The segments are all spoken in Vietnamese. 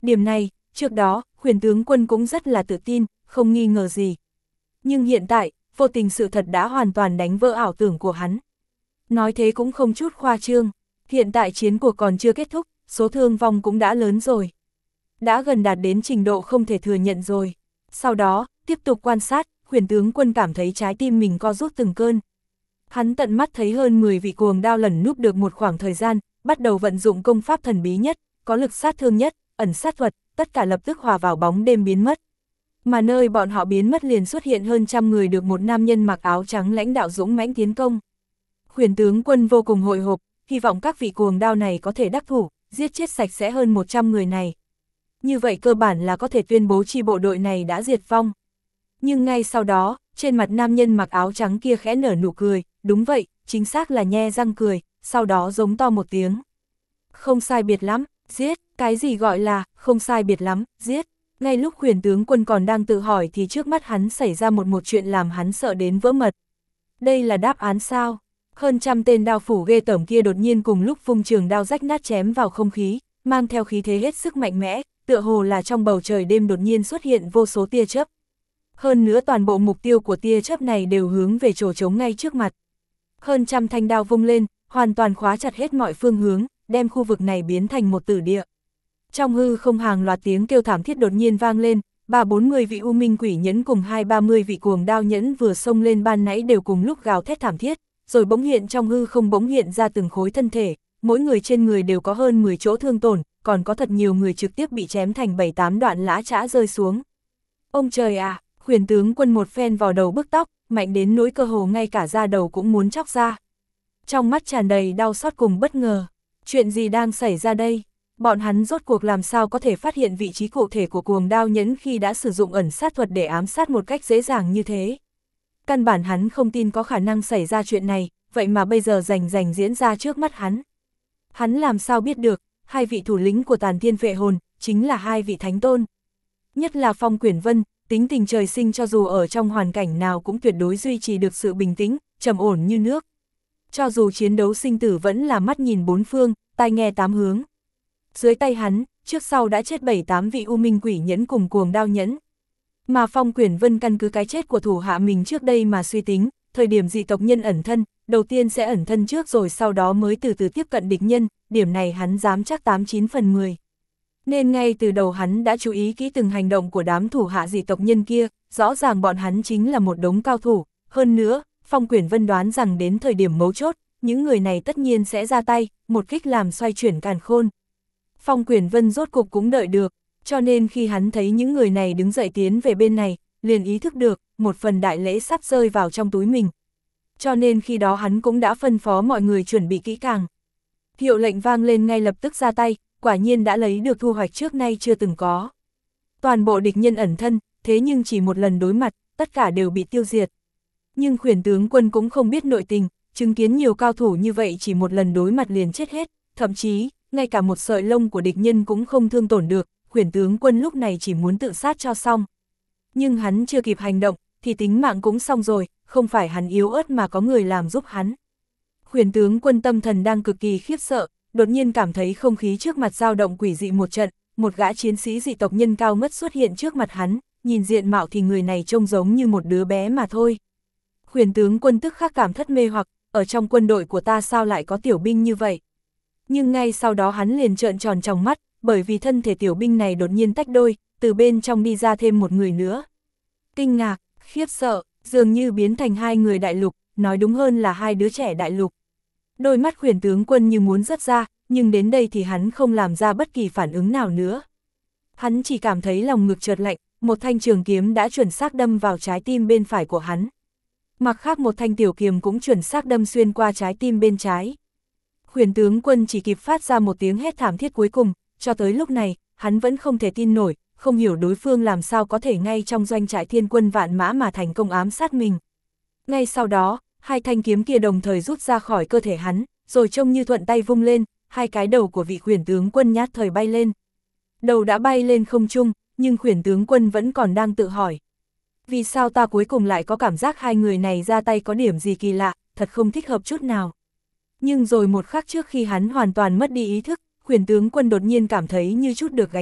Điểm này, trước đó, Huyền tướng quân cũng rất là tự tin, không nghi ngờ gì. Nhưng hiện tại, vô tình sự thật đã hoàn toàn đánh vỡ ảo tưởng của hắn. Nói thế cũng không chút khoa trương, hiện tại chiến cuộc còn chưa kết thúc, số thương vong cũng đã lớn rồi. Đã gần đạt đến trình độ không thể thừa nhận rồi. Sau đó, tiếp tục quan sát, Huyền tướng quân cảm thấy trái tim mình co rút từng cơn. Hắn tận mắt thấy hơn 10 vị cuồng đao lẩn núp được một khoảng thời gian, bắt đầu vận dụng công pháp thần bí nhất, có lực sát thương nhất, ẩn sát thuật, tất cả lập tức hòa vào bóng đêm biến mất. Mà nơi bọn họ biến mất liền xuất hiện hơn trăm người được một nam nhân mặc áo trắng lãnh đạo dũng mãnh tiến công. Huyền tướng quân vô cùng hồi hộp, hy vọng các vị cuồng đao này có thể đắc thủ, giết chết sạch sẽ hơn 100 người này. Như vậy cơ bản là có thể tuyên bố chi bộ đội này đã diệt vong. Nhưng ngay sau đó, trên mặt nam nhân mặc áo trắng kia khẽ nở nụ cười, đúng vậy, chính xác là nhe răng cười, sau đó giống to một tiếng. Không sai biệt lắm, giết, cái gì gọi là, không sai biệt lắm, giết. Ngay lúc Huyền tướng quân còn đang tự hỏi thì trước mắt hắn xảy ra một chuyện làm hắn sợ đến vỡ mật. Đây là đáp án sao? Hơn trăm tên đao phủ ghê tởm kia đột nhiên cùng lúc vung trường đao rách nát chém vào không khí, mang theo khí thế hết sức mạnh mẽ, tựa hồ là trong bầu trời đêm đột nhiên xuất hiện vô số tia chớp. Hơn nữa toàn bộ mục tiêu của tia chớp này đều hướng về chỗ trống ngay trước mặt. Hơn trăm thanh đao vung lên, hoàn toàn khóa chặt hết mọi phương hướng, đem khu vực này biến thành một tử địa. Trong hư không hàng loạt tiếng kêu thảm thiết đột nhiên vang lên, 30-40 vị u minh quỷ nhẫn cùng 20-30 vị cuồng đao nhẫn vừa xông lên ban nãy đều cùng lúc gào thét thảm thiết, rồi bỗng hiện trong hư không bỗng hiện ra từng khối thân thể, mỗi người trên người đều có hơn 10 chỗ thương tổn, còn có thật nhiều người trực tiếp bị chém thành 7-8 đoạn lã chã rơi xuống. Ông trời à, Huyền tướng quân một phen vào đầu bức tóc, mạnh đến nỗi cơ hồ ngay cả da đầu cũng muốn chóc ra. Trong mắt tràn đầy đau xót cùng bất ngờ, chuyện gì đang xảy ra đây? Bọn hắn rốt cuộc làm sao có thể phát hiện vị trí cụ thể của cuồng đao nhẫn khi đã sử dụng ẩn sát thuật để ám sát một cách dễ dàng như thế. Căn bản hắn không tin có khả năng xảy ra chuyện này, vậy mà bây giờ rành diễn ra trước mắt hắn. Hắn làm sao biết được, hai vị thủ lĩnh của Tàn Thiên Phệ Hồn, chính là hai vị thánh tôn. Nhất là Phong Quyển Vân, tính tình trời sinh cho dù ở trong hoàn cảnh nào cũng tuyệt đối duy trì được sự bình tĩnh, trầm ổn như nước. Cho dù chiến đấu sinh tử vẫn là mắt nhìn bốn phương, tai nghe tám hướng. Dưới tay hắn, trước sau đã chết 7-8 vị u minh quỷ nhẫn cùng cuồng đao nhẫn. Mà Phong Quyển Vân căn cứ cái chết của thủ hạ mình trước đây mà suy tính, thời điểm dị tộc nhân ẩn thân, đầu tiên sẽ ẩn thân trước rồi sau đó mới từ từ tiếp cận địch nhân, điểm này hắn dám chắc 89 phần 10. Nên ngay từ đầu hắn đã chú ý kỹ từng hành động của đám thủ hạ dị tộc nhân kia, rõ ràng bọn hắn chính là một đống cao thủ, hơn nữa, Phong Quyển Vân đoán rằng đến thời điểm mấu chốt, những người này tất nhiên sẽ ra tay, một kích làm xoay chuyển càn khôn. Phong Quyển Vân rốt cục cũng đợi được, cho nên khi hắn thấy những người này đứng dậy tiến về bên này, liền ý thức được, một phần đại lễ sắp rơi vào trong túi mình. Cho nên khi đó hắn cũng đã phân phó mọi người chuẩn bị kỹ càng. Hiệu lệnh vang lên ngay lập tức ra tay, quả nhiên đã lấy được thu hoạch trước nay chưa từng có. Toàn bộ địch nhân ẩn thân, thế nhưng chỉ một lần đối mặt, tất cả đều bị tiêu diệt. Nhưng Huyền tướng quân cũng không biết nội tình, chứng kiến nhiều cao thủ như vậy chỉ một lần đối mặt liền chết hết, thậm chí, ngay cả một sợi lông của địch nhân cũng không thương tổn được, Huyền tướng quân lúc này chỉ muốn tự sát cho xong. Nhưng hắn chưa kịp hành động, thì tính mạng cũng xong rồi, không phải hắn yếu ớt mà có người làm giúp hắn. Huyền tướng quân tâm thần đang cực kỳ khiếp sợ, đột nhiên cảm thấy không khí trước mặt dao động quỷ dị một trận, một gã chiến sĩ dị tộc nhân cao ngất xuất hiện trước mặt hắn, nhìn diện mạo thì người này trông giống như một đứa bé mà thôi. Huyền tướng quân tức khắc cảm thất mê hoặc, ở trong quân đội của ta sao lại có tiểu binh như vậy? Nhưng ngay sau đó hắn liền trợn tròn tròng mắt, bởi vì thân thể tiểu binh này đột nhiên tách đôi, từ bên trong đi ra thêm một người nữa. Kinh ngạc, khiếp sợ, dường như biến thành hai người đại lục, nói đúng hơn là hai đứa trẻ đại lục. Đôi mắt Huyền tướng quân như muốn rớt ra, nhưng đến đây thì hắn không làm ra bất kỳ phản ứng nào nữa. Hắn chỉ cảm thấy lòng ngực chợt lạnh, một thanh trường kiếm đã chuẩn xác đâm vào trái tim bên phải của hắn. Mặt khác một thanh tiểu kiếm cũng chuẩn xác đâm xuyên qua trái tim bên trái. Huyền tướng quân chỉ kịp phát ra một tiếng hét thảm thiết cuối cùng, cho tới lúc này, hắn vẫn không thể tin nổi, không hiểu đối phương làm sao có thể ngay trong doanh trại thiên quân vạn mã mà thành công ám sát mình. Ngay sau đó, hai thanh kiếm kia đồng thời rút ra khỏi cơ thể hắn, rồi trông như thuận tay vung lên, hai cái đầu của vị Huyền tướng quân nhát thời bay lên. Đầu đã bay lên không trung, nhưng Huyền tướng quân vẫn còn đang tự hỏi. Vì sao ta cuối cùng lại có cảm giác hai người này ra tay có điểm gì kỳ lạ, thật không thích hợp chút nào. Nhưng rồi một khắc trước khi hắn hoàn toàn mất đi ý thức, Huyền tướng quân đột nhiên cảm thấy như chút được gánh nặng,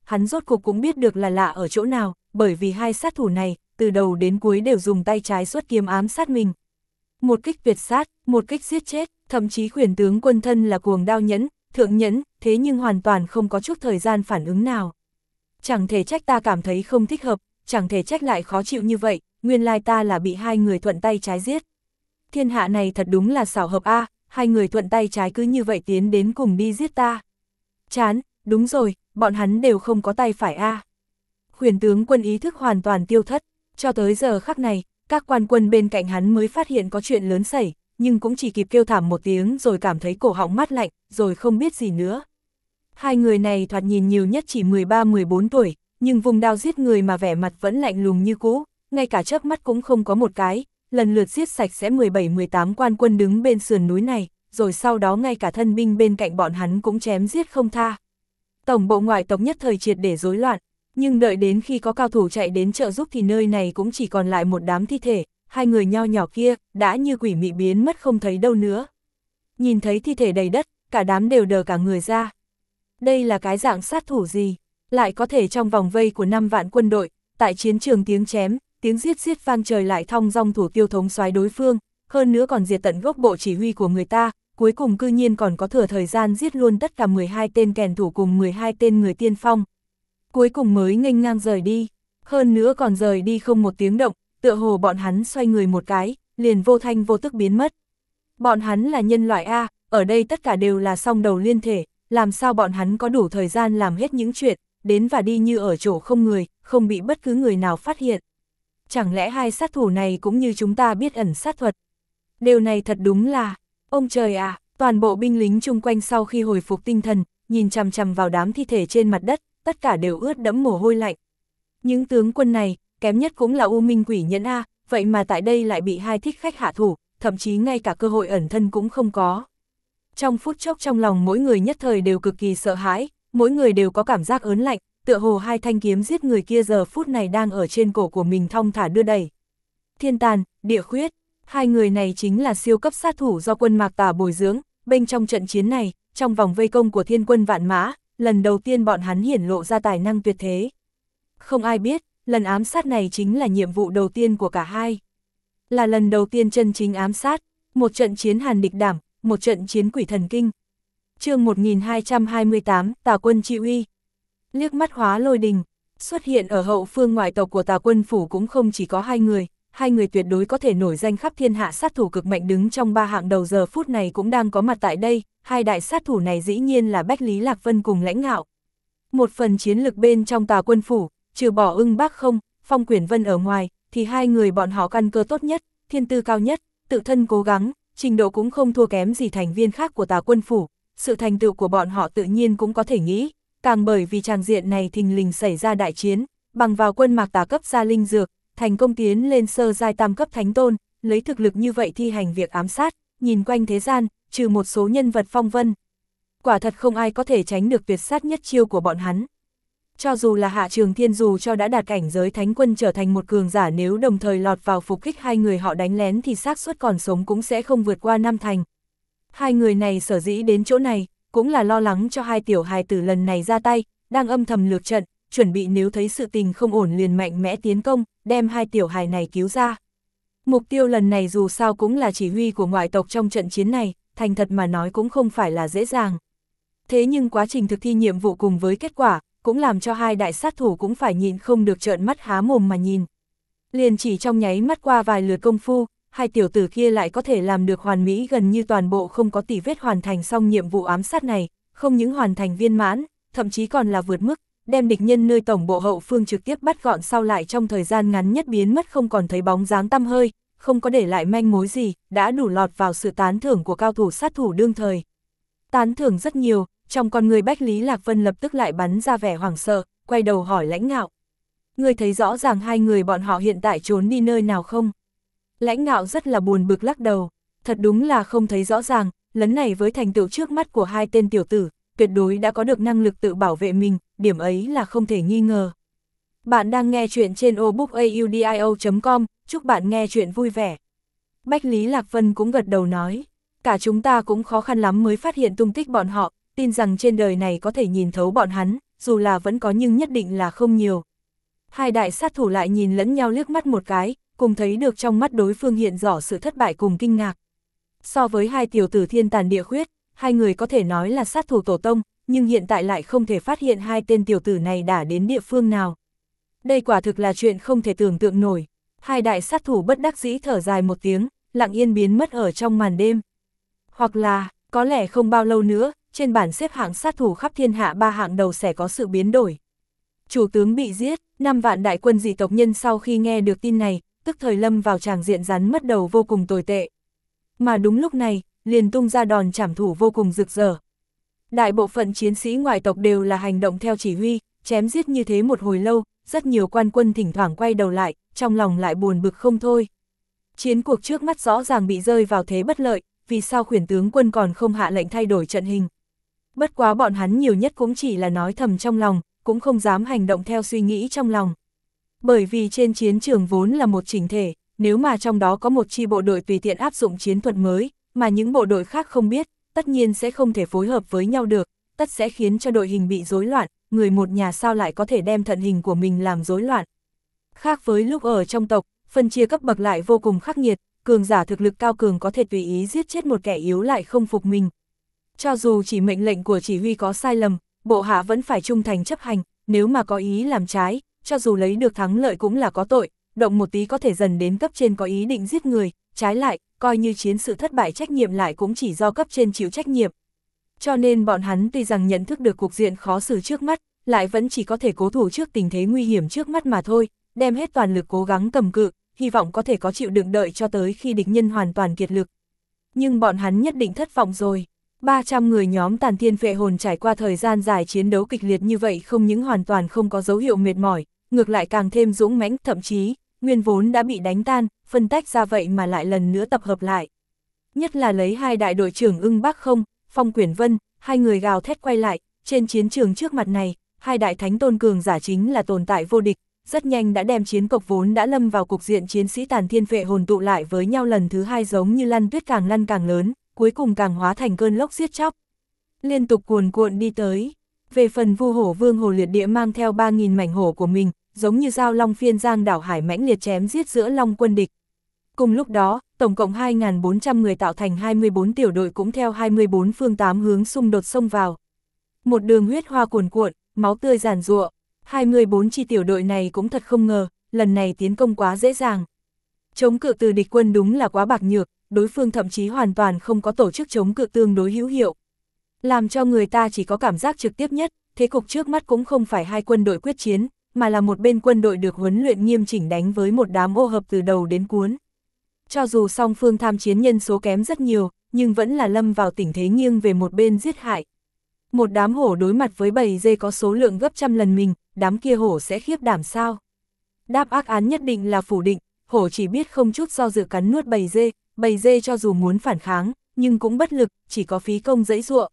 hắn rốt cuộc cũng biết được là lạ ở chỗ nào, bởi vì hai sát thủ này, từ đầu đến cuối đều dùng tay trái xuất kiếm ám sát mình. Một kích tuyệt sát, một kích giết chết, thậm chí Khuyển tướng Quân thân là cuồng đao nhẫn, thượng nhẫn, thế nhưng hoàn toàn không có chút thời gian phản ứng nào. Chẳng thể trách ta cảm thấy không thích hợp, chẳng thể trách lại khó chịu như vậy, nguyên lai ta là bị hai người thuận tay trái giết. Thiên hạ này thật đúng là xảo hợp a, hai người thuận tay trái cứ như vậy tiến đến cùng đi giết ta. Chán, đúng rồi, bọn hắn đều không có tay phải a. Khuyển tướng Quân ý thức hoàn toàn tiêu thất, cho tới giờ khắc này, các quan quân bên cạnh hắn mới phát hiện có chuyện lớn xảy, nhưng cũng chỉ kịp kêu thảm một tiếng rồi cảm thấy cổ họng mát lạnh, rồi không biết gì nữa. Hai người này thoạt nhìn nhiều nhất chỉ 13-14 tuổi, nhưng vùng đao giết người mà vẻ mặt vẫn lạnh lùng như cũ, ngay cả chớp mắt cũng không có một cái, lần lượt giết sạch sẽ 17-18 quan quân đứng bên sườn núi này, rồi sau đó ngay cả thân binh bên cạnh bọn hắn cũng chém giết không tha. Tổng bộ ngoại tộc nhất thời triệt để rối loạn, nhưng đợi đến khi có cao thủ chạy đến trợ giúp thì nơi này cũng chỉ còn lại một đám thi thể, hai người nho nhỏ kia đã như quỷ mị biến mất không thấy đâu nữa. Nhìn thấy thi thể đầy đất, cả đám đều đờ cả người ra. Đây là cái dạng sát thủ gì? Lại có thể trong vòng vây của 5 vạn quân đội, tại chiến trường tiếng chém, tiếng giết vang trời lại thong dong thủ tiêu thống soái đối phương, hơn nữa còn diệt tận gốc bộ chỉ huy của người ta, cuối cùng cư nhiên còn có thừa thời gian giết luôn tất cả 12 tên kèn thủ cùng 12 tên người tiên phong. Cuối cùng mới nghênh ngang rời đi, hơn nữa còn rời đi không một tiếng động, tựa hồ bọn hắn xoay người một cái, liền vô thanh vô tức biến mất. Bọn hắn là nhân loại A, ở đây tất cả đều là song đầu liên thể, làm sao bọn hắn có đủ thời gian làm hết những chuyện, đến và đi như ở chỗ không người, không bị bất cứ người nào phát hiện. Chẳng lẽ hai sát thủ này cũng như chúng ta biết ẩn sát thuật? Điều này thật đúng là, ông trời ạ, toàn bộ binh lính chung quanh sau khi hồi phục tinh thần, nhìn chằm chằm vào đám thi thể trên mặt đất, tất cả đều ướt đẫm mồ hôi lạnh. Những tướng quân này, kém nhất cũng là U Minh Quỷ Nhẫn A, vậy mà tại đây lại bị hai thích khách hạ thủ, thậm chí ngay cả cơ hội ẩn thân cũng không có. Trong phút chốc trong lòng mỗi người nhất thời đều cực kỳ sợ hãi, mỗi người đều có cảm giác ớn lạnh, tựa hồ hai thanh kiếm giết người kia giờ phút này đang ở trên cổ của mình thong thả đưa đẩy. Thiên Tàn, Địa Khuyết, hai người này chính là siêu cấp sát thủ do quân Mạc Tà bồi dưỡng, bên trong trận chiến này, trong vòng vây công của Thiên quân vạn mã, lần đầu tiên bọn hắn hiển lộ ra tài năng tuyệt thế. Không ai biết, lần ám sát này chính là nhiệm vụ đầu tiên của cả hai. Là lần đầu tiên chân chính ám sát, một trận chiến hàn địch đảm, một trận chiến quỷ thần kinh. Chương 1228, Tà quân trị uy. Liếc mắt hóa lôi đình, xuất hiện ở hậu phương ngoại tộc của Tà quân phủ cũng không chỉ có hai người tuyệt đối có thể nổi danh khắp thiên hạ sát thủ cực mạnh đứng trong ba hạng đầu giờ phút này cũng đang có mặt tại đây, hai đại sát thủ này dĩ nhiên là Bách Lý Lạc Vân cùng Lãnh Ngạo. Một phần chiến lực bên trong Tà quân phủ, trừ bỏ Ưng Bác Không, Phong Quyển Vân ở ngoài, thì hai người bọn họ căn cơ tốt nhất, thiên tư cao nhất, tự thân cố gắng, trình độ cũng không thua kém gì thành viên khác của Tà quân phủ, sự thành tựu của bọn họ tự nhiên cũng có thể nghĩ, càng bởi vì tràng diện này thình lình xảy ra đại chiến, bằng vào quân Mạc Tà cấp ra linh dược, thành công tiến lên sơ giai tam cấp thánh tôn, lấy thực lực như vậy thi hành việc ám sát, nhìn quanh thế gian, trừ một số nhân vật phong vân. Quả thật không ai có thể tránh được tuyệt sát nhất chiêu của bọn hắn. Cho dù là Hạ Trường Thiên dù cho đã đạt cảnh giới thánh quân trở thành một cường giả nếu đồng thời lọt vào phục kích hai người họ đánh lén thì xác suất còn sống cũng sẽ không vượt qua 5 thành. Hai người này sở dĩ đến chỗ này, cũng là lo lắng cho hai tiểu hài tử lần này ra tay, đang âm thầm lược trận, chuẩn bị nếu thấy sự tình không ổn liền mạnh mẽ tiến công, đem hai tiểu hài này cứu ra. Mục tiêu lần này dù sao cũng là chỉ huy của ngoại tộc trong trận chiến này, thành thật mà nói cũng không phải là dễ dàng. Thế nhưng quá trình thực thi nhiệm vụ cùng với kết quả, cũng làm cho hai đại sát thủ cũng phải nhìn không được trợn mắt há mồm mà nhìn. Liền chỉ trong nháy mắt qua vài lượt công phu, hai tiểu tử kia lại có thể làm được hoàn mỹ gần như toàn bộ không có tỉ vết hoàn thành xong nhiệm vụ ám sát này, không những hoàn thành viên mãn, thậm chí còn là vượt mức, đem địch nhân nơi tổng bộ hậu phương trực tiếp bắt gọn sau lại trong thời gian ngắn nhất biến mất không còn thấy bóng dáng tăm hơi, không có để lại manh mối gì, đã đủ lọt vào sự tán thưởng của cao thủ sát thủ đương thời. Tán thưởng rất nhiều, trong con người Bách Lý Lạc Vân lập tức lại bắn ra vẻ hoảng sợ, quay đầu hỏi Lãnh Ngạo. Người thấy rõ ràng hai người bọn họ hiện tại trốn đi nơi nào không? Lãnh Ngạo rất là buồn bực lắc đầu, thật đúng là không thấy rõ ràng, lần này với thành tựu trước mắt của hai tên tiểu tử, tuyệt đối đã có được năng lực tự bảo vệ mình, điểm ấy là không thể nghi ngờ. Bạn đang nghe chuyện trên obookaudio.com, chúc bạn nghe chuyện vui vẻ. Bách Lý Lạc Vân cũng gật đầu nói, cả chúng ta cũng khó khăn lắm mới phát hiện tung tích bọn họ, tin rằng trên đời này có thể nhìn thấu bọn hắn, dù là vẫn có nhưng nhất định là không nhiều. Hai đại sát thủ lại nhìn lẫn nhau liếc mắt một cái, cùng thấy được trong mắt đối phương hiện rõ sự thất bại cùng kinh ngạc. So với hai tiểu tử thiên tàn địa khuyết, hai người có thể nói là sát thủ tổ tông, nhưng hiện tại lại không thể phát hiện hai tên tiểu tử này đã đến địa phương nào. Đây quả thực là chuyện không thể tưởng tượng nổi. Hai đại sát thủ bất đắc dĩ thở dài một tiếng, lặng yên biến mất ở trong màn đêm. Hoặc là, có lẽ không bao lâu nữa, trên bảng xếp hạng sát thủ khắp thiên hạ 3 hạng đầu sẽ có sự biến đổi. Chủ tướng bị giết, 5 vạn đại quân dị tộc nhân sau khi nghe được tin này, tức thời lâm vào tràng diện rắn mất đầu vô cùng tồi tệ. Mà đúng lúc này, liền tung ra đòn trảm thủ vô cùng rực rỡ. Đại bộ phận chiến sĩ ngoại tộc đều là hành động theo chỉ huy, chém giết như thế một hồi lâu, rất nhiều quan quân thỉnh thoảng quay đầu lại, trong lòng lại buồn bực không thôi. Chiến cuộc trước mắt rõ ràng bị rơi vào thế bất lợi, vì sao khuyển tướng quân còn không hạ lệnh thay đổi trận hình. Bất quá bọn hắn nhiều nhất cũng chỉ là nói thầm trong lòng, cũng không dám hành động theo suy nghĩ trong lòng. Bởi vì trên chiến trường vốn là một chỉnh thể, nếu mà trong đó có một chi bộ đội tùy tiện áp dụng chiến thuật mới, mà những bộ đội khác không biết, tất nhiên sẽ không thể phối hợp với nhau được, tất sẽ khiến cho đội hình bị rối loạn, người một nhà sao lại có thể đem trận hình của mình làm rối loạn. Khác với lúc ở trong tộc, phân chia cấp bậc lại vô cùng khắc nghiệt, cường giả thực lực cao cường có thể tùy ý giết chết một kẻ yếu lại không phục mình. Cho dù chỉ mệnh lệnh của chỉ huy có sai lầm, bộ hạ vẫn phải trung thành chấp hành, nếu mà có ý làm trái, cho dù lấy được thắng lợi cũng là có tội, động một tí có thể dần đến cấp trên có ý định giết người, trái lại, coi như chiến sự thất bại trách nhiệm lại cũng chỉ do cấp trên chịu trách nhiệm. Cho nên bọn hắn tuy rằng nhận thức được cục diện khó xử trước mắt, lại vẫn chỉ có thể cố thủ trước tình thế nguy hiểm trước mắt mà thôi, đem hết toàn lực cố gắng cầm cự, hy vọng có thể có chịu đựng đợi cho tới khi địch nhân hoàn toàn kiệt lực. Nhưng bọn hắn nhất định thất vọng rồi. 300 người nhóm Tàn Thiên Phệ Hồn trải qua thời gian dài chiến đấu kịch liệt như vậy không những hoàn toàn không có dấu hiệu mệt mỏi, ngược lại càng thêm dũng mãnh, thậm chí, nguyên vốn đã bị đánh tan, phân tách ra vậy mà lại lần nữa tập hợp lại. Nhất là lấy hai đại đội trưởng Ưng Bắc Không, Phong Quyển Vân, hai người gào thét quay lại, trên chiến trường trước mặt này, hai đại thánh tôn cường giả chính là tồn tại vô địch, rất nhanh đã đem chiến cục vốn đã lâm vào cục diện chiến sĩ Tàn Thiên Phệ Hồn tụ lại với nhau lần thứ hai giống như lăn tuyết càng lăn càng lớn, cuối cùng càng hóa thành cơn lốc giết chóc. Liên tục cuồn cuộn đi tới. Về phần Vu Hổ Vương Hồ Liệt Địa mang theo 3.000 mảnh hổ của mình, giống như dao long phiên giang đảo hải mãnh liệt chém giết giữa long quân địch. Cùng lúc đó, tổng cộng 2.400 người tạo thành 24 tiểu đội cũng theo 24 phương 8 hướng xung đột xông vào. Một đường huyết hoa cuồn cuộn, máu tươi giàn giụa. 24 chi tiểu đội này cũng thật không ngờ, lần này tiến công quá dễ dàng. Chống cự từ địch quân đúng là quá bạc nhược, đối phương thậm chí hoàn toàn không có tổ chức chống cự tương đối hữu hiệu. Làm cho người ta chỉ có cảm giác trực tiếp nhất, thế cục trước mắt cũng không phải hai quân đội quyết chiến, mà là một bên quân đội được huấn luyện nghiêm chỉnh đánh với một đám ô hợp từ đầu đến cuối. Cho dù song phương tham chiến nhân số kém rất nhiều, nhưng vẫn là lâm vào tình thế nghiêng về một bên giết hại. Một đám hổ đối mặt với bầy dê có số lượng gấp trăm lần mình, đám kia hổ sẽ khiếp đảm sao? Đáp ác án nhất định là phủ định, hổ chỉ biết không chút do dự cắn nuốt bầy dê cho dù muốn phản kháng, nhưng cũng bất lực, chỉ có phí công giãy giụa.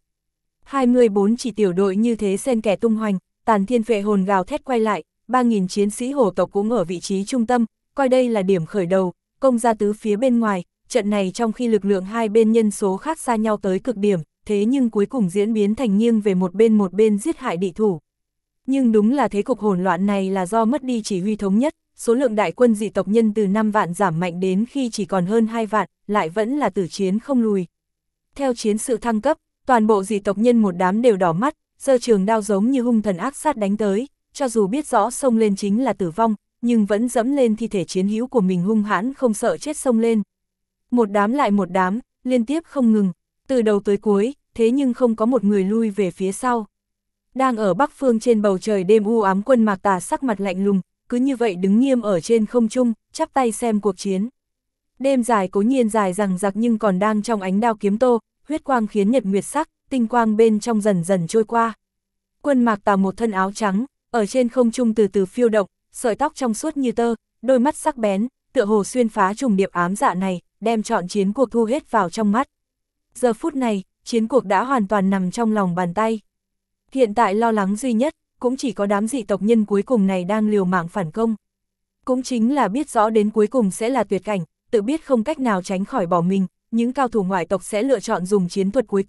24 chỉ tiểu đội như thế xen kẽ tung hoành, Tàn Thiên Phệ Hồn gào thét quay lại, 3.000 chiến sĩ hổ tộc cũng ở vị trí trung tâm, coi đây là điểm khởi đầu, công ra tứ phía bên ngoài, trận này trong khi lực lượng hai bên nhân số khác xa nhau tới cực điểm, thế nhưng cuối cùng diễn biến thành nghiêng về một bên giết hại địch thủ. Nhưng đúng là thế cục hỗn loạn này là do mất đi chỉ huy thống nhất, số lượng đại quân dị tộc nhân từ 5 vạn giảm mạnh đến khi chỉ còn hơn 2 vạn, lại vẫn là tử chiến không lùi. Theo chiến sự thăng cấp, toàn bộ dị tộc nhân một đám đều đỏ mắt, giơ trường đao giống như hung thần ác sát đánh tới, cho dù biết rõ xông lên chính là tử vong, nhưng vẫn dẫm lên thi thể chiến hữu của mình hung hãn không sợ chết xông lên. Một đám lại một đám, liên tiếp không ngừng, từ đầu tới cuối, thế nhưng không có một người lui về phía sau. Đang ở bắc phương trên bầu trời đêm u ám, quân Mạc Tà sắc mặt lạnh lùng, cứ như vậy đứng nghiêm ở trên không trung, chắp tay xem cuộc chiến. Đêm dài cố nhiên dài rằng giặc nhưng còn đang trong ánh đao kiếm tô, huyết quang khiến nhật nguyệt sắc, tinh quang bên trong dần dần trôi qua. Quân Mạc Tà một thân áo trắng, ở trên không trung từ từ phiêu động, sợi tóc trong suốt như tơ, đôi mắt sắc bén, tựa hồ xuyên phá trùng điệp ám dạ này, đem trọn chiến cuộc thu hết vào trong mắt. Giờ phút này, chiến cuộc đã hoàn toàn nằm trong lòng bàn tay. Hiện tại lo lắng duy nhất, cũng chỉ có đám dị tộc nhân cuối cùng này đang liều mạng phản công. Cũng chính là biết rõ đến cuối cùng sẽ là tuyệt cảnh, tự biết không cách nào tránh khỏi bỏ mình, những cao thủ ngoại tộc sẽ lựa chọn dùng chiến thuật cuối cùng,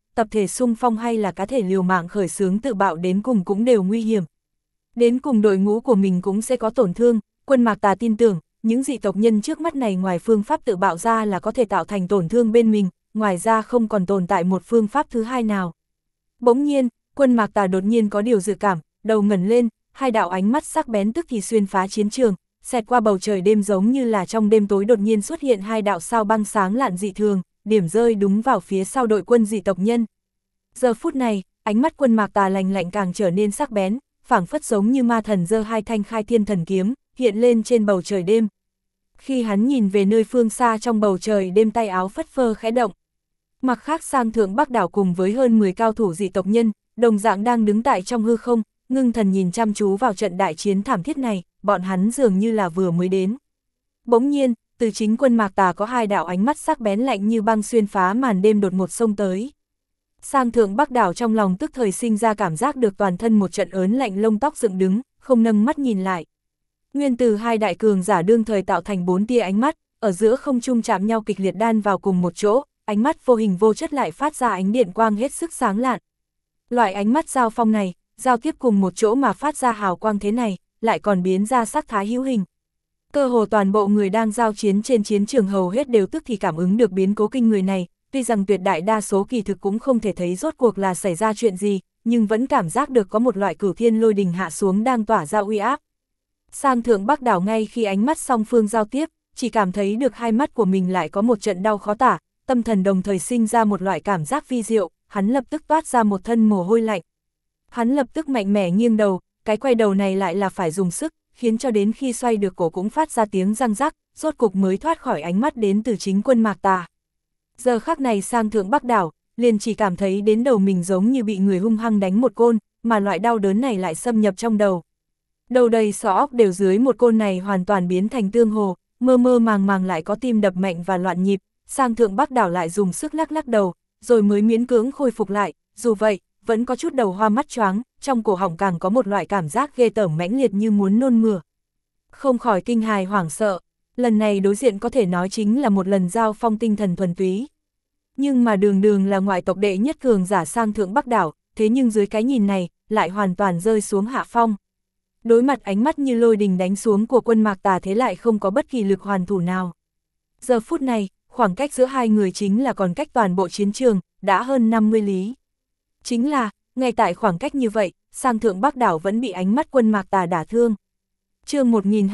tập thể xung phong hay là cá thể liều mạng khởi xướng tự bạo đến cùng cũng đều nguy hiểm. Đến cùng đội ngũ của mình cũng sẽ có tổn thương, Quân Mạc Tà tin tưởng, những dị tộc nhân trước mắt này ngoài phương pháp tự bạo ra là có thể tạo thành tổn thương bên mình, ngoài ra không còn tồn tại một phương pháp thứ hai nào. Bỗng nhiên, Quân Mạc Tà đột nhiên có điều dự cảm, đầu ngẩng lên, hai đạo ánh mắt sắc bén tức thì xuyên phá chiến trường, xẹt qua bầu trời đêm giống như là trong đêm tối đột nhiên xuất hiện hai đạo sao băng sáng lạn dị thường, điểm rơi đúng vào phía sau đội quân dị tộc nhân. Giờ phút này, ánh mắt Quân Mạc Tà lạnh lạnh càng trở nên sắc bén, phảng phất giống như ma thần giơ hai thanh khai thiên thần kiếm, hiện lên trên bầu trời đêm. Khi hắn nhìn về nơi phương xa trong bầu trời đêm, tay áo phất phơ khẽ động. Mặt khác sang thượng Bắc đảo cùng với hơn 10 cao thủ dị tộc nhân, đồng dạng đang đứng tại trong hư không, ngưng thần nhìn chăm chú vào trận đại chiến thảm thiết này, bọn hắn dường như là vừa mới đến. Bỗng nhiên, từ chính Quân Mạc Tà có hai đạo ánh mắt sắc bén lạnh như băng xuyên phá màn đêm đột ngột xông tới. Sang thượng Bắc đảo trong lòng tức thời sinh ra cảm giác được toàn thân một trận ớn lạnh, lông tóc dựng đứng, không nâng mắt nhìn lại. Nguyên từ hai đại cường giả đương thời tạo thành 4 tia ánh mắt, ở giữa không trung chạm nhau kịch liệt đan vào cùng một chỗ, ánh mắt vô hình vô chất lại phát ra ánh điện quang hết sức sáng lạn. Loại ánh mắt giao phong này, giao tiếp cùng một chỗ mà phát ra hào quang thế này, lại còn biến ra sắc thái hữu hình. Cơ hồ toàn bộ người đang giao chiến trên chiến trường hầu hết đều tức thì cảm ứng được biến cố kinh người này, tuy rằng tuyệt đại đa số kỳ thực cũng không thể thấy rốt cuộc là xảy ra chuyện gì, nhưng vẫn cảm giác được có một loại cửu thiên lôi đình hạ xuống đang tỏa ra uy áp. Sang thượng Bắc đảo ngay khi ánh mắt song phương giao tiếp, chỉ cảm thấy được hai mắt của mình lại có một trận đau khó tả, tâm thần đồng thời sinh ra một loại cảm giác vi diệu, hắn lập tức toát ra một thân mồ hôi lạnh. Hắn lập tức mạnh mẽ nghiêng đầu, cái quay đầu này lại là phải dùng sức, khiến cho đến khi xoay được cổ cũng phát ra tiếng răng rắc, rốt cục mới thoát khỏi ánh mắt đến từ chính Quân Mạc Tà. Giờ khắc này sang thượng Bắc đảo, liền chỉ cảm thấy đến đầu mình giống như bị người hung hăng đánh một côn, mà loại đau đớn này lại xâm nhập trong đầu. Đầu đầy xó óc đều dưới một côn này hoàn toàn biến thành tương hồ, mơ mơ màng màng lại có tim đập mạnh và loạn nhịp, sang thượng Bắc đảo lại dùng sức lắc lắc đầu, rồi mới miễn cưỡng khôi phục lại, dù vậy, vẫn có chút đầu hoa mắt choáng, trong cổ họng càng có một loại cảm giác ghê tởm mãnh liệt như muốn nôn mửa. Không khỏi kinh hài hoảng sợ, lần này đối diện có thể nói chính là một lần giao phong tinh thần thuần túy. Nhưng mà đường đường là ngoại tộc đệ nhất cường giả sang thượng Bắc đảo, thế nhưng dưới cái nhìn này, lại hoàn toàn rơi xuống hạ phong. Đối mặt ánh mắt như lôi đình đánh xuống của Quân Mạc Tà thế lại không có bất kỳ lực hoàn thủ nào. Giờ phút này, khoảng cách giữa hai người chính là còn cách toàn bộ chiến trường, đã hơn 50 lý. Chính là, ngay tại khoảng cách như vậy, sang thượng Bắc đảo vẫn bị ánh mắt Quân Mạc Tà đả thương. Chương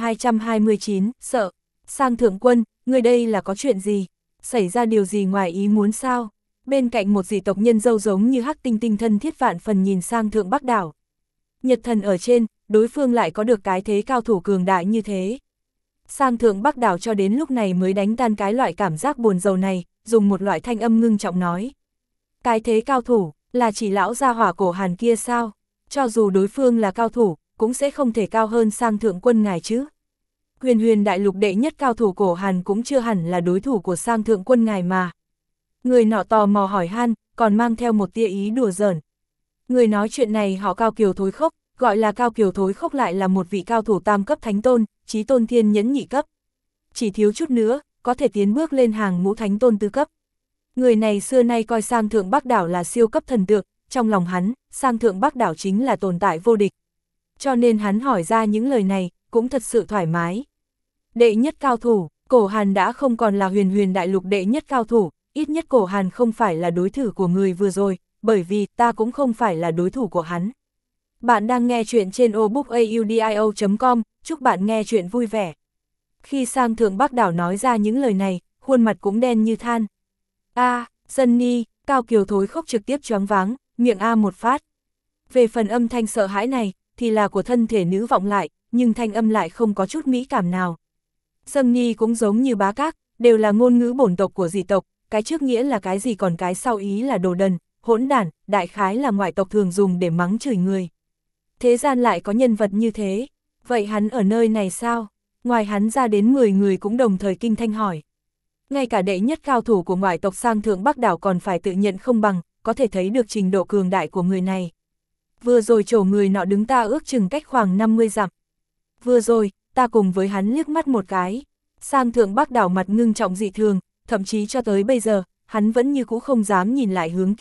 1229, sợ. Sang thượng quân, người đây là có chuyện gì? Xảy ra điều gì ngoài ý muốn sao? Bên cạnh một dị tộc nhân dâu giống như hắc tinh tinh thân thiết vạn phần nhìn sang thượng Bắc đảo. Nhật thần ở trên, đối phương lại có được cái thế cao thủ cường đại như thế. Sang thượng Bắc đảo cho đến lúc này mới đánh tan cái loại cảm giác buồn rầu này, dùng một loại thanh âm ngưng trọng nói. Cái thế cao thủ, là chỉ lão gia hỏa cổ Hàn kia sao? Cho dù đối phương là cao thủ, cũng sẽ không thể cao hơn sang thượng quân ngài chứ. Huyền huyền đại lục đệ nhất cao thủ cổ Hàn cũng chưa hẳn là đối thủ của sang thượng quân ngài mà. Người nọ tò mò hỏi han, còn mang theo một tia ý đùa giỡn. Người nói chuyện này họ Cao Kiều Thối Khốc, gọi là Cao Kiều Thối Khốc lại là một vị cao thủ tam cấp thánh tôn, chí tôn thiên nhẫn nhị cấp. Chỉ thiếu chút nữa, có thể tiến bước lên hàng ngũ thánh tôn tứ cấp. Người này xưa nay coi sang thượng Bắc đảo là siêu cấp thần tượng, trong lòng hắn, sang thượng Bắc đảo chính là tồn tại vô địch. Cho nên hắn hỏi ra những lời này, cũng thật sự thoải mái. Đệ nhất cao thủ, cổ Hàn đã không còn là huyền huyền đại lục đệ nhất cao thủ, ít nhất cổ Hàn không phải là đối thủ của người vừa rồi, bởi vì ta cũng không phải là đối thủ của hắn. Bạn đang nghe chuyện trên obookaudio.com, chúc bạn nghe chuyện vui vẻ. Khi sang thượng Bắc đảo nói ra những lời này, khuôn mặt cũng đen như than. Dân Ni, Cao Kiều Thối Khốc trực tiếp choáng váng, miệng một phát. Về phần âm thanh sợ hãi này, thì là của thân thể nữ vọng lại, nhưng thanh âm lại không có chút mỹ cảm nào. Dân Ni cũng giống như Bá Các, đều là ngôn ngữ bổn tộc của dị tộc, cái trước nghĩa là cái gì còn cái sau ý là đồ đần, hỗn đản, đại khái là ngoại tộc thường dùng để mắng chửi người. Thế gian lại có nhân vật như thế, vậy hắn ở nơi này sao? Ngoài hắn ra đến 10 người cũng đồng thời kinh thanh hỏi. Ngay cả đệ nhất cao thủ của ngoại tộc sang thượng Bắc đảo còn phải tự nhận không bằng, có thể thấy được trình độ cường đại của người này. Vừa rồi chỗ người nọ đứng ta ước chừng cách khoảng 50 dặm. Vừa rồi, ta cùng với hắn liếc mắt một cái. Sang thượng Bắc đảo mặt ngưng trọng dị thường, thậm chí cho tới bây giờ, hắn vẫn như cũ không dám nhìn lại hướng kia,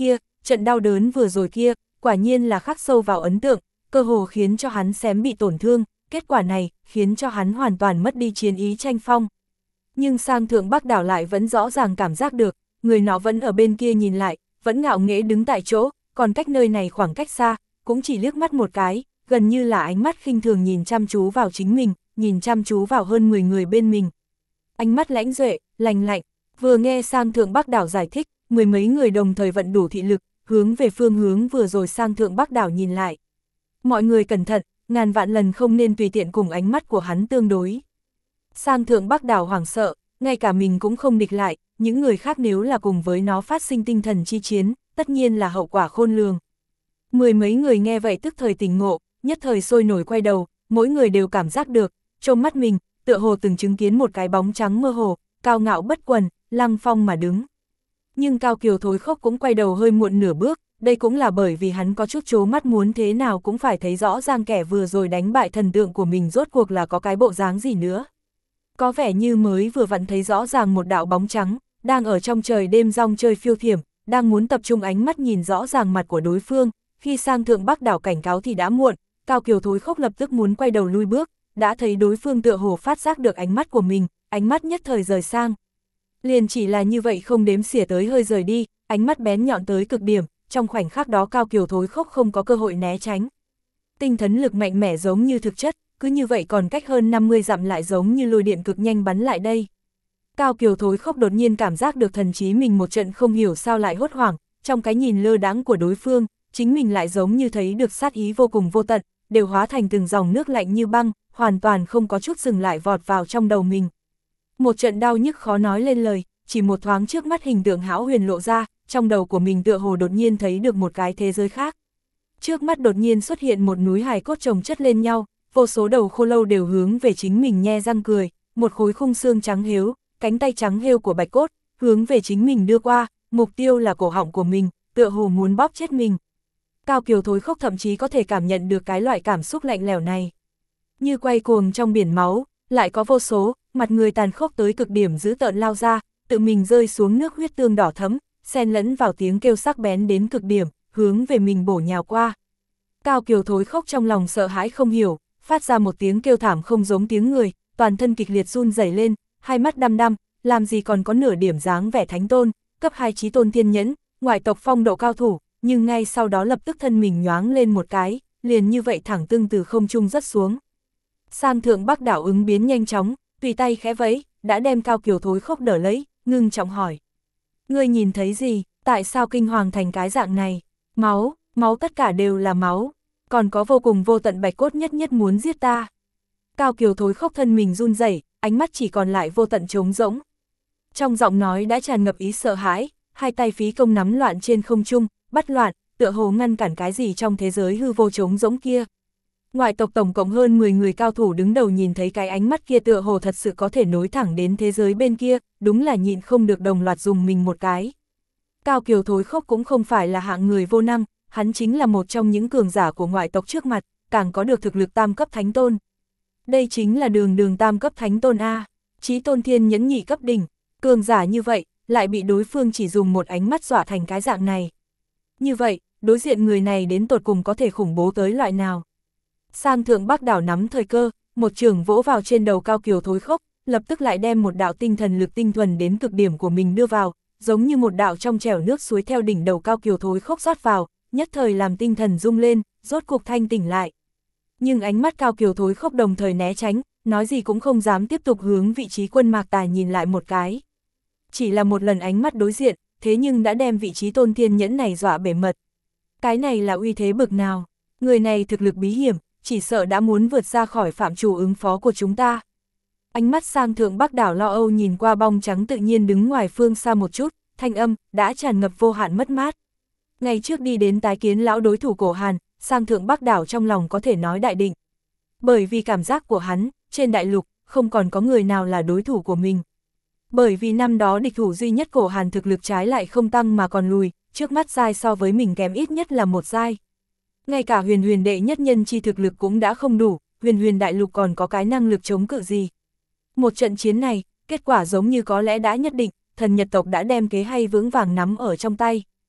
trận đau đớn vừa rồi kia, quả nhiên là khắc sâu vào ấn tượng, cơ hồ khiến cho hắn xém bị tổn thương, kết quả này khiến cho hắn hoàn toàn mất đi chiến ý tranh phong. Nhưng Sang Thượng Bắc Đảo lại vẫn rõ ràng cảm giác được, người nó vẫn ở bên kia nhìn lại, vẫn ngạo nghễ đứng tại chỗ, còn cách nơi này khoảng cách xa, cũng chỉ liếc mắt một cái, gần như là ánh mắt khinh thường nhìn chăm chú vào chính mình, nhìn chăm chú vào hơn 10 người bên mình. Ánh mắt lãnh duệ, lành lạnh, vừa nghe Sang Thượng Bắc Đảo giải thích, mười mấy người đồng thời vận đủ thị lực, hướng về phương hướng vừa rồi Sang Thượng Bắc Đảo nhìn lại. Mọi người cẩn thận, ngàn vạn lần không nên tùy tiện cùng ánh mắt của hắn tương đối. Sang Thượng Bắc Đảo hoảng sợ, ngay cả mình cũng không địch lại, những người khác nếu là cùng với nó phát sinh tinh thần chi chiến, tất nhiên là hậu quả khôn lường. Mười mấy người nghe vậy tức thời tỉnh ngộ, nhất thời sôi nổi quay đầu, mỗi người đều cảm giác được, trong mắt mình, tựa hồ từng chứng kiến một cái bóng trắng mơ hồ, cao ngạo bất quần, lăng phong mà đứng. Nhưng Cao Kiều Thối Khốc cũng quay đầu hơi muộn nửa bước, đây cũng là bởi vì hắn có chút chố mắt muốn thế nào cũng phải thấy rõ ràng kẻ vừa rồi đánh bại thần tượng của mình rốt cuộc là có cái bộ dáng gì nữa. Có vẻ như mới vừa vặn thấy rõ ràng một đạo bóng trắng, đang ở trong trời đêm rong chơi phiêu thiểm, đang muốn tập trung ánh mắt nhìn rõ ràng mặt của đối phương, khi Sang Thượng Bắc Đảo cảnh cáo thì đã muộn, Cao Kiều Thối Khốc lập tức muốn quay đầu lui bước, đã thấy đối phương tựa hồ phát giác được ánh mắt của mình, ánh mắt nhất thời rời sang. Liền chỉ là như vậy không đếm xỉa tới hơi rời đi, ánh mắt bén nhọn tới cực điểm, trong khoảnh khắc đó Cao Kiều Thối Khốc không có cơ hội né tránh. Tinh thần lực mạnh mẽ giống như thực chất, cứ như vậy còn cách hơn 50 dặm lại giống như lôi điện cực nhanh bắn lại đây. Cao Kiều Thối Khốc đột nhiên cảm giác được thần trí mình một trận không hiểu sao lại hốt hoảng, trong cái nhìn lơ đãng của đối phương, chính mình lại giống như thấy được sát ý vô cùng vô tận, đều hóa thành từng dòng nước lạnh như băng, hoàn toàn không có chút dừng lại vọt vào trong đầu mình. Một trận đau nhức khó nói lên lời, chỉ một thoáng trước mắt hình tượng hão huyền lộ ra, trong đầu của mình tựa hồ đột nhiên thấy được một cái thế giới khác. Trước mắt đột nhiên xuất hiện một núi hài cốt chồng chất lên nhau, vô số đầu khô lâu đều hướng về chính mình nhe răng cười, một khối khung xương trắng hếu, cánh tay trắng hêu của bạch cốt, hướng về chính mình đưa qua, mục tiêu là cổ họng của mình, tựa hồ muốn bóp chết mình. Cao Kiều Thối Khốc thậm chí có thể cảm nhận được cái loại cảm xúc lạnh lẽo này. Như quay cuồng trong biển máu, lại có vô số, mặt người tàn khốc tới cực điểm dữ tợn lao ra, tự mình rơi xuống nước huyết tương đỏ thấm, xen lẫn vào tiếng kêu sắc bén đến cực điểm, hướng về mình bổ nhào qua. Cao Kiều Thối Khốc trong lòng sợ hãi không hiểu, phát ra một tiếng kêu thảm không giống tiếng người, toàn thân kịch liệt run rẩy lên, hai mắt đăm đăm, làm gì còn có nửa điểm dáng vẻ thánh tôn, cấp 2 chí tôn thiên nhẫn, ngoại tộc phong độ cao thủ, nhưng ngay sau đó lập tức thân mình nhoáng lên một cái, liền như vậy thẳng tưng từ không trung rớt xuống. Sang Thượng Bắc Đảo ứng biến nhanh chóng, tùy tay khẽ vẫy, đã đem Cao Kiều Thối Khốc đỡ lấy, ngưng trọng hỏi. Ngươi nhìn thấy gì, tại sao kinh hoàng thành cái dạng này? Máu, máu tất cả đều là máu, còn có vô cùng vô tận bạch cốt nhất nhất muốn giết ta. Cao Kiều Thối Khốc thân mình run rẩy, ánh mắt chỉ còn lại vô tận trống rỗng. Trong giọng nói đã tràn ngập ý sợ hãi, hai tay phí công nắm loạn trên không trung, bắt loạn, tựa hồ ngăn cản cái gì trong thế giới hư vô trống rỗng kia. Ngoại tộc tổng cộng hơn 10 người cao thủ đứng đầu nhìn thấy cái ánh mắt kia tựa hồ thật sự có thể nối thẳng đến thế giới bên kia, đúng là nhịn không được đồng loạt dùng mình một cái. Cao Kiều Thối Khốc cũng không phải là hạng người vô năng, hắn chính là một trong những cường giả của ngoại tộc trước mặt, càng có được thực lực tam cấp thánh tôn. Đây chính là đường tam cấp thánh tôn A, chí tôn thiên nhẫn nhị cấp đỉnh, cường giả như vậy, lại bị đối phương chỉ dùng một ánh mắt dọa thành cái dạng này. Như vậy, đối diện người này đến tột cùng có thể khủng bố tới loại nào? Sang Thượng Bắc Đảo nắm thời cơ, một chưởng vỗ vào trên đầu Cao Kiều Thối Khốc, lập tức lại đem một đạo tinh thần lực tinh thuần đến cực điểm của mình đưa vào, giống như một đạo trong trẻo nước suối theo đỉnh đầu Cao Kiều Thối Khốc rót vào, nhất thời làm tinh thần rung lên, rốt cuộc thanh tỉnh lại. Nhưng ánh mắt Cao Kiều Thối Khốc đồng thời né tránh, nói gì cũng không dám tiếp tục hướng vị trí Quân Mạc Tài nhìn lại một cái. Chỉ là một lần ánh mắt đối diện, thế nhưng đã đem vị trí tôn thiên nhẫn này dọa bể mật. Cái này là uy thế bực nào? Người này thực lực bí hiểm, chỉ sợ đã muốn vượt ra khỏi phạm trù ứng phó của chúng ta. Ánh mắt Sang Thượng Bắc Đảo lo âu nhìn qua bóng trắng tự nhiên đứng ngoài phương xa một chút, thanh âm đã tràn ngập vô hạn mất mát. Ngày trước đi đến tái kiến lão đối thủ Cổ Hàn, Sang Thượng Bắc Đảo trong lòng có thể nói đại định. Bởi vì cảm giác của hắn, trên đại lục, không còn có người nào là đối thủ của mình. Bởi vì năm đó địch thủ duy nhất Cổ Hàn thực lực trái lại không tăng mà còn lùi, trước mắt giai so với mình kém ít nhất là một giai. Ngay cả huyền đệ nhất nhân chi thực lực cũng đã không đủ, huyền đại lục còn có cái năng lực chống cự gì. Một trận chiến này, kết quả giống như có lẽ đã nhất định, thần Nhật tộc đã đem kế hay vững vàng nắm ở trong tay.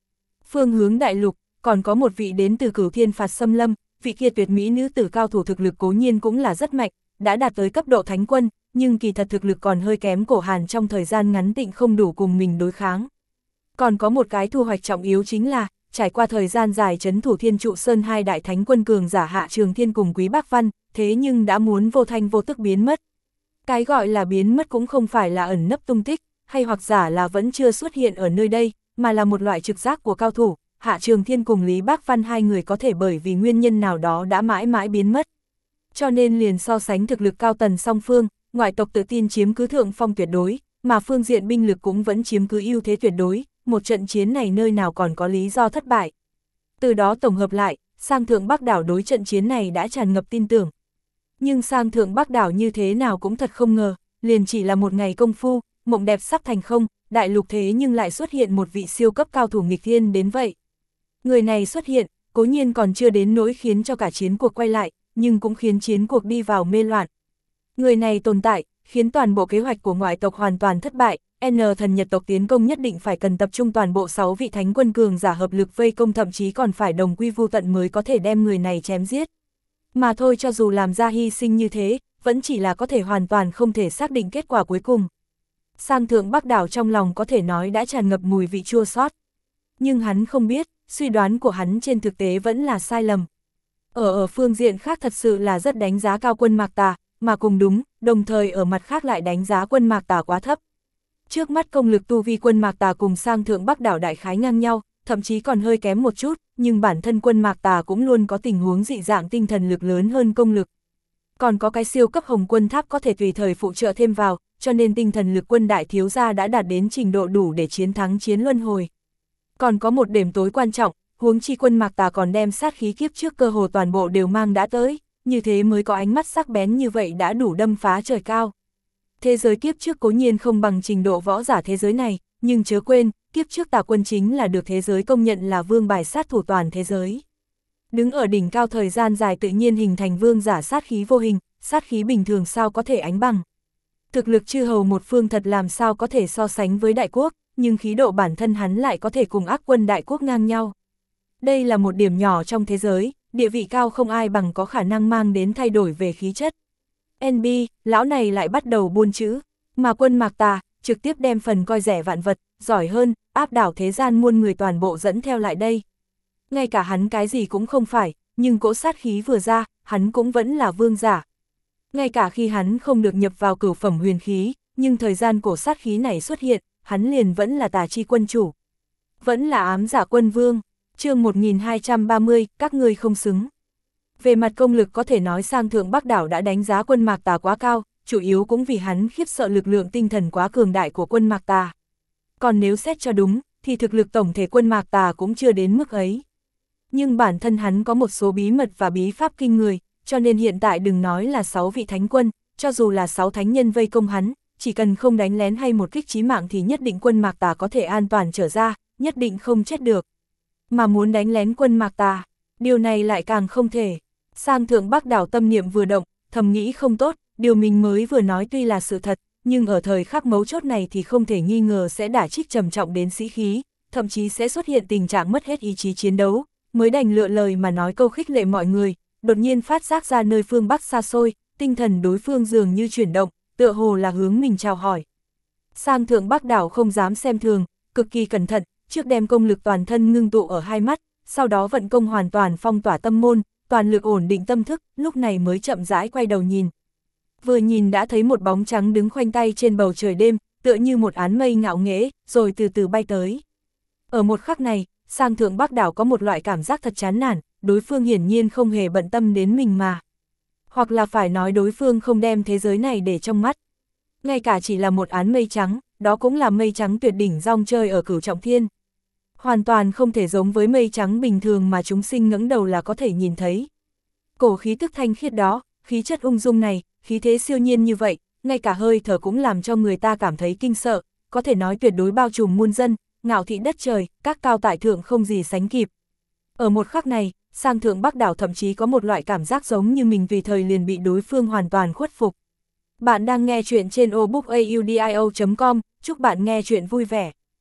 Phương hướng đại lục, còn có một vị đến từ Cửu Thiên Phạt Xâm Lâm, vị kia tuyệt mỹ nữ tử cao thủ thực lực cố nhiên cũng là rất mạnh, đã đạt tới cấp độ thánh quân, nhưng kỳ thật thực lực còn hơi kém Cổ Hàn trong thời gian ngắn tịnh không đủ cùng mình đối kháng. Còn có một cái thu hoạch trọng yếu chính là, trải qua thời gian dài trấn thủ Thiên Trụ Sơn hai đại thánh quân cường giả Hạ Trường Thiên cùng Quý Bác Văn, thế nhưng đã muốn vô thanh vô tức biến mất. Cái gọi là biến mất cũng không phải là ẩn nấp tung tích, hay hoặc giả là vẫn chưa xuất hiện ở nơi đây, mà là một loại trực giác của cao thủ. Hạ Trường Thiên cùng Lý Bác Văn hai người có thể bởi vì nguyên nhân nào đó đã mãi mãi biến mất. Cho nên liền so sánh thực lực cao tần song phương, ngoại tộc tự tin chiếm cứ thượng phong tuyệt đối, mà phương diện binh lực cũng vẫn chiếm cứ ưu thế tuyệt đối, một trận chiến này nơi nào còn có lý do thất bại. Từ đó tổng hợp lại, Sang Thượng Bắc Đảo đối trận chiến này đã tràn ngập tin tưởng. Nhưng Sang Thượng Bắc Đảo như thế nào cũng thật không ngờ, liền chỉ là một ngày công phu, mộng đẹp sắp thành không, đại lục thế nhưng lại xuất hiện một vị siêu cấp cao thủ nghịch thiên đến vậy. Người này xuất hiện, cố nhiên còn chưa đến nỗi khiến cho cả chiến cuộc quay lại, nhưng cũng khiến chiến cuộc đi vào mê loạn. Người này tồn tại, khiến toàn bộ kế hoạch của ngoại tộc hoàn toàn thất bại, Thần Nhật tộc tiến công nhất định phải cần tập trung toàn bộ 6 vị thánh quân cường giả hợp lực vây công, thậm chí còn phải đồng quy vu tận mới có thể đem người này chém giết. Mà thôi, cho dù làm ra hy sinh như thế, vẫn chỉ là có thể hoàn toàn không thể xác định kết quả cuối cùng. Sang Thượng Bắc Đảo trong lòng có thể nói đã tràn ngập mùi vị chua xót. Nhưng hắn không biết, suy đoán của hắn trên thực tế vẫn là sai lầm. Ở phương diện khác thật sự là rất đánh giá cao quân Mạc Tà, mà cùng đúng, đồng thời ở mặt khác lại đánh giá quân Mạc Tà quá thấp. Trước mắt công lực tu vi quân Mạc Tà cùng Sang Thượng Bắc Đảo đại khái ngang nhau, thậm chí còn hơi kém một chút, nhưng bản thân quân Mạc Tà cũng luôn có tình huống dị dạng tinh thần lực lớn hơn công lực. Còn có cái siêu cấp Hồng Quân Tháp có thể tùy thời phụ trợ thêm vào, cho nên tinh thần lực quân đại thiếu gia đã đạt đến trình độ đủ để chiến thắng chiến luân hồi. Còn có một điểm tối quan trọng, huống chi quân Mạc Tà còn đem sát khí kiếp trước cơ hồ toàn bộ đều mang đã tới, như thế mới có ánh mắt sắc bén như vậy đã đủ đâm phá trời cao. Thế giới kiếp trước cố nhiên không bằng trình độ võ giả thế giới này, nhưng chớ quên, kiếp trước Tà quân chính là được thế giới công nhận là vương bài sát thủ toàn thế giới. Đứng ở đỉnh cao thời gian dài tự nhiên hình thành vương giả sát khí vô hình, sát khí bình thường sao có thể ánh bằng. Thực lực chư hầu một phương thật làm sao có thể so sánh với đại quốc, nhưng khí độ bản thân hắn lại có thể cùng ác quân đại quốc ngang nhau. Đây là một điểm nhỏ trong thế giới, địa vị cao không ai bằng có khả năng mang đến thay đổi về khí chất. NB, lão này lại bắt đầu buôn chữ, mà quân Mạc Tà, trực tiếp đem phần coi rẻ vạn vật, giỏi hơn, áp đảo thế gian muôn người toàn bộ dẫn theo lại đây. Ngay cả hắn cái gì cũng không phải, nhưng cỗ sát khí vừa ra, hắn cũng vẫn là vương giả. Ngay cả khi hắn không được nhập vào cửu phẩm huyền khí, nhưng thời gian cổ sát khí này xuất hiện, hắn liền vẫn là Tà chi quân chủ. Vẫn là ám giả quân vương. Chương 1230, các ngươi không xứng. Về mặt công lực có thể nói Sang Thượng Bắc Đảo đã đánh giá quân Mạc Tà quá cao, chủ yếu cũng vì hắn khiếp sợ lực lượng tinh thần quá cường đại của quân Mạc Tà. Còn nếu xét cho đúng, thì thực lực tổng thể quân Mạc Tà cũng chưa đến mức ấy. Nhưng bản thân hắn có một số bí mật và bí pháp kinh người, cho nên hiện tại đừng nói là 6 vị thánh quân, cho dù là 6 thánh nhân vây công hắn, chỉ cần không đánh lén hay một kích chí mạng thì nhất định quân Mạc Tà có thể an toàn trở ra, nhất định không chết được. Mà muốn đánh lén quân Mạc Tà, điều này lại càng không thể. Sang Thượng Bắc Đảo tâm niệm vừa động, thầm nghĩ không tốt, điều mình mới vừa nói tuy là sự thật, nhưng ở thời khắc mấu chốt này thì không thể nghi ngờ sẽ đả kích trầm trọng đến sĩ khí, thậm chí sẽ xuất hiện tình trạng mất hết ý chí chiến đấu, mới đành lựa lời mà nói câu khích lệ mọi người, đột nhiên phát giác ra nơi phương Bắc xa xôi, tinh thần đối phương dường như chuyển động, tựa hồ là hướng mình chào hỏi. Sang Thượng Bắc Đảo không dám xem thường, cực kỳ cẩn thận, trước đem công lực toàn thân ngưng tụ ở hai mắt, sau đó vận công hoàn toàn phong tỏa tâm môn, toàn lực ổn định tâm thức, lúc này mới chậm rãi quay đầu nhìn. Vừa nhìn đã thấy một bóng trắng đứng khoanh tay trên bầu trời đêm, tựa như một áng mây ngạo nghễ, rồi từ từ bay tới. Ở một khắc này, Sang Thượng Bắc Đảo có một loại cảm giác thật chán nản, đối phương hiển nhiên không hề bận tâm đến mình mà. Hoặc là phải nói đối phương không đem thế giới này để trong mắt. Ngay cả chỉ là một áng mây trắng, đó cũng là mây trắng tuyệt đỉnh rong chơi ở Cửu Trọng Thiên. Hoàn toàn không thể giống với mây trắng bình thường mà chúng sinh ngẩng đầu là có thể nhìn thấy. Cổ khí tức thanh khiết đó, khí chất ung dung này, khí thế siêu nhiên như vậy, ngay cả hơi thở cũng làm cho người ta cảm thấy kinh sợ, có thể nói tuyệt đối bao trùm muôn dân, ngạo thị đất trời, các cao tại thượng không gì sánh kịp. Ở một khắc này, Sang Thượng Bắc Đảo thậm chí có một loại cảm giác giống như mình tùy thời liền bị đối phương hoàn toàn khuất phục. Bạn đang nghe chuyện trên obookaudio.com, chúc bạn nghe chuyện vui vẻ.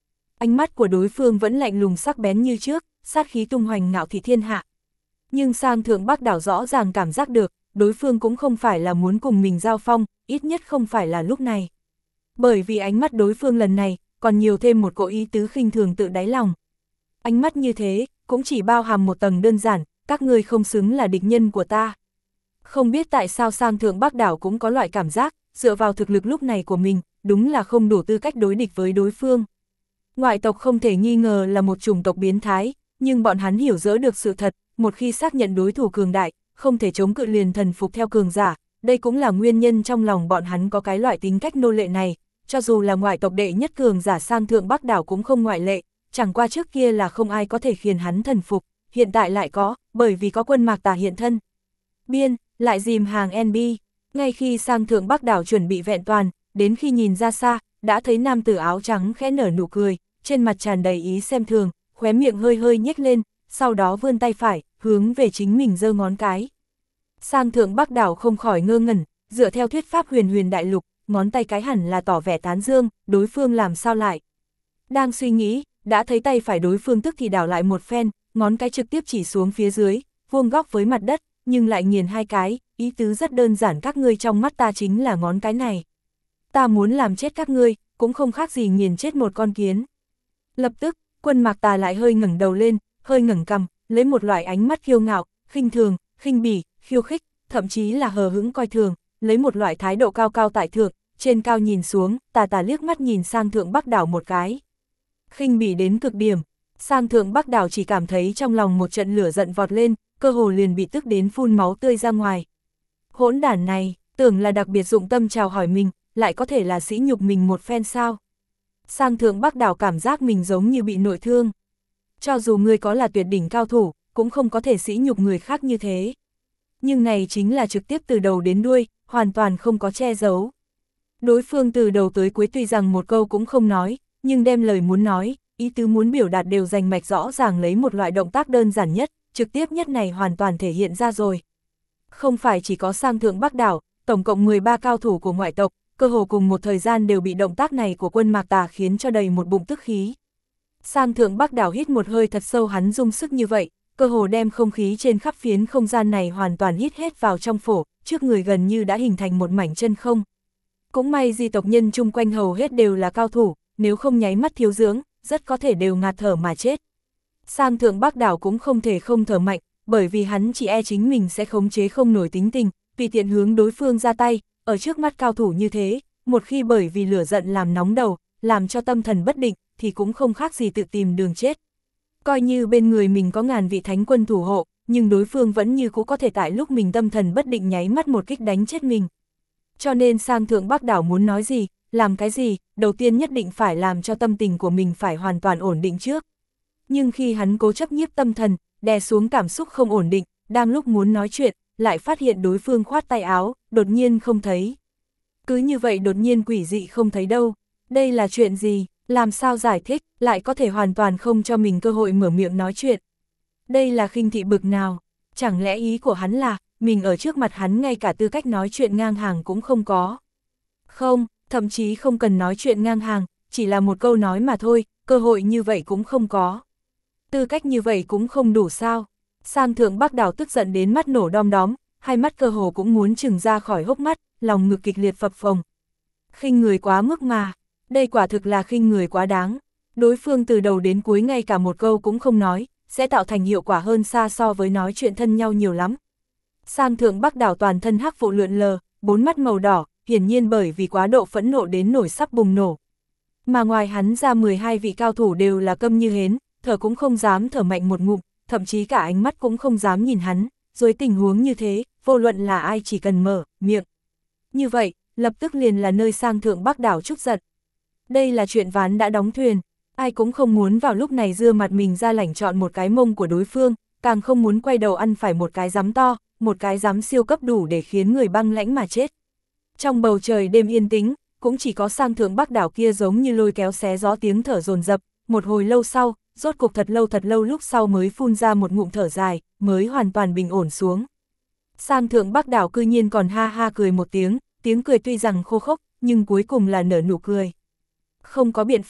ánh mắt của đối phương vẫn lạnh lùng sắc bén như trước, sát khí tung hoành ngạo thị thiên hạ. Nhưng Sang Thượng Bắc Đảo rõ ràng cảm giác được, đối phương cũng không phải là muốn cùng mình giao phong, ít nhất không phải là lúc này. Bởi vì ánh mắt đối phương lần này, còn nhiều thêm một cỗ ý tứ khinh thường tự đáy lòng. Ánh mắt như thế, cũng chỉ bao hàm một tầng đơn giản, các ngươi không xứng là địch nhân của ta. Không biết tại sao Sang Thượng Bắc Đảo cũng có loại cảm giác, dựa vào thực lực lúc này của mình, đúng là không đủ tư cách đối địch với đối phương. Ngoại tộc không thể nghi ngờ là một chủng tộc biến thái, nhưng bọn hắn hiểu rõ được sự thật, một khi xác nhận đối thủ cường đại, không thể chống cự liền thần phục theo cường giả, đây cũng là nguyên nhân trong lòng bọn hắn có cái loại tính cách nô lệ này, cho dù là ngoại tộc đệ nhất cường giả Sang Thượng Bắc Đảo cũng không ngoại lệ, chẳng qua trước kia là không ai có thể khiến hắn thần phục, hiện tại lại có, bởi vì có Quân Mạc Tà hiện thân. Biên, lại dìm hàng NB, ngay khi Sang Thượng Bắc Đảo chuẩn bị vẹn toàn, đến khi nhìn ra xa, đã thấy nam tử áo trắng khẽ nở nụ cười, trên mặt tràn đầy ý xem thường, khóe miệng hơi hơi nhếch lên, sau đó vươn tay phải, hướng về chính mình giơ ngón cái. Sang Thượng Bắc Đảo không khỏi ngơ ngẩn, dựa theo thuyết pháp huyền huyền đại lục, ngón tay cái hẳn là tỏ vẻ tán dương, đối phương làm sao lại. Đang suy nghĩ, đã thấy tay phải đối phương tức thì đảo lại một phen, ngón cái trực tiếp chỉ xuống phía dưới, vuông góc với mặt đất, nhưng lại nghiền hai cái, ý tứ rất đơn giản, các ngươi trong mắt ta chính là ngón cái này. Ta muốn làm chết các ngươi, cũng không khác gì nghiền chết một con kiến. Lập tức, Quân Mạc Tà lại hơi ngẩng đầu lên, hơi ngẩng cằm, lấy một loại ánh mắt kiêu ngạo, khinh thường, khinh bỉ, khiêu khích, thậm chí là hờ hững coi thường, lấy một loại thái độ cao cao tại thượng, trên cao nhìn xuống, tà tà liếc mắt nhìn Sang Thượng Bắc Đảo một cái. Khinh bỉ đến cực điểm, Sang Thượng Bắc Đảo chỉ cảm thấy trong lòng một trận lửa giận vọt lên, cơ hồ liền bị tức đến phun máu tươi ra ngoài. Hỗn đản này, tưởng là đặc biệt dụng tâm chào hỏi mình, lại có thể là sỉ nhục mình một phen sao. Sang Thượng Bắc Đảo cảm giác mình giống như bị nội thương. Cho dù ngươi có là tuyệt đỉnh cao thủ, cũng không có thể sỉ nhục người khác như thế. Nhưng này chính là trực tiếp từ đầu đến đuôi, hoàn toàn không có che giấu. Đối phương từ đầu tới cuối tuy rằng một câu cũng không nói, nhưng đem lời muốn nói, ý tứ muốn biểu đạt đều rành mạch rõ ràng, lấy một loại động tác đơn giản nhất, trực tiếp nhất này hoàn toàn thể hiện ra rồi. Không phải chỉ có Sang Thượng Bắc Đảo, tổng cộng 13 cao thủ của ngoại tộc, cơ hồ cùng một thời gian đều bị động tác này của Quân Mạc Tà khiến cho đầy một bụng tức khí. Sang Thượng Bắc Đảo hít một hơi thật sâu, hắn dùng sức như vậy, cơ hồ đem không khí trên khắp phiến không gian này hoàn toàn hít hết vào trong phổi, trước người gần như đã hình thành một mảnh chân không. Cũng may di tộc nhân chung quanh hầu hết đều là cao thủ, nếu không nháy mắt thiếu dưỡng, rất có thể đều ngạt thở mà chết. Sang Thượng Bắc Đảo cũng không thể không thở mạnh, bởi vì hắn chỉ e chính mình sẽ khống chế không nổi tính tình, tùy tiện hướng đối phương ra tay, ở trước mắt cao thủ như thế, một khi bởi vì lửa giận làm nóng đầu, làm cho tâm thần bất định, thì cũng không khác gì tự tìm đường chết. Coi như bên người mình có ngàn vị thánh quân thủ hộ, nhưng đối phương vẫn như cũ có thể tại lúc mình tâm thần bất định nháy mắt một kích đánh chết mình. Cho nên Sang Thượng Bắc Đảo muốn nói gì, làm cái gì, đầu tiên nhất định phải làm cho tâm tình của mình phải hoàn toàn ổn định trước. Nhưng khi hắn cố chấp nhiếp tâm thần, đè xuống cảm xúc không ổn định, đang lúc muốn nói chuyện, lại phát hiện đối phương khoát tay áo, đột nhiên không thấy. Cứ như vậy đột nhiên quỷ dị không thấy đâu. Đây là chuyện gì, làm sao giải thích, lại có thể hoàn toàn không cho mình cơ hội mở miệng nói chuyện. Đây là khinh thị bực nào, chẳng lẽ ý của hắn là, mình ở trước mặt hắn ngay cả tư cách nói chuyện ngang hàng cũng không có. Không, thậm chí không cần nói chuyện ngang hàng, chỉ là một câu nói mà thôi, cơ hội như vậy cũng không có. Tư cách như vậy cũng không đủ sao. Sang Thượng Bắc Đảo tức giận đến mắt nổ đom đóm, hai mắt cơ hồ cũng muốn trừng ra khỏi hốc mắt, lòng ngực kịch liệt phập phồng. Khinh người quá mức mà, đây quả thực là khinh người quá đáng. Đối phương từ đầu đến cuối ngay cả một câu cũng không nói, sẽ tạo thành hiệu quả hơn xa so với nói chuyện thân nhau nhiều lắm. Sang Thượng Bắc Đảo toàn thân hắc vụ lượn lờ, bốn mắt màu đỏ, hiển nhiên bởi vì quá độ phẫn nộ đến nổi sắp bùng nổ. Mà ngoài hắn ra 12 vị cao thủ đều là câm như hến, thở cũng không dám thở mạnh một ngụm, thậm chí cả ánh mắt cũng không dám nhìn hắn. Dưới tình huống như thế, vô luận là ai chỉ cần mở miệng như vậy, lập tức liền là nơi Sang Thượng Bắc Đảo trút giận. Đây là chuyện ván đã đóng thuyền, ai cũng không muốn vào lúc này dưa mặt mình ra lảnh chọn một cái mông của đối phương, càng không muốn quay đầu ăn phải một cái giám to, một cái giám siêu cấp đủ để khiến người băng lãnh mà chết. Trong bầu trời đêm yên tĩnh, cũng chỉ có Sang Thượng Bắc Đảo kia giống như lôi kéo xé gió tiếng thở dồn dập, một hồi lâu sau, rốt cục thật lâu lúc sau mới phun ra một ngụm thở dài, mới hoàn toàn bình ổn xuống. Sang Thượng Bắc Đảo cư nhiên còn ha ha cười một tiếng cười tuy rằng khô khốc, nhưng cuối cùng là nở nụ cười. Không có biện pháp,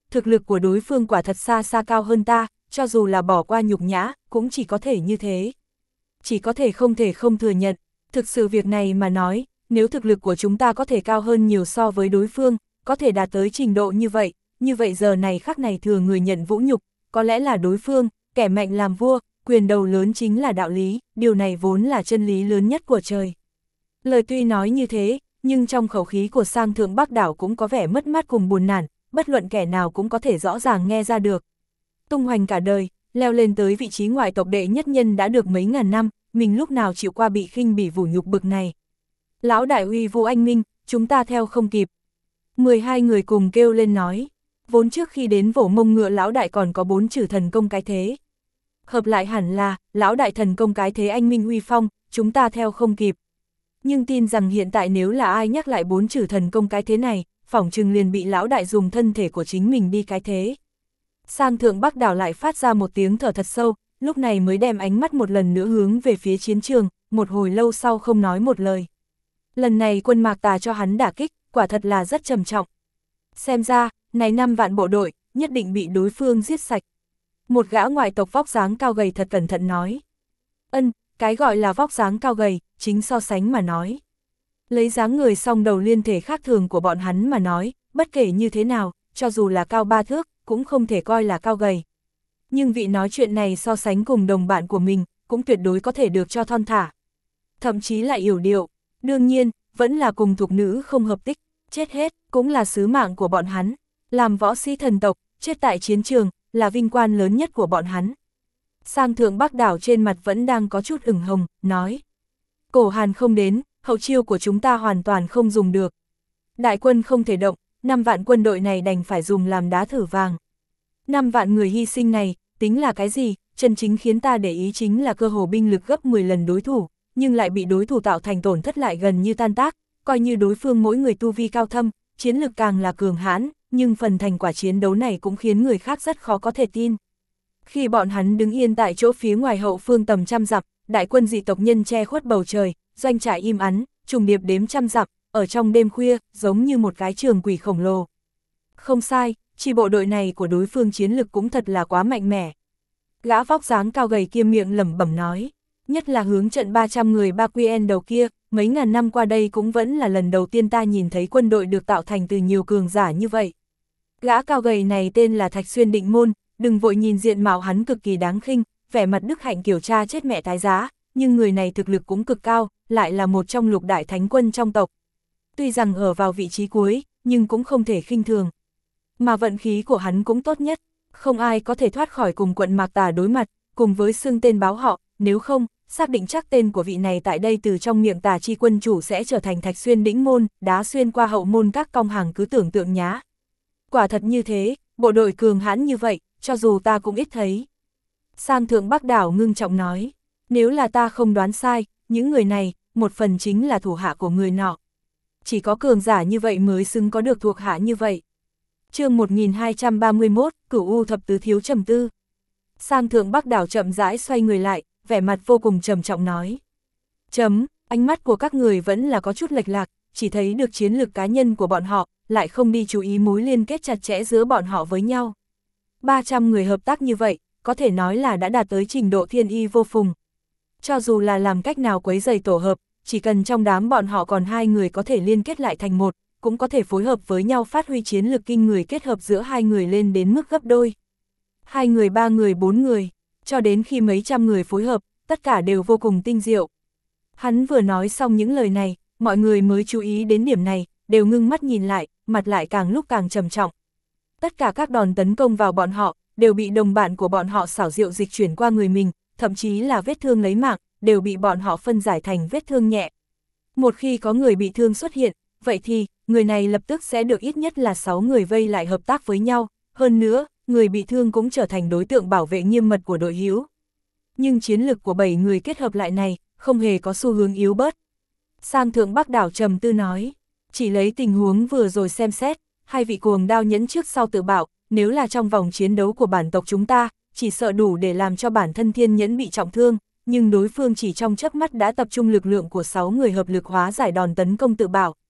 thực lực của đối phương quả thật xa xa cao hơn ta, cho dù là bỏ qua nhục nhã, cũng chỉ có thể như thế. Chỉ có thể không thừa nhận, thực sự việc này mà nói, nếu thực lực của chúng ta có thể cao hơn nhiều so với đối phương, có thể đạt tới trình độ như vậy giờ này khắc này thừa người nhận vũ nhục, có lẽ là đối phương, kẻ mạnh làm vua, quyền đầu lớn chính là đạo lý, điều này vốn là chân lý lớn nhất của trời. Lời tuy nói như thế, nhưng trong khẩu khí của Sang Thượng Bắc Đảo cũng có vẻ mất mát cùng buồn nản, bất luận kẻ nào cũng có thể rõ ràng nghe ra được. Tung hoành cả đời, leo lên tới vị trí ngoại tộc đệ nhất nhân đã được mấy ngàn năm, mình lúc nào chịu qua bị khinh bỉ vũ nhục bực này. Lão đại uy vũ anh minh, chúng ta theo không kịp. 12 người cùng kêu lên nói, vốn trước khi đến vỗ mông ngựa lão đại còn có 4 chữ thần công cái thế. Hợp lại hẳn là, lão đại thần công cái thế anh minh uy phong, chúng ta theo không kịp. Nhưng tin rằng hiện tại nếu là ai nhắc lại 4 chữ thần công cái thế này, phỏng chừng liền bị lão đại dùng thân thể của chính mình đi cái thế. Sang Thượng Bắc Đảo lại phát ra một tiếng thở thật sâu, lúc này mới đem ánh mắt một lần nữa hướng về phía chiến trường, một hồi lâu sau không nói một lời. Lần này quân Mạc Tà cho hắn đả kích, quả thật là rất trầm trọng. Xem ra, này 5 vạn bộ đội, nhất định bị đối phương giết sạch. Một gã ngoại tộc vóc dáng cao gầy thật cẩn thận nói. Cái gọi là vóc dáng cao gầy, chính so sánh mà nói. Lấy dáng người song đầu liên thể khác thường của bọn hắn mà nói, bất kể như thế nào, cho dù là cao 3 thước, cũng không thể coi là cao gầy. Nhưng vị nói chuyện này so sánh cùng đồng bạn của mình, cũng tuyệt đối có thể được cho thon thả. Thậm chí là yểu điệu, đương nhiên, vẫn là cùng thục nữ không hợp tích, chết hết, cũng là sứ mạng của bọn hắn. Làm võ sĩ thần tộc, chết tại chiến trường, là vinh quang lớn nhất của bọn hắn. Sang Thượng Bắc Đảo trên mặt vẫn đang có chút ửng hồng, nói. Cổ Hàn không đến, hậu chiêu của chúng ta hoàn toàn không dùng được. Đại quân không thể động, 5 vạn quân đội này đành phải dùng làm đá thử vàng. 5 vạn người hy sinh này, tính là cái gì, chân chính khiến ta để ý chính là cơ hồ binh lực gấp 10 lần đối thủ, nhưng lại bị đối thủ tạo thành tổn thất lại gần như tan tác, coi như đối phương mỗi người tu vi cao thâm, chiến lực càng là cường hãn, nhưng phần thành quả chiến đấu này cũng khiến người khác rất khó có thể tin. Khi bọn hắn đứng yên tại chỗ phía ngoài hậu phương tầm trăm dặm, đại quân dị tộc nhân che khuất bầu trời, doanh trại im ắng, trùng điệp đếm trăm dặm, ở trong đêm khuya, giống như một cái trường quỷ khổng lồ. Không sai, chi bộ đội này của đối phương chiến lực cũng thật là quá mạnh mẽ. Gã vóc dáng cao gầy kia miệng lẩm bẩm nói, nhất là hướng trận 300 người Ba Quy đầu kia, mấy ngàn năm qua đây cũng vẫn là lần đầu tiên ta nhìn thấy quân đội được tạo thành từ nhiều cường giả như vậy. Gã cao gầy này tên là Thạch Xuyên Định Môn, đừng vội nhìn diện mạo hắn cực kỳ đáng khinh, vẻ mặt đức hạnh kiểu cha chết mẹ tái giá, nhưng người này thực lực cũng cực cao, lại là một trong lục đại thánh quân trong tộc. Tuy rằng ở vào vị trí cuối, nhưng cũng không thể khinh thường. Mà vận khí của hắn cũng tốt nhất, không ai có thể thoát khỏi cùng quận Mạc Tà đối mặt, cùng với xưng tên báo họ, nếu không, xác định chắc tên của vị này tại đây từ trong miệng Tà chi quân chủ sẽ trở thành Thạch Xuyên Đĩnh Môn, đá xuyên qua hậu môn các cong hàng cứ tưởng tượng nhá. Quả thật như thế, bộ đội cường hãn như vậy, cho dù ta cũng ít thấy. Sang Thượng Bắc Đảo ngưng trọng nói, nếu là ta không đoán sai, những người này, một phần chính là thủ hạ của người nọ. Chỉ có cường giả như vậy mới xứng có được thuộc hạ như vậy. Chương 1231, Cửu U thập tứ thiếu trầm tư. Sang Thượng Bắc Đảo chậm rãi xoay người lại, vẻ mặt vô cùng trầm trọng nói. Ánh mắt của các người vẫn là có chút lệch lạc, chỉ thấy được chiến lược cá nhân của bọn họ, lại không đi chú ý mối liên kết chặt chẽ giữa bọn họ với nhau. 300 người hợp tác như vậy, có thể nói là đã đạt tới trình độ thiên y vô phùng. Cho dù là làm cách nào quấy rầy tổ hợp, chỉ cần trong đám bọn họ còn 2 người có thể liên kết lại thành một, cũng có thể phối hợp với nhau phát huy chiến lược kinh người kết hợp giữa 2 người lên đến mức gấp đôi. 2 người, 3 người, 4 người, cho đến khi mấy trăm người phối hợp, tất cả đều vô cùng tinh diệu. Hắn vừa nói xong những lời này, mọi người mới chú ý đến điểm này, đều ngưng mắt nhìn lại, mặt lại càng lúc càng trầm trọng. Tất cả các đòn tấn công vào bọn họ, đều bị đồng bạn của bọn họ xảo diệu dịch chuyển qua người mình, thậm chí là vết thương lấy mạng, đều bị bọn họ phân giải thành vết thương nhẹ. Một khi có người bị thương xuất hiện, vậy thì, người này lập tức sẽ được ít nhất là 6 người vây lại hợp tác với nhau, hơn nữa, người bị thương cũng trở thành đối tượng bảo vệ nghiêm mật của đội hữu. Nhưng chiến lực của 7 người kết hợp lại này, không hề có xu hướng yếu bớt. Sang Thượng Bắc Đảo trầm tư nói, chỉ lấy tình huống vừa rồi xem xét, 2 vị cuồng đao nhẫn trước sau tự bảo, nếu là trong vòng chiến đấu của bản tộc chúng ta, chỉ sợ đủ để làm cho bản thân thiên nhẫn bị trọng thương, nhưng đối phương chỉ trong chớp mắt đã tập trung lực lượng của 6 người hợp lực hóa giải đòn tấn công tự bảo.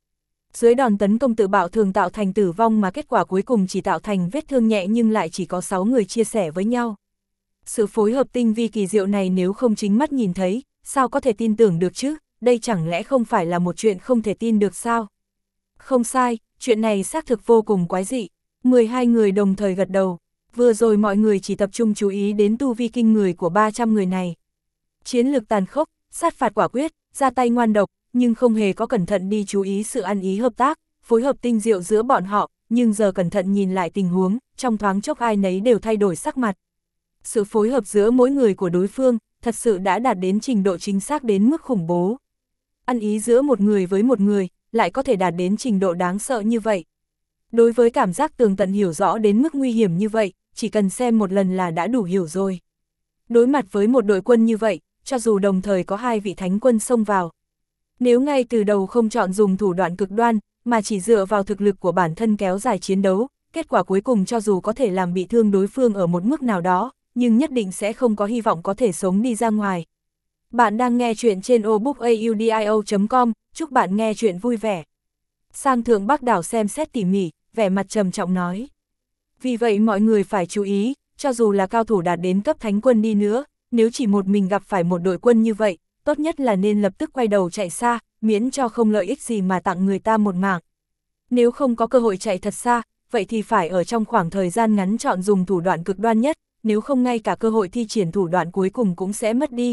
Dưới đòn tấn công tự bạo thường tạo thành tử vong mà kết quả cuối cùng chỉ tạo thành vết thương nhẹ nhưng lại chỉ có 6 người chia sẻ với nhau. Sự phối hợp tinh vi kỳ diệu này nếu không chính mắt nhìn thấy, sao có thể tin tưởng được chứ, đây chẳng lẽ không phải là một chuyện không thể tin được sao? Không sai, chuyện này xác thực vô cùng quái dị. 12 người đồng thời gật đầu, vừa rồi mọi người chỉ tập trung chú ý đến tu vi kinh người của 300 người này. Chiến lược tàn khốc, sát phạt quả quyết, ra tay ngoan độc, nhưng không hề có cẩn thận đi chú ý sự ăn ý hợp tác, phối hợp tinh diệu giữa bọn họ, nhưng giờ cẩn thận nhìn lại tình huống, trong thoáng chốc ai nấy đều thay đổi sắc mặt. Sự phối hợp giữa mỗi người của đối phương, thật sự đã đạt đến trình độ chính xác đến mức khủng bố. Ăn ý giữa một người với một người, lại có thể đạt đến trình độ đáng sợ như vậy. Đối với cảm giác tường tận hiểu rõ đến mức nguy hiểm như vậy, chỉ cần xem một lần là đã đủ hiểu rồi. Đối mặt với một đội quân như vậy, cho dù đồng thời có 2 vị thánh quân xông vào. Nếu ngay từ đầu không chọn dùng thủ đoạn cực đoan, mà chỉ dựa vào thực lực của bản thân kéo dài chiến đấu, kết quả cuối cùng cho dù có thể làm bị thương đối phương ở một mức nào đó, nhưng nhất định sẽ không có hy vọng có thể sống đi ra ngoài. Bạn đang nghe chuyện trên obookaudio.com, chúc bạn nghe chuyện vui vẻ. Sang Thượng Bắc Đảo xem xét tỉ mỉ, vẻ mặt trầm trọng nói. Vì vậy mọi người phải chú ý, cho dù là cao thủ đạt đến cấp thánh quân đi nữa, nếu chỉ một mình gặp phải một đội quân như vậy, tốt nhất là nên lập tức quay đầu chạy xa, miễn cho không lợi ích gì mà tặng người ta một mạng. Nếu không có cơ hội chạy thật xa, vậy thì phải ở trong khoảng thời gian ngắn chọn dùng thủ đoạn cực đoan nhất, nếu không ngay cả cơ hội thi triển thủ đoạn cuối cùng cũng sẽ mất đi.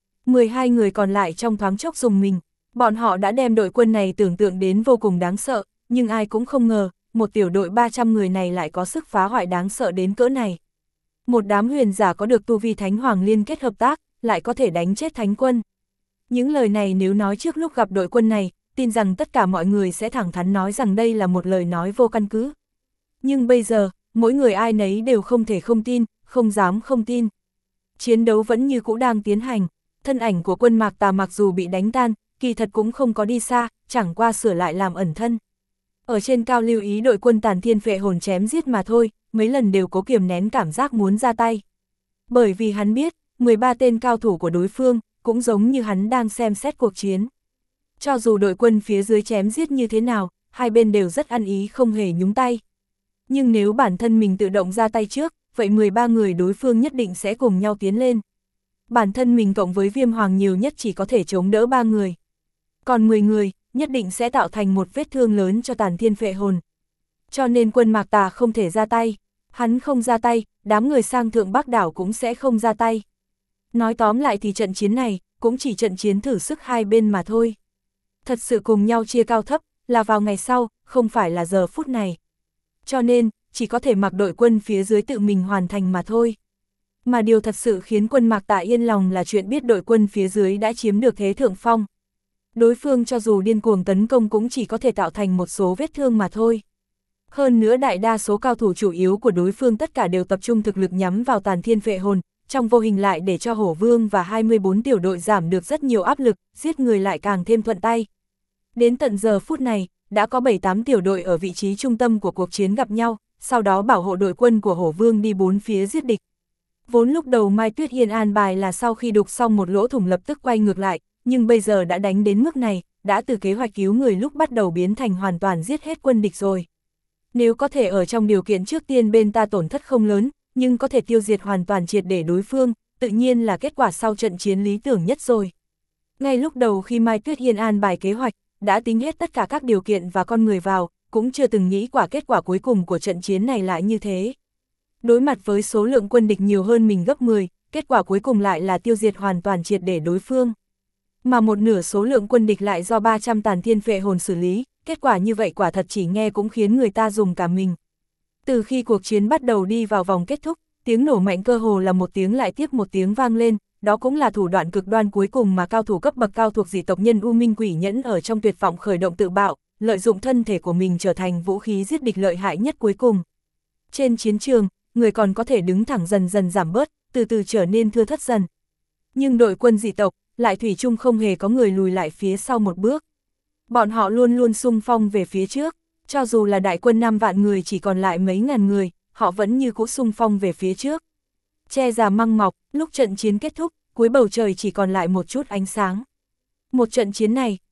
12 người còn lại trong thoáng chốc dùng mình, bọn họ đã đem đội quân này tưởng tượng đến vô cùng đáng sợ, nhưng ai cũng không ngờ, một tiểu đội 300 người này lại có sức phá hoại đáng sợ đến cỡ này. Một đám huyền giả có được tu vi thánh hoàng liên kết hợp tác, lại có thể đánh chết thánh quân. Những lời này nếu nói trước lúc gặp đội quân này, tin rằng tất cả mọi người sẽ thẳng thắn nói rằng đây là một lời nói vô căn cứ. Nhưng bây giờ, mỗi người ai nấy đều không thể không tin, không dám không tin. Chiến đấu vẫn như cũ đang tiến hành, thân ảnh của quân Mạc Tà mặc dù bị đánh tan, kỳ thật cũng không có đi xa, chẳng qua sửa lại làm ẩn thân. Ở trên cao lưu ý đội quân Tàn Thiên Phệ Hồn chém giết mà thôi, mấy lần đều cố kiềm nén cảm giác muốn ra tay. Bởi vì hắn biết, 13 tên cao thủ của đối phương, cũng giống như hắn đang xem xét cuộc chiến. Cho dù đội quân phía dưới chém giết như thế nào, hai bên đều rất ăn ý không hề nhúng tay. Nhưng nếu bản thân mình tự động ra tay trước, vậy 13 người đối phương nhất định sẽ cùng nhau tiến lên. Bản thân mình cộng với Viêm Hoàng nhiều nhất chỉ có thể chống đỡ 3 người. Còn 10 người, nhất định sẽ tạo thành một vết thương lớn cho Tàn Thiên Phệ Hồn. Cho nên quân Mạc Tà không thể ra tay. Hắn không ra tay, đám người sang Thượng Bắc Đảo cũng sẽ không ra tay. Nói tóm lại thì trận chiến này, cũng chỉ trận chiến thử sức hai bên mà thôi. Thật sự cùng nhau chia cao thấp, là vào ngày sau, không phải là giờ phút này. Cho nên, chỉ có thể mặc đội quân phía dưới tự mình hoàn thành mà thôi. Mà điều thật sự khiến quân Mạc Tà yên lòng là chuyện biết đội quân phía dưới đã chiếm được thế thượng phong. Đối phương cho dù điên cuồng tấn công cũng chỉ có thể tạo thành một số vết thương mà thôi. Hơn nữa đại đa số cao thủ chủ yếu của đối phương tất cả đều tập trung thực lực nhắm vào Tàn Thiên Phệ Hồn, trong vô hình lại để cho Hổ Vương và 24 tiểu đội giảm được rất nhiều áp lực, giết người lại càng thêm thuận tay. Đến tận giờ phút này, đã có 7-8 tiểu đội ở vị trí trung tâm của cuộc chiến gặp nhau, sau đó bảo hộ đội quân của Hổ Vương đi bốn phía giết địch. Vốn lúc đầu Mai Tuyết Yên an bài là sau khi đục xong một lỗ thủng lập tức quay ngược lại, nhưng bây giờ đã đánh đến mức này, đã từ kế hoạch cứu người lúc bắt đầu biến thành hoàn toàn giết hết quân địch rồi. Nếu có thể ở trong điều kiện trước tiên bên ta tổn thất không lớn, nhưng có thể tiêu diệt hoàn toàn triệt để đối phương, tự nhiên là kết quả sau trận chiến lý tưởng nhất rồi. Ngay lúc đầu khi Mai Tuyết Yên an bài kế hoạch, đã tính hết tất cả các điều kiện và con người vào, cũng chưa từng nghĩ quả kết quả cuối cùng của trận chiến này lại như thế. Đối mặt với số lượng quân địch nhiều hơn mình gấp 10, kết quả cuối cùng lại là tiêu diệt hoàn toàn triệt để đối phương. Mà một nửa số lượng quân địch lại do 300 Tàn Thiên Phệ Hồn xử lý, kết quả như vậy quả thật chỉ nghe cũng khiến người ta dùng cả mình. Từ khi cuộc chiến bắt đầu đi vào vòng kết thúc, tiếng nổ mạnh cơ hồ là một tiếng lại tiếp một tiếng vang lên, đó cũng là thủ đoạn cực đoan cuối cùng mà cao thủ cấp bậc cao thuộc dị tộc nhân U Minh Quỷ Nhẫn ở trong tuyệt vọng khởi động tự bạo, lợi dụng thân thể của mình trở thành vũ khí giết địch lợi hại nhất cuối cùng. Trên chiến trường, người còn có thể đứng thẳng dần dần giảm bớt, từ từ trở nên thưa thớt dần. Nhưng đội quân dị tộc, lại thủy chung không hề có người lùi lại phía sau một bước. Bọn họ luôn luôn xung phong về phía trước, cho dù là đại quân 5 vạn người chỉ còn lại mấy ngàn người, họ vẫn như cũ xung phong về phía trước. Che già măng mọc, lúc trận chiến kết thúc, cuối bầu trời chỉ còn lại một chút ánh sáng. Một trận chiến này,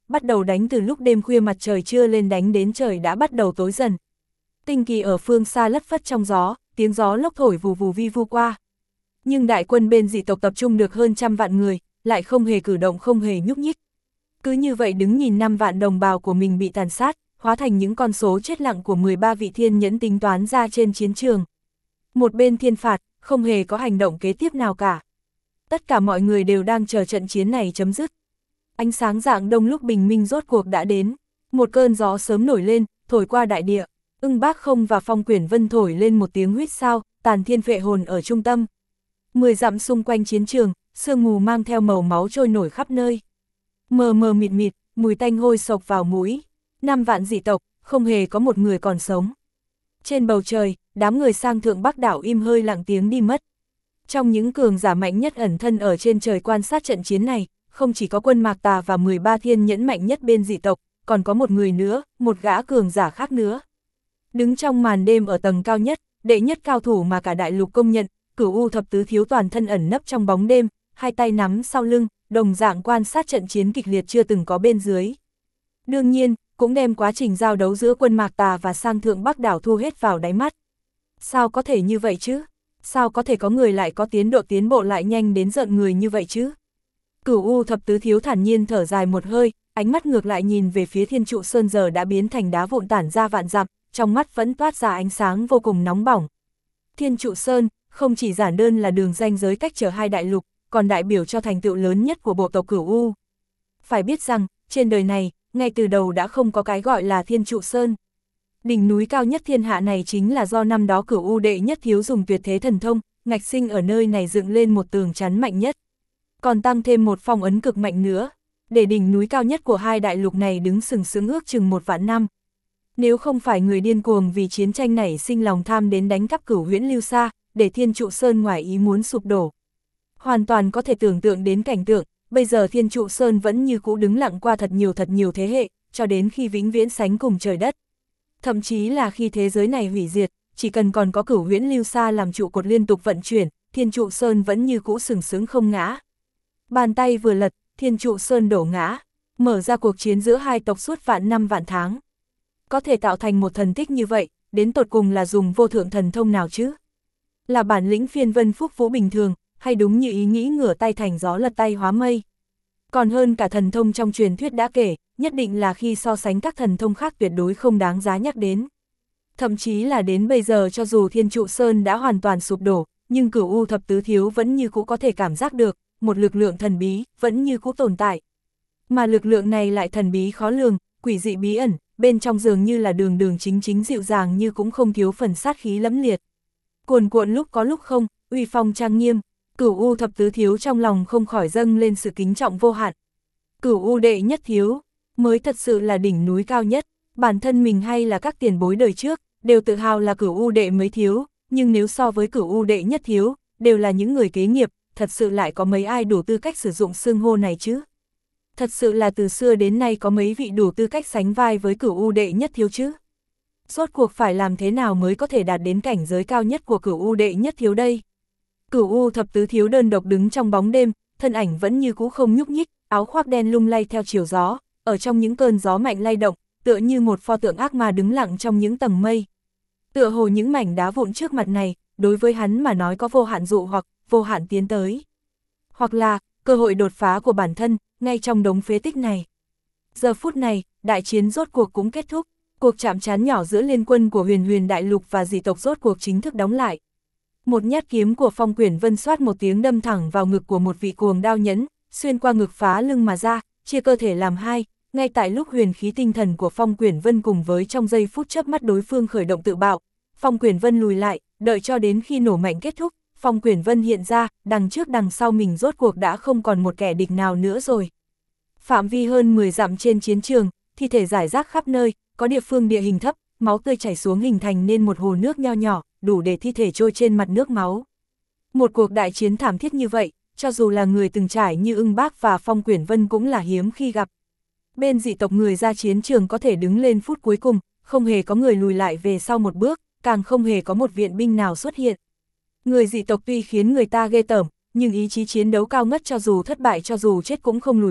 bắt đầu đánh từ lúc đêm khuya mặt trời chưa lên đánh đến trời đã bắt đầu tối dần. Tinh kỳ ở phương xa lất phất trong gió, tiếng gió lốc thổi vù vù vi vu qua. Nhưng đại quân bên dị tộc tập trung được hơn 100 vạn người, lại không hề cử động không hề nhúc nhích. Cứ như vậy đứng nhìn 5 vạn đồng bào của mình bị tàn sát, hóa thành những con số chết lặng của 13 vị thiên nhẫn tính toán ra trên chiến trường. Một bên thiên phạt, không hề có hành động kế tiếp nào cả. Tất cả mọi người đều đang chờ trận chiến này chấm dứt. Ánh sáng rạng đông lúc bình minh rốt cuộc đã đến. Một cơn gió sớm nổi lên, thổi qua đại địa. Ưng Bác Không và Phong Quyển Vân thổi lên một tiếng huýt sao, tàn thiên phệ hồn ở trung tâm. 10 dặm xung quanh chiến trường, sương mù mang theo màu máu trôi nổi khắp nơi. Mờ mờ mịt mịt, mùi tanh hôi sộc vào mũi. 5 vạn dị tộc, không hề có một người còn sống. Trên bầu trời, đám người sang thượng Bắc đảo im hơi lặng tiếng đi mất. Trong những cường giả mạnh nhất ẩn thân ở trên trời quan sát trận chiến này, không chỉ có quân Mạc Tà và 13 thiên nhẫn mạnh nhất bên dị tộc, còn có một người nữa, một gã cường giả khác nữa. Đứng trong màn đêm ở tầng cao nhất, đệ nhất cao thủ mà cả đại lục công nhận, Cửu U thập tứ thiếu toàn thân ẩn nấp trong bóng đêm, hai tay nắm sau lưng, đồng dạng quan sát trận chiến kịch liệt chưa từng có bên dưới. Đương nhiên, cũng đem quá trình giao đấu giữa quân Mạc Tà và sang thượng Bắc đảo thu hết vào đáy mắt. Sao có thể như vậy chứ? Sao có thể có người lại có tiến bộ lại nhanh đến giận người như vậy chứ? Cửu U thập tứ thiếu thản nhiên thở dài một hơi, ánh mắt ngược lại nhìn về phía Thiên Trụ Sơn giờ đã biến thành đá vụn tản ra vạn dặm, trong mắt vẫn toát ra ánh sáng vô cùng nóng bỏng. Thiên Trụ Sơn không chỉ giản đơn là đường ranh giới cách trở hai đại lục, còn đại biểu cho thành tựu lớn nhất của bộ tộc Cửu U. Phải biết rằng, trên đời này, ngay từ đầu đã không có cái gọi là Thiên Trụ Sơn. Đỉnh núi cao nhất thiên hạ này chính là do năm đó Cửu U đệ nhất thiếu dùng tuyệt thế thần thông, ngạch sinh ở nơi này dựng lên một tường chắn mạnh nhất. Còn tăng thêm một phong ấn cực mạnh nữa, để đỉnh núi cao nhất của hai đại lục này đứng sừng sững ước chừng 1 vạn năm. Nếu không phải người điên cuồng vì chiến tranh này sinh lòng tham đến đánh cắp Cửu Huyễn Lưu Sa, để Thiên Trụ Sơn ngoài ý muốn sụp đổ. Hoàn toàn có thể tưởng tượng đến cảnh tượng, bây giờ Thiên Trụ Sơn vẫn như cũ đứng lặng qua thật nhiều thế hệ, cho đến khi vĩnh viễn sánh cùng trời đất. Thậm chí là khi thế giới này hủy diệt, chỉ cần còn có Cửu Huyễn Lưu Sa làm trụ cột liên tục vận chuyển, Thiên Trụ Sơn vẫn như cũ sừng sững không ngã. Bàn tay vừa lật, Thiên Trụ Sơn đổ ngã, mở ra cuộc chiến giữa hai tộc suốt vạn năm vạn tháng. Có thể tạo thành một thần tích như vậy, đến tột cùng là dùng vô thượng thần thông nào chứ? Là bản lĩnh phiên vân phúc vũ bình thường, hay đúng như ý nghĩ ngửa tay thành gió lật tay hóa mây? Còn hơn cả thần thông trong truyền thuyết đã kể, nhất định là khi so sánh các thần thông khác tuyệt đối không đáng giá nhắc đến. Thậm chí là đến bây giờ cho dù Thiên Trụ Sơn đã hoàn toàn sụp đổ, nhưng Cửu U thập tứ thiếu vẫn như cũ có thể cảm giác được, một lực lượng thần bí vẫn như cũ tồn tại. Mà lực lượng này lại thần bí khó lường, quỷ dị bí ẩn, bên trong dường như là đường chính dịu dàng như cũng không thiếu phần sát khí lẫm liệt. Cuồn cuộn lúc có lúc không, uy phong trang nghiêm, Cửu U thập tứ thiếu trong lòng không khỏi dâng lên sự kính trọng vô hạn. Cửu U đệ nhất thiếu, mới thật sự là đỉnh núi cao nhất, bản thân mình hay là các tiền bối đời trước, đều tự hào là Cửu U đệ mấy thiếu, nhưng nếu so với Cửu U đệ nhất thiếu, đều là những người kế nghiệp, thật sự lại có mấy ai đủ tư cách sử dụng xưng hô này chứ? Thật sự là từ xưa đến nay có mấy vị đủ tư cách sánh vai với Cửu U đệ nhất thiếu chứ? Rốt cuộc phải làm thế nào mới có thể đạt đến cảnh giới cao nhất của Cửu U đệ nhất thiếu đây? Cửu U thập tứ thiếu đơn độc đứng trong bóng đêm, thân ảnh vẫn như cũ không nhúc nhích, áo khoác đen lung lay theo chiều gió, ở trong những cơn gió mạnh lay động, tựa như một pho tượng ác ma đứng lặng trong những tầng mây. Tựa hồ những mảnh đá vụn trước mặt này, đối với hắn mà nói có vô hạn dụ hoặc vô hạn tiến tới. Hoặc là, cơ hội đột phá của bản thân, ngay trong đống phế tích này. Giờ phút này, đại chiến rốt cuộc cũng kết thúc, cuộc chạm trán nhỏ giữa liên quân của huyền đại lục và dị tộc rốt cuộc chính thức đóng lại. Một nhát kiếm của Phong Quyển Vân xoát một tiếng đâm thẳng vào ngực của một vị cuồng đao nhẫn, xuyên qua ngực phá lưng mà ra, chia cơ thể làm hai, ngay tại lúc huyền khí tinh thần của Phong Quyển Vân cùng với trong giây phút chớp mắt đối phương khởi động tự bạo, Phong Quyển Vân lùi lại, đợi cho đến khi nổ mạnh kết thúc, Phong Quyển Vân hiện ra, đằng trước đằng sau mình rốt cuộc đã không còn một kẻ địch nào nữa rồi. Phạm vi hơn 10 dặm trên chiến trường, thi thể rải rác khắp nơi, có địa phương địa hình thấp, máu tươi chảy xuống hình thành nên một hồ nước nho nhỏ, đủ để thi thể trôi trên mặt nước máu. Một cuộc đại chiến thảm thiết như vậy, cho dù là người từng trải như Ưng Bác và Phong Quyển Vân cũng là hiếm khi gặp. Bên dị tộc người ra chiến trường có thể đứng lên phút cuối cùng, không hề có người lùi lại về sau một bước, càng không hề có một viện binh nào xuất hiện. Người dị tộc tuy khiến người ta ghê tởm, nhưng ý chí chiến đấu cao ngất cho dù thất bại cho dù chết cũng không lùi bước,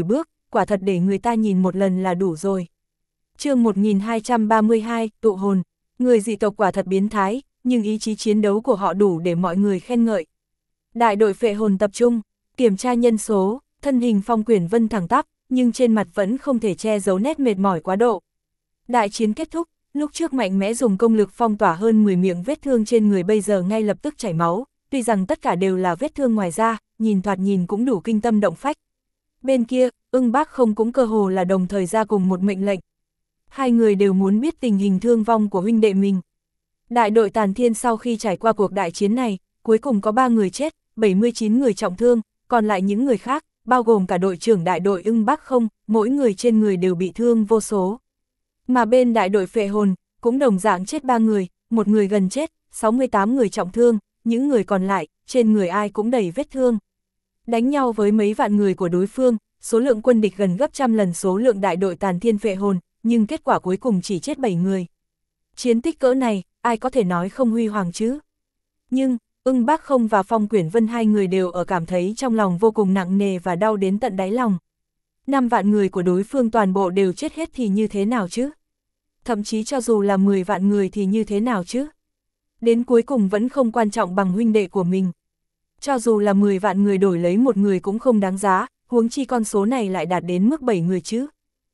quả thật để người ta nhìn một lần là đủ rồi. Chương 1232, tụ hồn. Người dị tộc quả thật biến thái, nhưng ý chí chiến đấu của họ đủ để mọi người khen ngợi. Đại đội phệ hồn tập trung, kiểm tra nhân số, thân hình Phong Quyển Vân thẳng tắp, nhưng trên mặt vẫn không thể che giấu nét mệt mỏi quá độ. Đại chiến kết thúc, lúc trước mạnh mẽ dùng công lực phong tỏa hơn 10 miệng vết thương trên người bây giờ ngay lập tức chảy máu, tuy rằng tất cả đều là vết thương ngoài da, thoạt nhìn cũng đủ kinh tâm động phách. Bên kia, Ưng Bác Không cũng cơ hồ là đồng thời ra cùng một mệnh lệnh. Hai người đều muốn biết tình hình thương vong của huynh đệ mình. Đại đội Tàn Thiên sau khi trải qua cuộc đại chiến này, cuối cùng có 3 người chết, 79 người trọng thương, còn lại những người khác, bao gồm cả đội trưởng đại đội Ưng Bác Không, mỗi người trên người đều bị thương vô số. Mà bên đại đội phệ hồn, cũng đồng dạng chết 3 người, một người gần chết, 68 người trọng thương, những người còn lại, trên người ai cũng đầy vết thương. Đánh nhau với mấy vạn người của đối phương, số lượng quân địch gần gấp trăm lần số lượng đại đội Tàn Thiên phệ hồn, nhưng kết quả cuối cùng chỉ chết 7 người. Chiến tích cỡ này, ai có thể nói không huy hoàng chứ? Nhưng, Ưng Bác Không và Phong Quyển Vân hai người đều ở cảm thấy trong lòng vô cùng nặng nề và đau đến tận đáy lòng. 5 vạn người của đối phương toàn bộ đều chết hết thì như thế nào chứ? Thậm chí cho dù là 10 vạn người thì như thế nào chứ? Đến cuối cùng vẫn không quan trọng bằng huynh đệ của mình. Cho dù là 10 vạn người đổi lấy một người cũng không đáng giá, huống chi con số này lại đạt đến mức 7 người chứ.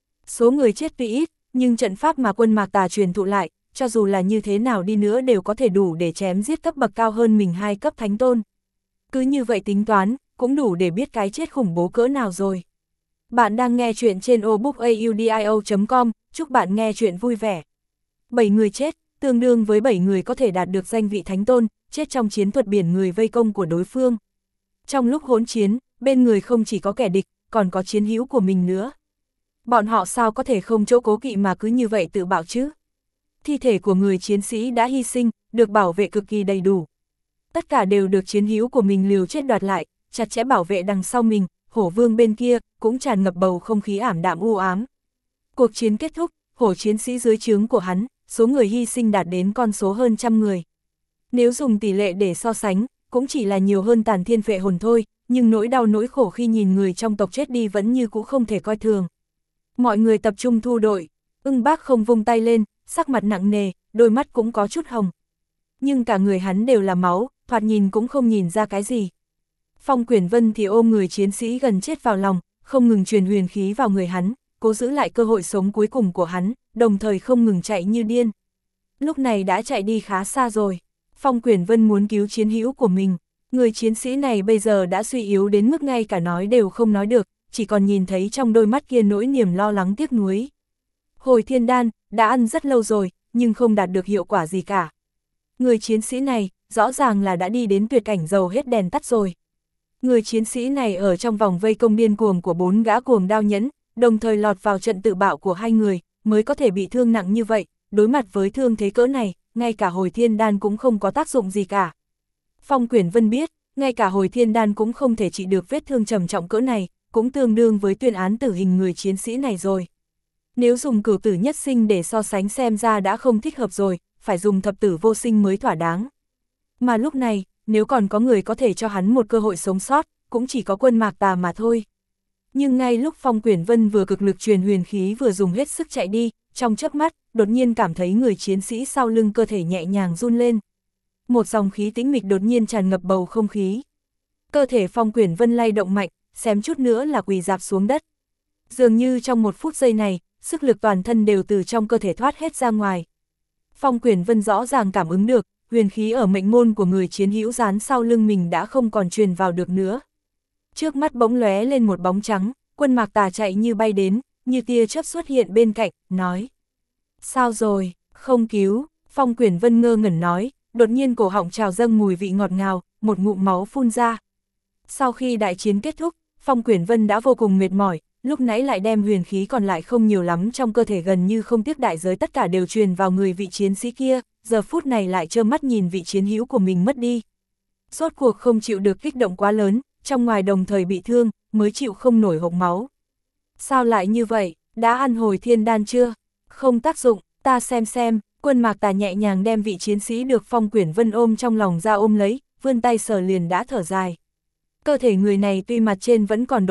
Số người chết tuy ít, nhưng trận pháp mà quân Mạc Tà truyền thụ lại, cho dù là như thế nào đi nữa đều có thể đủ để chém giết cấp bậc cao hơn mình 2 cấp thánh tôn. Cứ như vậy tính toán, cũng đủ để biết cái chết khủng bố cỡ nào rồi. Bạn đang nghe chuyện trên obookaudio.com, chúc bạn nghe chuyện vui vẻ. 7 người chết, tương đương với 7 người có thể đạt được danh vị thánh tôn, chết trong chiến thuật biển người vây công của đối phương. Trong lúc hỗn chiến, bên người không chỉ có kẻ địch, còn có chiến hữu của mình nữa. Bọn họ sao có thể không chỗ cố kỵ mà cứ như vậy tự bạo chứ? Thi thể của người chiến sĩ đã hy sinh, được bảo vệ cực kỳ đầy đủ. Tất cả đều được chiến hữu của mình liều chết đoạt lại, chặt chẽ bảo vệ đằng sau mình, Hổ Vương bên kia cũng tràn ngập bầu không khí ảm đạm u ám. Cuộc chiến kết thúc, hổ chiến sĩ dưới trướng của hắn, số người hy sinh đạt đến con số hơn 100 người. Nếu dùng tỷ lệ để so sánh, cũng chỉ là nhiều hơn Tàn Thiên phệ hồn thôi, nhưng nỗi đau nỗi khổ khi nhìn người trong tộc chết đi vẫn như cũ không thể coi thường. Mọi người tập trung thu đội, Ưng Bác Không vung tay lên, sắc mặt nặng nề, đôi mắt cũng có chút hồng. Nhưng cả người hắn đều là máu, thoạt nhìn cũng không nhìn ra cái gì. Phong Quyển Vân thì ôm người chiến sĩ gần chết vào lòng, không ngừng truyền huyền khí vào người hắn, cố giữ lại cơ hội sống cuối cùng của hắn, đồng thời không ngừng chạy như điên. Lúc này đã chạy đi khá xa rồi. Phong Quyển Vân muốn cứu chiến hữu của mình. Người chiến sĩ này bây giờ đã suy yếu đến mức ngay cả nói đều không nói được, chỉ còn nhìn thấy trong đôi mắt kia nỗi niềm lo lắng tiếc nuối. Hồi thiên đan, đã ăn rất lâu rồi, nhưng không đạt được hiệu quả gì cả. Người chiến sĩ này, rõ ràng là đã đi đến tuyệt cảnh dầu hết đèn tắt rồi. Người chiến sĩ này ở trong vòng vây công điên cuồng của 4 gã cuồng đao nhẫn, đồng thời lọt vào trận tự bạo của 2 người, mới có thể bị thương nặng như vậy, đối mặt với thương thế cỡ này, ngay cả hồi thiên đan cũng không có tác dụng gì cả. Phong Quyển Vân biết, ngay cả hồi thiên đan cũng không thể trị được vết thương trầm trọng cỡ này, cũng tương đương với tuyên án tử hình người chiến sĩ này rồi. Nếu dùng cửu tử nhất sinh để so sánh xem ra đã không thích hợp rồi, phải dùng thập tử vô sinh mới thỏa đáng. Mà lúc này, nếu còn có người có thể cho hắn một cơ hội sống sót, cũng chỉ có quân Mạc Tà mà thôi. Nhưng ngay lúc Phong Quyển Vân vừa cực lực truyền huyền khí vừa dùng hết sức chạy đi, trong chớp mắt, đột nhiên cảm thấy người chiến sĩ sau lưng cơ thể nhẹ nhàng run lên. Một dòng khí tĩnh mịch đột nhiên tràn ngập bầu không khí. Cơ thể Phong Quyển Vân lay động mạnh, xém chút nữa là quỳ rạp xuống đất. Dường như trong một phút giây này, sức lực toàn thân đều từ trong cơ thể thoát hết ra ngoài. Phong Quyển Vân rõ ràng cảm ứng được, huyền khí ở mệnh môn của người chiến hữu dán sau lưng mình đã không còn truyền vào được nữa. Trước mắt bỗng lóe lên một bóng trắng, quân Mạc Tà chạy như bay đến, như tia chớp xuất hiện bên cạnh, nói. Sao rồi, không cứu, Phong Quyển Vân ngơ ngẩn nói, đột nhiên cổ họng trào dâng mùi vị ngọt ngào, một ngụm máu phun ra. Sau khi đại chiến kết thúc, Phong Quyển Vân đã vô cùng mệt mỏi, lúc nãy lại đem huyền khí còn lại không nhiều lắm trong cơ thể gần như không tiếc đại giới tất cả đều truyền vào người vị chiến sĩ kia, giờ phút này lại trơ mắt nhìn vị chiến hữu của mình mất đi. Rốt cuộc không chịu được kích động quá lớn, trong ngoài đồng thời bị thương, mới chịu không nổi hộc máu. Sao lại như vậy, đã ăn hồi thiên đan chưa? Không tác dụng, ta xem, quân Mạc Tà nhẹ nhàng đem vị chiến sĩ được Phong Quyển Vân ôm trong lòng ra ôm lấy, vươn tay sờ liền đã thở dài. Cơ thể người này tuy mặt trên vẫn còn độ ấm,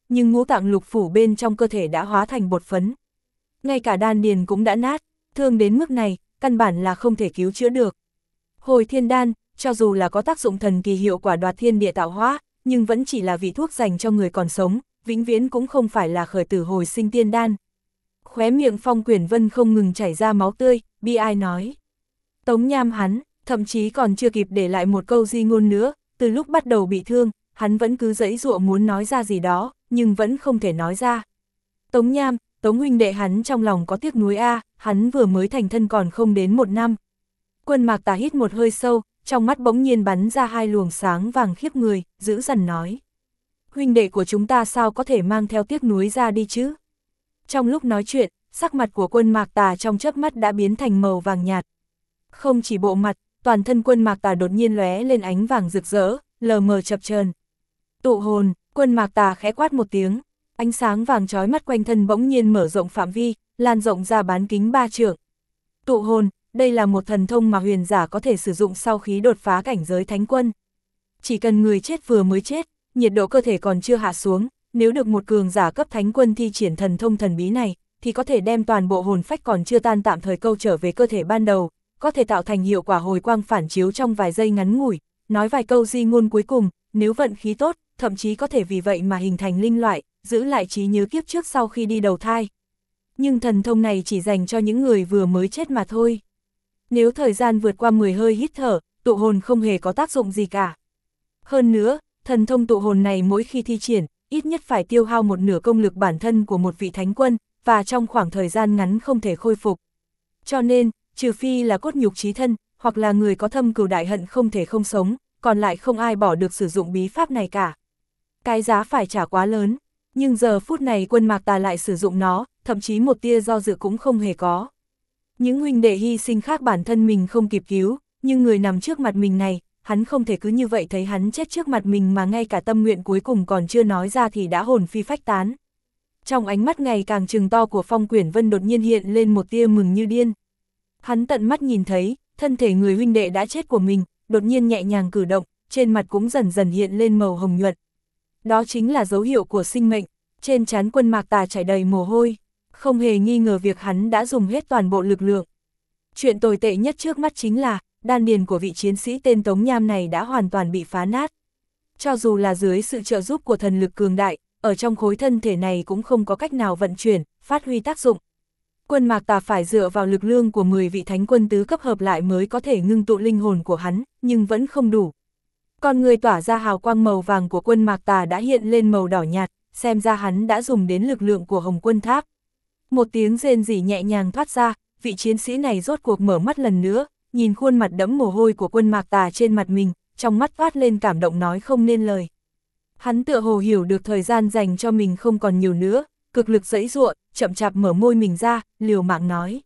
nhưng ngũ tạng lục phủ bên trong cơ thể đã hóa thành bột phấn. Ngay cả đan điền cũng đã nát, thương đến mức này, căn bản là không thể cứu chữa được. Hồi thiên đan, cho dù là có tác dụng thần kỳ hiệu quả đoạt thiên địa tạo hóa, nhưng vẫn chỉ là vị thuốc dành cho người còn sống, vĩnh viễn cũng không phải là khởi tử hồi sinh tiên đan. Khóe miệng Phong Quyển Vân không ngừng chảy ra máu tươi, bi ai nói. Tống Nham hắn, thậm chí còn chưa kịp để lại một câu di ngôn nữa, từ lúc bắt đầu bị thương, hắn vẫn cứ giãy giụa muốn nói ra gì đó, nhưng vẫn không thể nói ra. Tống Nham, Tống huynh đệ hắn trong lòng có tiếc nuối a, hắn vừa mới thành thân còn không đến 1 năm. Quân Mạc Tà hít một hơi sâu, trong mắt bỗng nhiên bắn ra 2 luồng sáng vàng khiếp người, dữ dằn nói. Huynh đệ của chúng ta sao có thể mang theo tiếc nuối ra đi chứ? Trong lúc nói chuyện, sắc mặt của Quân Mạc Tà trong chớp mắt đã biến thành màu vàng nhạt. Không chỉ bộ mặt, toàn thân Quân Mạc Tà đột nhiên lóe lên ánh vàng rực rỡ, lờ mờ chập chờn. Tụ hồn, Quân Mạc Tà khẽ quát một tiếng, ánh sáng vàng chói mắt quanh thân bỗng nhiên mở rộng phạm vi, lan rộng ra bán kính 3 trượng. Tụ hồn, đây là một thần thông mà huyền giả có thể sử dụng sau khi đột phá cảnh giới thánh quân. Chỉ cần người chết vừa mới chết, nhiệt độ cơ thể còn chưa hạ xuống, nếu được một cường giả cấp thánh quân thi triển thần thông thần bí này, thì có thể đem toàn bộ hồn phách còn chưa tan tạm thời câu trở về cơ thể ban đầu, có thể tạo thành hiệu quả hồi quang phản chiếu trong vài giây ngắn ngủi, nói vài câu di ngôn cuối cùng, nếu vận khí tốt, thậm chí có thể vì vậy mà hình thành linh loại, giữ lại trí nhớ kiếp trước sau khi đi đầu thai. Nhưng thần thông này chỉ dành cho những người vừa mới chết mà thôi. Nếu thời gian vượt qua 10 hơi hít thở, tụ hồn không hề có tác dụng gì cả. Hơn nữa, thần thông tụ hồn này mỗi khi thi triển, ít nhất phải tiêu hao 1/2 công lực bản thân của một vị thánh quân, và trong khoảng thời gian ngắn không thể khôi phục. Cho nên, trừ phi là cốt nhục chí thân, hoặc là người có thâm cừu đại hận không thể không sống, còn lại không ai bỏ được sử dụng bí pháp này cả. Cái giá phải trả quá lớn, nhưng giờ phút này Quân Mạc Tà lại sử dụng nó, thậm chí một tia do dự cũng không hề có. Những huynh đệ hy sinh khác bản thân mình không kịp cứu, nhưng người nằm trước mặt mình này, hắn không thể cứ như vậy thấy hắn chết trước mặt mình mà ngay cả tâm nguyện cuối cùng còn chưa nói ra thì đã hồn phi phách tán. Trong ánh mắt ngày càng trừng to của Phong Quyển Vân đột nhiên hiện lên một tia mừng như điên. Hắn tận mắt nhìn thấy, thân thể người huynh đệ đã chết của mình, đột nhiên nhẹ nhàng cử động, trên mặt cũng dần dần hiện lên màu hồng nhuận. Đó chính là dấu hiệu của sinh mệnh, trên trán Quân Mạc Tà chảy đầy mồ hôi, không hề nghi ngờ việc hắn đã dùng hết toàn bộ lực lượng. Chuyện tồi tệ nhất trước mắt chính là, đan điền của vị chiến sĩ tên Tống Nham này đã hoàn toàn bị phá nát. Cho dù là dưới sự trợ giúp của thần lực cường đại, ở trong khối thân thể này cũng không có cách nào vận chuyển, phát huy tác dụng. Quân Mạc Tà phải dựa vào lực lượng của 10 vị thánh quân tứ cấp hợp lại mới có thể ngưng tụ linh hồn của hắn, nhưng vẫn không đủ. Con người tỏa ra hào quang màu vàng của Quân Mạc Tà đã hiện lên màu đỏ nhạt, xem ra hắn đã dùng đến lực lượng của Hồng Quân Tháp. Một tiếng rên rỉ nhẹ nhàng thoát ra, vị chiến sĩ này rốt cuộc mở mắt lần nữa, nhìn khuôn mặt đẫm mồ hôi của Quân Mạc Tà trên mặt mình, trong mắt toát lên cảm động nói không nên lời. Hắn tựa hồ hiểu được thời gian dành cho mình không còn nhiều nữa, cực lực giãy giụa, chậm chạp mở môi mình ra, liều mạng nói.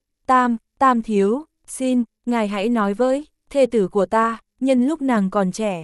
Tam thiếu, xin, ngài hãy nói với, thê tử của ta, nhân lúc nàng còn trẻ,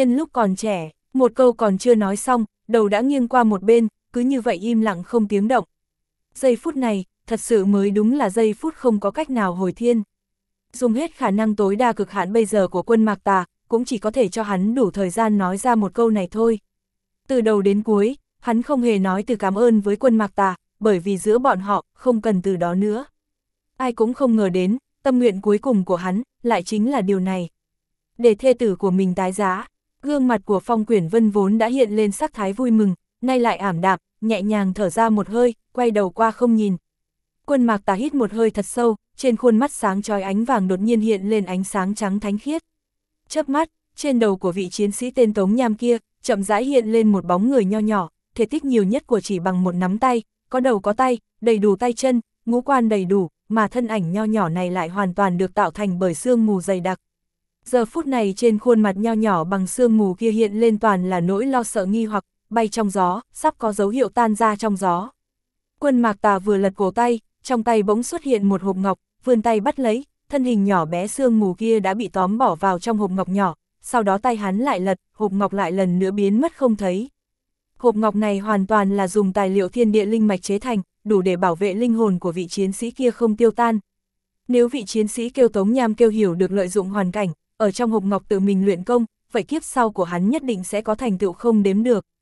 một câu còn chưa nói xong, đầu đã nghiêng qua một bên, cứ như vậy im lặng không tiếng động. Giây phút này, thật sự mới đúng là giây phút không có cách nào hồi thiên. Dùng hết khả năng tối đa cực hạn bây giờ của Quân Mạc Tà, cũng chỉ có thể cho hắn đủ thời gian nói ra một câu này thôi. Từ đầu đến cuối, hắn không hề nói từ cảm ơn với Quân Mạc Tà, bởi vì giữa bọn họ, không cần từ đó nữa. Ai cũng không ngờ đến, tâm nguyện cuối cùng của hắn, lại chính là điều này. Để thê tử của mình tái giá, gương mặt của Phong Quyển Vân vốn đã hiện lên sắc thái vui mừng, nay lại ảm đạm, nhẹ nhàng thở ra một hơi, quay đầu qua không nhìn. Quân Mạc Tà hít một hơi thật sâu, trên khuôn mắt sáng chói ánh vàng đột nhiên hiện lên ánh sáng trắng thánh khiết. Chớp mắt, trên đầu của vị chiến sĩ tên Tống Nham kia, chậm rãi hiện lên một bóng người nho nhỏ, thể tích nhiều nhất của chỉ bằng một nắm tay, có đầu có tay, đầy đủ tay chân, ngũ quan đầy đủ, mà thân ảnh nho nhỏ này lại hoàn toàn được tạo thành bởi sương mù dày đặc. Giờ phút này trên khuôn mặt nho nhỏ bằng sương mù kia hiện lên toàn là nỗi lo sợ nghi hoặc, bay trong gió, sắp có dấu hiệu tan ra trong gió. Quân Mạc Tà vừa lật cổ tay, trong tay bỗng xuất hiện một hộp ngọc, vươn tay bắt lấy, thân hình nhỏ bé sương mù kia đã bị tóm bỏ vào trong hộp ngọc nhỏ, sau đó tay hắn lại lật, hộp ngọc lại lần nữa biến mất không thấy. Hộp ngọc này hoàn toàn là dùng tài liệu thiên địa linh mạch chế thành, đủ để bảo vệ linh hồn của vị chiến sĩ kia không tiêu tan. Nếu vị chiến sĩ kêu Tống Nham kêu hiểu được lợi dụng hoàn cảnh, ở trong hộp ngọc tự mình luyện công, vậy kiếp sau của hắn nhất định sẽ có thành tựu không đếm được.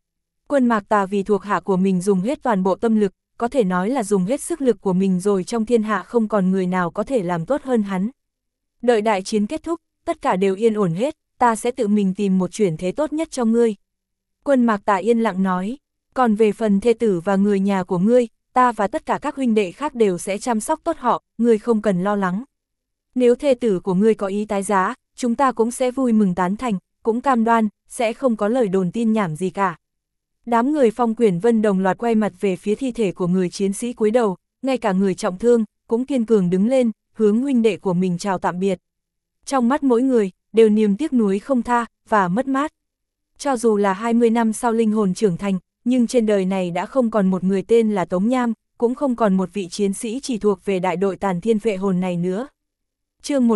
Quân Mạc Tà vì thuộc hạ của mình dùng hết toàn bộ tâm lực, có thể nói là dùng hết sức lực của mình rồi, trong thiên hạ không còn người nào có thể làm tốt hơn hắn. Đợi đại chiến kết thúc, tất cả đều yên ổn hết, ta sẽ tự mình tìm một chuyển thế tốt nhất cho ngươi. Quân Mạc Tà yên lặng nói, còn về phần thê tử và người nhà của ngươi, ta và tất cả các huynh đệ khác đều sẽ chăm sóc tốt họ, ngươi không cần lo lắng. Nếu thê tử của ngươi có ý tái giá, chúng ta cũng sẽ vui mừng tán thành, cũng cam đoan, sẽ không có lời đồn tin nhảm gì cả. Đám người Phong Quyển Vân đồng loạt quay mặt về phía thi thể của người chiến sĩ cúi đầu, ngay cả người trọng thương, cũng kiên cường đứng lên, hướng huynh đệ của mình chào tạm biệt. Trong mắt mỗi người, đều niềm tiếc nuối không tha, và mất mát. Cho dù là 20 năm sau linh hồn trưởng thành, nhưng trên đời này đã không còn một người tên là Tống Nham, cũng không còn một vị chiến sĩ chỉ thuộc về đại đội Tàn Thiên Phệ Hồn này nữa. Chương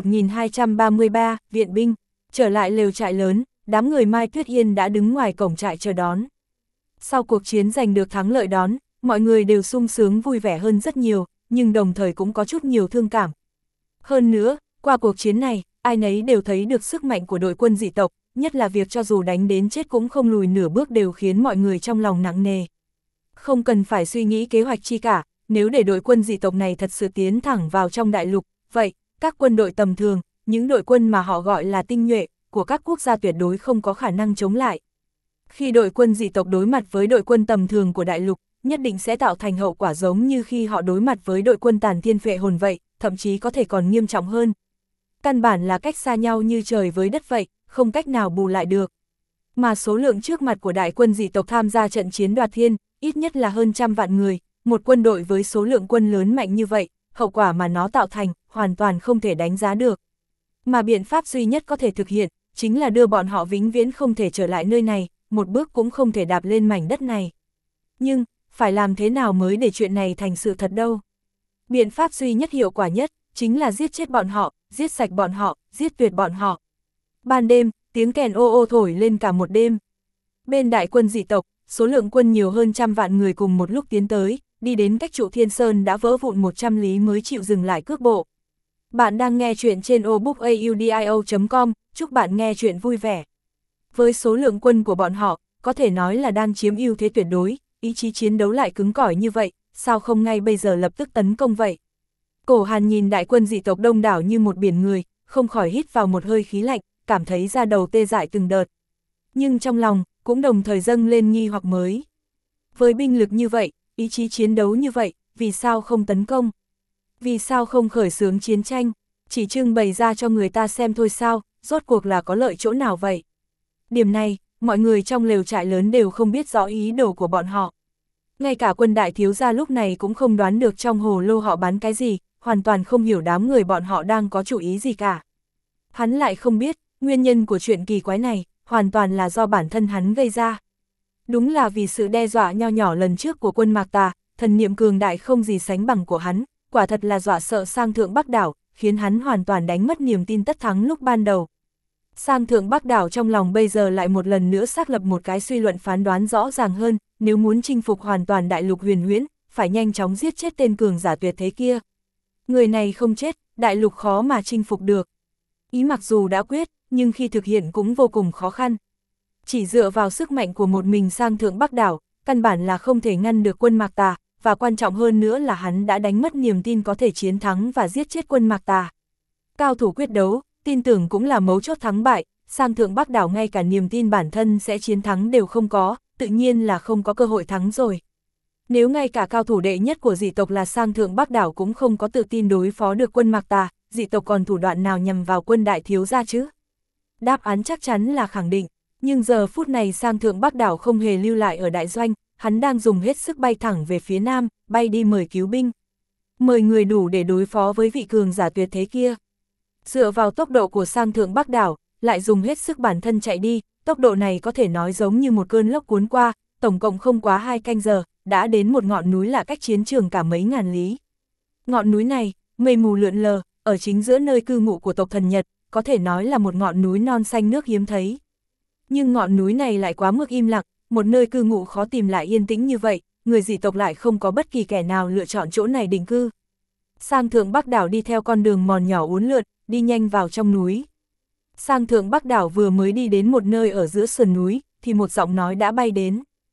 1233, Viện binh, trở lại lều trại lớn, đám người Mai Tuyết Yên đã đứng ngoài cổng trại chờ đón. Sau cuộc chiến giành được thắng lợi đón, mọi người đều sung sướng vui vẻ hơn rất nhiều, nhưng đồng thời cũng có chút nhiều thương cảm. Hơn nữa, qua cuộc chiến này, ai nấy đều thấy được sức mạnh của đội quân dị tộc, nhất là việc cho dù đánh đến chết cũng không lùi nửa bước đều khiến mọi người trong lòng nặng nề. Không cần phải suy nghĩ kế hoạch chi cả, nếu để đội quân dị tộc này thật sự tiến thẳng vào trong đại lục, vậy, các quân đội tầm thường, những đội quân mà họ gọi là tinh nhuệ, của các quốc gia tuyệt đối không có khả năng chống lại. Khi đội quân dị tộc đối mặt với đội quân tầm thường của đại lục, nhất định sẽ tạo thành hậu quả giống như khi họ đối mặt với đội quân Tàn Thiên Phệ Hồn vậy, thậm chí có thể còn nghiêm trọng hơn. Căn bản là cách xa nhau như trời với đất vậy, không cách nào bù lại được. Mà số lượng trước mặt của đại quân dị tộc tham gia trận chiến đoạt thiên, ít nhất là hơn 100 vạn người, một quân đội với số lượng quân lớn mạnh như vậy, hậu quả mà nó tạo thành, hoàn toàn không thể đánh giá được. Mà biện pháp duy nhất có thể thực hiện, chính là đưa bọn họ vĩnh viễn không thể trở lại nơi này, một bước cũng không thể đạp lên mảnh đất này. Nhưng, phải làm thế nào mới để chuyện này thành sự thật đâu? Biện pháp duy nhất hiệu quả nhất, chính là giết chết bọn họ, giết sạch bọn họ, giết tuyệt bọn họ. Ban đêm, tiếng kèn ô ô thổi lên cả một đêm. Bên đại quân dị tộc, số lượng quân nhiều hơn 100 vạn người cùng một lúc tiến tới, đi đến cách trụ Thiên Sơn đã vỡ vụn 100 lý mới chịu dừng lại cước bộ. Bạn đang nghe chuyện trên obookaudio.com, chúc bạn nghe chuyện vui vẻ. Với số lượng quân của bọn họ, có thể nói là đang chiếm ưu thế tuyệt đối, ý chí chiến đấu lại cứng cỏi như vậy, sao không ngay bây giờ lập tức tấn công vậy? Cổ Hàn nhìn đại quân dị tộc đông đảo như một biển người, không khỏi hít vào một hơi khí lạnh, cảm thấy da đầu tê dại từng đợt. Nhưng trong lòng, cũng đồng thời dâng lên nghi hoặc mới. Với binh lực như vậy, ý chí chiến đấu như vậy, vì sao không tấn công? Vì sao không khởi xướng chiến tranh? Chỉ trưng bày ra cho người ta xem thôi sao, rốt cuộc là có lợi chỗ nào vậy? Điểm này, mọi người trong lều trại lớn đều không biết rõ ý đồ của bọn họ. Ngay cả quân đại thiếu gia lúc này cũng không đoán được trong hồ lô họ bán cái gì, hoàn toàn không hiểu đám người bọn họ đang có chủ ý gì cả. Hắn lại không biết, nguyên nhân của chuyện kỳ quái này, hoàn toàn là do bản thân hắn gây ra. Đúng là vì sự đe dọa nho nhỏ lần trước của quân Mạc Tà, thần niệm cường đại không gì sánh bằng của hắn, quả thật là dọa sợ Sang Thượng Bắc Đảo, khiến hắn hoàn toàn đánh mất niềm tin tất thắng lúc ban đầu. Sang Thượng Bắc Đảo trong lòng bây giờ lại một lần nữa xác lập một cái suy luận phán đoán rõ ràng hơn, nếu muốn chinh phục hoàn toàn đại lục huyền huyễn, phải nhanh chóng giết chết tên cường giả tuyệt thế kia. Người này không chết, đại lục khó mà chinh phục được. Ý mặc dù đã quyết, nhưng khi thực hiện cũng vô cùng khó khăn. Chỉ dựa vào sức mạnh của một mình Sang Thượng Bắc Đảo, căn bản là không thể ngăn được quân Mạc Tà, và quan trọng hơn nữa là hắn đã đánh mất niềm tin có thể chiến thắng và giết chết quân Mạc Tà. Cao thủ quyết đấu, tin tưởng cũng là mấu chốt thắng bại, Sang Thượng Bắc Đảo ngay cả niềm tin bản thân sẽ chiến thắng đều không có, tự nhiên là không có cơ hội thắng rồi. Nếu ngay cả cao thủ đệ nhất của dị tộc là Sang Thượng Bắc Đảo cũng không có tự tin đối phó được quân Mạc Tà, dị tộc còn thủ đoạn nào nhằm vào quân đại thiếu gia chứ? Đáp án chắc chắn là khẳng định, nhưng giờ phút này Sang Thượng Bắc Đảo không hề lưu lại ở đại doanh, hắn đang dùng hết sức bay thẳng về phía nam, bay đi mời cứu binh. Mời người đủ để đối phó với vị cường giả tuyệt thế kia. Dựa vào tốc độ của Sang Thượng Bắc Đảo, lại dùng hết sức bản thân chạy đi, tốc độ này có thể nói giống như một cơn lốc cuốn qua, tổng cộng không quá 2 canh giờ, đã đến một ngọn núi lạ cách chiến trường cả mấy ngàn lý. Ngọn núi này, mây mù lượn lờ, ở chính giữa nơi cư ngụ của tộc thần Nhật, có thể nói là một ngọn núi non xanh nước hiếm thấy. Nhưng ngọn núi này lại quá mức im lặng, một nơi cư ngụ khó tìm lại yên tĩnh như vậy, người dị tộc lại không có bất kỳ kẻ nào lựa chọn chỗ này định cư. Sang Thượng Bắc Đảo đi theo con đường mòn nhỏ uốn lượn, đi nhanh vào trong núi. Sang Thượng Bắc Đảo vừa mới đi đến một nơi ở giữa sườn núi, thì một giọng nói đã bay đến.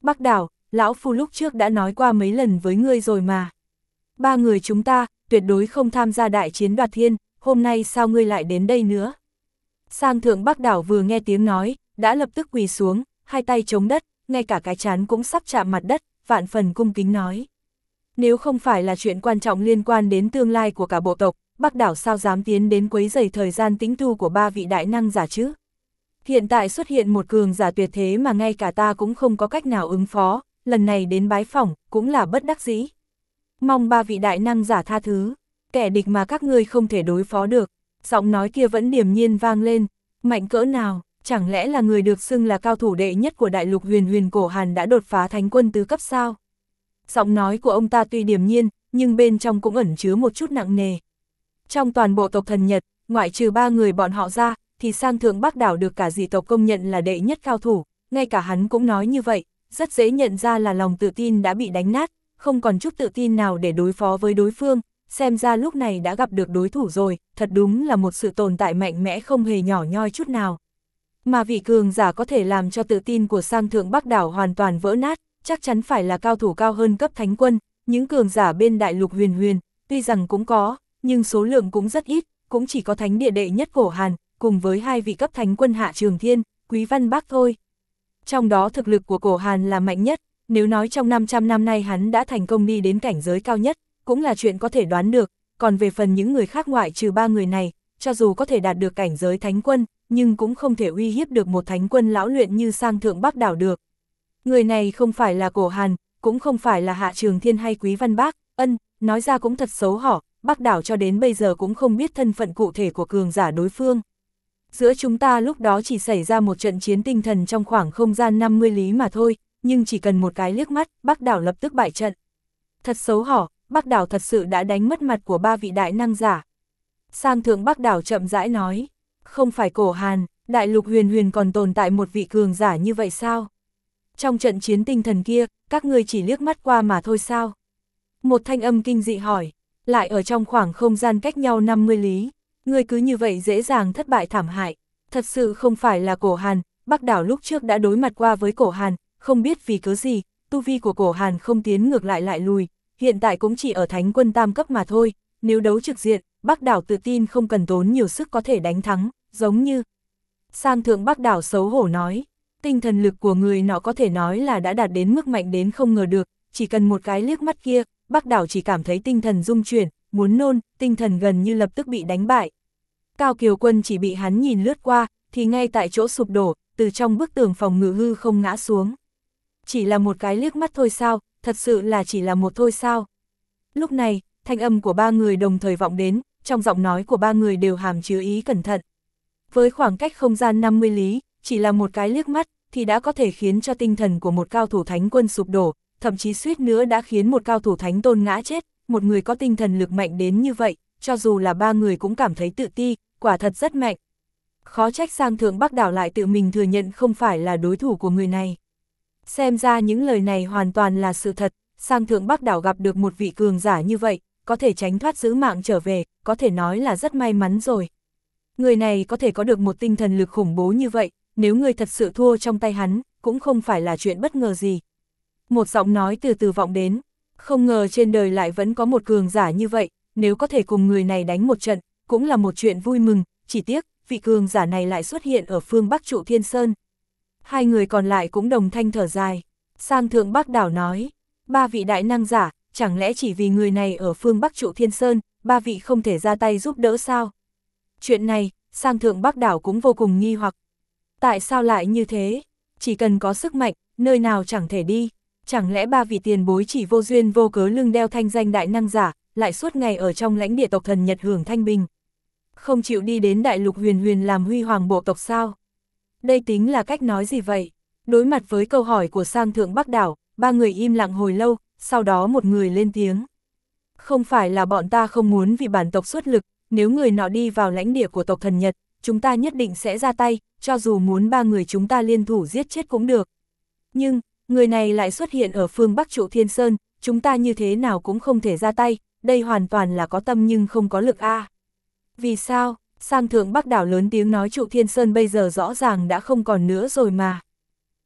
Bắc Đảo, lão phu lúc trước đã nói qua mấy lần với ngươi rồi mà. Ba người chúng ta, tuyệt đối không tham gia đại chiến đoạt thiên, hôm nay sao ngươi lại đến đây nữa? Sang thượng Bắc Đảo vừa nghe tiếng nói, đã lập tức quỳ xuống, hai tay chống đất, ngay cả cái trán cũng sắp chạm mặt đất, vạn phần cung kính nói. Nếu không phải là chuyện quan trọng liên quan đến tương lai của cả bộ tộc, Bắc Đảo sao dám tiến đến quấy rầy thời gian tĩnh tu của ba vị đại năng giả chứ? Hiện tại xuất hiện một cường giả tuyệt thế mà ngay cả ta cũng không có cách nào ứng phó, lần này đến bái phỏng, cũng là bất đắc dĩ. Mong ba vị đại năng giả tha thứ, kẻ địch mà các ngươi không thể đối phó được. Giọng nói kia vẫn điềm nhiên vang lên, mạnh cỡ nào, chẳng lẽ là người được xưng là cao thủ đệ nhất của đại lục huyền huyền cổ Hàn đã đột phá thánh quân tứ cấp sao? Giọng nói của ông ta tuy điềm nhiên, nhưng bên trong cũng ẩn chứa một chút nặng nề. Trong toàn bộ tộc thần Nhật, ngoại trừ ba người bọn họ ra, thì sang thượng Bắc Đảo được cả dị tộc công nhận là đệ nhất cao thủ, ngay cả hắn cũng nói như vậy, rất dễ nhận ra là lòng tự tin đã bị đánh nát, không còn chút tự tin nào để đối phó với đối phương, xem ra lúc này đã gặp được đối thủ rồi, thật đúng là một sự tồn tại mạnh mẽ không hề nhỏ nhoi chút nào. Mà vị cường giả có thể làm cho tự tin của sang thượng Bắc Đảo hoàn toàn vỡ nát, chắc chắn phải là cao thủ cao hơn cấp thánh quân, những cường giả bên đại lục huyền huyền, tuy rằng cũng có, nhưng số lượng cũng rất ít, cũng chỉ có thánh địa đệ nhất cổ Hàn, cùng với hai vị cấp thánh quân Hạ Trường Thiên, Quý Văn Bác thôi. Trong đó thực lực của cổ Hàn là mạnh nhất, nếu nói trong 500 năm nay hắn đã thành công đi đến cảnh giới cao nhất, cũng là chuyện có thể đoán được, còn về phần những người khác ngoại trừ ba người này, cho dù có thể đạt được cảnh giới thánh quân, nhưng cũng không thể uy hiếp được một thánh quân lão luyện như sang thượng Bắc Đảo được. Người này không phải là cổ Hàn, cũng không phải là Hạ Trường Thiên hay Quý Văn Bác, nói ra cũng thật xấu hổ, Bắc Đảo cho đến bây giờ cũng không biết thân phận cụ thể của cường giả đối phương. Giữa chúng ta lúc đó chỉ xảy ra một trận chiến tinh thần trong khoảng không gian 50 lý mà thôi, nhưng chỉ cần một cái liếc mắt, Bắc Đảo lập tức bại trận. Thật xấu hổ, Bắc Đảo thật sự đã đánh mất mặt của ba vị đại năng giả. Sang thượng Bắc Đảo chậm rãi nói, không phải cổ Hàn, đại lục huyền huyền còn tồn tại một vị cường giả như vậy sao? Trong trận chiến tinh thần kia, các ngươi chỉ liếc mắt qua mà thôi sao? Một thanh âm kinh dị hỏi, lại ở trong khoảng không gian cách nhau 50 lý, ngươi cứ như vậy dễ dàng thất bại thảm hại. Thật sự không phải là cổ Hàn, Bắc Đảo lúc trước đã đối mặt qua với cổ Hàn, không biết vì cớ gì, tu vi của cổ Hàn không tiến ngược lại lại lùi, hiện tại cũng chỉ ở thánh quân tam cấp mà thôi, nếu đấu trực diện, Bắc Đảo tự tin không cần tốn nhiều sức có thể đánh thắng, giống như. Sang thượng Bắc Đảo xấu hổ nói, tinh thần lực của người nọ có thể nói là đã đạt đến mức mạnh đến không ngờ được, chỉ cần một cái liếc mắt kia, Bắc Đảo chỉ cảm thấy tinh thần rung chuyển, muốn nôn, tinh thần gần như lập tức bị đánh bại. Cao Kiều Quân chỉ bị hắn nhìn lướt qua, thì ngay tại chỗ sụp đổ, từ trong bức tường phòng ngự hư không ngã xuống. Chỉ là một cái liếc mắt thôi sao, thật sự là chỉ là một thôi sao. Lúc này, thanh âm của ba người đồng thời vọng đến, trong giọng nói của ba người đều hàm chứa ý cẩn thận. Với khoảng cách không gian 50 lý, chỉ là một cái liếc mắt, thì đã có thể khiến cho tinh thần của một cao thủ thánh quân sụp đổ, thậm chí suýt nữa đã khiến một cao thủ thánh tôn ngã chết, một người có tinh thần lực mạnh đến như vậy, cho dù là ba người cũng cảm thấy tự ti, quả thật rất mạnh. Khó trách sang thượng Bắc Đảo lại tự mình thừa nhận không phải là đối thủ của người này. Xem ra những lời này hoàn toàn là sự thật, sang thượng Bắc Đảo gặp được một vị cường giả như vậy, có thể tránh thoát giữ mạng trở về, có thể nói là rất may mắn rồi. Người này có thể có được một tinh thần lực khủng bố như vậy, nếu người thật sự thua trong tay hắn, cũng không phải là chuyện bất ngờ gì. Một giọng nói từ từ vọng đến, không ngờ trên đời lại vẫn có một cường giả như vậy, nếu có thể cùng người này đánh một trận, cũng là một chuyện vui mừng, chỉ tiếc, vị cường giả này lại xuất hiện ở phương Bắc Trụ Thiên Sơn. Hai người còn lại cũng đồng thanh thở dài, sang thượng Bắc Đảo nói, ba vị đại năng giả, chẳng lẽ chỉ vì người này ở phương Bắc Trụ Thiên Sơn, ba vị không thể ra tay giúp đỡ sao? Chuyện này, sang thượng Bắc Đảo cũng vô cùng nghi hoặc. Tại sao lại như thế? Chỉ cần có sức mạnh, nơi nào chẳng thể đi. Chẳng lẽ ba vị tiền bối chỉ vô duyên vô cớ lưng đeo thanh danh đại năng giả, lại suốt ngày ở trong lãnh địa tộc thần Nhật hưởng thanh bình. Không chịu đi đến đại lục huyền huyền làm huy hoàng bộ tộc sao? Đây tính là cách nói gì vậy? Đối mặt với câu hỏi của sang thượng Bắc Đảo, ba người im lặng hồi lâu, sau đó một người lên tiếng. Không phải là bọn ta không muốn vì bản tộc xuất lực, nếu người nọ đi vào lãnh địa của tộc thần Nhật, chúng ta nhất định sẽ ra tay, cho dù muốn ba người chúng ta liên thủ giết chết cũng được. Nhưng, người này lại xuất hiện ở phương Bắc Trụ Thiên Sơn, chúng ta như thế nào cũng không thể ra tay, đây hoàn toàn là có tâm nhưng không có lực a. Vì sao? Sang thượng Bắc Đảo lớn tiếng nói Trụ Thiên Sơn bây giờ rõ ràng đã không còn nữa rồi mà.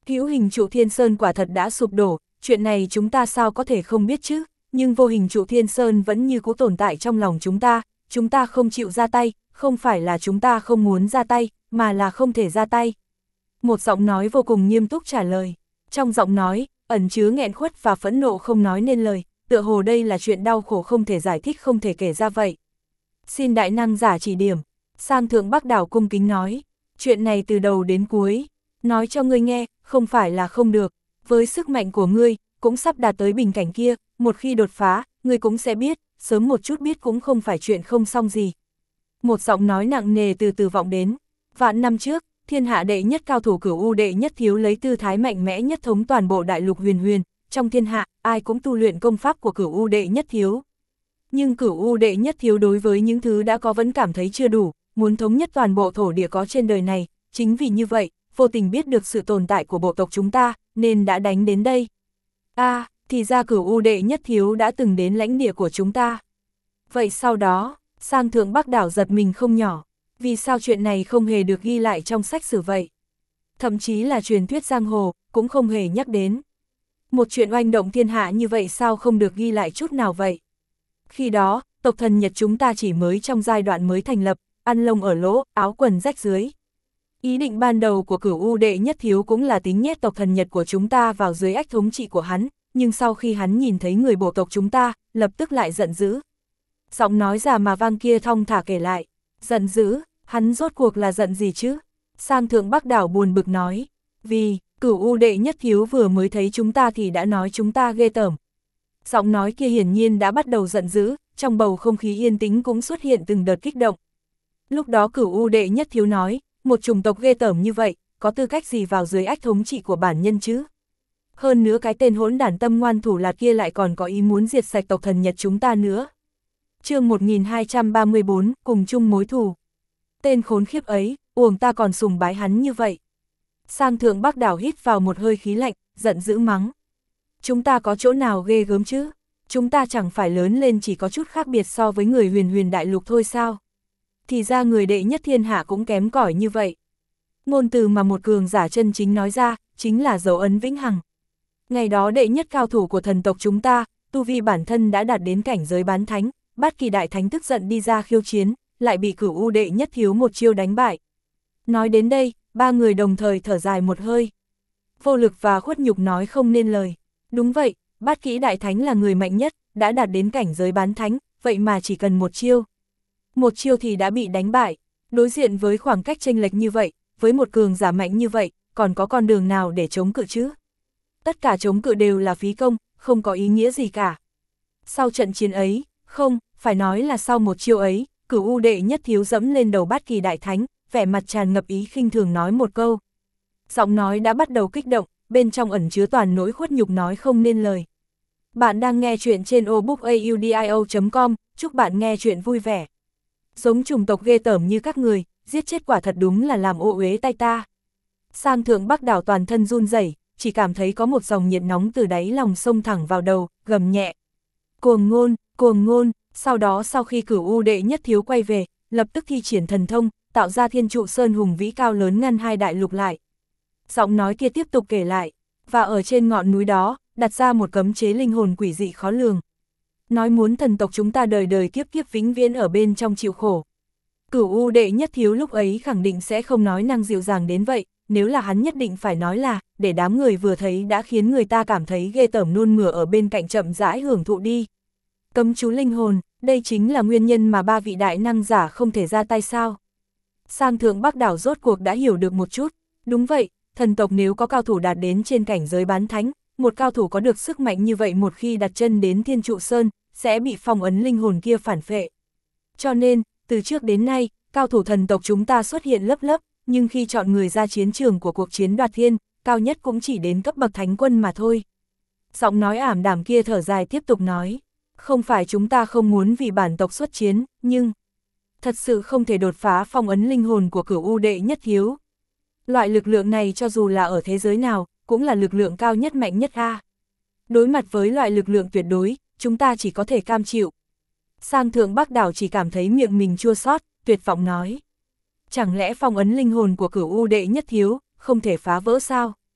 Hữu hình trụ Thiên Sơn quả thật đã sụp đổ, chuyện này chúng ta sao có thể không biết chứ, nhưng vô hình trụ Thiên Sơn vẫn như cũ tồn tại trong lòng chúng ta không chịu ra tay, không phải là chúng ta không muốn ra tay, mà là không thể ra tay. Một giọng nói vô cùng nghiêm túc trả lời, trong giọng nói, ẩn chứa nghẹn khuất và phẫn nộ không nói nên lời, tựa hồ đây là chuyện đau khổ không thể giải thích không thể kể ra vậy. Xin đại năng giả chỉ điểm, Sang Thượng Bắc Đảo cung kính nói, chuyện này từ đầu đến cuối, nói cho ngươi nghe, không phải là không được, với sức mạnh của ngươi, cũng sắp đạt tới bình cảnh kia, một khi đột phá, ngươi cũng sẽ biết, sớm một chút biết cũng không phải chuyện không xong gì. Một giọng nói nặng nề từ từ vọng đến, vạn năm trước, thiên hạ đệ nhất cao thủ Cửu U đệ nhất thiếu lấy tư thái mạnh mẽ nhất thống toàn bộ đại lục huyền huyền, trong thiên hạ, ai cũng tu luyện công pháp của Cửu U đệ nhất thiếu. Nhưng Cửu U đệ nhất thiếu đối với những thứ đã có vẫn cảm thấy chưa đủ, muốn thống nhất toàn bộ thổ địa có trên đời này, chính vì như vậy, vô tình biết được sự tồn tại của bộ tộc chúng ta, nên đã đánh đến đây. Thì ra Cửu U đệ nhất thiếu đã từng đến lãnh địa của chúng ta. Vậy sau đó, Sang Thượng Bắc Đảo giật mình không nhỏ, vì sao chuyện này không hề được ghi lại trong sách sử vậy? Thậm chí là truyền thuyết giang hồ, cũng không hề nhắc đến. Một chuyện oanh động thiên hạ như vậy sao không được ghi lại chút nào vậy? Khi đó, tộc thần Nhật chúng ta chỉ mới trong giai đoạn mới thành lập, ăn lông ở lỗ, áo quần rách dưới. Ý định ban đầu của Cửu U đệ nhất thiếu cũng là tính nhét tộc thần Nhật của chúng ta vào dưới ách thống trị của hắn, nhưng sau khi hắn nhìn thấy người bộ tộc chúng ta, lập tức lại giận dữ. Giọng nói già mà vang kia thong thả kể lại, giận dữ, hắn rốt cuộc là giận gì chứ? Sang Thượng Bắc Đảo buồn bực nói, vì, Cửu U đệ nhất thiếu vừa mới thấy chúng ta thì đã nói chúng ta ghê tởm. Giọng nói kia hiển nhiên đã bắt đầu giận dữ, trong bầu không khí yên tĩnh cũng xuất hiện từng đợt kích động. Lúc đó Cửu U đệ nhất thiếu nói, một chủng tộc ghê tởm như vậy, có tư cách gì vào dưới ách thống trị của bản nhân chứ? Hơn nữa cái tên hỗn đản tâm ngoan thủ lạt kia lại còn có ý muốn diệt sạch tộc thần Nhật chúng ta nữa. Chương 1234, cùng chung mối thù. Tên khốn khiếp ấy, uổng ta còn sùng bái hắn như vậy. Sang Thượng Bắc Đảo hít vào một hơi khí lạnh, giận dữ mắng. Chúng ta có chỗ nào ghê gớm chứ? Chúng ta chẳng phải lớn lên chỉ có chút khác biệt so với người huyền huyền đại lục thôi sao? Thì ra người đệ nhất thiên hạ cũng kém cỏi như vậy. Ngôn từ mà một cường giả chân chính nói ra, chính là dấu ấn vĩnh hằng. Ngày đó đệ nhất cao thủ của thần tộc chúng ta, tu vi bản thân đã đạt đến cảnh giới bán thánh, Bát Kỳ đại thánh tức giận đi ra khiêu chiến, lại bị Cửu U đệ nhất thiếu một chiêu đánh bại. Nói đến đây, ba người đồng thời thở dài một hơi. Vô Lực và Khuất Nhục nói không nên lời. Đúng vậy, Bát Kỷ đại thánh là người mạnh nhất, đã đạt đến cảnh giới bán thánh, vậy mà chỉ cần một chiêu. Một chiêu thì đã bị đánh bại. Đối diện với khoảng cách chênh lệch như vậy, với một cường giả mạnh như vậy, còn có con đường nào để chống cự chứ? Tất cả chống cự đều là phí công, không có ý nghĩa gì cả. Sau trận chiến ấy, không, phải nói là sau một chiêu ấy, Cửu U đệ nhất thiếu dẫm lên đầu Bát Kỳ đại thánh, vẻ mặt tràn ngập ý khinh thường nói một câu. Giọng nói đã bắt đầu kích động, bên trong ẩn chứa toàn nỗi khuất nhục nói không nên lời. Bạn đang nghe chuyện trên obookaudio.com, chúc bạn nghe chuyện vui vẻ. Giống chủng tộc ghê tởm như các người, giết chết quả thật đúng là làm ô uế tay ta. Sang Thượng Bắc Đảo toàn thân run rẩy, chỉ cảm thấy có một dòng nhiệt nóng từ đáy lòng xông thẳng vào đầu, gầm nhẹ. Cuồng ngôn, sau đó sau khi Cửu U đệ nhất thiếu quay về, lập tức thi triển thần thông, tạo ra thiên trụ sơn hùng vĩ cao lớn ngăn hai đại lục lại. Giọng nói kia tiếp tục kể lại, và ở trên ngọn núi đó, đặt ra một cấm chế linh hồn quỷ dị khó lường. Nói muốn thần tộc chúng ta đời đời kiếp kiếp vĩnh viễn ở bên trong chịu khổ. Cửu U đệ nhất thiếu lúc ấy khẳng định sẽ không nói năng dịu dàng đến vậy, nếu là hắn nhất định phải nói là, để đám người vừa thấy đã khiến người ta cảm thấy ghê tởm nôn mửa ở bên cạnh chậm rãi hưởng thụ đi. Cấm chú linh hồn, đây chính là nguyên nhân mà ba vị đại năng giả không thể ra tay sao. Sang Thượng Bắc Đảo rốt cuộc đã hiểu được một chút, đúng vậy, thần tộc nếu có cao thủ đạt đến trên cảnh giới bán thánh, một cao thủ có được sức mạnh như vậy một khi đặt chân đến Thiên Trụ Sơn, sẽ bị phong ấn linh hồn kia phản phệ. Cho nên, từ trước đến nay, cao thủ thần tộc chúng ta xuất hiện lớp lớp, nhưng khi chọn người ra chiến trường của cuộc chiến đoạt thiên, cao nhất cũng chỉ đến cấp bậc thánh quân mà thôi. Giọng nói ảm đạm kia thở dài tiếp tục nói, không phải chúng ta không muốn vì bản tộc xuất chiến, nhưng thật sự không thể đột phá phong ấn linh hồn của Cửu U đệ nhất thiếu. Loại lực lượng này cho dù là ở thế giới nào, cũng là lực lượng cao nhất mạnh nhất a. Đối mặt với loại lực lượng tuyệt đối, chúng ta chỉ có thể cam chịu. Sang Thượng Bắc Đảo chỉ cảm thấy miệng mình chua xót, tuyệt vọng nói. Chẳng lẽ phong ấn linh hồn của Cửu U đệ nhất thiếu, không thể phá vỡ sao?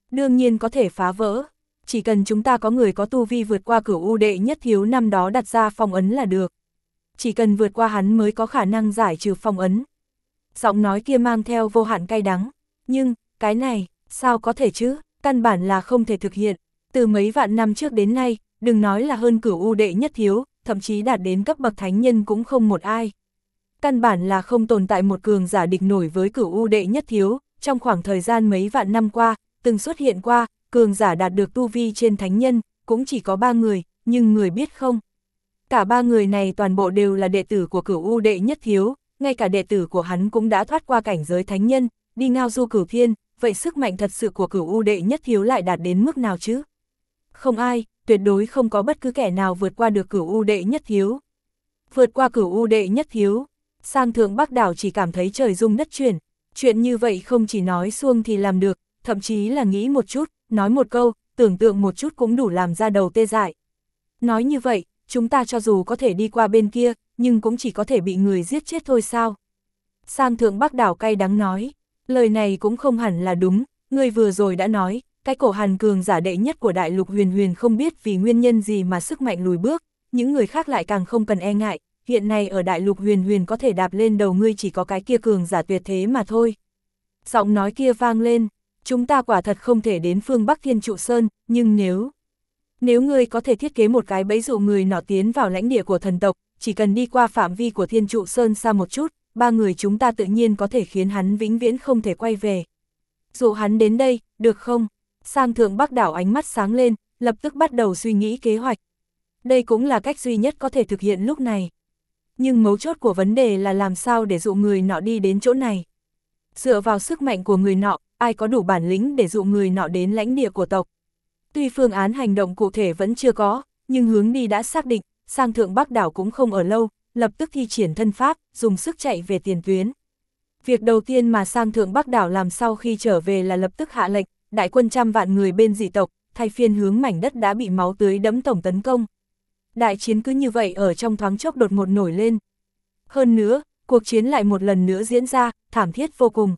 Đương nhiên có thể phá vỡ, chỉ cần chúng ta có người có tu vi vượt qua Cửu U đệ nhất thiếu năm đó đặt ra phong ấn là được. Chỉ cần vượt qua hắn mới có khả năng giải trừ phong ấn. Giọng nói kia mang theo vô hạn cay đắng, nhưng, cái này, sao có thể chứ, căn bản là không thể thực hiện. Từ mấy vạn năm trước đến nay, đừng nói là hơn Cửu U đệ nhất thiếu, thậm chí đạt đến cấp bậc thánh nhân cũng không một ai. Căn bản là không tồn tại một cường giả địch nổi với Cửu U đệ nhất thiếu, trong khoảng thời gian mấy vạn năm qua, từng xuất hiện qua, cường giả đạt được tu vi trên thánh nhân, cũng chỉ có 3 người, nhưng người biết không? Cả 3 người này toàn bộ đều là đệ tử của Cửu U đệ nhất thiếu, ngay cả đệ tử của hắn cũng đã thoát qua cảnh giới thánh nhân, đi ngao du cửu thiên, vậy sức mạnh thật sự của Cửu U đệ nhất thiếu lại đạt đến mức nào chứ? Không ai, tuyệt đối không có bất cứ kẻ nào vượt qua được Cửu U đệ nhất thiếu. Vượt qua Cửu U đệ nhất thiếu, Sang Thượng Bắc đảo chỉ cảm thấy trời rung đất chuyển, chuyện như vậy không chỉ nói suông thì làm được, thậm chí là nghĩ một chút, nói một câu, tưởng tượng một chút cũng đủ làm ra đầu tê dại. Nói như vậy, chúng ta cho dù có thể đi qua bên kia, nhưng cũng chỉ có thể bị người giết chết thôi sao? Sang Thượng Bắc đảo cay đắng nói, lời này cũng không hẳn là đúng, người vừa rồi đã nói, cái cổ Hàn cường giả đệ nhất của đại lục huyền huyền không biết vì nguyên nhân gì mà sức mạnh lùi bước, những người khác lại càng không cần e ngại, hiện nay ở đại lục huyền huyền có thể đạp lên đầu ngươi chỉ có cái kia cường giả tuyệt thế mà thôi. Giọng nói kia vang lên, chúng ta quả thật không thể đến phương Bắc Thiên Trụ Sơn, nhưng nếu ngươi có thể thiết kế một cái bẫy dụ người nọ tiến vào lãnh địa của thần tộc, chỉ cần đi qua phạm vi của Thiên Trụ Sơn xa một chút, 3 người chúng ta tự nhiên có thể khiến hắn vĩnh viễn không thể quay về. Dụ hắn đến đây, được không? Sang Thượng Bắc đảo ánh mắt sáng lên, lập tức bắt đầu suy nghĩ kế hoạch. Đây cũng là cách duy nhất có thể thực hiện lúc này. Nhưng mấu chốt của vấn đề là làm sao để dụ người nọ đi đến chỗ này. Dựa vào sức mạnh của người nọ, ai có đủ bản lĩnh để dụ người nọ đến lãnh địa của tộc. Tuy phương án hành động cụ thể vẫn chưa có, nhưng hướng đi đã xác định, Sang Thượng Bắc đảo cũng không ở lâu, lập tức thi triển thân pháp, dùng sức chạy về tiền tuyến. Việc đầu tiên mà Sang Thượng Bắc đảo làm sau khi trở về là lập tức hạ lệnh, đại quân trăm vạn người bên dị tộc, thay phiên hướng mảnh đất đã bị máu tưới đẫm tổng tấn công. Đại chiến cứ như vậy ở trong thoáng chốc đột ngột nổi lên. Hơn nữa, cuộc chiến lại một lần nữa diễn ra, thảm thiết vô cùng.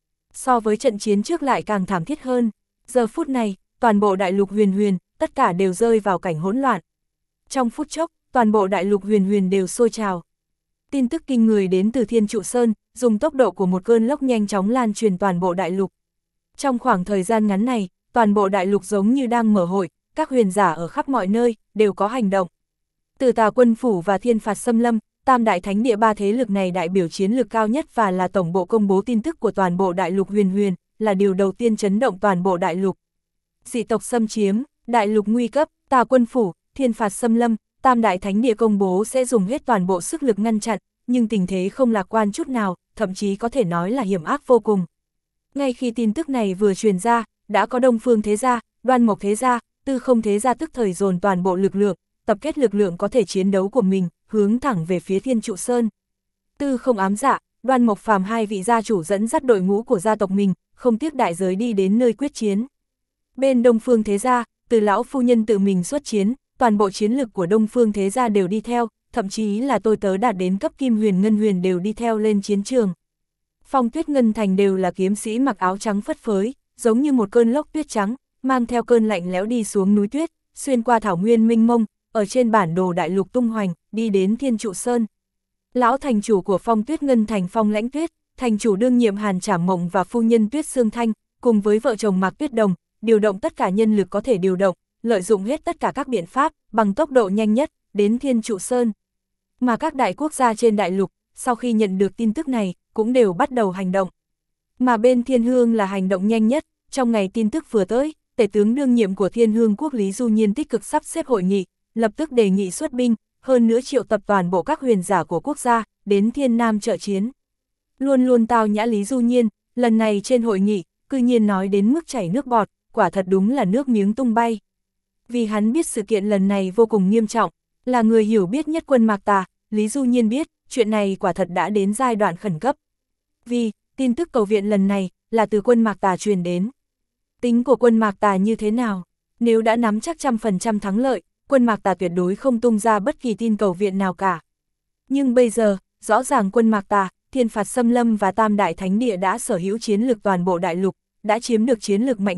So với trận chiến trước lại càng thảm thiết hơn. Giờ phút này, toàn bộ đại lục huyền huyền, tất cả đều rơi vào cảnh hỗn loạn. Trong phút chốc, toàn bộ đại lục huyền huyền đều sôi trào. Tin tức kinh người đến từ Thiên Trụ Sơn, dùng tốc độ của một cơn lốc nhanh chóng lan truyền toàn bộ đại lục. Trong khoảng thời gian ngắn này, toàn bộ đại lục giống như đang mở hội, các huyền giả ở khắp mọi nơi, đều có hành động. Từ Tà Quân Phủ và Thiên Phạt Xâm Lâm, Tam Đại Thánh Địa ba thế lực này đại biểu chiến lược cao nhất và là tổng bộ công bố tin tức của toàn bộ đại lục huyền huyền, là điều đầu tiên chấn động toàn bộ đại lục. Dị tộc xâm chiếm, đại lục nguy cấp, Tà Quân Phủ, Thiên Phạt Xâm Lâm, Tam Đại Thánh Địa công bố sẽ dùng hết toàn bộ sức lực ngăn chặn, nhưng tình thế không lạc quan chút nào, thậm chí có thể nói là hiểm ác vô cùng. Ngay khi tin tức này vừa truyền ra, đã có Đông Phương Thế Gia, Đoan Mộc Thế Gia, Tư Không Thế Gia tức thời dồn toàn bộ lực lượng, tập kết lực lượng có thể chiến đấu của mình, hướng thẳng về phía Thiên Trụ Sơn. Tư Không Ám Dạ, Đoan Mộc Phàm hai vị gia chủ dẫn dắt đội ngũ của gia tộc mình, không tiếc đại giới đi đến nơi quyết chiến. Bên Đông Phương Thế Gia, Từ lão phu nhân tự mình xuất chiến, toàn bộ chiến lực của Đông Phương Thế Gia đều đi theo, thậm chí là tôi tớ đạt đến cấp Kim Huyền Ngân Huyền đều đi theo lên chiến trường. Phong Tuyết Ngân Thành đều là kiếm sĩ mặc áo trắng phất phới, giống như một cơn lốc tuyết trắng, mang theo cơn lạnh lẽo đi xuống núi tuyết, xuyên qua thảo nguyên mênh mông, ở trên bản đồ đại lục tung hoành, đi đến Thiên Trụ Sơn. Lão thành chủ của Phong Tuyết Ngân Thành Phong Lãnh Tuyết, thành chủ đương nhiệm Hàn Trảm Mộng và phu nhân Tuyết Sương Thanh, cùng với vợ chồng Mạc Tuyết Đồng, điều động tất cả nhân lực có thể điều động, lợi dụng hết tất cả các biện pháp, bằng tốc độ nhanh nhất, đến Thiên Trụ Sơn. Mà các đại quốc gia trên đại lục, sau khi nhận được tin tức này, cũng đều bắt đầu hành động. Mà bên Thiên Hương là hành động nhanh nhất, trong ngày tin tức vừa tới, tể tướng đương nhiệm của Thiên Hương quốc Lý Du Nhiên tích cực sắp xếp hội nghị, lập tức đề nghị xuất binh, hơn nữa triệu tập toàn bộ các huyền giả của quốc gia, đến Thiên Nam trợ chiến. Luôn luôn tao nhã Lý Du Nhiên, lần này trên hội nghị, cư nhiên nói đến mức chảy nước bọt, quả thật đúng là nước miếng tung bay. Vì hắn biết sự kiện lần này vô cùng nghiêm trọng, là người hiểu biết nhất quân Mạc Tà, Lý Du Nhiên biết, chuyện này quả thật đã đến giai đoạn khẩn cấp. Vì, tin tức cầu viện lần này, là từ quân Mạc Tà truyền đến. Tính của quân Mạc Tà như thế nào? Nếu đã nắm chắc 100% thắng lợi, quân Mạc Tà tuyệt đối không tung ra bất kỳ tin cầu viện nào cả. Nhưng bây giờ, rõ ràng quân Mạc Tà, Thiên Phạt Xâm Lâm và Tam Đại Thánh Địa đã sở hữu chiến lược toàn bộ đại lục, đã chiếm được chiến lược mạnh nhất,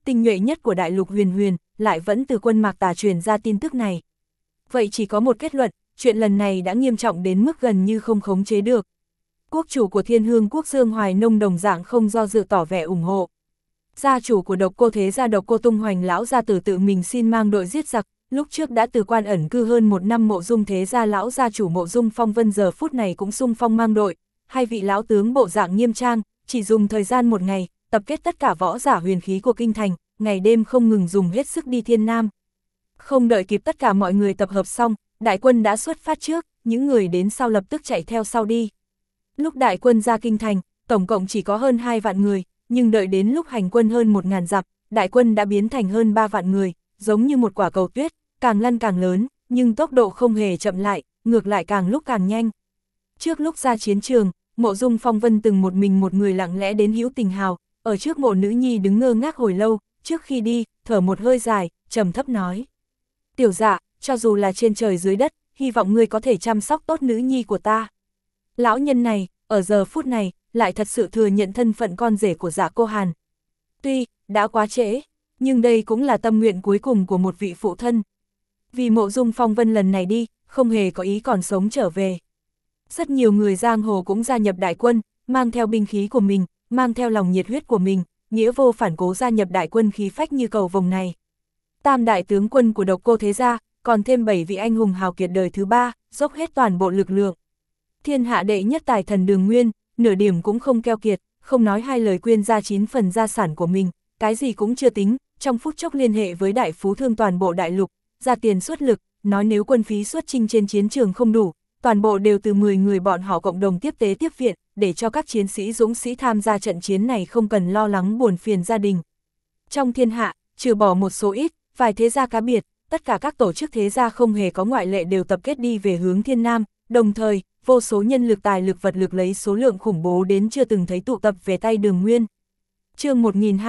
tinh nhuệ nhất của đại lục Huyền Huyền, lại vẫn từ quân Mạc Tà truyền ra tin tức này. Vậy chỉ có một kết luận, chuyện lần này đã nghiêm trọng đến mức gần như không khống chế được. Quốc chủ của Thiên Hương Quốc Dương Hoài Nông đồng dạng không do dự tỏ vẻ ủng hộ. Gia chủ của Độc Cô Thế gia Độc Cô Tung Hoành lão gia tử tự mình xin mang đội giết giặc, lúc trước đã từ quan ẩn cư hơn một năm Mộ Dung Thế gia lão gia chủ Mộ Dung Phong Vân giờ phút này cũng xung phong mang đội, hai vị lão tướng bộ dạng nghiêm trang, chỉ dùng thời gian một ngày, tập kết tất cả võ giả huyền khí của kinh thành, ngày đêm không ngừng dùng hết sức đi Thiên Nam. Không đợi kịp tất cả mọi người tập hợp xong, đại quân đã xuất phát trước, những người đến sau lập tức chạy theo sau đi. Lúc đại quân ra kinh thành, tổng cộng chỉ có hơn 2 vạn người, nhưng đợi đến lúc hành quân hơn 1000 dặm, đại quân đã biến thành hơn 3 vạn người, giống như một quả cầu tuyết, càng lăn càng lớn, nhưng tốc độ không hề chậm lại, ngược lại càng lúc càng nhanh. Trước lúc ra chiến trường, Mộ Dung Phong Vân từng một mình một người lặng lẽ đến Hữu Tình Hào, ở trước mộ nữ nhi đứng ngơ ngác hồi lâu, trước khi đi, thở một hơi dài, trầm thấp nói: "Tiểu Dạ, cho dù là trên trời dưới đất, hy vọng ngươi có thể chăm sóc tốt nữ nhi của ta." Lão nhân này, ở giờ phút này, lại thật sự thừa nhận thân phận con rể của Dạ Cô Hàn. Tuy, đã quá trễ, nhưng đây cũng là tâm nguyện cuối cùng của một vị phụ thân. Vì Mộ Dung Phong Vân lần này đi, không hề có ý còn sống trở về. Rất nhiều người giang hồ cũng gia nhập đại quân, mang theo binh khí của mình, mang theo lòng nhiệt huyết của mình, nghĩa vô phản cố gia nhập đại quân khí phách như cầu vồng này. Tam đại tướng quân của Độc Cô Thế gia, còn thêm 7 vị anh hùng hào kiệt đời thứ 3, dốc hết toàn bộ lực lượng. Thiên hạ đệ nhất tài thần Đường Nguyên, nửa điểm cũng không keo kiệt, không nói hai lời quyên ra 9 phần gia sản của mình, cái gì cũng chưa tính, trong phút chốc liên hệ với đại phú thương toàn bộ đại lục, ra tiền xuất lực, nói nếu quân phí xuất chinh trên chiến trường không đủ, toàn bộ đều từ 10 người bọn họ cộng đồng tiếp tế tiếp viện, để cho các chiến sĩ dũng sĩ tham gia trận chiến này không cần lo lắng buồn phiền gia đình. Trong thiên hạ, trừ bỏ một số ít, vài thế gia cá biệt, tất cả các tổ chức thế gia không hề có ngoại lệ đều tập kết đi về hướng Thiên Nam, đồng thời, vô số nhân lực tài lực vật lực lấy số lượng khủng bố đến chưa từng thấy tụ tập về tay Đường Nguyên. Chương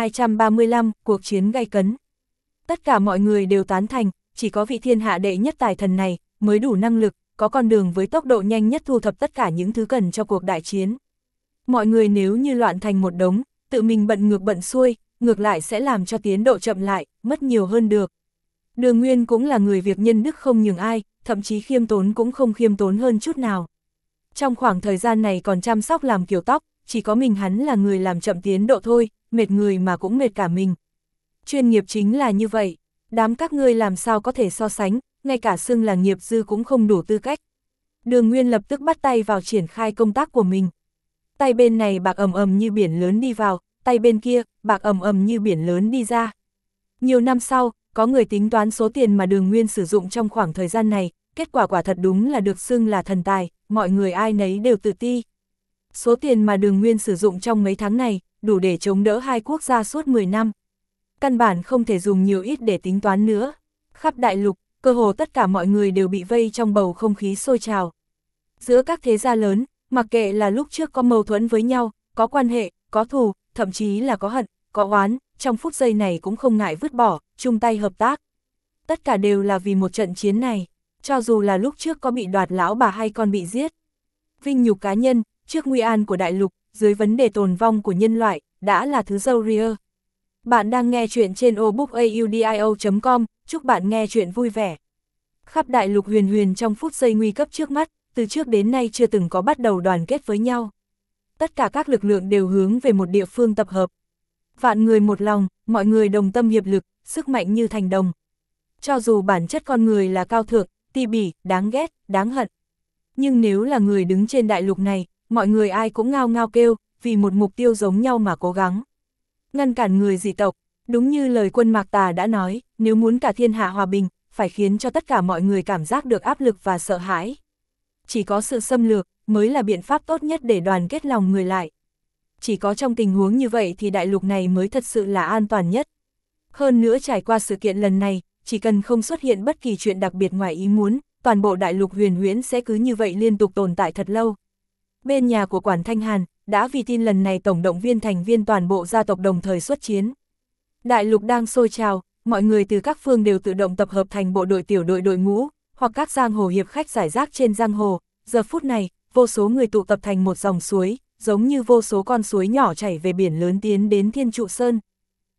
1235, cuộc chiến gay cấn. Tất cả mọi người đều tán thành, chỉ có vị thiên hạ đệ nhất tài thần này mới đủ năng lực, có con đường với tốc độ nhanh nhất thu thập tất cả những thứ cần cho cuộc đại chiến. Mọi người nếu như loạn thành một đống, tự mình bận ngược bận xuôi, ngược lại sẽ làm cho tiến độ chậm lại, mất nhiều hơn được. Đường Nguyên cũng là người việc nhân đức không nhường ai, thậm chí khiêm tốn cũng không khiêm tốn hơn chút nào. Trong khoảng thời gian này còn chăm sóc làm kiểu tóc, chỉ có mình hắn là người làm chậm tiến độ thôi, mệt người mà cũng mệt cả mình. Chuyên nghiệp chính là như vậy, đám các ngươi làm sao có thể so sánh, ngay cả xưng là nghiệp dư cũng không đủ tư cách. Đường Nguyên lập tức bắt tay vào triển khai công tác của mình. Tay bên này bạc ầm ầm như biển lớn đi vào, tay bên kia, bạc ầm ầm như biển lớn đi ra. Nhiều năm sau, có người tính toán số tiền mà Đường Nguyên sử dụng trong khoảng thời gian này, kết quả quả thật đúng là được xưng là thần tài, mọi người ai nấy đều tự ti. Số tiền mà Đường Nguyên sử dụng trong mấy tháng này, đủ để chống đỡ hai quốc gia suốt 10 năm. Căn bản không thể dùng nhiều ít để tính toán nữa. Khắp đại lục, cơ hồ tất cả mọi người đều bị vây trong bầu không khí sôi trào. Giữa các thế gia lớn, mặc kệ là lúc trước có mâu thuẫn với nhau, có quan hệ, có thù, thậm chí là có hận, có oán, trong phút giây này cũng không ngại vứt bỏ, chung tay hợp tác. Tất cả đều là vì một trận chiến này, cho dù là lúc trước có bị đoạt lão bà hay con bị giết. Vinh nhục cá nhân, trước nguy an của đại lục, dưới vấn đề tồn vong của nhân loại, đã là thứ dâu ria. Bạn đang nghe chuyện trên obookaudio.com, chúc bạn nghe chuyện vui vẻ. Khắp đại lục Huyền Huyền trong phút giây nguy cấp trước mắt, từ trước đến nay chưa từng có bắt đầu đoàn kết với nhau. Tất cả các lực lượng đều hướng về một địa phương tập hợp. Vạn người một lòng, mọi người đồng tâm hiệp lực, sức mạnh như thành đồng. Cho dù bản chất con người là cao thượng, ti bỉ, đáng ghét, đáng hận. Nhưng nếu là người đứng trên đại lục này, mọi người ai cũng ngao ngao kêu, vì một mục tiêu giống nhau mà cố gắng. Ngăn cản người dị tộc, đúng như lời quân Mạc Tà đã nói, nếu muốn cả thiên hạ hòa bình, phải khiến cho tất cả mọi người cảm giác được áp lực và sợ hãi. Chỉ có sự xâm lược, mới là biện pháp tốt nhất để đoàn kết lòng người lại. Chỉ có trong tình huống như vậy thì đại lục này mới thật sự là an toàn nhất. Hơn nữa trải qua sự kiện lần này, chỉ cần không xuất hiện bất kỳ chuyện đặc biệt ngoài ý muốn, toàn bộ đại lục Huyền Huyễn sẽ cứ như vậy liên tục tồn tại thật lâu. Bên nhà của Quản Thanh Hàn, đã vì tin lần này tổng động viên thành viên toàn bộ gia tộc đồng thời xuất chiến. Đại lục đang sôi trào, mọi người từ các phương đều tự động tập hợp thành bộ đội tiểu đội đội ngũ, hoặc các giang hồ hiệp khách giải rác trên giang hồ. Giờ phút này, vô số người tụ tập thành một dòng suối, giống như vô số con suối nhỏ chảy về biển lớn tiến đến Thiên Trụ Sơn.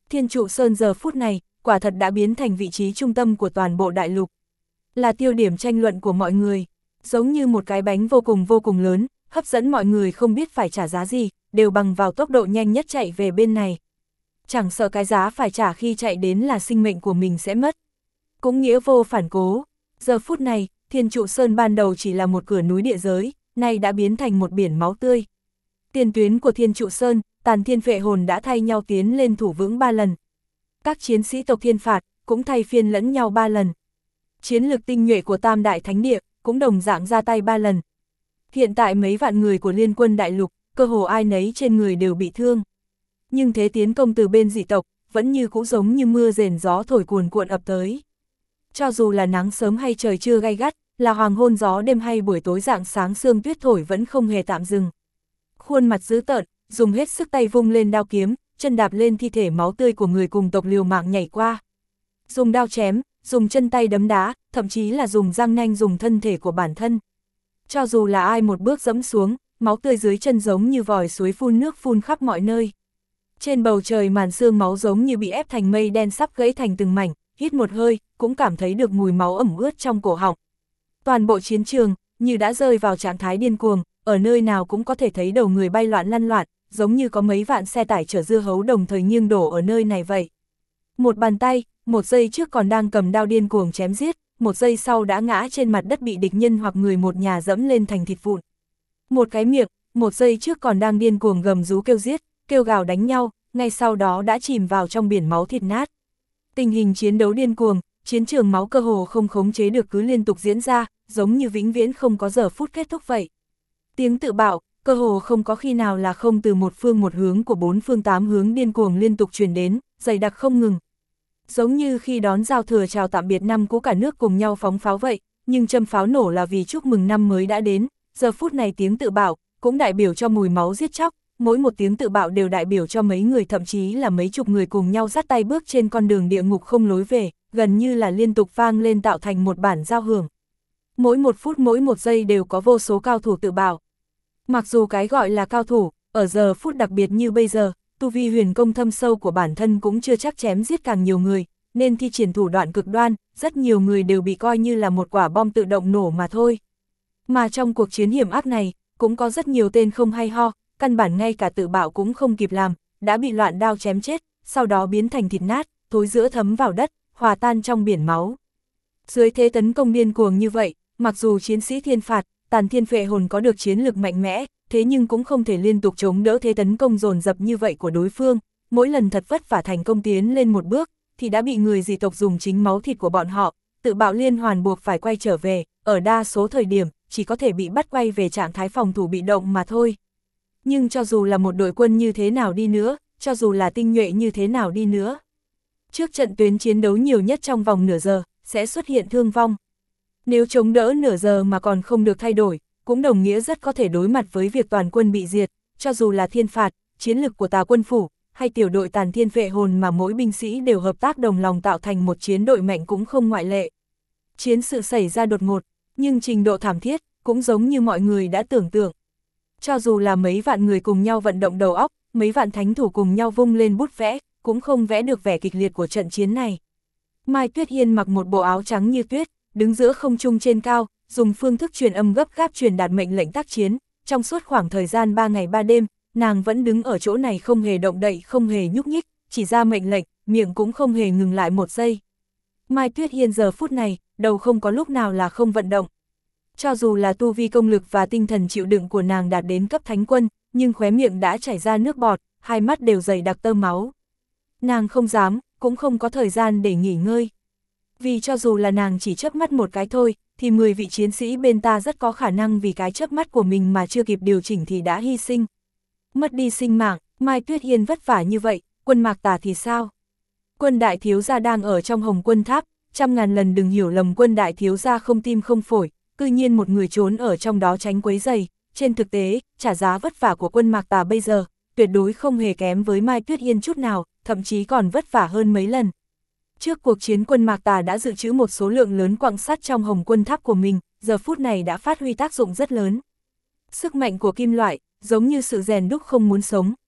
Thiên Trụ Sơn giờ phút này, quả thật đã biến thành vị trí trung tâm của toàn bộ đại lục. Là tiêu điểm tranh luận của mọi người, giống như một cái bánh vô cùng lớn, hấp dẫn mọi người không biết phải trả giá gì, đều bằng vào tốc độ nhanh nhất chạy về bên này. Chẳng sợ cái giá phải trả khi chạy đến là sinh mệnh của mình sẽ mất. Cũng nghĩa vô phản cố. Giờ phút này, Thiên Trụ Sơn ban đầu chỉ là một cửa núi địa giới, nay đã biến thành một biển máu tươi. Tiền tuyến của Thiên Trụ Sơn, Tàn Thiên Phệ Hồn đã thay nhau tiến lên thủ vững 3 lần. Các chiến sĩ tộc Thiên Phạt cũng thay phiên lẫn nhau 3 lần. Chiến lực tinh nhuệ của Tam Đại Thánh Địa cũng đồng dạng ra tay 3 lần. Hiện tại mấy vạn người của Liên Quân Đại Lục, cơ hồ ai nấy trên người đều bị thương. Nhưng thế tiến công từ bên dị tộc, vẫn như cũ giống như mưa rền gió thổi cuồn cuộn ập tới. Cho dù là nắng sớm hay trời trưa gay gắt, là hoàng hôn gió đêm hay buổi tối rạng sáng sương tuyết thổi vẫn không hề tạm dừng. Khuôn mặt dữ tợn, dùng hết sức tay vung lên đao kiếm, chân đạp lên thi thể máu tươi của người cùng tộc liều mạng nhảy qua. Dùng đao chém, dùng chân tay đấm đá, thậm chí là dùng răng nanh dùng thân thể của bản thân. Cho dù là ai một bước dẫm xuống, máu tươi dưới chân giống như vòi suối phun nước phun khắp mọi nơi. Trên bầu trời màn sương máu giống như bị ép thành mây đen sắp gãy thành từng mảnh, hít một hơi, cũng cảm thấy được mùi máu ẩm ướt trong cổ họng. Toàn bộ chiến trường, như đã rơi vào trạng thái điên cuồng, ở nơi nào cũng có thể thấy đầu người bay loạn lăn loạn, giống như có mấy vạn xe tải chở dưa hấu đồng thời nghiêng đổ ở nơi này vậy. Một bàn tay, một giây trước còn đang cầm đao điên cuồng chém giết, một giây sau đã ngã trên mặt đất bị địch nhân hoặc người một nhà dẫm lên thành thịt vụn. Một cái miệng, một giây trước còn đang điên cuồng gầm rú kêu giết, kêu gào đánh nhau, ngay sau đó đã chìm vào trong biển máu thịt nát. Tình hình chiến đấu điên cuồng, chiến trường máu cơ hồ không khống chế được cứ liên tục diễn ra, giống như vĩnh viễn không có giờ phút kết thúc vậy. Tiếng tự bạo, cơ hồ không có khi nào là không từ một phương một hướng của 4 phương 8 hướng điên cuồng liên tục truyền đến, dày đặc không ngừng. Giống như khi đón giao thừa chào tạm biệt năm cũ cả nước cùng nhau phóng pháo vậy, nhưng châm pháo nổ là vì chúc mừng năm mới đã đến, giờ phút này tiếng tự bạo cũng đại biểu cho mùi máu giết chóc, mỗi một tiếng tự bạo đều đại biểu cho mấy người thậm chí là mấy chục người cùng nhau dắt tay bước trên con đường địa ngục không lối về, gần như là liên tục vang lên tạo thành một bản giao hưởng. Mỗi một phút mỗi một giây đều có vô số cao thủ tự bạo. Mặc dù cái gọi là cao thủ, ở giờ phút đặc biệt như bây giờ, tu vi huyền công thâm sâu của bản thân cũng chưa chắc chém giết càng nhiều người, nên thi triển thủ đoạn cực đoan, rất nhiều người đều bị coi như là một quả bom tự động nổ mà thôi. Mà trong cuộc chiến hiểm ác này, cũng có rất nhiều tên không hay ho, căn bản ngay cả tự bạo cũng không kịp làm, đã bị loạn đao chém chết, sau đó biến thành thịt nát, thối rữa thấm vào đất, hòa tan trong biển máu. Dưới thế tấn công điên cuồng như vậy, mặc dù chiến sĩ Thiên Phạt, Tàn Thiên Phệ Hồn có được chiến lực mạnh mẽ, thế nhưng cũng không thể liên tục chống đỡ thế tấn công dồn dập như vậy của đối phương, mỗi lần thật vất vả thành công tiến lên một bước, thì đã bị người dị tộc dùng chính máu thịt của bọn họ, tự bạo liên hoàn buộc phải quay trở về, ở đa số thời điểm, chỉ có thể bị bắt quay về trạng thái phòng thủ bị động mà thôi. Nhưng cho dù là một đội quân như thế nào đi nữa, cho dù là tinh nhuệ như thế nào đi nữa, trước trận tuyến chiến đấu nhiều nhất trong vòng nửa giờ, sẽ xuất hiện thương vong. Nếu chống đỡ nửa giờ mà còn không được thay đổi, cũng đồng nghĩa rất có thể đối mặt với việc toàn quân bị diệt, cho dù là Thiên Phạt, chiến lực của Tà Quân Phủ, hay tiểu đội Tàn Thiên Phệ Hồn mà mỗi binh sĩ đều hợp tác đồng lòng tạo thành một chiến đội mạnh cũng không ngoại lệ. Chiến sự xảy ra đột ngột, nhưng trình độ thảm thiết, cũng giống như mọi người đã tưởng tượng. Cho dù là mấy vạn người cùng nhau vận động đầu óc, mấy vạn thánh thủ cùng nhau vung lên bút vẽ, cũng không vẽ được vẻ kịch liệt của trận chiến này. Mai Tuyết Hiên mặc một bộ áo trắng như tuyết, đứng giữa không trung trên cao, dùng phương thức truyền âm gấp gáp truyền đạt mệnh lệnh tác chiến, trong suốt khoảng thời gian 3 ngày 3 đêm, nàng vẫn đứng ở chỗ này không hề động đậy, không hề nhúc nhích, chỉ ra mệnh lệnh, miệng cũng không hề ngừng lại một giây. Mai Tuyết Hiên giờ phút này, đầu không có lúc nào là không vận động. Cho dù là tu vi công lực và tinh thần chịu đựng của nàng đạt đến cấp thánh quân, nhưng khóe miệng đã chảy ra nước bọt, hai mắt đều dày đặc tơ máu. Nàng không dám, cũng không có thời gian để nghỉ ngơi. Vì cho dù là nàng chỉ chớp mắt một cái thôi, thì 10 vị chiến sĩ bên ta rất có khả năng vì cái chớp mắt của mình mà chưa kịp điều chỉnh thì đã hy sinh. Mất đi sinh mạng, Mai Tuyết Hiên vất vả như vậy, quân Mạc Tà thì sao? Quân đại thiếu gia đang ở trong Hồng Quân Tháp, trăm ngàn lần đừng hiểu lầm quân đại thiếu gia không tim không phổi, cư nhiên một người trốn ở trong đó tránh quấy rầy. Trên thực tế, trả giá vất vả của quân Mạc Tà bây giờ, tuyệt đối không hề kém với Mai Tuyết Hiên chút nào, thậm chí còn vất vả hơn mấy lần. Trước cuộc chiến quân Mạc Tà đã dự trữ một số lượng lớn quặng sắt trong Hồng Quân Tháp của mình, giờ phút này đã phát huy tác dụng rất lớn. Sức mạnh của kim loại, giống như sự rèn đúc không muốn sống,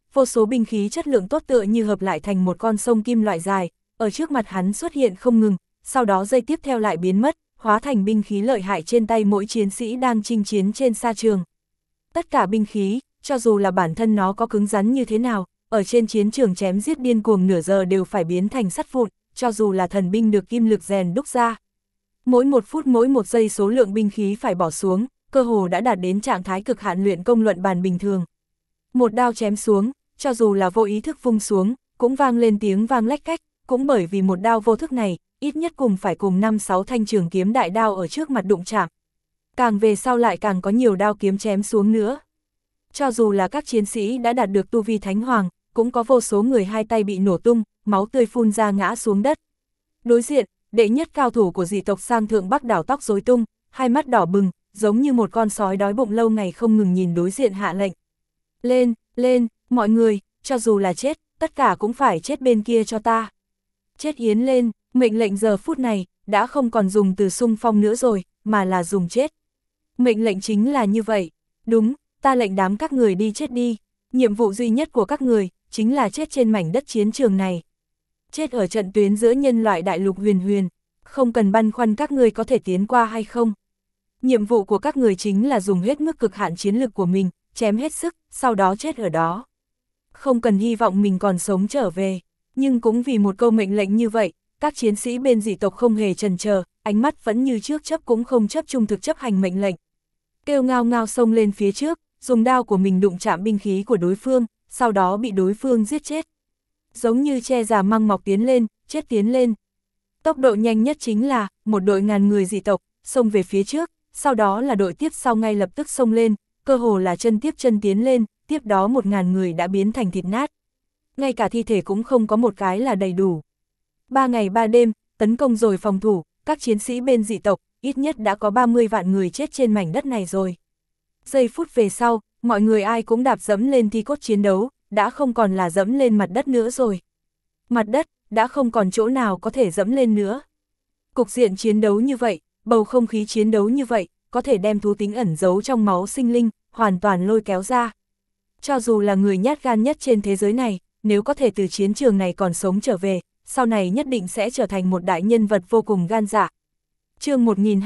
vô số binh khí chất lượng tốt tựa như hợp lại thành một con sông kim loại dài, ở trước mặt hắn xuất hiện không ngừng, sau đó giây tiếp theo lại biến mất, hóa thành binh khí lợi hại trên tay mỗi chiến sĩ đang chinh chiến trên sa trường. Tất cả binh khí, cho dù là bản thân nó có cứng rắn như thế nào, ở trên chiến trường chém giết điên cuồng nửa giờ đều phải biến thành sắt vụn, cho dù là thần binh được kim lực rèn đúc ra. Mỗi một phút mỗi một giây số lượng binh khí phải bỏ xuống, cơ hồ đã đạt đến trạng thái cực hạn luyện công luận bàn bình thường. Một đao chém xuống, cho dù là vô ý thức vung xuống, cũng vang lên tiếng vang lách cách, cũng bởi vì một đao vô thức này, ít nhất cùng phải cùng 5-6 thanh trường kiếm đại đao ở trước mặt đụng chạm. Càng về sau lại càng có nhiều đao kiếm chém xuống nữa. Cho dù là các chiến sĩ đã đạt được tu vi thánh hoàng, cũng có vô số người hai tay bị nổ tung, máu tươi phun ra ngã xuống đất. Đối diện, đệ nhất cao thủ của dị tộc Sang Thượng Bắc đảo tóc rối tung, hai mắt đỏ bừng, giống như một con sói đói bụng lâu ngày không ngừng nhìn đối diện hạ lệnh. Lên, lên, mọi người, cho dù là chết, tất cả cũng phải chết bên kia cho ta. Chết yến lên, mệnh lệnh giờ phút này, đã không còn dùng từ xung phong nữa rồi, mà là dùng chết. Mệnh lệnh chính là như vậy, đúng, ta lệnh đám các người đi chết đi, nhiệm vụ duy nhất của các người, chính là chết trên mảnh đất chiến trường này. Chết ở trận tuyến giữa nhân loại đại lục huyền huyền, không cần băn khoăn các người có thể tiến qua hay không. Nhiệm vụ của các người chính là dùng hết mức cực hạn chiến lực của mình, chém hết sức, sau đó chết ở đó. Không cần hy vọng mình còn sống trở về, nhưng cũng vì một câu mệnh lệnh như vậy, các chiến sĩ bên dị tộc không hề chần chờ, ánh mắt vẫn như trước chấp cũng không chấp trung thực chấp hành mệnh lệnh. Kêu ngao ngao xông lên phía trước, dùng đao của mình đụng chạm binh khí của đối phương, sau đó bị đối phương giết chết. Giống như tre già măng mọc tiến lên, chết tiến lên. Tốc độ nhanh nhất chính là, một đội ngàn người dị tộc, xông về phía trước, sau đó là đội tiếp sau ngay lập tức xông lên, cơ hồ là chân tiếp chân tiến lên, tiếp đó 1000 người đã biến thành thịt nát. Ngay cả thi thể cũng không có một cái là đầy đủ. 3 ngày 3 đêm, tấn công rồi phòng thủ, các chiến sĩ bên dị tộc, ít nhất đã có 30 vạn người chết trên mảnh đất này rồi. Giây phút về sau, mọi người ai cũng đạp dẫm lên thi cốt chiến đấu, đã không còn là dẫm lên mặt đất nữa rồi. Mặt đất, đã không còn chỗ nào có thể dẫm lên nữa. Cục diện chiến đấu như vậy, bầu không khí chiến đấu như vậy, có thể đem thú tính ẩn giấu trong máu sinh linh, hoàn toàn lôi kéo ra. Cho dù là người nhát gan nhất trên thế giới này, nếu có thể từ chiến trường này còn sống trở về, sau này nhất định sẽ trở thành một đại nhân vật vô cùng gan dạ. Chương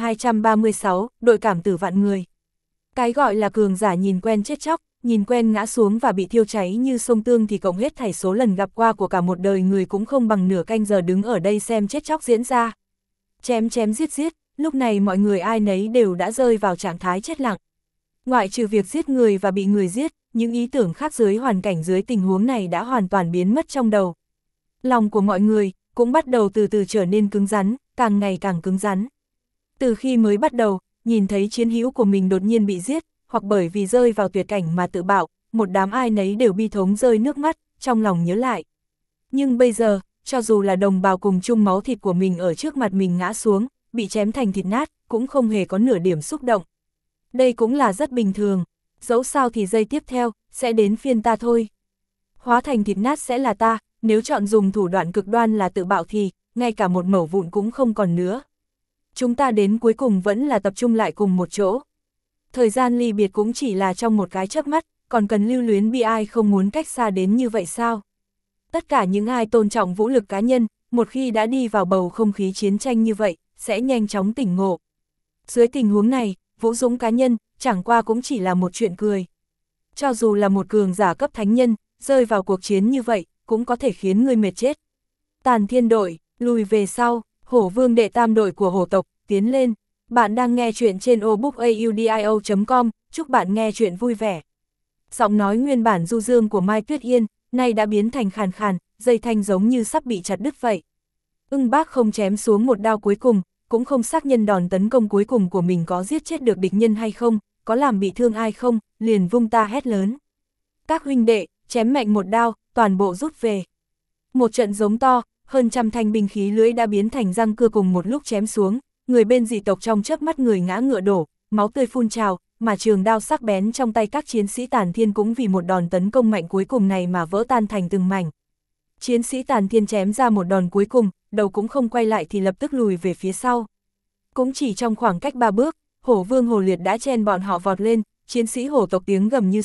1236, đội cảm tử vạn người. Cái gọi là cường giả nhìn quen chết chóc, nhìn quen ngã xuống và bị thiêu cháy như sông tương thì cộng hết thảy số lần gặp qua của cả một đời người cũng không bằng nửa canh giờ đứng ở đây xem chết chóc diễn ra. Chém chém giết giết, lúc này mọi người ai nấy đều đã rơi vào trạng thái chết lặng. Ngoại trừ việc giết người và bị người giết, những ý tưởng khác dưới hoàn cảnh dưới tình huống này đã hoàn toàn biến mất trong đầu. Lòng của mọi người cũng bắt đầu từ từ trở nên cứng rắn, càng ngày càng cứng rắn. Từ khi mới bắt đầu, nhìn thấy chiến hữu của mình đột nhiên bị giết, hoặc bởi vì rơi vào tuyệt cảnh mà tự bạo, một đám ai nấy đều bi thống rơi nước mắt, trong lòng nhớ lại. Nhưng bây giờ, cho dù là đồng bào cùng chung máu thịt của mình ở trước mặt mình ngã xuống, bị chém thành thịt nát, cũng không hề có nửa điểm xúc động. Đây cũng là rất bình thường, dẫu sao thì giây tiếp theo, sẽ đến phiên ta thôi. Hóa thành thịt nát sẽ là ta, nếu chọn dùng thủ đoạn cực đoan là tự bạo thì, ngay cả một mẩu vụn cũng không còn nữa. Chúng ta đến cuối cùng vẫn là tập trung lại cùng một chỗ. Thời gian ly biệt cũng chỉ là trong một cái chớp mắt, còn cần lưu luyến bi ai không muốn cách xa đến như vậy sao? Tất cả những ai tôn trọng vũ lực cá nhân, một khi đã đi vào bầu không khí chiến tranh như vậy, sẽ nhanh chóng tỉnh ngộ. Dưới tình huống này, vũ dũng cá nhân, chẳng qua cũng chỉ là một chuyện cười. Cho dù là một cường giả cấp thánh nhân, rơi vào cuộc chiến như vậy, cũng có thể khiến người mệt chết. Tàn Thiên đội, lùi về sau, Hổ Vương đệ tam đội của hổ tộc, tiến lên. Bạn đang nghe chuyện trên obookaudio.com, chúc bạn nghe chuyện vui vẻ. Giọng nói nguyên bản du dương của Mai Tuyết Yên, nay đã biến thành khàn khàn, dây thanh giống như sắp bị chặt đứt vậy. Ưng Bác không chém xuống một đao cuối cùng, cũng không xác nhận đòn tấn công cuối cùng của mình có giết chết được địch nhân hay không, có làm bị thương ai không, liền vung ta hét lớn. Các huynh đệ, chém mạnh một đao, toàn bộ rút về. Một trận giống to, hơn trăm thanh binh khí lưỡi đã biến thành răng cưa cùng một lúc chém xuống, người bên dị tộc trong chớp mắt người ngã ngựa đổ, máu tươi phun trào, mà trường đao sắc bén trong tay các chiến sĩ Tàn Thiên cũng vì một đòn tấn công mạnh cuối cùng này mà vỡ tan thành từng mảnh. Chiến sĩ Tàn Thiên chém ra một đòn cuối cùng, đầu cũng không quay lại thì lập tức lùi về phía sau. Cũng chỉ trong khoảng cách 3 bước, Hổ Vương Hổ Liệt đã chen bọn họ vọt lên, chiến sĩ hổ tộc tiếng gầm như sấm,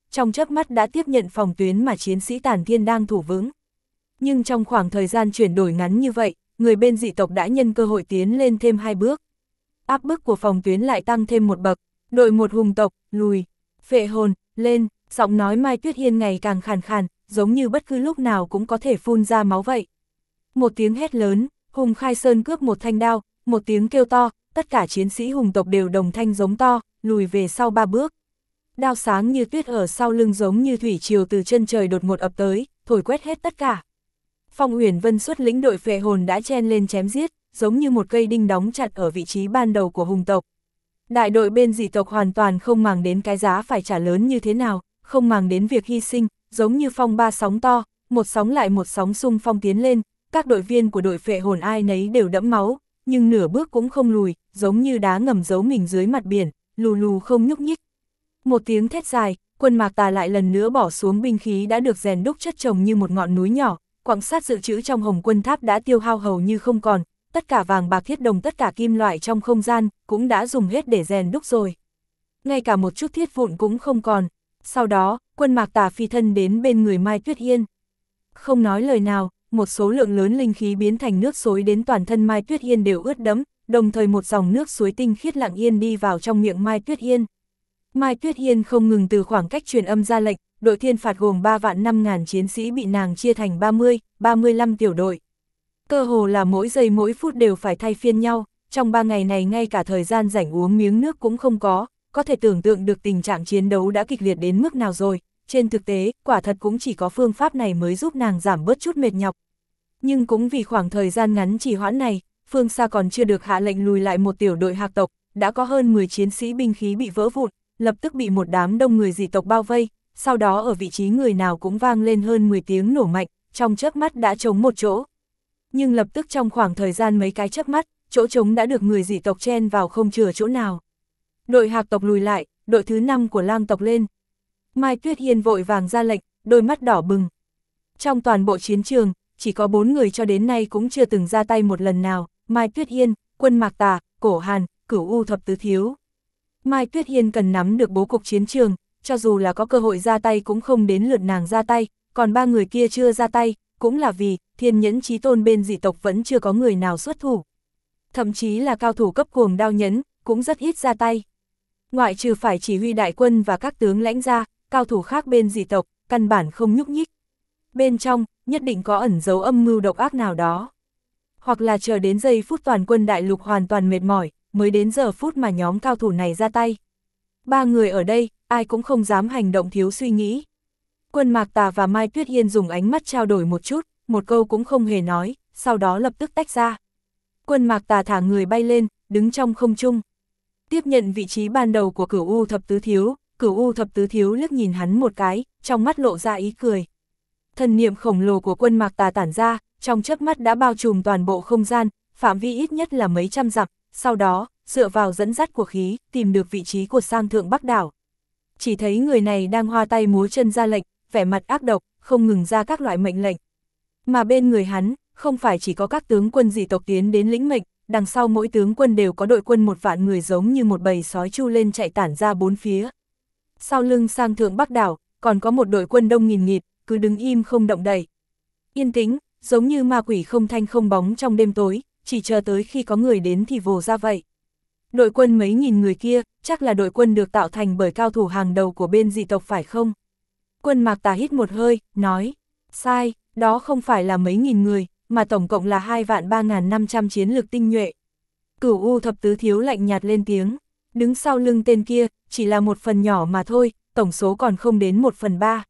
trong chớp mắt đã tiếp nhận phòng tuyến mà chiến sĩ Tản Thiên đang thủ vững. Nhưng trong khoảng thời gian chuyển đổi ngắn như vậy, người bên dị tộc đã nhân cơ hội tiến lên thêm 2 bước. Áp bức của phòng tuyến lại tăng thêm một bậc, đội một hùng tộc, lùi, phệ hồn, lên, giọng nói Mai Tuyết Hiên ngày càng khàn khàn, giống như bất cứ lúc nào cũng có thể phun ra máu vậy. Một tiếng hét lớn, Hùng Khai Sơn cướp một thanh đao, một tiếng kêu to, tất cả chiến sĩ hùng tộc đều đồng thanh giống to, lùi về sau 3 bước. Đao sáng như tuyết ở sau lưng giống như thủy triều từ chân trời đột ngột ập tới, thổi quét hết tất cả. Phong Uyển Vân xuất lĩnh đội phệ hồn đã chen lên chém giết, giống như một cây đinh đóng chặt ở vị trí ban đầu của hùng tộc. Đại đội bên dị tộc hoàn toàn không màng đến cái giá phải trả lớn như thế nào, không màng đến việc hy sinh, giống như phong ba sóng to, một sóng lại một sóng xung phong tiến lên, các đội viên của đội phệ hồn ai nấy đều đẫm máu, nhưng nửa bước cũng không lùi, giống như đá ngầm giấu mình dưới mặt biển, lù lù không nhúc nhích. Một tiếng thét dài, quân Mạc Tà lại lần nữa bỏ xuống binh khí đã được rèn đúc chất chồng như một ngọn núi nhỏ, quặng sắt dự trữ trong Hồng Quân Tháp đã tiêu hao hầu như không còn, tất cả vàng bạc thiết đồng tất cả kim loại trong không gian cũng đã dùng hết để rèn đúc rồi. Ngay cả một chút thiết vụn cũng không còn. Sau đó, quân Mạc Tà phi thân đến bên người Mai Tuyết Hiên. Không nói lời nào, một số lượng lớn linh khí biến thành nước xối đến toàn thân Mai Tuyết Hiên đều ướt đẫm, đồng thời một dòng nước suối tinh khiết lặng yên đi vào trong miệng Mai Tuyết Hiên. Mai Tuyết Hiên không ngừng từ khoảng cách truyền âm ra lệnh, đội thiên phạt gồm 3.500.000 chiến sĩ bị nàng chia thành 30, 35 tiểu đội. Cơ hồ là mỗi giây mỗi phút đều phải thay phiên nhau, trong 3 ngày này ngay cả thời gian rảnh uống miếng nước cũng không có thể tưởng tượng được tình trạng chiến đấu đã kịch liệt đến mức nào rồi. Trên thực tế, quả thật cũng chỉ có phương pháp này mới giúp nàng giảm bớt chút mệt nhọc. Nhưng cũng vì khoảng thời gian ngắn trì hoãn này, phương xa còn chưa được hạ lệnh lùi lại một tiểu đội hạc tộc, đã có hơn 10 chiến sĩ binh khí bị vỡ vụn, lập tức bị một đám đông người dị tộc bao vây, sau đó ở vị trí người nào cũng vang lên hơn 10 tiếng nổ mạnh, trong chớp mắt đã trống một chỗ. Nhưng lập tức trong khoảng thời gian mấy cái chớp mắt, chỗ trống đã được người dị tộc chen vào không chừa chỗ nào. Đội hạc tộc lùi lại, đội thứ 5 của lang tộc lên. Mai Tuyết Hiên vội vàng ra lệnh, đôi mắt đỏ bừng. Trong toàn bộ chiến trường, chỉ có 4 người cho đến nay cũng chưa từng ra tay một lần nào, Mai Tuyết Hiên, quân Mạc Tà, Cổ Hàn, Cửu U Thập Tứ Thiếu. Mai Tuyết Hiên cần nắm được bố cục chiến trường, cho dù là có cơ hội ra tay cũng không đến lượt nàng ra tay, còn 3 người kia chưa ra tay, cũng là vì Thiên Nhẫn Chí Tôn bên dị tộc vẫn chưa có người nào xuất thủ. Thậm chí là cao thủ cấp cuồng đao nhẫn, cũng rất ít ra tay. Ngoại trừ phải chỉ huy đại quân và các tướng lãnh ra, cao thủ khác bên dị tộc, căn bản không nhúc nhích. Bên trong, nhất định có ẩn dấu âm mưu độc ác nào đó. Hoặc là chờ đến giây phút toàn quân đại lục hoàn toàn mệt mỏi, mới đến giờ phút mà nhóm cao thủ này ra tay. 3 người ở đây, ai cũng không dám hành động thiếu suy nghĩ. Quân Mạc Tà và Mai Tuyết Hiên dùng ánh mắt trao đổi một chút, một câu cũng không hề nói, sau đó lập tức tách ra. Quân Mạc Tà thả người bay lên, đứng trong không trung. Tiếp nhận vị trí ban đầu của Cửu U Thập Tứ Thiếu, Cửu U Thập Tứ Thiếu liếc nhìn hắn một cái, trong mắt lộ ra ý cười. Thần niệm khổng lồ của quân Mạc Tà tản ra, trong chớp mắt đã bao trùm toàn bộ không gian, phạm vi ít nhất là mấy trăm dặm, sau đó, dựa vào dẫn dắt của khí, tìm được vị trí của Sang Thượng Bắc Đảo. Chỉ thấy người này đang hoa tay múa chân ra lệnh, vẻ mặt ác độc, không ngừng ra các loại mệnh lệnh. Mà bên người hắn, không phải chỉ có các tướng quân dị tộc tiến đến lĩnh mệnh, đằng sau mỗi tướng quân đều có đội quân 1 vạn người giống như một bầy sói chu lên chạy tản ra 4 phía. Sau lưng Sang Thượng Bắc Đảo, còn có một đội quân đông nghìn nghịt, cứ đứng im không động đậy. Yên tĩnh, giống như ma quỷ không thanh không bóng trong đêm tối, chỉ chờ tới khi có người đến thì vồ ra vậy. Đội quân mấy nghìn người kia, chắc là đội quân được tạo thành bởi cao thủ hàng đầu của bên dị tộc phải không? Quân Mạc Tà hít một hơi, nói, sai, đó không phải là mấy nghìn người, mà tổng cộng là 2.3.500 chiến lực tinh nhuệ. Cửu U Thập Tứ Thiếu lạnh nhạt lên tiếng, đứng sau lưng tên kia, chỉ là một phần nhỏ mà thôi, tổng số còn không đến 1/3.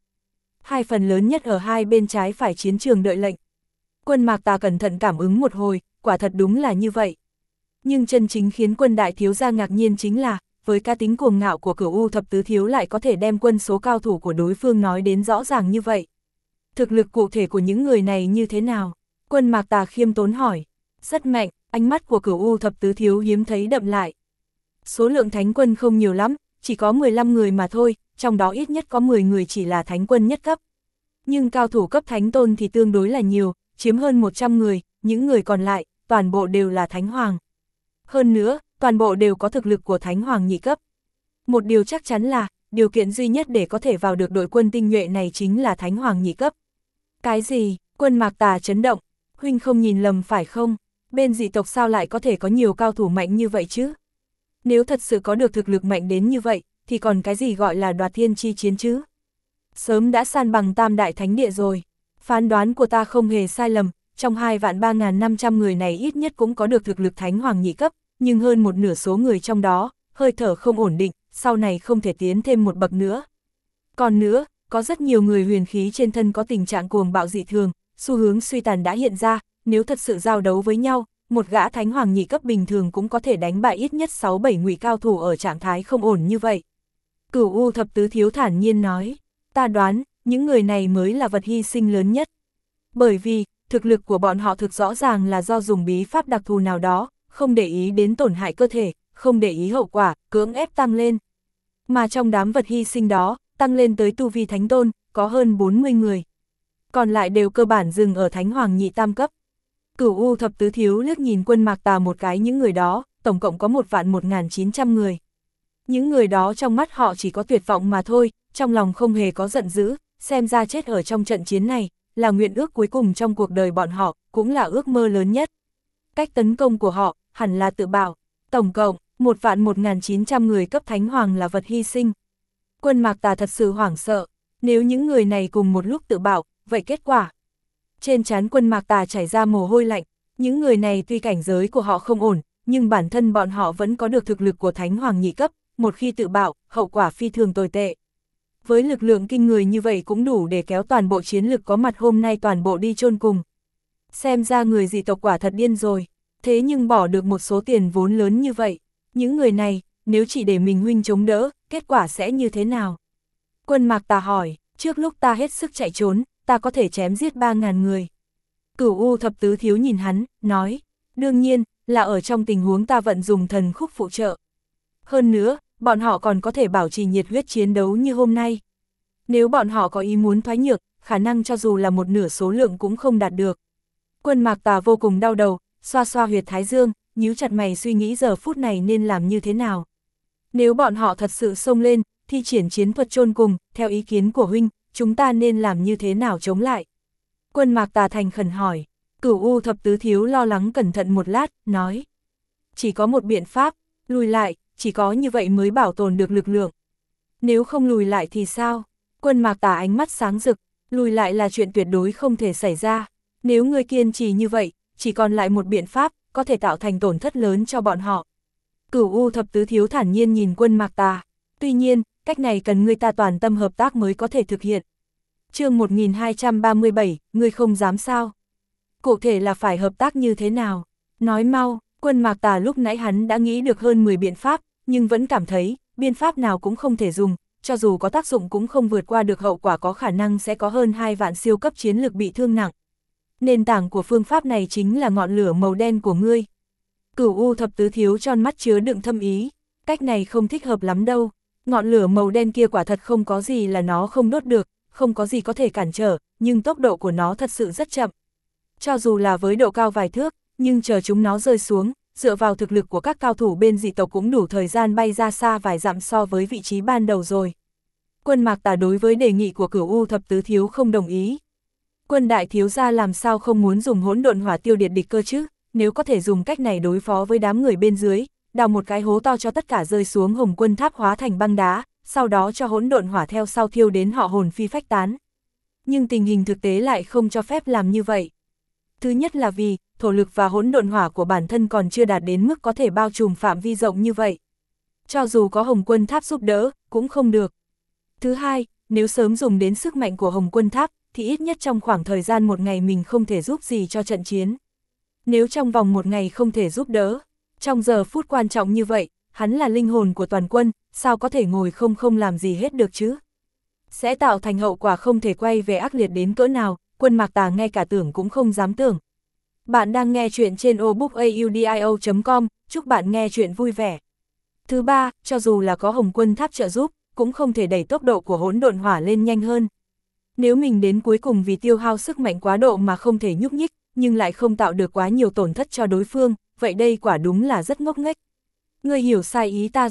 2 phần lớn nhất ở hai bên trái phải chiến trường đợi lệnh. Quân Mạc Tà cẩn thận cảm ứng một hồi, quả thật đúng là như vậy. Nhưng chân chính khiến quân đại thiếu gia ngạc nhiên chính là, với cá tính cuồng ngạo của Cửu U Thập Tứ Thiếu lại có thể đem quân số cao thủ của đối phương nói đến rõ ràng như vậy. Thực lực cụ thể của những người này như thế nào? Quân Mạc Tà khiêm tốn hỏi. Rất mạnh, ánh mắt của Cửu U Thập Tứ Thiếu hiếm thấy đậm lại. Số lượng thánh quân không nhiều lắm, chỉ có 15 người mà thôi, trong đó ít nhất có 10 người chỉ là thánh quân nhất cấp. Nhưng cao thủ cấp thánh tôn thì tương đối là nhiều, chiếm hơn 100 người, những người còn lại, toàn bộ đều là thánh hoàng. Hơn nữa, toàn bộ đều có thực lực của thánh hoàng nhị cấp. Một điều chắc chắn là, điều kiện duy nhất để có thể vào được đội quân tinh nhuệ này chính là Thánh Hoàng nhị cấp. Cái gì? Quân Mạc Tà chấn động. Huynh không nhìn lầm phải không? Bên dị tộc sao lại có thể có nhiều cao thủ mạnh như vậy chứ? Nếu thật sự có được thực lực mạnh đến như vậy, thì còn cái gì gọi là đoạt thiên chi chiến chứ? Sớm đã san bằng Tam Đại Thánh Địa rồi. Phán đoán của ta không hề sai lầm, trong 2.3500 người này ít nhất cũng có được thực lực Thánh Hoàng nhị cấp, nhưng hơn một nửa số người trong đó, hơi thở không ổn định, sau này không thể tiến thêm một bậc nữa. Còn nữa, có rất nhiều người huyền khí trên thân có tình trạng cuồng bạo dị thường, xu hướng suy tàn đã hiện ra, nếu thật sự giao đấu với nhau, một gã Thánh Hoàng nhị cấp bình thường cũng có thể đánh bại ít nhất 6-7 ngụy cao thủ ở trạng thái không ổn như vậy. Cửu U Thập Tứ Thiếu thản nhiên nói, ta đoán, những người này mới là vật hy sinh lớn nhất. Bởi vì, thực lực của bọn họ thực rõ ràng là do dùng bí pháp đặc thù nào đó, không để ý đến tổn hại cơ thể, không để ý hậu quả, cưỡng ép tăng lên. Mà trong đám vật hy sinh đó, tăng lên tới tu vi thánh tôn, có hơn 40 người. Còn lại đều cơ bản dừng ở Thánh Hoàng nhị tam cấp. Cửu U Thập Tứ Thiếu liếc nhìn Quân Mạc Tà một cái, những người đó, tổng cộng có 1.1900 người. Những người đó trong mắt họ chỉ có tuyệt vọng mà thôi, trong lòng không hề có giận dữ, xem ra chết ở trong trận chiến này, là nguyện ước cuối cùng trong cuộc đời bọn họ, cũng là ước mơ lớn nhất. Cách tấn công của họ, hẳn là tự bảo, tổng cộng, 1.1900 người cấp Thánh Hoàng là vật hy sinh. Quân Mạc Tà thật sự hoảng sợ, nếu những người này cùng một lúc tự bảo, vậy kết quả. Trên trán Quân Mạc Tà chảy ra mồ hôi lạnh, những người này tuy cảnh giới của họ không ổn, nhưng bản thân bọn họ vẫn có được thực lực của Thánh Hoàng nhị cấp, một khi tự bảo, hậu quả phi thường tồi tệ. Với lực lượng kinh người như vậy cũng đủ để kéo toàn bộ chiến lực có mặt hôm nay toàn bộ đi chôn cùng. Xem ra người dị tộc quả thật điên rồi, thế nhưng bỏ được một số tiền vốn lớn như vậy. Những người này, nếu chỉ để mình huynh chống đỡ, kết quả sẽ như thế nào? Quân Mạc Tà hỏi, trước lúc ta hết sức chạy trốn, ta có thể chém giết 3.000 người. Cửu U Thập Tứ Thiếu nhìn hắn, nói, đương nhiên, là ở trong tình huống ta vận dùng thần khúc phụ trợ. Hơn nữa, bọn họ còn có thể bảo trì nhiệt huyết chiến đấu như hôm nay. Nếu bọn họ có ý muốn thoái nhược, khả năng cho dù là một nửa số lượng cũng không đạt được. Quân Mạc Tà vô cùng đau đầu, xoa xoa huyệt thái dương, nhíu chặt mày suy nghĩ giờ phút này nên làm như thế nào. Nếu bọn họ thật sự xông lên, thi triển chiến thuật chôn cùng, theo ý kiến của huynh, chúng ta nên làm như thế nào chống lại? Quân Mạc Tà thành khẩn hỏi. Cửu U Thập Tứ Thiếu lo lắng cẩn thận một lát, nói. Chỉ có một biện pháp, lùi lại, chỉ có như vậy mới bảo tồn được lực lượng. Nếu không lùi lại thì sao? Quân Mạc Tà ánh mắt sáng rực, lùi lại là chuyện tuyệt đối không thể xảy ra. Nếu ngươi kiên trì như vậy, chỉ còn lại một biện pháp, có thể tạo thành tổn thất lớn cho bọn họ. Cửu U Thập Tứ Thiếu thản nhiên nhìn Quân Mạc Tà. Tuy nhiên, cách này cần ngươi ta toàn tâm hợp tác mới có thể thực hiện. Chương 1237, ngươi không dám sao? Cụ thể là phải hợp tác như thế nào? Nói mau. Quân Mạc Tà lúc nãy hắn đã nghĩ được hơn 10 biện pháp, nhưng vẫn cảm thấy, biện pháp nào cũng không thể dùng, cho dù có tác dụng cũng không vượt qua được hậu quả, có khả năng sẽ có hơn 2 vạn siêu cấp chiến lực bị thương nặng. Nền tảng của phương pháp này chính là ngọn lửa màu đen của ngươi. Cửu U Thập Tứ Thiếu tròn mắt chứa đựng thâm ý, cách này không thích hợp lắm đâu, ngọn lửa màu đen kia quả thật không có gì là nó không đốt được, không có gì có thể cản trở, nhưng tốc độ của nó thật sự rất chậm. Cho dù là với độ cao vài thước, nhưng chờ chúng nó rơi xuống, dựa vào thực lực của các cao thủ bên dị tộc cũng đủ thời gian bay ra xa vài dặm so với vị trí ban đầu rồi. Quân Mạc Tà đối với đề nghị của Cửu U Thập Tứ Thiếu không đồng ý. Quân đại thiếu gia làm sao không muốn dùng hỗn độn hỏa tiêu diệt địch cơ chứ, nếu có thể dùng cách này đối phó với đám người bên dưới, đào một cái hố to cho tất cả rơi xuống Hồng Quân Tháp hóa thành băng đá, sau đó cho hỗn độn hỏa theo sau thiêu đến họ hồn phi phách tán. Nhưng tình hình thực tế lại không cho phép làm như vậy. Thứ nhất là vì, thổ lực và hỗn độn hỏa của bản thân còn chưa đạt đến mức có thể bao trùm phạm vi rộng như vậy. Cho dù có Hồng Quân Tháp giúp đỡ, cũng không được. Thứ hai, nếu sớm dùng đến sức mạnh của Hồng Quân Tháp, thì ít nhất trong khoảng thời gian một ngày mình không thể giúp gì cho trận chiến. Nếu trong vòng một ngày không thể giúp đỡ, trong giờ phút quan trọng như vậy, hắn là linh hồn của toàn quân, sao có thể ngồi không làm gì hết được chứ? Sẽ tạo thành hậu quả không thể quay về ác liệt đến cỡ nào, Quân Mạc Tà ngay cả tưởng cũng không dám tưởng. Bạn đang nghe chuyện trên obookaudio.com, chúc bạn nghe chuyện vui vẻ. Thứ ba, cho dù là có Hồng Quân Tháp trợ giúp, cũng không thể đẩy tốc độ của hỗn độn hỏa lên nhanh hơn. Nếu mình đến cuối cùng vì tiêu hao sức mạnh quá độ mà không thể nhúc nhích, nhưng lại không tạo được quá nhiều tổn thất cho đối phương, vậy đây quả đúng là rất ngốc nghếch. Ngươi hiểu sai ý ta rồi,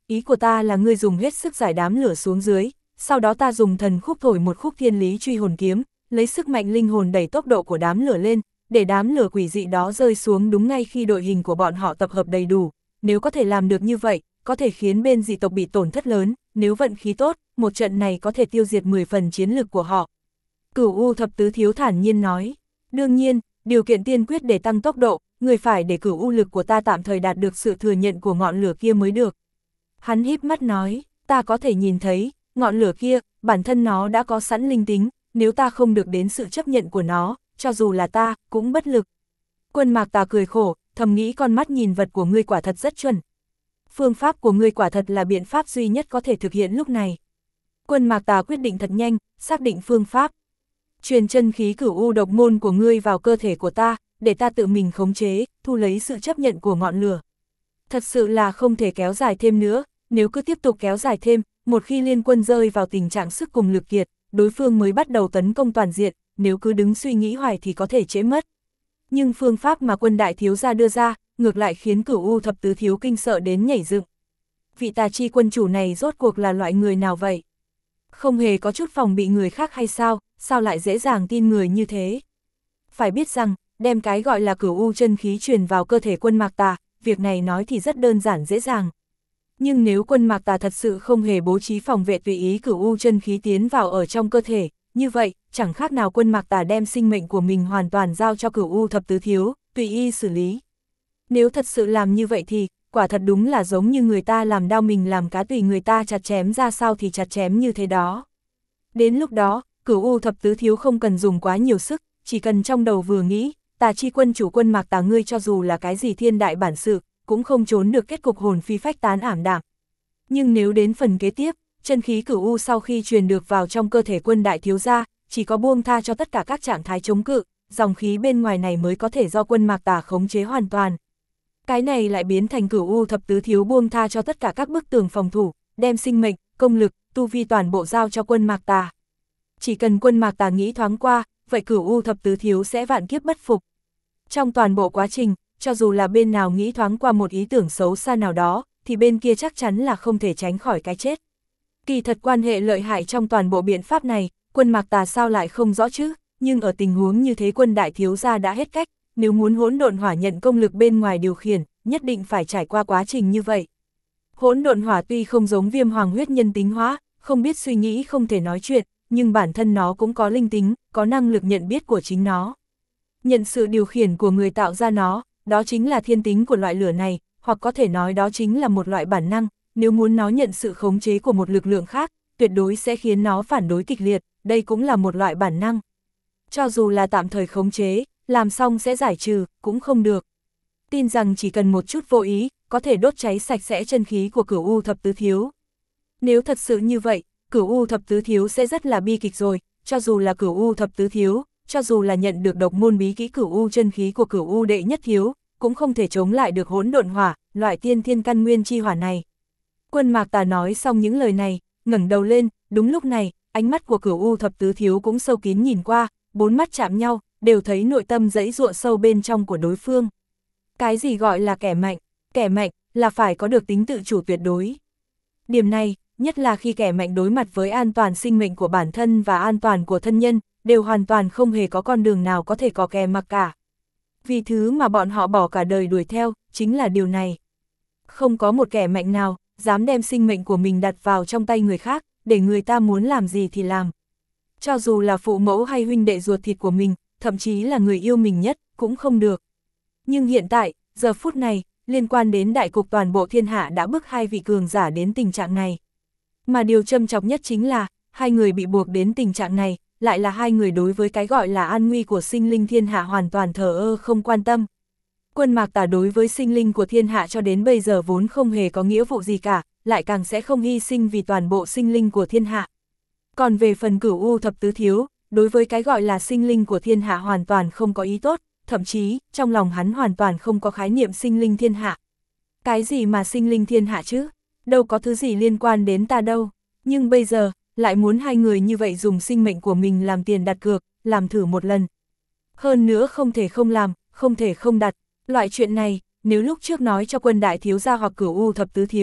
ý của ta là ngươi dùng hết sức giải đám lửa xuống dưới, sau đó ta dùng thần khúc thổi một khúc thiên lý truy hồn kiếm, lấy sức mạnh linh hồn đẩy tốc độ của đám lửa lên, để đám lửa quỷ dị đó rơi xuống đúng ngay khi đội hình của bọn họ tập hợp đầy đủ. Nếu có thể làm được như vậy, có thể khiến bên dị tộc bị tổn thất lớn, nếu vận khí tốt, một trận này có thể tiêu diệt 10 phần chiến lực của họ. Cửu U thập tứ thiếu thản nhiên nói, đương nhiên, điều kiện tiên quyết để tăng tốc độ, người phải để cửu U lực của ta tạm thời đạt được sự thừa nhận của ngọn lửa kia mới được. Hắn híp mắt nói, ta có thể nhìn thấy, ngọn lửa kia, bản thân nó đã có sẵn linh tính, nếu ta không được đến sự chấp nhận của nó, cho dù là ta, cũng bất lực. Quân Mạc Tà cười khổ, thầm nghĩ con mắt nhìn vật của ngươi quả thật rất chuẩn. Phương pháp của ngươi quả thật là biện pháp duy nhất có thể thực hiện lúc này. Quân Mạc Tà quyết định thật nhanh, xác định phương pháp. Truyền chân khí cửu U độc môn của ngươi vào cơ thể của ta, để ta tự mình khống chế, thu lấy sự chấp nhận của ngọn lửa. Thật sự là không thể kéo dài thêm nữa, nếu cứ tiếp tục kéo dài thêm, một khi liên quân rơi vào tình trạng sức cùng lực kiệt, đối phương mới bắt đầu tấn công toàn diện, nếu cứ đứng suy nghĩ hoài thì có thể trễ mất. Nhưng phương pháp mà quân đại thiếu gia đưa ra, ngược lại khiến cửu U thập tứ thiếu kinh sợ đến nhảy dựng. Vị tà chi quân chủ này rốt cuộc là loại người nào vậy? Không hề có chút phòng bị người khác hay sao, sao lại dễ dàng tin người như thế? Phải biết rằng, đem cái gọi là cửu U chân khí truyền vào cơ thể quân Mạc Tà, việc này nói thì rất đơn giản dễ dàng. Nhưng nếu quân Mạc Tà thật sự không hề bố trí phòng vệ tùy ý cửu U chân khí tiến vào ở trong cơ thể, như vậy, chẳng khác nào quân Mạc Tà đem sinh mệnh của mình hoàn toàn giao cho cửu U thập tứ thiếu, tùy y xử lý. Nếu thật sự làm như vậy thì, quả thật đúng là giống như người ta làm đao mình làm cá tùy người ta chặt chém ra sao thì chặt chém như thế đó. Đến lúc đó, cửu U thập tứ thiếu không cần dùng quá nhiều sức, chỉ cần trong đầu vừa nghĩ, tà chi quân chủ quân Mạc Tà ngươi cho dù là cái gì thiên đại bản sự, cũng không trốn được kết cục hồn phi phách tán ảm đạm. Nhưng nếu đến phần kế tiếp, chân khí cửu U sau khi truyền được vào trong cơ thể quân đại thiếu gia, chỉ có buông tha cho tất cả các trạng thái chống cự, dòng khí bên ngoài này mới có thể do quân Mạc Tà khống chế hoàn toàn. Cái này lại biến thành cửu U thập tứ thiếu buông tha cho tất cả các bức tường phòng thủ, đem sinh mệnh, công lực, tu vi toàn bộ giao cho quân Mạc Tà. Chỉ cần quân Mạc Tà nghĩ thoáng qua, vậy cửu U thập tứ thiếu sẽ vạn kiếp bất phục. Trong toàn bộ quá trình, cho dù là bên nào nghĩ thoáng qua một ý tưởng xấu xa nào đó, thì bên kia chắc chắn là không thể tránh khỏi cái chết. Kỳ thật quan hệ lợi hại trong toàn bộ biện pháp này, quân Mạc Tà sao lại không rõ chứ, nhưng ở tình huống như thế quân đại thiếu gia đã hết cách, nếu muốn hỗn độn hỏa nhận công lực bên ngoài điều khiển, nhất định phải trải qua quá trình như vậy. Hỗn độn hỏa tuy không giống Viêm Hoàng huyết nhân tính hóa, không biết suy nghĩ không thể nói chuyện, nhưng bản thân nó cũng có linh tính, có năng lực nhận biết của chính nó. Nhận sự điều khiển của người tạo ra nó, đó chính là thiên tính của loại lửa này, hoặc có thể nói đó chính là một loại bản năng, nếu muốn nó nhận sự khống chế của một lực lượng khác, tuyệt đối sẽ khiến nó phản đối kịch liệt, đây cũng là một loại bản năng. Cho dù là tạm thời khống chế, làm xong sẽ giải trừ, cũng không được. Tin rằng chỉ cần một chút vô ý, có thể đốt cháy sạch sẽ chân khí của cửu U thập tứ thiếu. Nếu thật sự như vậy, cửu U thập tứ thiếu sẽ rất là bi kịch rồi, cho dù là cửu U thập tứ thiếu, cho dù là nhận được độc môn bí kỹ cửu U chân khí của cửu U đệ nhất thiếu, cũng không thể chống lại được hỗn độn hỏa, loại tiên thiên căn nguyên chi hỏa này. Quân Mạc Tà nói xong những lời này, ngẩng đầu lên, đúng lúc này, ánh mắt của cửu U thập tứ thiếu cũng sâu kín nhìn qua, bốn mắt chạm nhau, đều thấy nội tâm giãy giụa sâu bên trong của đối phương. Cái gì gọi là kẻ mạnh? Kẻ mạnh là phải có được tính tự chủ tuyệt đối. Điểm này, nhất là khi kẻ mạnh đối mặt với an toàn sinh mệnh của bản thân và an toàn của thân nhân, đều hoàn toàn không hề có con đường nào có thể có kè mặc cả. Vì thứ mà bọn họ bỏ cả đời đuổi theo, chính là điều này. Không có một kẻ mạnh nào, dám đem sinh mệnh của mình đặt vào trong tay người khác, để người ta muốn làm gì thì làm. Cho dù là phụ mẫu hay huynh đệ ruột thịt của mình, thậm chí là người yêu mình nhất, cũng không được. Nhưng hiện tại, giờ phút này, liên quan đến đại cục toàn bộ thiên hạ đã bức hai vị cường giả đến tình trạng này. Mà điều châm chọc nhất chính là, hai người bị buộc đến tình trạng này, lại là hai người đối với cái gọi là an nguy của sinh linh thiên hạ hoàn toàn thờ ơ không quan tâm. Quân Mạc Tà đối với sinh linh của thiên hạ cho đến bây giờ vốn không hề có nghĩa vụ gì cả, lại càng sẽ không hy sinh vì toàn bộ sinh linh của thiên hạ. Còn về phần cửu U thập tứ thiếu, đối với cái gọi là sinh linh của thiên hạ hoàn toàn không có ý tốt, thậm chí, trong lòng hắn hoàn toàn không có khái niệm sinh linh thiên hạ. Cái gì mà sinh linh thiên hạ chứ? Đâu có thứ gì liên quan đến ta đâu. Nhưng bây giờ, lại muốn hai người như vậy dùng sinh mệnh của mình làm tiền đặt cược, làm thử một lần. Hơn nữa không thể không làm, không thể không đặt. Loại chuyện này, nếu lúc trước nói cho quân đại thiếu gia hoặc cửu U thập tứ thiếu,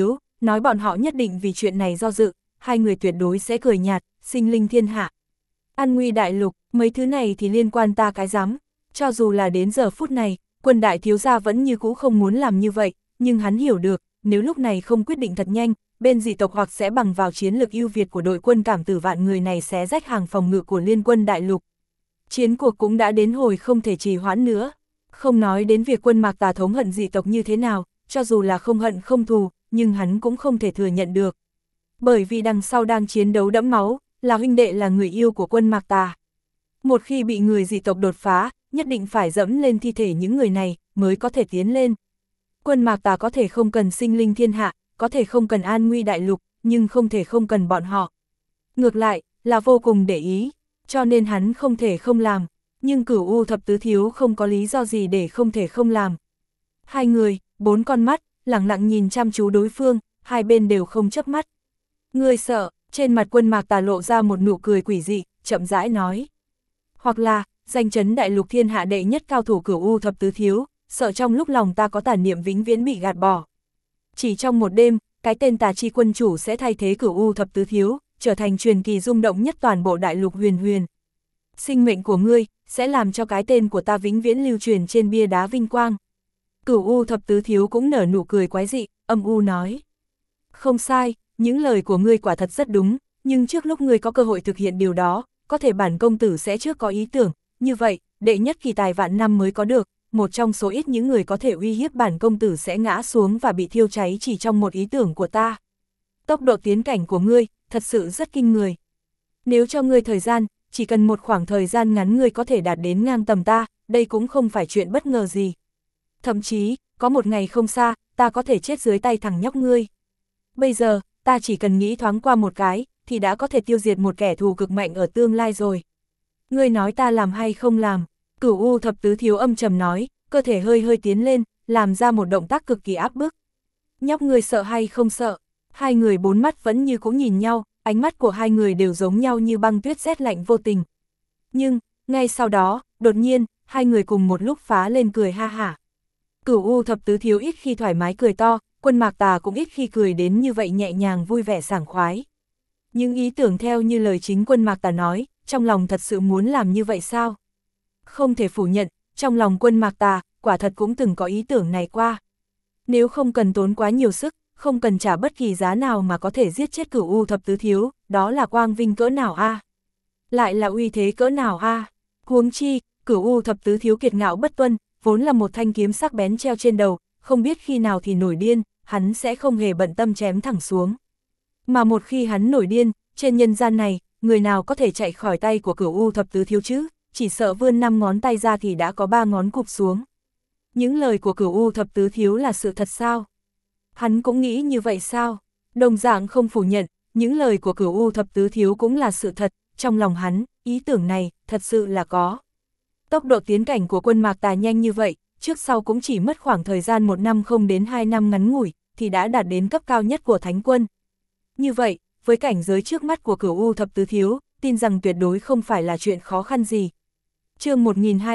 nói bọn họ nhất định vì chuyện này do dự, hai người tuyệt đối sẽ cười nhạt, sinh linh thiên hạ. An nguy đại lục, mấy thứ này thì liên quan ta cái rắm. Cho dù là đến giờ phút này, Quân đại thiếu gia vẫn như cũ không muốn làm như vậy, nhưng hắn hiểu được, nếu lúc này không quyết định thật nhanh, bên dị tộc hoặc sẽ bằng vào chiến lược ưu việt của đội quân cảm tử vạn người này xé rách hàng phòng ngự của liên quân đại lục. Chiến cuộc cũng đã đến hồi không thể trì hoãn nữa. Không nói đến việc Quân Mạc Tà thống hận dị tộc như thế nào, cho dù là không hận không thù, nhưng hắn cũng không thể thừa nhận được. Bởi vì đằng sau đang chiến đấu đẫm máu, là huynh đệ là người yêu của Quân Mạc Tà. Một khi bị người dị tộc đột phá, nhất định phải dẫm lên thi thể những người này, mới có thể tiến lên. Quân Mạc Tà có thể không cần sinh linh thiên hạ, có thể không cần an nguy đại lục, nhưng không thể không cần bọn họ. Ngược lại, là vô cùng để ý, cho nên hắn không thể không làm, nhưng Cửu U thập tứ thiếu không có lý do gì để không thể không làm. Hai người, bốn con mắt, lẳng lặng nhìn chăm chú đối phương, hai bên đều không chớp mắt. Ngươi sợ, trên mặt Quân Mạc Tà lộ ra một nụ cười quỷ dị, chậm rãi nói. Hoặc là, danh chấn đại lục thiên hạ đệ nhất cao thủ Cửu U thập tứ thiếu, sợ trong lúc lòng ta có tà niệm vĩnh viễn bị gạt bỏ. Chỉ trong một đêm, cái tên Tà Chi quân chủ sẽ thay thế Cửu U thập tứ thiếu, trở thành truyền kỳ rung động nhất toàn bộ đại lục huyền huyền. Sinh mệnh của ngươi, sẽ làm cho cái tên của ta vĩnh viễn lưu truyền trên bia đá vinh quang. Cửu U thập tứ thiếu cũng nở nụ cười quái dị, âm u nói. Không sai, những lời của ngươi quả thật rất đúng, nhưng trước lúc ngươi có cơ hội thực hiện điều đó, có thể bản công tử sẽ trước có ý tưởng, như vậy, đệ nhất kỳ tài vạn năm mới có được, một trong số ít những người có thể uy hiếp bản công tử sẽ ngã xuống và bị thiêu cháy chỉ trong một ý tưởng của ta. Tốc độ tiến cảnh của ngươi, thật sự rất kinh người. Nếu cho ngươi thời gian, chỉ cần một khoảng thời gian ngắn ngươi có thể đạt đến ngang tầm ta, đây cũng không phải chuyện bất ngờ gì. Thậm chí, có một ngày không xa, ta có thể chết dưới tay thằng nhóc ngươi. Bây giờ, ta chỉ cần nghĩ thoáng qua một cái, thì đã có thể tiêu diệt một kẻ thù cực mạnh ở tương lai rồi. Ngươi nói ta làm hay không làm? Cửu U thập tứ thiếu âm trầm nói, cơ thể hơi hơi tiến lên, làm ra một động tác cực kỳ áp bức. Nhóc ngươi sợ hay không sợ? Hai người bốn mắt vẫn như cũng nhìn nhau, ánh mắt của hai người đều giống nhau như băng tuyết rét lạnh vô tình. Nhưng, ngay sau đó, đột nhiên, hai người cùng một lúc phá lên cười ha hả. Cửu U thập tứ thiếu ít khi thoải mái cười to, Quân Mạc Tà cũng ít khi cười đến như vậy nhẹ nhàng vui vẻ sảng khoái. Những ý tưởng theo như lời chính Quân Mạc Tà nói, trong lòng thật sự muốn làm như vậy sao? Không thể phủ nhận, trong lòng Quân Mạc Tà, quả thật cũng từng có ý tưởng này qua. Nếu không cần tốn quá nhiều sức, không cần trả bất kỳ giá nào mà có thể giết chết Cửu U thập tứ thiếu, đó là quang vinh cỡ nào a? Lại là uy thế cỡ nào a? Huống chi, Cửu U thập tứ thiếu kiệt ngạo bất tuân, vốn là một thanh kiếm sắc bén treo trên đầu, không biết khi nào thì nổi điên, hắn sẽ không hề bận tâm chém thẳng xuống. Mà một khi hắn nổi điên, trên nhân gian này, người nào có thể chạy khỏi tay của Cửu U thập tứ thiếu chứ, chỉ sợ vươn 5 ngón tay ra thì đã có 3 ngón cụp xuống. Những lời của Cửu U thập tứ thiếu là sự thật sao? Hắn cũng nghĩ như vậy sao? Đồng dạng không phủ nhận, những lời của Cửu U thập tứ thiếu cũng là sự thật, trong lòng hắn, ý tưởng này, thật sự là có. Tốc độ tiến cảnh của Quân Mạc Tà nhanh như vậy, trước sau cũng chỉ mất khoảng thời gian 1 năm không đến 2 năm ngắn ngủi, thì đã đạt đến cấp cao nhất của Thánh Quân. Như vậy, với cảnh giới trước mắt của Cửu U thập tứ thiếu, tin rằng tuyệt đối không phải là chuyện khó khăn gì. Chương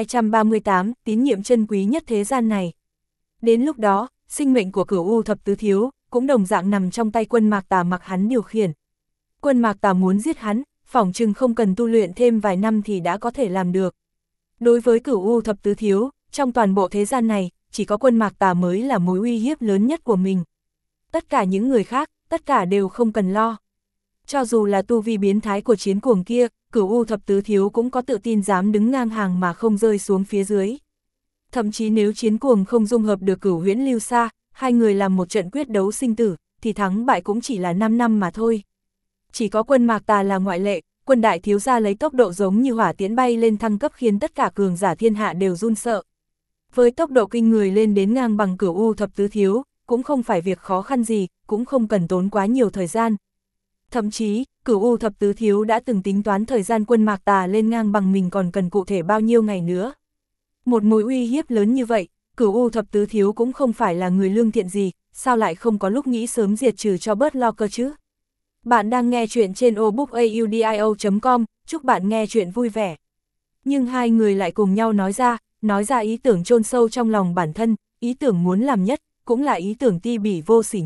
1238, tín nhiệm chân quý nhất thế gian này. Đến lúc đó, sinh mệnh của Cửu U thập tứ thiếu, cũng đồng dạng nằm trong tay Quân Mạc Tà mặc hắn điều khiển. Quân Mạc Tà muốn giết hắn, phỏng chừng không cần tu luyện thêm vài năm thì đã có thể làm được. Đối với Cửu U thập tứ thiếu, trong toàn bộ thế gian này, chỉ có Quân Mạc Tà mới là mối uy hiếp lớn nhất của mình. Tất cả những người khác, tất cả đều không cần lo. Cho dù là tu vi biến thái của chiến cuồng kia, Cửu U thập tứ thiếu cũng có tự tin dám đứng ngang hàng mà không rơi xuống phía dưới. Thậm chí nếu chiến cuồng không dung hợp được Cửu Huyễn Lưu Sa, hai người làm một trận quyết đấu sinh tử, thì thắng bại cũng chỉ là 5 năm mà thôi. Chỉ có Quân Mạc Tà là ngoại lệ, Quân đại thiếu gia lấy tốc độ giống như hỏa tiễn bay lên thăng cấp khiến tất cả cường giả thiên hạ đều run sợ. Với tốc độ kinh người lên đến ngang bằng Cửu U thập tứ thiếu, cũng không phải việc khó khăn gì, cũng không cần tốn quá nhiều thời gian. Thậm chí, Cửu U thập tứ thiếu đã từng tính toán thời gian Quân Mạc Tà lên ngang bằng mình còn cần cụ thể bao nhiêu ngày nữa. Một mối uy hiếp lớn như vậy, Cửu U thập tứ thiếu cũng không phải là người lương thiện gì, sao lại không có lúc nghĩ sớm diệt trừ cho bớt lo cơ chứ? Bạn đang nghe chuyện trên obookaudio.com, chúc bạn nghe chuyện vui vẻ. Nhưng hai người lại cùng nhau nói ra ý tưởng chôn sâu trong lòng bản thân, ý tưởng muốn làm nhất, cũng là ý tưởng ti bỉ vô sỉ nhất,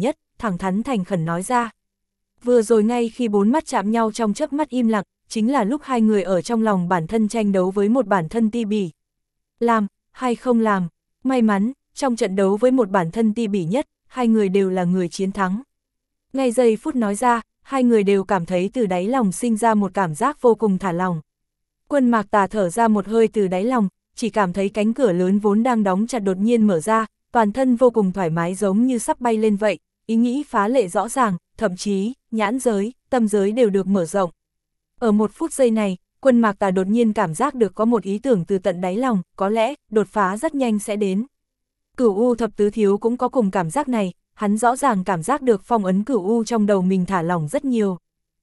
thẳng thắn thành khẩn nói ra. Vừa rồi ngay khi bốn mắt chạm nhau trong chớp mắt im lặng, chính là lúc hai người ở trong lòng bản thân tranh đấu với một bản thân ti bỉ. Làm, hay không làm, may mắn, trong trận đấu với một bản thân ti bỉ nhất, hai người đều là người chiến thắng. Ngay giây phút nói ra, hai người đều cảm thấy từ đáy lòng sinh ra một cảm giác vô cùng thả lòng. Quân Mạc Tà thở ra một hơi từ đáy lòng, chỉ cảm thấy cánh cửa lớn vốn đang đóng chặt đột nhiên mở ra, toàn thân vô cùng thoải mái giống như sắp bay lên vậy, ý nghĩ phá lệ rõ ràng, thậm chí, nhãn giới, tâm giới đều được mở rộng. Ở một phút giây này, Quân Mạc Tà đột nhiên cảm giác được có một ý tưởng từ tận đáy lòng, có lẽ, đột phá rất nhanh sẽ đến. Cửu U thập tứ thiếu cũng có cùng cảm giác này, hắn rõ ràng cảm giác được phong ấn Cửu U trong đầu mình thả lỏng rất nhiều.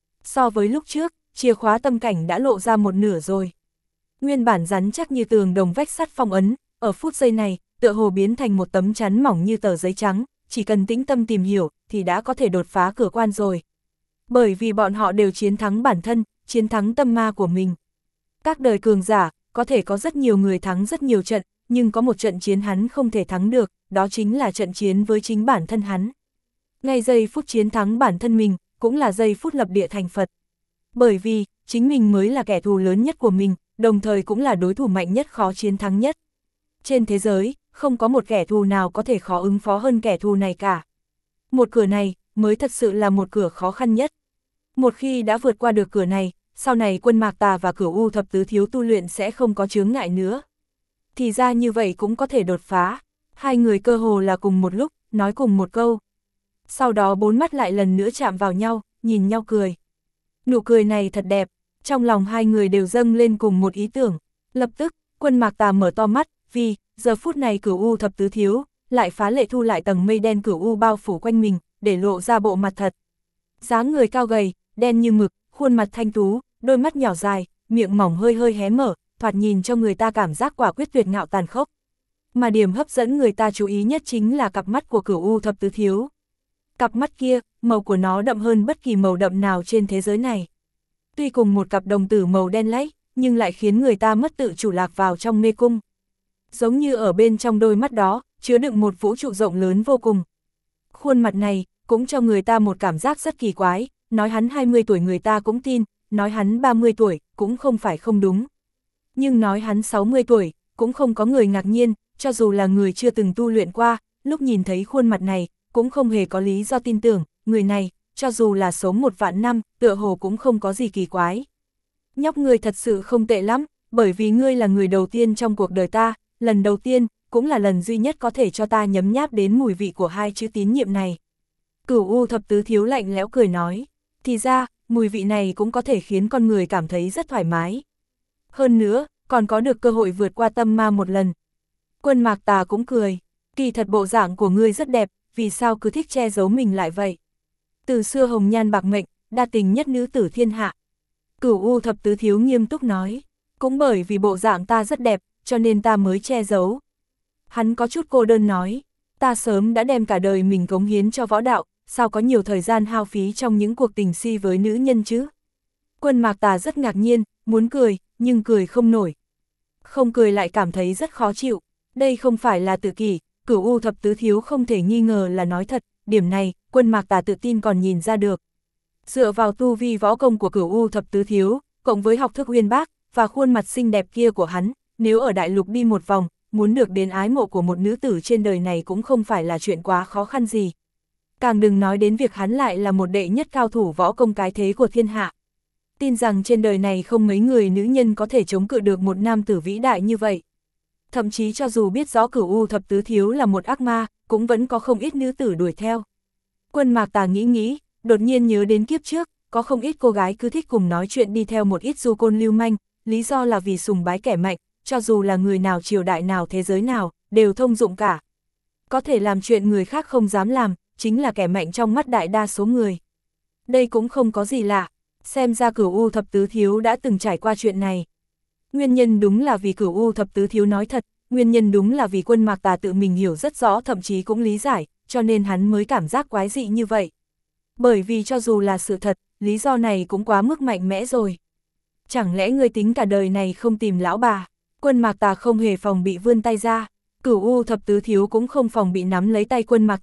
So với lúc trước, chìa khóa tâm cảnh đã lộ ra một nửa rồi. Nguyên bản rắn chắc như tường đồng vách sắt phong ấn, ở phút giây này, tựa hồ biến thành một tấm chắn mỏng như tờ giấy trắng, chỉ cần tĩnh tâm tìm hiểu, thì đã có thể đột phá cửa quan rồi. Bởi vì bọn họ đều chiến thắng bản thân, chiến thắng tâm ma của mình. Các đời cường giả, có thể có rất nhiều người thắng rất nhiều trận, nhưng có một trận chiến hắn không thể thắng được, đó chính là trận chiến với chính bản thân hắn. Ngay giây phút chiến thắng bản thân mình, cũng là giây phút lập địa thành Phật. Bởi vì, chính mình mới là kẻ thù lớn nhất của mình, đồng thời cũng là đối thủ mạnh nhất khó chiến thắng nhất. Trên thế giới, không có một kẻ thù nào có thể khó ứng phó hơn kẻ thù này cả. Một cửa này, mới thật sự là một cửa khó khăn nhất. Một khi đã vượt qua được cửa này, sau này Quân Mạc Tà và Cửu U thập tứ thiếu tu luyện sẽ không có chướng ngại nữa. Thì ra như vậy cũng có thể đột phá. Hai người cơ hồ là cùng một lúc, nói cùng một câu. Sau đó bốn mắt lại lần nữa chạm vào nhau, nhìn nhau cười. Nụ cười này thật đẹp, trong lòng hai người đều dâng lên cùng một ý tưởng. Lập tức, Quân Mạc Tà mở to mắt, vì, giờ phút này Cửu U thập tứ thiếu, lại phá lệ thu lại tầng mây đen Cửu U bao phủ quanh mình, để lộ ra bộ mặt thật. Dáng người cao gầy, đen như mực, khuôn mặt thanh tú, đôi mắt nhỏ dài, miệng mỏng hơi hơi hé mở, thoạt nhìn cho người ta cảm giác quả quyết tuyệt ngạo tàn khốc. Mà điểm hấp dẫn người ta chú ý nhất chính là cặp mắt của Cửu U thập tứ thiếu. Cặp mắt kia, màu của nó đậm hơn bất kỳ màu đậm nào trên thế giới này. Tuy cùng một cặp đồng tử màu đen láy, nhưng lại khiến người ta mất tự chủ lạc vào trong mê cung. Giống như ở bên trong đôi mắt đó, chứa đựng một vũ trụ rộng lớn vô cùng. Khuôn mặt này, cũng cho người ta một cảm giác rất kỳ quái, nói hắn 20 tuổi người ta cũng tin, nói hắn 30 tuổi, cũng không phải không đúng. Nhưng nói hắn 60 tuổi, cũng không có người ngạc nhiên, cho dù là người chưa từng tu luyện qua, lúc nhìn thấy khuôn mặt này, cũng không hề có lý do tin tưởng, người này, cho dù là sống 1.000 năm, tựa hồ cũng không có gì kỳ quái. Nhóc ngươi thật sự không tệ lắm, bởi vì ngươi là người đầu tiên trong cuộc đời ta, lần đầu tiên, cũng là lần duy nhất có thể cho ta nhấm nháp đến mùi vị của hai chữ tín nhiệm này. Cửu U thập tứ thiếu lạnh lẽo cười nói, thì ra, mùi vị này cũng có thể khiến con người cảm thấy rất thoải mái. Hơn nữa, còn có được cơ hội vượt qua tâm ma một lần. Quân Mạc Tà cũng cười, kỳ thật bộ dạng của ngươi rất đẹp, vì sao cứ thích che giấu mình lại vậy? Từ xưa hồng nhan bạc mệnh, đa tình nhất nữ tử thiên hạ. Cửu U thập tứ thiếu nghiêm túc nói, cũng bởi vì bộ dạng ta rất đẹp, cho nên ta mới che giấu. Hắn có chút cô đơn nói, ta sớm đã đem cả đời mình cống hiến cho võ đạo, sao có nhiều thời gian hao phí trong những cuộc tình si với nữ nhân chứ? Quân Mạc Tà rất ngạc nhiên, muốn cười, nhưng cười không nổi. Không cười lại cảm thấy rất khó chịu, đây không phải là tự kỷ, Cửu U thập tứ thiếu không thể nghi ngờ là nói thật, điểm này, Quân Mạc Tà tự tin còn nhìn ra được. Dựa vào tu vi võ công của Cửu U thập tứ thiếu, cộng với học thức uyên bác, và khuôn mặt xinh đẹp kia của hắn, nếu ở đại lục đi một vòng, muốn được đến ái mộ của một nữ tử trên đời này cũng không phải là chuyện quá khó khăn gì. Càng đừng nói đến việc hắn lại là một đệ nhất cao thủ võ công cái thế của thiên hạ. Tin rằng trên đời này không mấy người nữ nhân có thể chống cự được một nam tử vĩ đại như vậy. Thậm chí cho dù biết rõ Cửu U thập tứ thiếu là một ác ma, cũng vẫn có không ít nữ tử đuổi theo. Quân Mạc Tà nghĩ, đột nhiên nhớ đến kiếp trước, có không ít cô gái cứ thích cùng nói chuyện đi theo một ít du côn lưu manh, lý do là vì sùng bái kẻ mạnh, cho dù là người nào triều đại nào thế giới nào, đều thông dụng cả. Có thể làm chuyện người khác không dám làm, chính là kẻ mạnh trong mắt đại đa số người. Đây cũng không có gì lạ, xem ra Cửu U thập tứ thiếu đã từng trải qua chuyện này. Nguyên nhân đúng là vì Cửu U thập tứ thiếu nói thật, nguyên nhân đúng là vì Quân Mạc Tà tự mình hiểu rất rõ thậm chí cũng lý giải, cho nên hắn mới cảm giác quái dị như vậy. Bởi vì cho dù là sự thật, lý do này cũng quá mức mạnh mẽ rồi. Chẳng lẽ ngươi tính cả đời này không tìm lão bà? Quân Mạc Tà không hề phòng bị vươn tay ra, Cửu U thập tứ thiếu cũng không phòng bị nắm lấy tay Quân Mạc Tà,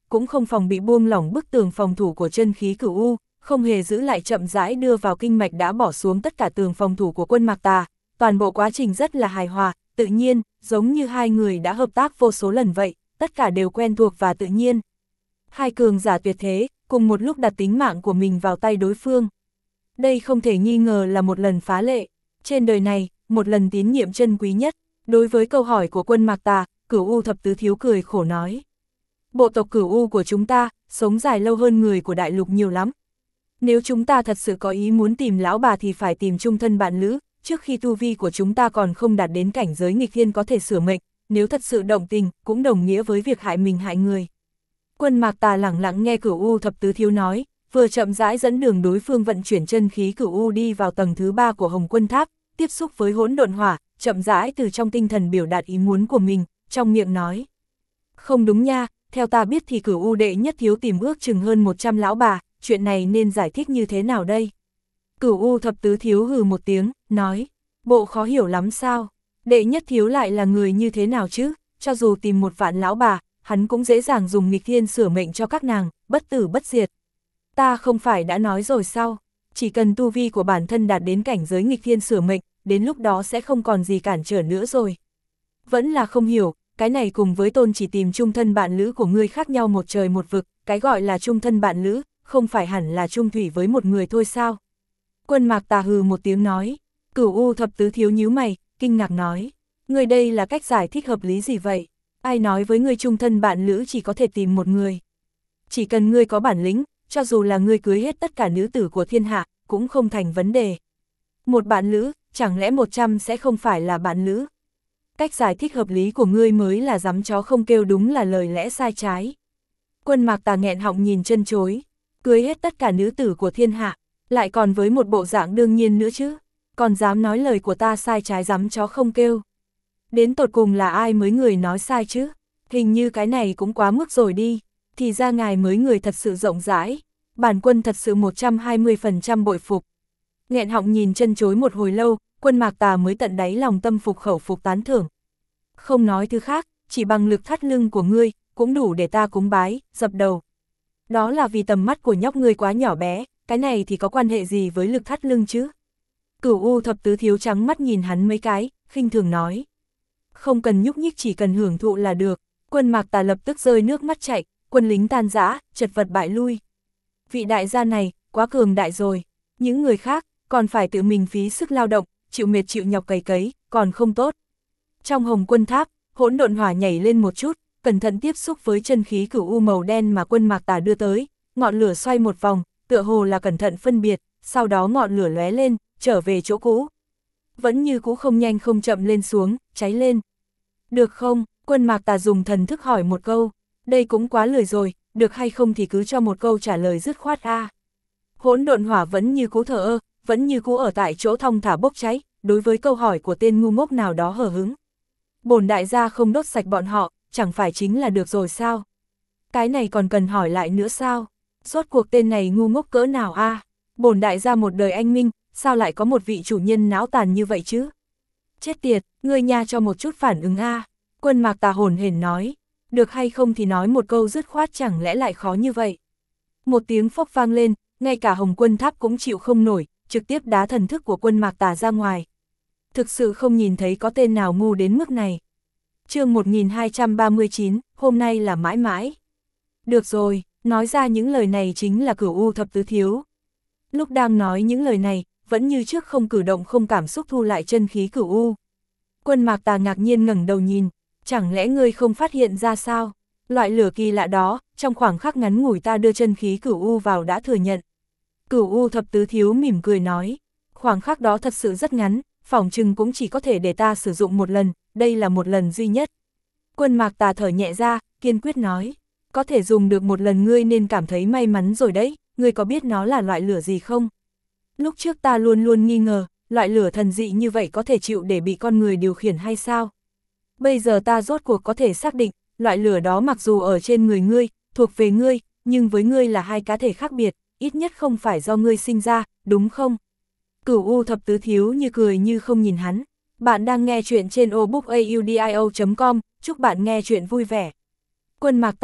cũng không phòng bị buông lỏng bức tường phòng thủ của chân khí Cửu U, không hề giữ lại, chậm rãi đưa vào kinh mạch đã bỏ xuống tất cả tường phòng thủ của Quân Mạc Tà. Toàn bộ quá trình rất là hài hòa, tự nhiên, giống như hai người đã hợp tác vô số lần vậy, tất cả đều quen thuộc và tự nhiên. Hai cường giả tuyệt thế, cùng một lúc đặt tính mạng của mình vào tay đối phương. Đây không thể nghi ngờ là một lần phá lệ. Trên đời này, một lần tín nhiệm chân quý nhất. Đối với câu hỏi của Quân Mạc Tà, Cửu U thập tứ thiếu cười khổ nói. Bộ tộc Cửu U của chúng ta, sống dài lâu hơn người của đại lục nhiều lắm. Nếu chúng ta thật sự có ý muốn tìm lão bà thì phải tìm chung thân bạn lữ, trước khi tu vi của chúng ta còn không đạt đến cảnh giới nghịch thiên có thể sửa mệnh, nếu thật sự động tình, cũng đồng nghĩa với việc hại mình hại người. Quân Mạc Tà lẳng lặng nghe Cửu U thập tứ thiếu nói, vừa chậm rãi dẫn đường đối phương vận chuyển chân khí Cửu U đi vào tầng thứ 3 của Hồng Quân Tháp, tiếp xúc với hỗn độn hỏa, chậm rãi từ trong tinh thần biểu đạt ý muốn của mình, trong miệng nói. Không đúng nha, theo ta biết thì Cửu U đệ nhất thiếu tìm ước chừng hơn 100 lão bà, chuyện này nên giải thích như thế nào đây? Cửu U thập tứ thiếu hừ một tiếng, nói, bộ khó hiểu lắm sao? Đệ nhất thiếu lại là người như thế nào chứ? Cho dù tìm 1 vạn lão bà, hắn cũng dễ dàng dùng nghịch thiên sửa mệnh cho các nàng, bất tử bất diệt. Ta không phải đã nói rồi sao? Chỉ cần tu vi của bản thân đạt đến cảnh giới nghịch thiên sửa mệnh, đến lúc đó sẽ không còn gì cản trở nữa rồi. Vẫn là không hiểu, cái này cùng với Tôn chỉ tìm chung thân bạn lữ của ngươi khác nhau một trời một vực, cái gọi là chung thân bạn lữ, không phải hẳn là chung thủy với một người thôi sao? Quân Mạc Tà hừ một tiếng nói. Cửu U thập tứ thiếu nhíu mày, kinh ngạc nói, ngươi đây là cách giải thích hợp lý gì vậy? Ai nói với ngươi chung thân bạn lữ chỉ có thể tìm một người? Chỉ cần ngươi có bản lĩnh, cho dù là ngươi cưới hết tất cả nữ tử của thiên hạ, cũng không thành vấn đề. Một bạn lữ, chẳng lẽ 100 sẽ không phải là bạn lữ? Cách giải thích hợp lý của ngươi mới là dám chó không kêu, đúng là lời lẽ sai trái. Quân Mạc Tà nghẹn họng nhìn chân chối, cưới hết tất cả nữ tử của thiên hạ, lại còn với một bộ dạng đương nhiên nữa chứ, còn dám nói lời của ta sai trái, dám chó không kêu. Đến tột cùng là ai mới người nói sai chứ? Hình như cái này cũng quá mức rồi đi, thì ra ngài mới người thật sự rộng rãi, bản quân thật sự 120% bội phục. Nghẹn họng nhìn chân chối một hồi lâu, Quân Mạc Tà mới tận đáy lòng tâm phục khẩu phục tán thưởng. Không nói thứ khác, chỉ bằng lực thắt lưng của ngươi, cũng đủ để ta cúng bái, dập đầu. Đó là vì tầm mắt của nhóc ngươi quá nhỏ bé, cái này thì có quan hệ gì với lực thắt lưng chứ? Cửu U thập tứ thiếu trắng mắt nhìn hắn mấy cái, khinh thường nói. Không cần nhúc nhích, chỉ cần hưởng thụ là được. Quân Mạc Tà lập tức rơi nước mắt chảy, quân lính tan rã, chật vật bại lui. Vị đại gia này, quá cường đại rồi. Những người khác, còn phải tự mình phí sức lao động, chịu mệt chịu nhọc cày cấy, còn không tốt. Trong Hồng Quân Tháp, hỗn độn hỏa nhảy lên một chút, cẩn thận tiếp xúc với chân khí Cửu U màu đen mà Quân Mạc Tà đưa tới, ngọn lửa xoay một vòng, tựa hồ là cẩn thận phân biệt, sau đó ngọn lửa lóe lên, trở về chỗ cũ. Vẫn như cũ không nhanh không chậm lên xuống, cháy lên. Được không? Quân Mạc Tà dùng thần thức hỏi một câu, đây cũng quá lười rồi, được hay không thì cứ cho một câu trả lời dứt khoát a. Hỗn độn hỏa vẫn như cũ thờ ơ, vẫn như cũ ở tại chỗ thong thả bốc cháy, đối với câu hỏi của tên ngu ngốc nào đó hờ hững. Bổn đại gia không đốt sạch bọn họ, chẳng phải chính là được rồi sao? Cái này còn cần hỏi lại nữa sao? Rốt cuộc tên này ngu ngốc cỡ nào a? Bổn đại gia một đời anh minh, sao lại có một vị chủ nhân não tàn như vậy chứ? Chết tiệt, ngươi nha cho một chút phản ứng a. Quân Mạc Tà hồn hển nói, được hay không thì nói một câu dứt khoát, chẳng lẽ lại khó như vậy? Một tiếng phốc vang lên, ngay cả Hồng Quân Tháp cũng chịu không nổi, trực tiếp đá thần thức của Quân Mạc Tà ra ngoài. Thực sự không nhìn thấy có tên nào ngu đến mức này. Chương 1239, hôm nay là mãi mãi. Được rồi, nói ra những lời này chính là Cửu U thập tứ thiếu. Lúc đang nói những lời này, vẫn như trước không cử động không cảm xúc thu lại chân khí Cửu U. Quân Mạc Tà ngạc nhiên ngẩng đầu nhìn, chẳng lẽ ngươi không phát hiện ra sao? Loại lửa kỳ lạ đó, trong khoảng khắc ngắn ngủi ta đưa chân khí Cửu U vào đã thừa nhận. Cửu U thập tứ thiếu mỉm cười nói, khoảng khắc đó thật sự rất ngắn, phỏng chừng cũng chỉ có thể để ta sử dụng một lần, đây là một lần duy nhất. Quân Mạc Tà thở nhẹ ra, kiên quyết nói, có thể dùng được một lần ngươi nên cảm thấy may mắn rồi đấy, ngươi có biết nó là loại lửa gì không? Lúc trước ta luôn luôn nghi ngờ, loại lửa thần dị như vậy có thể chịu để bị con người điều khiển hay sao? Bây giờ ta rốt cuộc có thể xác định, loại lửa đó mặc dù ở trên người ngươi, thuộc về ngươi, nhưng với ngươi là hai cá thể khác biệt, ít nhất không phải do ngươi sinh ra, đúng không? Cửu U thập tứ thiếu như cười như không nhìn hắn. Bạn đang nghe chuyện trên obookaudio.com, chúc bạn nghe chuyện vui vẻ. Quân Mạc Tà,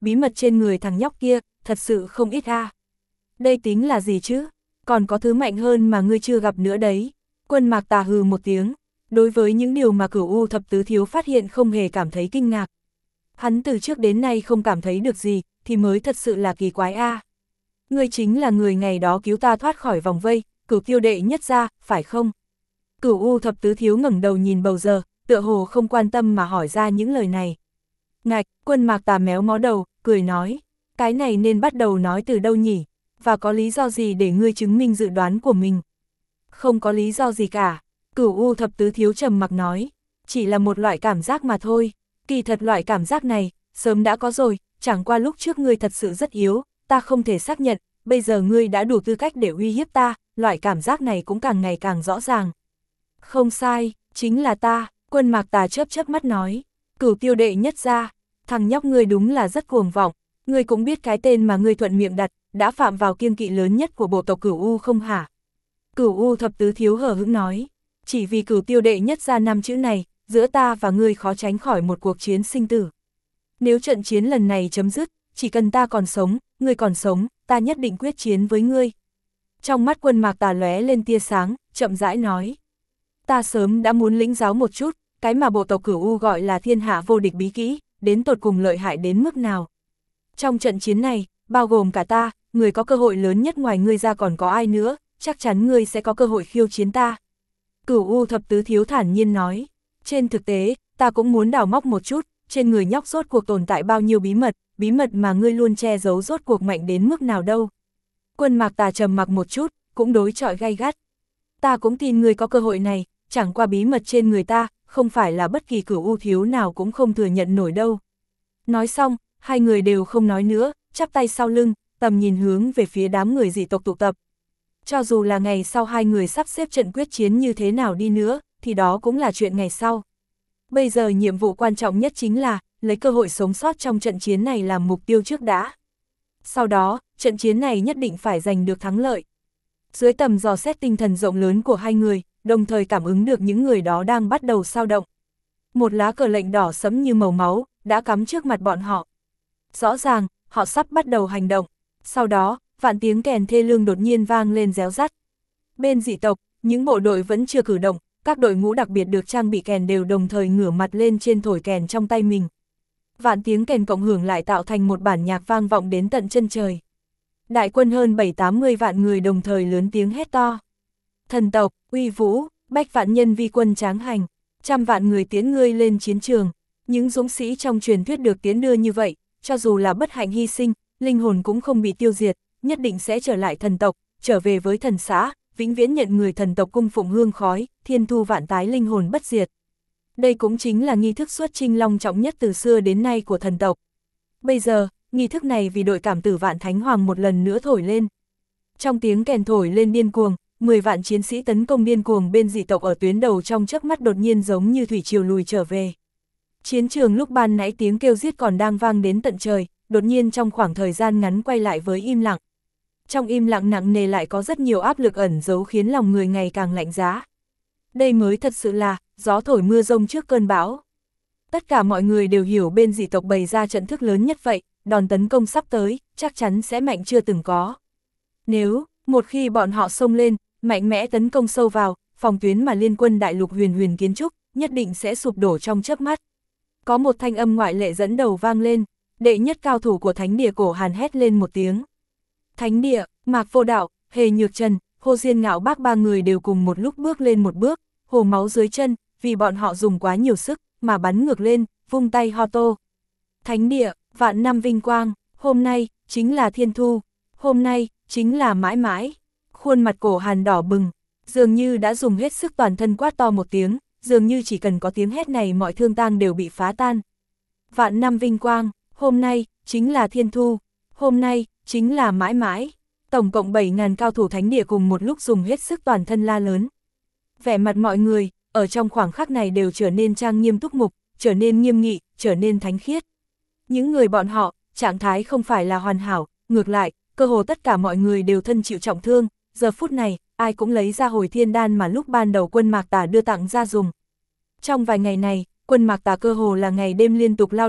bí mật trên người thằng nhóc kia, thật sự không ít a. Đây tính là gì chứ? Còn có thứ mạnh hơn mà ngươi chưa gặp nữa đấy. Quân Mạc Tà hừ một tiếng, đối với những điều mà Cửu U thập tứ thiếu phát hiện không hề cảm thấy kinh ngạc. Hắn từ trước đến nay không cảm thấy được gì, thì mới thật sự là kỳ quái a. Ngươi chính là người ngày đó cứu ta thoát khỏi vòng vây, Cửu Tiêu đệ nhất gia, phải không? Cửu U thập tứ thiếu ngẩng đầu nhìn bầu giờ, tựa hồ không quan tâm mà hỏi ra những lời này. Ngạch, Quân Mạc Tà méo mó đầu, cười nói, cái này nên bắt đầu nói từ đâu nhỉ? Và có lý do gì để ngươi chứng minh dự đoán của mình? Không có lý do gì cả, Cửu U thập tứ thiếu trầm mặc nói, chỉ là một loại cảm giác mà thôi. Kỳ thật loại cảm giác này, sớm đã có rồi, chẳng qua lúc trước ngươi thật sự rất yếu, ta không thể xác nhận, bây giờ ngươi đã đủ tư cách để uy hiếp ta, loại cảm giác này cũng càng ngày càng rõ ràng. Không sai, chính là ta, Quân Mạc Tà chớp chớp mắt nói, Cửu Tiêu đệ nhất gia, thằng nhóc ngươi đúng là rất cuồng vọng, ngươi cũng biết cái tên mà ngươi thuận miệng đặt, đã phạm vào kiêng kỵ lớn nhất của bộ tộc Cửu U không hả? Cửu U thập tứ thiếu hờ hững nói, chỉ vì Cửu Tiêu đệ nhất gia 5 chữ này, giữa ta và ngươi khó tránh khỏi một cuộc chiến sinh tử. Nếu trận chiến lần này chấm dứt, chỉ cần ta còn sống, ngươi còn sống, ta nhất định quyết chiến với ngươi. Trong mắt Quân Mạc Tà lóe lên tia sáng, chậm rãi nói, ta sớm đã muốn lĩnh giáo một chút, cái mà bộ tộc Cửu U gọi là thiên hạ vô địch bí kỹ, đến tột cùng lợi hại đến mức nào. Trong trận chiến này, bao gồm cả ta, người có cơ hội lớn nhất ngoài ngươi ra còn có ai nữa, chắc chắn ngươi sẽ có cơ hội khiêu chiến ta. Cửu U thập tứ thiếu thản nhiên nói, trên thực tế, ta cũng muốn đào móc một chút, trên người nhóc rốt cuộc tồn tại bao nhiêu bí mật mà ngươi luôn che giấu rốt cuộc mạnh đến mức nào đâu. Quân Mạc Tà trầm mặc một chút, cũng đối chọi gay gắt. Ta cũng tin ngươi có cơ hội này, chẳng qua bí mật trên người ta, không phải là bất kỳ Cửu U thiếu nào cũng không thừa nhận nổi đâu. Nói xong, hai người đều không nói nữa, chắp tay sau lưng, tầm nhìn hướng về phía đám người dị tộc tụ tập. Cho dù là ngày sau hai người sắp xếp trận quyết chiến như thế nào đi nữa, thì đó cũng là chuyện ngày sau. Bây giờ nhiệm vụ quan trọng nhất chính là, lấy cơ hội sống sót trong trận chiến này làm mục tiêu trước đã. Sau đó, trận chiến này nhất định phải giành được thắng lợi. Dưới tầm dò xét tinh thần rộng lớn của hai người, đồng thời cảm ứng được những người đó đang bắt đầu xao động. Một lá cờ lệnh đỏ sẫm như màu máu, đã cắm trước mặt bọn họ. Rõ ràng, họ sắp bắt đầu hành động. Sau đó, vạn tiếng kèn thê lương đột nhiên vang lên réo rắt. Bên dị tộc, những bộ đội vẫn chưa cử động, các đội ngũ đặc biệt được trang bị kèn đều đồng thời ngửa mặt lên trên thổi kèn trong tay mình. Vạn tiếng kèn cộng hưởng lại tạo thành một bản nhạc vang vọng đến tận chân trời. Đại quân hơn 7-80 vạn người đồng thời lớn tiếng hét to. Thần tộc, uy vũ, bách vạn nhân vi quân tráng hành, trăm vạn người tiến ngươi lên chiến trường. Những dũng sĩ trong truyền thuyết được tiến đưa như vậy, cho dù là bất hạnh hy sinh, linh hồn cũng không bị tiêu diệt, nhất định sẽ trở lại thần tộc, trở về với thần xã, vĩnh viễn nhận người thần tộc cung phụng hương khói, thiên thu vạn tái linh hồn bất diệt. Đây cũng chính là nghi thức xuất chinh long trọng nhất từ xưa đến nay của thần tộc. Bây giờ, nghi thức này vì đội cảm tử vạn thánh hoàng một lần nữa thổi lên. Trong tiếng kèn thổi lên điên cuồng, 10 vạn chiến sĩ tấn công điên cuồng bên dị tộc ở tuyến đầu trong chớp mắt đột nhiên giống như thủy triều lùi trở về. Chiến trường lúc ban nãy tiếng kêu giết còn đang vang đến tận trời, đột nhiên trong khoảng thời gian ngắn quay lại với im lặng. Trong im lặng nặng nề lại có rất nhiều áp lực ẩn giấu khiến lòng người ngày càng lạnh giá. Đây mới thật sự là gió thổi mưa rông trước cơn bão. Tất cả mọi người đều hiểu bên dị tộc bày ra trận thức lớn nhất vậy, đòn tấn công sắp tới, chắc chắn sẽ mạnh chưa từng có. Nếu, một khi bọn họ xông lên, mạnh mẽ tấn công sâu vào, phòng tuyến mà liên quân đại lục huyền huyền kiến trúc, nhất định sẽ sụp đổ trong chớp mắt. Có một thanh âm ngoại lệ dẫn đầu vang lên, đệ nhất cao thủ của thánh địa cổ Hàn hét lên một tiếng. Thánh địa, Mạc Vô Đạo, Hề Nhược Trần, Hồ Diên Ngạo Bác ba người đều cùng một lúc bước lên một bước, hồ máu dưới chân, vì bọn họ dùng quá nhiều sức, mà bắn ngược lên, vung tay ho tô. Thánh địa, vạn năm vinh quang, hôm nay, chính là thiên thu, hôm nay, chính là mãi mãi. Khuôn mặt cổ Hàn đỏ bừng, dường như đã dùng hết sức toàn thân quát to một tiếng, dường như chỉ cần có tiếng hét này mọi thương tang đều bị phá tan. Vạn năm vinh quang, hôm nay, chính là thiên thu, hôm nay, chính là mãi mãi. Tổng cộng 7.000 cao thủ thánh địa cùng một lúc dùng hết sức toàn thân la lớn. Vẻ mặt mọi người, ở trong khoảng khắc này đều trở nên trang nghiêm túc mục, trở nên nghiêm nghị, trở nên thánh khiết. Những người bọn họ, trạng thái không phải là hoàn hảo, ngược lại, cơ hồ tất cả mọi người đều thân chịu trọng thương, giờ phút này, ai cũng lấy ra hồi thiên đan mà lúc ban đầu quân Mạc Tà đưa tặng ra dùng. Trong vài ngày này, quân Mạc Tà cơ hồ là ngày đêm liên tục lao động,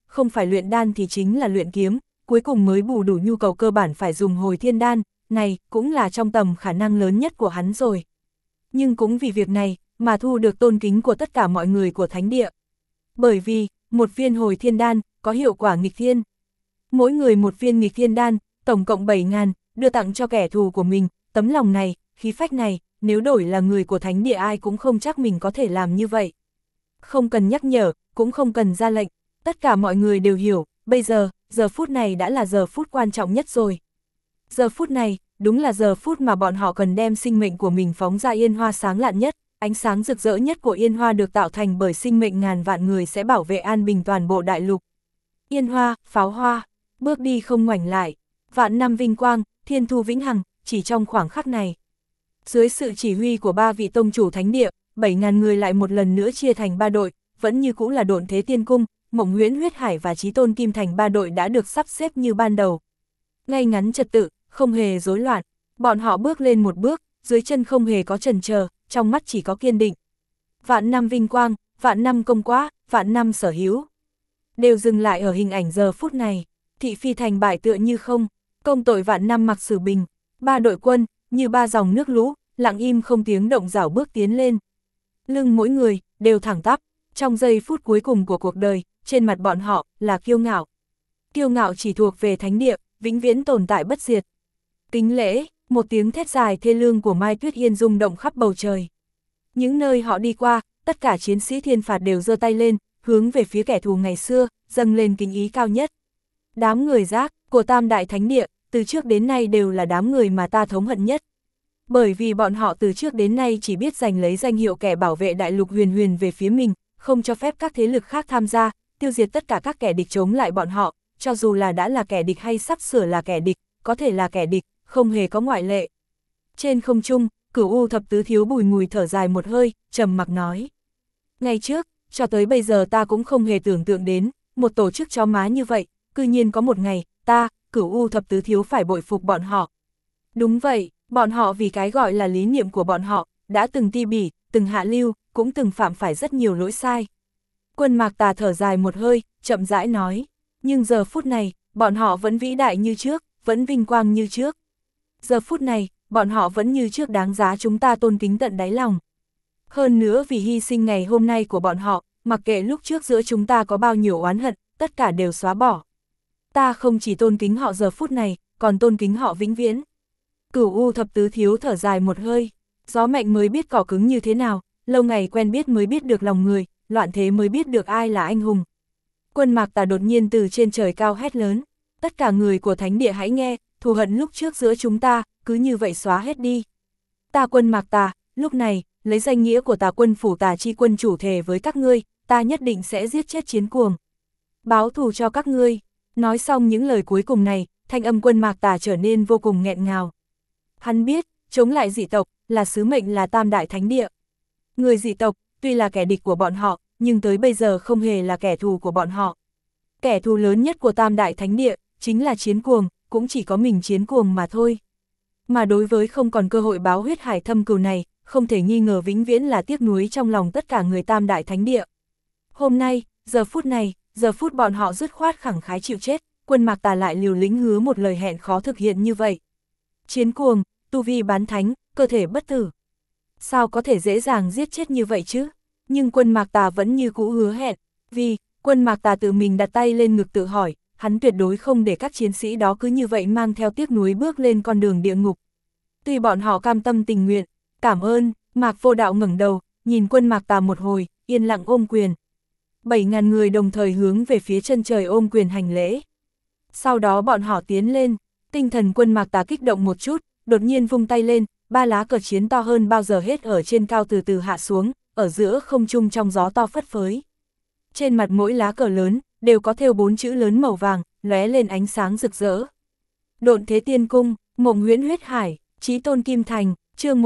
không phải luyện đan thì chính là luyện kiếm, cuối cùng mới bù đủ nhu cầu cơ bản phải dùng hồi thiên đan, này cũng là trong tầm khả năng lớn nhất của hắn rồi. Nhưng cũng vì việc này mà thu được tôn kính của tất cả mọi người của thánh địa. Bởi vì, một viên hồi thiên đan có hiệu quả nghịch thiên. Mỗi người một viên nghịch thiên đan, tổng cộng 7.000, đưa tặng cho kẻ thù của mình, tấm lòng này, khí phách này, nếu đổi là người của thánh địa ai cũng không chắc mình có thể làm như vậy. Không cần nhắc nhở, cũng không cần ra lệnh, tất cả mọi người đều hiểu, bây giờ, giờ phút này đã là giờ phút quan trọng nhất rồi. Giờ phút này, đúng là giờ phút mà bọn họ cần đem sinh mệnh của mình phóng ra yên hoa sáng lạn nhất, ánh sáng rực rỡ nhất của yên hoa được tạo thành bởi sinh mệnh ngàn vạn người sẽ bảo vệ an bình toàn bộ đại lục. Yên hoa, pháo hoa, bước đi không ngoảnh lại, vạn năm vinh quang, thiên thu vĩnh hằng, chỉ trong khoảng khắc này. Dưới sự chỉ huy của 3 vị tông chủ thánh địa, 7.000 người lại một lần nữa chia thành 3 đội, vẫn như cũ là Độn Thế Tiên Cung, Mộng Huyễn Huyết Hải và Chí Tôn Kim Thành 3 đội đã được sắp xếp như ban đầu. Ngay ngắn trật tự, không hề rối loạn, bọn họ bước lên một bước, dưới chân không hề có chần chờ, trong mắt chỉ có kiên định. Vạn năm vinh quang, vạn năm công quá, vạn năm sở hữu. Đều dừng lại ở hình ảnh giờ phút này, thị phi thành bại tựa như không, công tội vạn năm mặc sử bình, 3 đội quân, như 3 dòng nước lũ, lặng im không tiếng động rảo bước tiến lên. Lưng mỗi người, đều thẳng tắp, trong giây phút cuối cùng của cuộc đời, trên mặt bọn họ, là kiêu ngạo. Kiêu ngạo chỉ thuộc về thánh địa, vĩnh viễn tồn tại bất diệt. Kính lễ, một tiếng thét dài thê lương của Mai Tuyết Yên rung động khắp bầu trời. Những nơi họ đi qua, tất cả chiến sĩ thiên phạt đều giơ tay lên, hướng về phía kẻ thù ngày xưa, dâng lên kính ý cao nhất. Đám người rác của Tam Đại Thánh Địa, từ trước đến nay đều là đám người mà ta thống hận nhất. Bởi vì bọn họ từ trước đến nay chỉ biết giành lấy danh hiệu kẻ bảo vệ đại lục huyền huyền về phía mình, không cho phép các thế lực khác tham gia, tiêu diệt tất cả các kẻ địch chống lại bọn họ, cho dù là đã là kẻ địch hay sắp sửa là kẻ địch, có thể là kẻ địch, không hề có ngoại lệ. Trên không trung, Cửu U thập tứ thiếu bùi ngùi thở dài một hơi, trầm mặc nói. Ngày trước, cho tới bây giờ ta cũng không hề tưởng tượng đến, một tổ chức chó má như vậy, cư nhiên có một ngày, ta, Cửu U thập tứ thiếu phải bội phục bọn họ. Đúng vậy, bọn họ vì cái gọi là lý niệm của bọn họ, đã từng ti bỉ, từng hạ lưu, cũng từng phạm phải rất nhiều lỗi sai. Quân Mạc Tà thở dài một hơi, chậm rãi nói, nhưng giờ phút này, bọn họ vẫn vĩ đại như trước, vẫn vinh quang như trước. Giờ phút này, bọn họ vẫn như trước đáng giá chúng ta tôn kính tận đáy lòng. Hơn nữa vì hy sinh ngày hôm nay của bọn họ, mặc kệ lúc trước giữa chúng ta có bao nhiêu oán hận, tất cả đều xóa bỏ. Ta không chỉ tôn kính họ giờ phút này, còn tôn kính họ vĩnh viễn. Cửu U thập tứ thiếu thở dài một hơi, gió mạnh mới biết cỏ cứng như thế nào, lâu ngày quen biết mới biết được lòng người, loạn thế mới biết được ai là anh hùng. Quân Mạc Tà đột nhiên từ trên trời cao hét lớn, tất cả người của thánh địa hãy nghe, thù hận lúc trước giữa chúng ta, cứ như vậy xóa hết đi. Ta Quân Mạc Tà, lúc này, lấy danh nghĩa của Tà Quân phủ Tà Chi Quân chủ thề với các ngươi, ta nhất định sẽ giết chết chiến cuồng. Báo thù cho các ngươi. Nói xong những lời cuối cùng này, thanh âm Quân Mạc Tà trở nên vô cùng nghẹn ngào. Hắn biết, chống lại dị tộc, là sứ mệnh là Tam Đại Thánh Địa. Người dị tộc, tuy là kẻ địch của bọn họ, nhưng tới bây giờ không hề là kẻ thù của bọn họ. Kẻ thù lớn nhất của Tam Đại Thánh Địa, chính là chiến cuồng, cũng chỉ có mình chiến cuồng mà thôi. Mà đối với không còn cơ hội báo huyết hải thâm cừu này, không thể nghi ngờ vĩnh viễn là tiếc nuối trong lòng tất cả người Tam Đại Thánh Địa. Hôm nay, giờ phút này, giờ phút bọn họ dứt khoát khẳng khái chịu chết, Quân Mạc Tà lại liều lĩnh hứa một lời hẹn khó thực hiện như vậy. Chiến cuồng, tu vi bán thánh, cơ thể bất tử. Sao có thể dễ dàng giết chết như vậy chứ? Nhưng Quân Mạc Tà vẫn như cũ hứa hẹn, vì Quân Mạc Tà tự mình đặt tay lên ngực tự hỏi, hắn tuyệt đối không để các chiến sĩ đó cứ như vậy mang theo tiếc nuối bước lên con đường địa ngục. Tuy bọn họ cam tâm tình nguyện, cảm ơn, Mạc Vô Đạo ngẩng đầu, nhìn Quân Mạc Tà một hồi, yên lặng ôm quyền. 7.000 người đồng thời hướng về phía chân trời ôm quyền hành lễ. Sau đó bọn họ tiến lên, tinh thần Quân Mạc Tà kích động một chút, đột nhiên vung tay lên, 3 lá cờ chiến to hơn bao giờ hết ở trên cao từ từ hạ xuống, ở giữa không trung trong gió to phất phới. Trên mặt mỗi lá cờ lớn, đều có thêu 4 chữ lớn màu vàng, lóe lên ánh sáng rực rỡ. Độn Thế Tiên Cung, Mộng Huyễn Huyết Hải, Chí Tôn Kim Thành, chương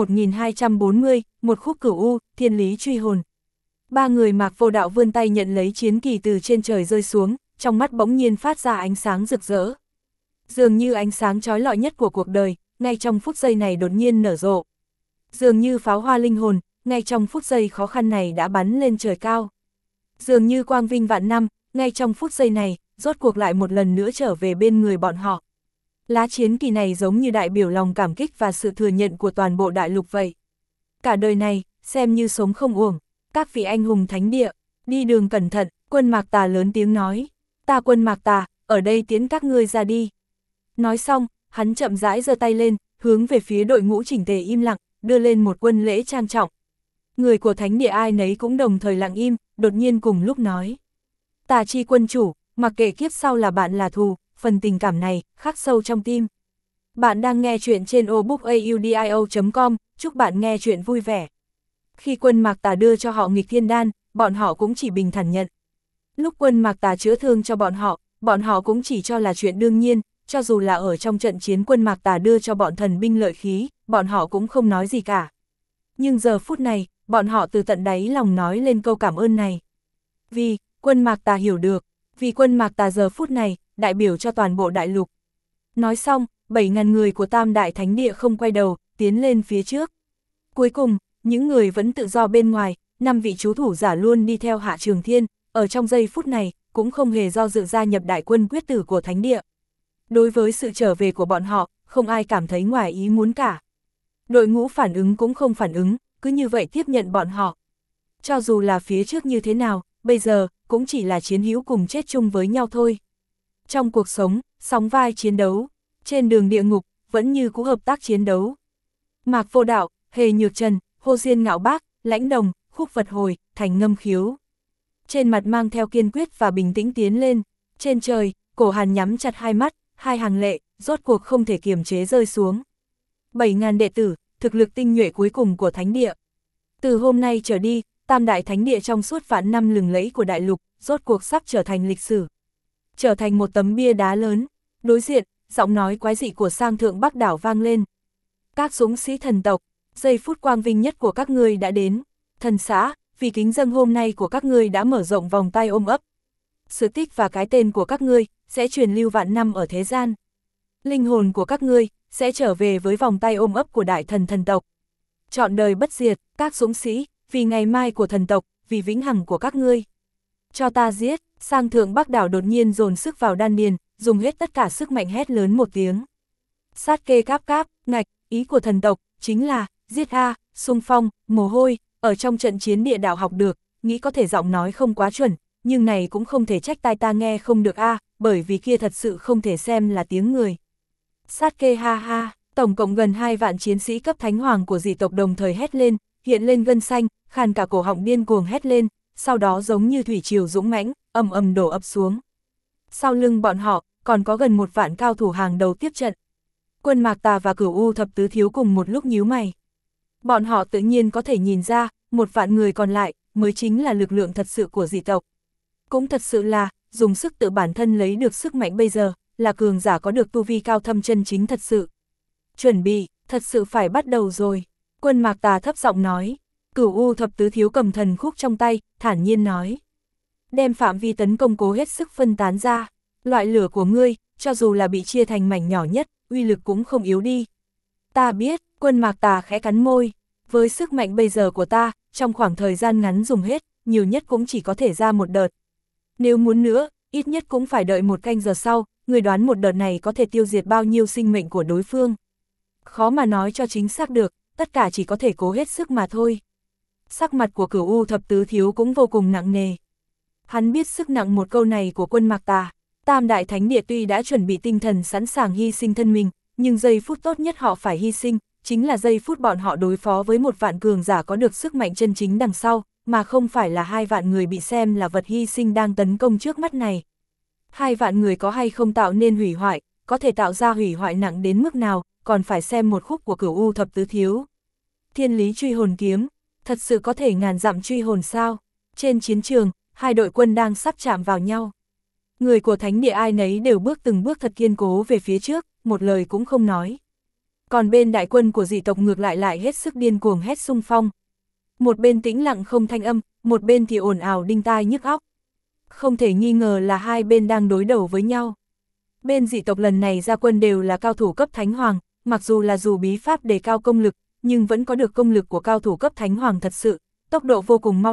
1240, một khúc cửu u, thiên lý truy hồn. 3 người Mạc Vô Đạo vươn tay nhận lấy chiến kỳ từ trên trời rơi xuống, trong mắt bỗng nhiên phát ra ánh sáng rực rỡ. Dường như ánh sáng chói lọi nhất của cuộc đời, ngay trong phút giây này đột nhiên nở rộ. Dường như pháo hoa linh hồn, ngay trong phút giây khó khăn này đã bắn lên trời cao. Dường như quang vinh vạn năm, ngay trong phút giây này, rốt cuộc lại một lần nữa trở về bên người bọn họ. Lá chiến kỳ này giống như đại biểu lòng cảm kích và sự thừa nhận của toàn bộ đại lục vậy. Cả đời này, xem như sống không uổng, các vị anh hùng thánh địa, đi đường cẩn thận, Quân Mạc Tà lớn tiếng nói. Ta Quân Mạc Tà, ở đây tiến các ngươi ra đi. Nói xong, hắn chậm rãi giơ tay lên, hướng về phía đội ngũ chỉnh tề im lặng, đưa lên một quân lễ trang trọng. Người của thánh địa ai nấy cũng đồng thời lặng im, đột nhiên cùng lúc nói. Tà Chi quân chủ, mặc kệ kiếp sau là bạn là thù, phần tình cảm này, khắc sâu trong tim. Bạn đang nghe chuyện trên obookaudio.com, chúc bạn nghe chuyện vui vẻ. Khi Quân Mạc Tà đưa cho họ nghịch thiên đan, bọn họ cũng chỉ bình thản nhận. Lúc Quân Mạc Tà chữa thương cho bọn họ cũng chỉ cho là chuyện đương nhiên, cho dù là ở trong trận chiến Quân Mạc Tà đưa cho bọn thần binh lợi khí, bọn họ cũng không nói gì cả. Nhưng giờ phút này, bọn họ từ tận đáy lòng nói lên câu cảm ơn này. Vì, Quân Mạc Tà hiểu được, vì Quân Mạc Tà giờ phút này, đại biểu cho toàn bộ đại lục. Nói xong, 7.000 người của Tam Đại Thánh Địa không quay đầu, tiến lên phía trước. Cuối cùng, những người vẫn tự do bên ngoài, 5 vị chú thủ giả luôn đi theo Hạ Trường Thiên, ở trong giây phút này, cũng không hề do dự gia nhập đại quân quyết tử của Thánh Địa. Đối với sự trở về của bọn họ, không ai cảm thấy ngoài ý muốn cả. Đội ngũ phản ứng cũng không phản ứng, cứ như vậy tiếp nhận bọn họ. Cho dù là phía trước như thế nào, bây giờ, cũng chỉ là chiến hữu cùng chết chung với nhau thôi. Trong cuộc sống, sóng vai chiến đấu, trên đường địa ngục, vẫn như cũ hợp tác chiến đấu. Mạc Vô Đạo, Hề Nhược Trần, Hồ Diên Ngạo Bác, Lãnh Đồng, Khúc Vật Hồi, Thành Ngâm Khiếu. Trên mặt mang theo kiên quyết và bình tĩnh tiến lên. Trên trời, Cổ Hàn nhắm chặt hai mắt, hai hàng lệ, rốt cuộc không thể kiềm chế rơi xuống. 7.000 đệ tử, thực lực tinh nhuệ cuối cùng của Thánh Địa. Từ hôm nay trở đi, Tam Đại Thánh Địa trong suốt vạn năm lừng lẫy của đại lục, rốt cuộc sắp trở thành lịch sử. Trở thành một tấm bia đá lớn. Đối diện, giọng nói quái dị của Sang Thượng Bắc Đảo vang lên. Các dũng sĩ thần tộc, giây phút quang vinh nhất của các ngươi đã đến. Thần xã, vì kính dâng hôm nay của các ngươi đã mở rộng vòng tay ôm ấp. Sự tích và cái tên của các ngươi sẽ truyền lưu vạn năm ở thế gian. Linh hồn của các ngươi sẽ trở về với vòng tay ôm ấp của đại thần thần tộc. Trọn đời bất diệt, các dũng sĩ, vì ngày mai của thần tộc, vì vĩnh hằng của các ngươi. Cho ta giết. Sang Thượng Bắc Đảo đột nhiên dồn sức vào đan điền, dùng hết tất cả sức mạnh hét lớn một tiếng. Sát kê cáp cáp, ngạch, ý của thần tộc, chính là, giết a, xung phong, mồ hôi, ở trong trận chiến địa đạo học được, nghĩ có thể giọng nói không quá chuẩn, nhưng này cũng không thể trách tai ta nghe không được a, bởi vì kia thật sự không thể xem là tiếng người. Sát kê ha ha, tổng cộng gần 2 vạn chiến sĩ cấp thánh hoàng của dị tộc đồng thời hét lên, hiện lên gân xanh, khàn cả cổ họng điên cuồng hét lên, sau đó giống như thủy triều dũng mãnh, ầm ầm đổ ập xuống. Sau lưng bọn họ, còn có gần 1 vạn cao thủ hàng đầu tiếp trận. Quân Mạc Tà và Cửu U Thập Tứ Thiếu cùng một lúc nhíu mày. Bọn họ tự nhiên có thể nhìn ra, 1 vạn người còn lại, mới chính là lực lượng thật sự của dị tộc. Cũng thật sự là, dùng sức tự bản thân lấy được sức mạnh bây giờ, là cường giả có được tu vi cao thâm chân chính thật sự. Chuẩn bị, thật sự phải bắt đầu rồi. Quân Mạc Tà thấp giọng nói. Cửu U Thập Tứ Thiếu cầm thần khúc trong tay, thản nhiên nói. Đem phạm vi tấn công cố hết sức phân tán ra. Loại lửa của ngươi, cho dù là bị chia thành mảnh nhỏ nhất, uy lực cũng không yếu đi. Ta biết, Quân Mạc Tà khẽ cắn môi. Với sức mạnh bây giờ của ta, trong khoảng thời gian ngắn dùng hết, nhiều nhất cũng chỉ có thể ra một đợt. Nếu muốn nữa, ít nhất cũng phải đợi 1 canh giờ sau, người đoán một đợt này có thể tiêu diệt bao nhiêu sinh mệnh của đối phương. Khó mà nói cho chính xác được, tất cả chỉ có thể cố hết sức mà thôi. Sắc mặt của Cửu U Thập Tứ Thiếu cũng vô cùng nặng nề. Hắn biết sức nặng một câu này của Quân Mạc Tà. Tam Đại Thánh Địa tuy đã chuẩn bị tinh thần sẵn sàng hy sinh thân mình, nhưng giây phút tốt nhất họ phải hy sinh, chính là giây phút bọn họ đối phó với 1 vạn cường giả có được sức mạnh chân chính đằng sau, mà không phải là 2 vạn người bị xem là vật hy sinh đang tấn công trước mắt này. 2 vạn người có hay không tạo nên hủy hoại, có thể tạo ra hủy hoại nặng đến mức nào, còn phải xem một khúc của Cửu U Thập Tứ Thiếu. Thiên lý truy hồn kiếm, thật sự có thể ngàn dặm truy hồn sao? Trên chiến trường, 2 đội quân đang sắp chạm vào nhau. Người của Thánh Địa ai nấy đều từng bước thật kiên cố về phía trước, một lời cũng không nói. Còn bên đại quân của dị tộc ngược lại hết sức điên cuồng hét xung phong. Một bên tĩnh lặng không thanh âm, một bên thì ồn ào đinh tai nhức óc. Không thể nghi ngờ là 2 bên đang đối đầu với nhau. Bên dị tộc lần này ra quân đều là cao thủ cấp thánh hoàng, mặc dù là dù bí pháp đề cao công lực, nhưng vẫn có được công lực của cao thủ cấp thánh hoàng thật sự, tốc độ vô cùng mau lẹ,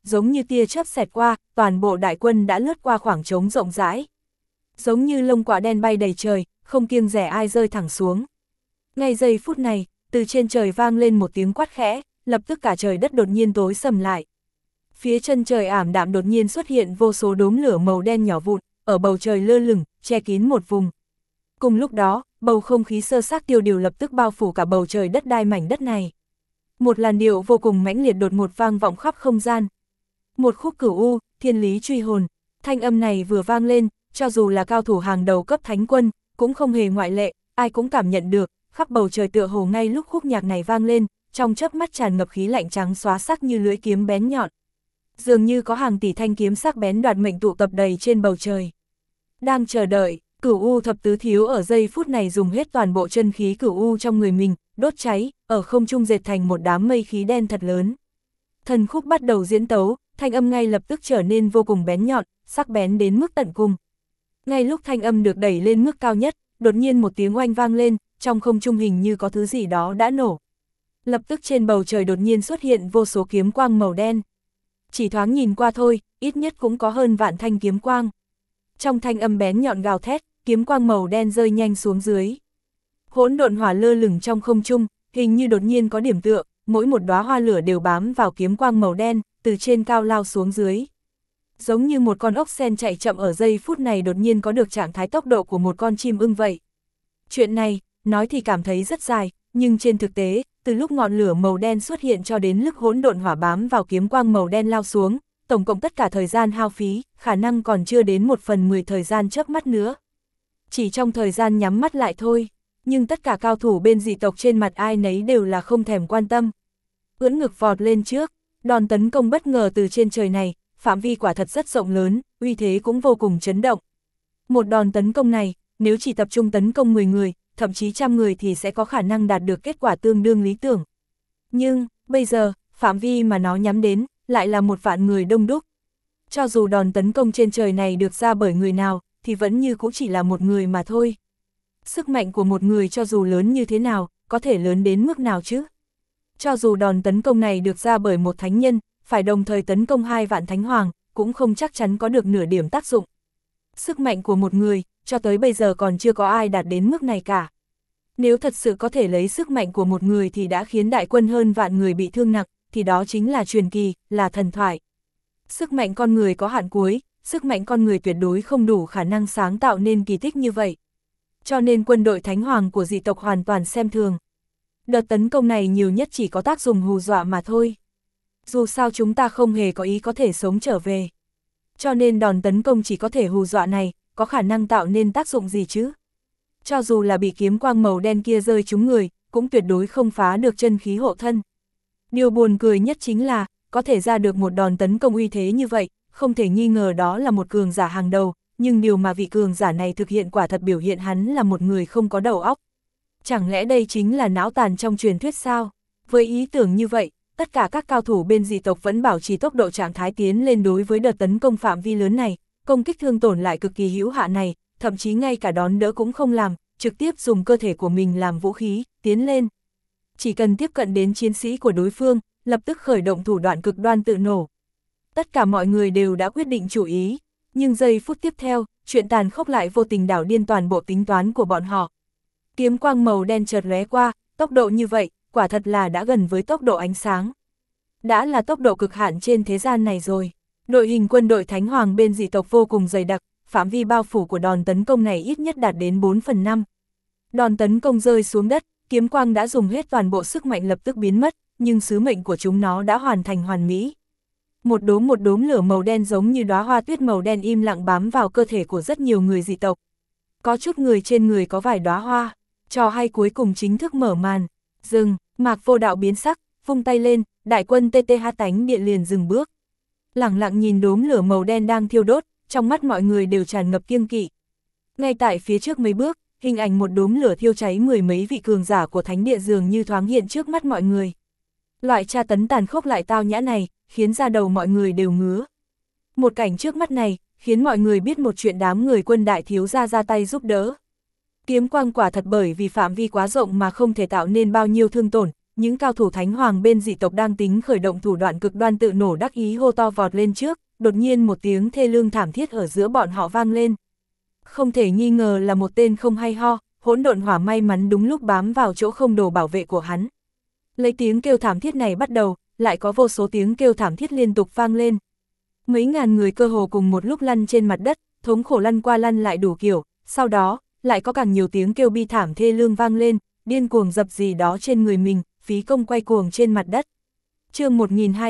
giống như tia chớp xẹt qua, toàn bộ đại quân đã lướt qua khoảng trống rộng rãi. Giống như lông quạ đen bay đầy trời, không kiêng dè ai rơi thẳng xuống. Ngay giây phút này, từ trên trời vang lên một tiếng quát khẽ, lập tức cả trời đất đột nhiên tối sầm lại. Phía chân trời ảm đạm đột nhiên xuất hiện vô số đốm lửa màu đen nhỏ vụn, ở bầu trời lơ lửng, che kín một vùng. Cùng lúc đó, bầu không khí sơ xác tiêu điều lập tức bao phủ cả bầu trời đất đai mảnh đất này. Một làn điệu vô cùng mãnh liệt đột ngột vang vọng khắp không gian. Một khúc cửu u, thiên lý truy hồn, thanh âm này vừa vang lên, cho dù là cao thủ hàng đầu cấp thánh quân, cũng không hề ngoại lệ, ai cũng cảm nhận được, khắp bầu trời tựa hồ ngay lúc khúc nhạc này vang lên, trong chớp mắt tràn ngập khí lạnh trắng xóa sắc như lưỡi kiếm bén nhọn. Dường như có hàng tỷ thanh kiếm sắc bén đoạt mệnh tụ tập đầy trên bầu trời. Đang chờ đợi, Cửu U thập tứ thiếu ở giây phút này dùng hết toàn bộ chân khí Cửu U trong người mình, đốt cháy, ở không trung dệt thành một đám mây khí đen thật lớn. Thần khúc bắt đầu diễn tấu, thanh âm ngay lập tức trở nên vô cùng bén nhọn, sắc bén đến mức tận cùng. Ngay lúc thanh âm được đẩy lên mức cao nhất, đột nhiên một tiếng oanh vang lên, trong không trung hình như có thứ gì đó đã nổ. Lập tức trên bầu trời đột nhiên xuất hiện vô số kiếm quang màu đen. Chỉ thoáng nhìn qua thôi, ít nhất cũng có hơn vạn thanh kiếm quang. Trong thanh âm bén nhọn gào thét, kiếm quang màu đen rơi nhanh xuống dưới. Hỗn độn hỏa lơ lửng trong không trung, hình như đột nhiên có điểm tựa, mỗi một đóa hoa lửa đều bám vào kiếm quang màu đen, từ trên cao lao xuống dưới. Giống như một con ốc sên chạy chậm ở giây phút này đột nhiên có được trạng thái tốc độ của một con chim ưng vậy. Chuyện này, nói thì cảm thấy rất dài, nhưng trên thực tế, từ lúc ngọn lửa màu đen xuất hiện cho đến lúc hỗn độn hỏa bám vào kiếm quang màu đen lao xuống, tổng cộng tất cả thời gian hao phí, khả năng còn chưa đến 1/10 thời gian chớp mắt nữa. Chỉ trong thời gian nhắm mắt lại thôi, nhưng tất cả cao thủ bên dị tộc trên mặt ai nấy đều là không thèm quan tâm. Ưỡn ngực vọt lên trước, đòn tấn công bất ngờ từ trên trời này, phạm vi quả thật rất rộng lớn, uy thế cũng vô cùng chấn động. Một đòn tấn công này, nếu chỉ tập trung tấn công 10 người, thậm chí 100 người thì sẽ có khả năng đạt được kết quả tương đương lý tưởng. Nhưng, bây giờ, phạm vi mà nó nhắm đến, lại là 1 vạn người đông đúc. Cho dù đòn tấn công trên trời này được ra bởi người nào, thì vẫn như cũng chỉ là một người mà thôi. Sức mạnh của một người cho dù lớn như thế nào, có thể lớn đến mức nào chứ? Cho dù đòn tấn công này được ra bởi một thánh nhân, phải đồng thời tấn công 2 vạn thánh hoàng, cũng không chắc chắn có được nửa điểm tác dụng. Sức mạnh của một người, cho tới bây giờ còn chưa có ai đạt đến mức này cả. Nếu thật sự có thể lấy sức mạnh của một người thì đã khiến đại quân hơn vạn người bị thương nặng, thì đó chính là truyền kỳ, là thần thoại. Sức mạnh con người có hạn cuối, sức mạnh con người tuyệt đối không đủ khả năng sáng tạo nên kỳ tích như vậy. Cho nên quân đội thánh hoàng của dị tộc hoàn toàn xem thường. Đợt tấn công này nhiều nhất chỉ có tác dụng hù dọa mà thôi. Dù sao chúng ta không hề có ý có thể sống trở về. Cho nên đòn tấn công chỉ có thể hù dọa này, có khả năng tạo nên tác dụng gì chứ? Cho dù là bị kiếm quang màu đen kia rơi trúng người, cũng tuyệt đối không phá được chân khí hộ thân. Điều buồn cười nhất chính là, có thể ra được một đòn tấn công uy thế như vậy, không thể nghi ngờ đó là một cường giả hàng đầu, nhưng điều mà vị cường giả này thực hiện quả thật biểu hiện hắn là một người không có đầu óc. Chẳng lẽ đây chính là não tàn trong truyền thuyết sao? Với ý tưởng như vậy, tất cả các cao thủ bên dị tộc vẫn bảo trì tốc độ trạng thái tiến lên đối với đợt tấn công phạm vi lớn này, công kích thương tổn lại cực kỳ hữu hạn này, thậm chí ngay cả đón đỡ cũng không làm, trực tiếp dùng cơ thể của mình làm vũ khí, tiến lên. Chỉ cần tiếp cận đến chiến sĩ của đối phương, lập tức khởi động thủ đoạn cực đoan tự nổ. Tất cả mọi người đều đã quyết định chủ ý, nhưng giây phút tiếp theo, chuyện tàn khốc lại vô tình đảo điên toàn bộ tính toán của bọn họ. Kiếm quang màu đen chợt lóe qua, tốc độ như vậy, quả thật là đã gần với tốc độ ánh sáng. Đã là tốc độ cực hạn trên thế gian này rồi. Đội hình quân đội Thánh Hoàng bên dị tộc vô cùng dày đặc, phạm vi bao phủ của đòn tấn công này ít nhất đạt đến 4/5. Đòn tấn công rơi xuống đất, kiếm quang đã dùng hết toàn bộ sức mạnh lập tức biến mất, nhưng sứ mệnh của chúng nó đã hoàn thành hoàn mỹ. Một đốm lửa màu đen giống như đóa hoa tuyết màu đen im lặng bám vào cơ thể của rất nhiều người dị tộc. Có chút người trên người có vài đóa hoa, trò hay cuối cùng chính thức mở màn. Dừng, Mạc Vô Đạo biến sắc, vung tay lên, đại quân TTH Tánh Điện liền dừng bước. Lẳng lặng nhìn đốm lửa màu đen đang thiêu đốt, trong mắt mọi người đều tràn ngập kiêng kỵ. Ngay tại phía trước mấy bước, hình ảnh một đốm lửa thiêu cháy mười mấy vị cường giả của Thánh Địa dường như thoáng hiện trước mắt mọi người. Loại tra tấn tàn khốc lại tao nhã này, khiến da đầu mọi người đều ngứa. Một cảnh trước mắt này, khiến mọi người biết một chuyện đám người quân đại thiếu gia ra tay giúp đỡ. Kiếm quang quả thật bởi vì phạm vi quá rộng mà không thể tạo nên bao nhiêu thương tổn, những cao thủ thánh hoàng bên dị tộc đang tính khởi động thủ đoạn cực đoan tự nổ đắc ý hô to vọt lên trước, đột nhiên một tiếng thê lương thảm thiết ở giữa bọn họ vang lên. Không thể nghi ngờ là một tên không hay ho, hỗn độn hỏa may mắn đúng lúc bám vào chỗ không đồ bảo vệ của hắn. Lấy tiếng kêu thảm thiết này bắt đầu, lại có vô số tiếng kêu thảm thiết liên tục vang lên. Mấy ngàn người cơ hồ cùng một lúc lăn trên mặt đất, thống khổ lăn qua lăn lại đủ kiểu, sau đó, lại có càng nhiều tiếng kêu bi thảm thê lương vang lên, điên cuồng dập gì đó trên người mình, phí công quay cuồng trên mặt đất. Chương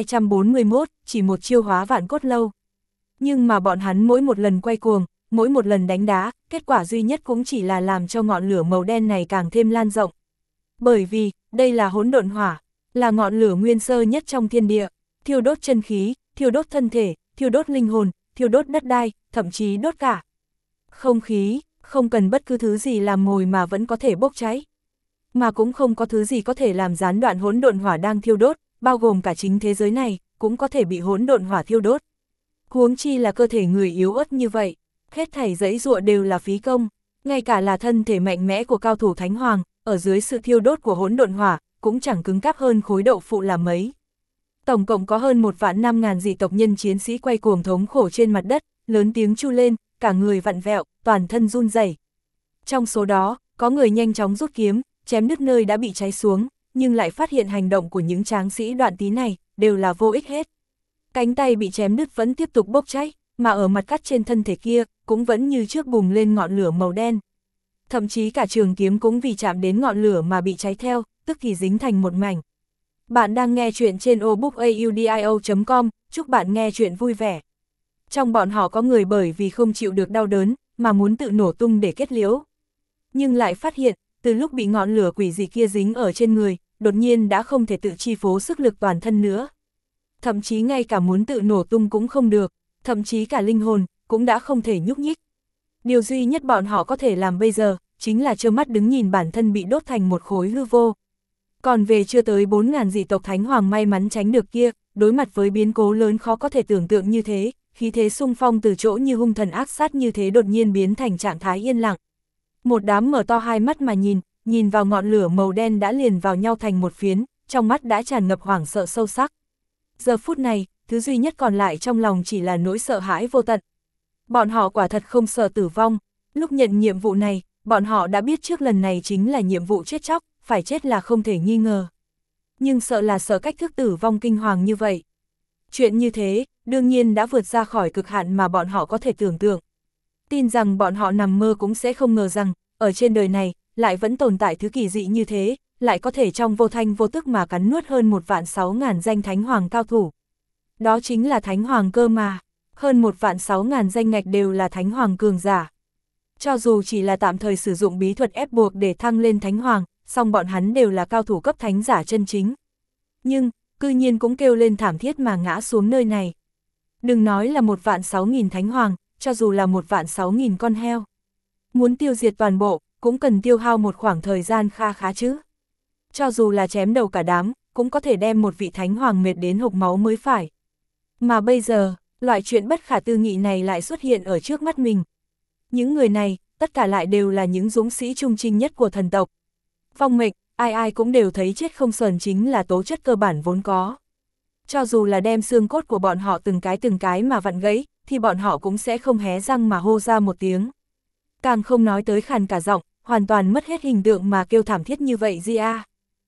1241, chỉ một chiêu hóa vạn cốt lâu. Nhưng mà bọn hắn mỗi một lần quay cuồng, mỗi một lần đánh đá, kết quả duy nhất cũng chỉ là làm cho ngọn lửa màu đen này càng thêm lan rộng. Bởi vì, đây là hỗn độn hỏa, là ngọn lửa nguyên sơ nhất trong thiên địa, thiêu đốt chân khí, thiêu đốt thân thể, thiêu đốt linh hồn, thiêu đốt đất đai, thậm chí đốt cả không khí, không cần bất cứ thứ gì làm mồi mà vẫn có thể bốc cháy. Mà cũng không có thứ gì có thể làm gián đoạn hỗn độn hỏa đang thiêu đốt, bao gồm cả chính thế giới này, cũng có thể bị hỗn độn hỏa thiêu đốt. Huống chi là cơ thể người yếu ớt như vậy, hết thảy giãy giụa đều là phí công, ngay cả là thân thể mạnh mẽ của cao thủ thánh hoàng, ở dưới sự thiêu đốt của hỗn độn hỏa, cũng chẳng cứng cáp hơn khối đậu phụ là mấy. Tổng cộng có hơn 1.500.000 dị tộc nhân chiến sĩ quay cuồng thống khổ trên mặt đất, lớn tiếng chu lên, cả người vặn vẹo, toàn thân run rẩy. Trong số đó, có người nhanh chóng rút kiếm, chém đứt nơi đã bị cháy xuống, nhưng lại phát hiện hành động của những tráng sĩ đoạn tí này, đều là vô ích hết. Cánh tay bị chém đứt vẫn tiếp tục bốc cháy, mà ở mặt cắt trên thân thể kia, cũng vẫn như trước bùng lên ngọn lửa màu đen. Thậm chí cả trường kiếm cũng vì chạm đến ngọn lửa mà bị cháy theo, tức thì dính thành một mảnh. Bạn đang nghe chuyện trên obookaudio.com, chúc bạn nghe chuyện vui vẻ. Trong bọn họ có người bởi vì không chịu được đau đớn, mà muốn tự nổ tung để kết liễu. Nhưng lại phát hiện, từ lúc bị ngọn lửa quỷ dị kia dính ở trên người, đột nhiên đã không thể tự chi phối sức lực toàn thân nữa. Thậm chí ngay cả muốn tự nổ tung cũng không được, thậm chí cả linh hồn, cũng đã không thể nhúc nhích. Điều duy nhất bọn họ có thể làm bây giờ, chính là trơ mắt đứng nhìn bản thân bị đốt thành một khối hư vô. Còn về chưa tới 4.000 dị tộc thánh hoàng may mắn tránh được kia, đối mặt với biến cố lớn khó có thể tưởng tượng như thế, khí thế xung phong từ chỗ như hung thần ác sát như thế đột nhiên biến thành trạng thái yên lặng. Một đám mở to hai mắt mà nhìn vào ngọn lửa màu đen đã liền vào nhau thành một phiến, trong mắt đã tràn ngập hoảng sợ sâu sắc. Giờ phút này, thứ duy nhất còn lại trong lòng chỉ là nỗi sợ hãi vô tận. Bọn họ quả thật không sợ tử vong, lúc nhận nhiệm vụ này, bọn họ đã biết trước lần này chính là nhiệm vụ chết chóc, phải chết là không thể nghi ngờ. Nhưng sợ là sợ cách thức tử vong kinh hoàng như vậy. Chuyện như thế, đương nhiên đã vượt ra khỏi cực hạn mà bọn họ có thể tưởng tượng. Tin rằng bọn họ nằm mơ cũng sẽ không ngờ rằng, ở trên đời này, lại vẫn tồn tại thứ kỳ dị như thế, lại có thể trong vô thanh vô tức mà cắn nuốt hơn 1.600.000 danh thánh hoàng cao thủ. Đó chính là thánh hoàng cơ mà, hơn 1.600.000 danh ngạch đều là thánh hoàng cường giả. Cho dù chỉ là tạm thời sử dụng bí thuật ép buộc để thăng lên thánh hoàng, song bọn hắn đều là cao thủ cấp thánh giả chân chính. Nhưng, cư nhiên cũng kêu lên thảm thiết mà ngã xuống nơi này. Đừng nói là 1.600.000 thánh hoàng, cho dù là 1.600.000 con heo. Muốn tiêu diệt toàn bộ, cũng cần tiêu hao một khoảng thời gian kha khá chứ. Cho dù là chém đầu cả đám, cũng có thể đem một vị thánh hoàng mệt đến hộc máu mới phải. Mà bây giờ, loại chuyện bất khả tư nghị này lại xuất hiện ở trước mắt mình. Những người này, tất cả lại đều là những dũng sĩ trung trinh nhất của thần tộc. Vong mệnh, ai ai cũng đều thấy chết không sờn chính là tố chất cơ bản vốn có. Cho dù là đem xương cốt của bọn họ từng cái mà vặn gãy, thì bọn họ cũng sẽ không hé răng mà hô ra một tiếng. Càng không nói tới khàn cả giọng, hoàn toàn mất hết hình tượng mà kêu thảm thiết như vậy gì à.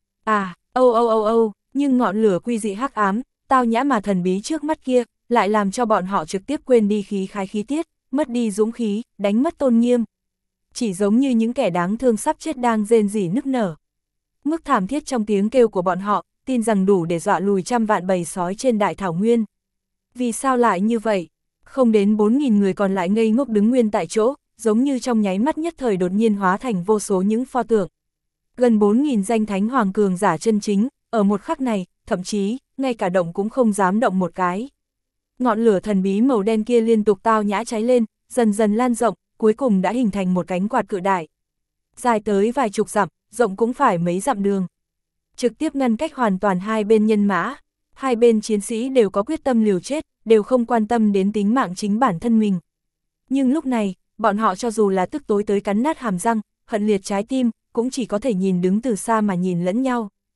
Nhưng ngọn lửa quy dị hắc ám, tao nhã mà thần bí trước mắt kia, lại làm cho bọn họ trực tiếp quên đi khí khái khí tiết, mất đi dũng khí, đánh mất tôn nghiêm. Chỉ giống như những kẻ đáng thương sắp chết đang rên rỉ nức nở. Mức thảm thiết trong tiếng kêu của bọn họ, tin rằng đủ để dọa lùi trăm vạn bầy sói trên đại thảo nguyên. Vì sao lại như vậy? Không đến 4.000 người còn lại ngây ngốc đứng nguyên tại chỗ, giống như trong nháy mắt nhất thời đột nhiên hóa thành vô số những pho tượng. Gần 4.000 danh thánh hoàng cường giả chân chính, ở một khắc này, thậm chí, ngay cả động cũng không dám động một cái. Ngọn lửa thần bí màu đen kia liên tục tao nhã cháy lên, dần dần lan rộng, cuối cùng đã hình thành một cánh quạt cự đại. Dài tới vài chục dặm, rộng cũng phải mấy dặm đường. Trực tiếp ngăn cách hoàn toàn hai bên nhân mã. Hai bên chiến sĩ đều có quyết tâm liều chết, đều không quan tâm đến tính mạng chính bản thân mình. Nhưng lúc này, bọn họ cho dù là tức tối tới cắn nát hàm răng, hận liệt trái tim, cũng chỉ có thể nhìn đứng từ xa mà nhìn lẫn nhau.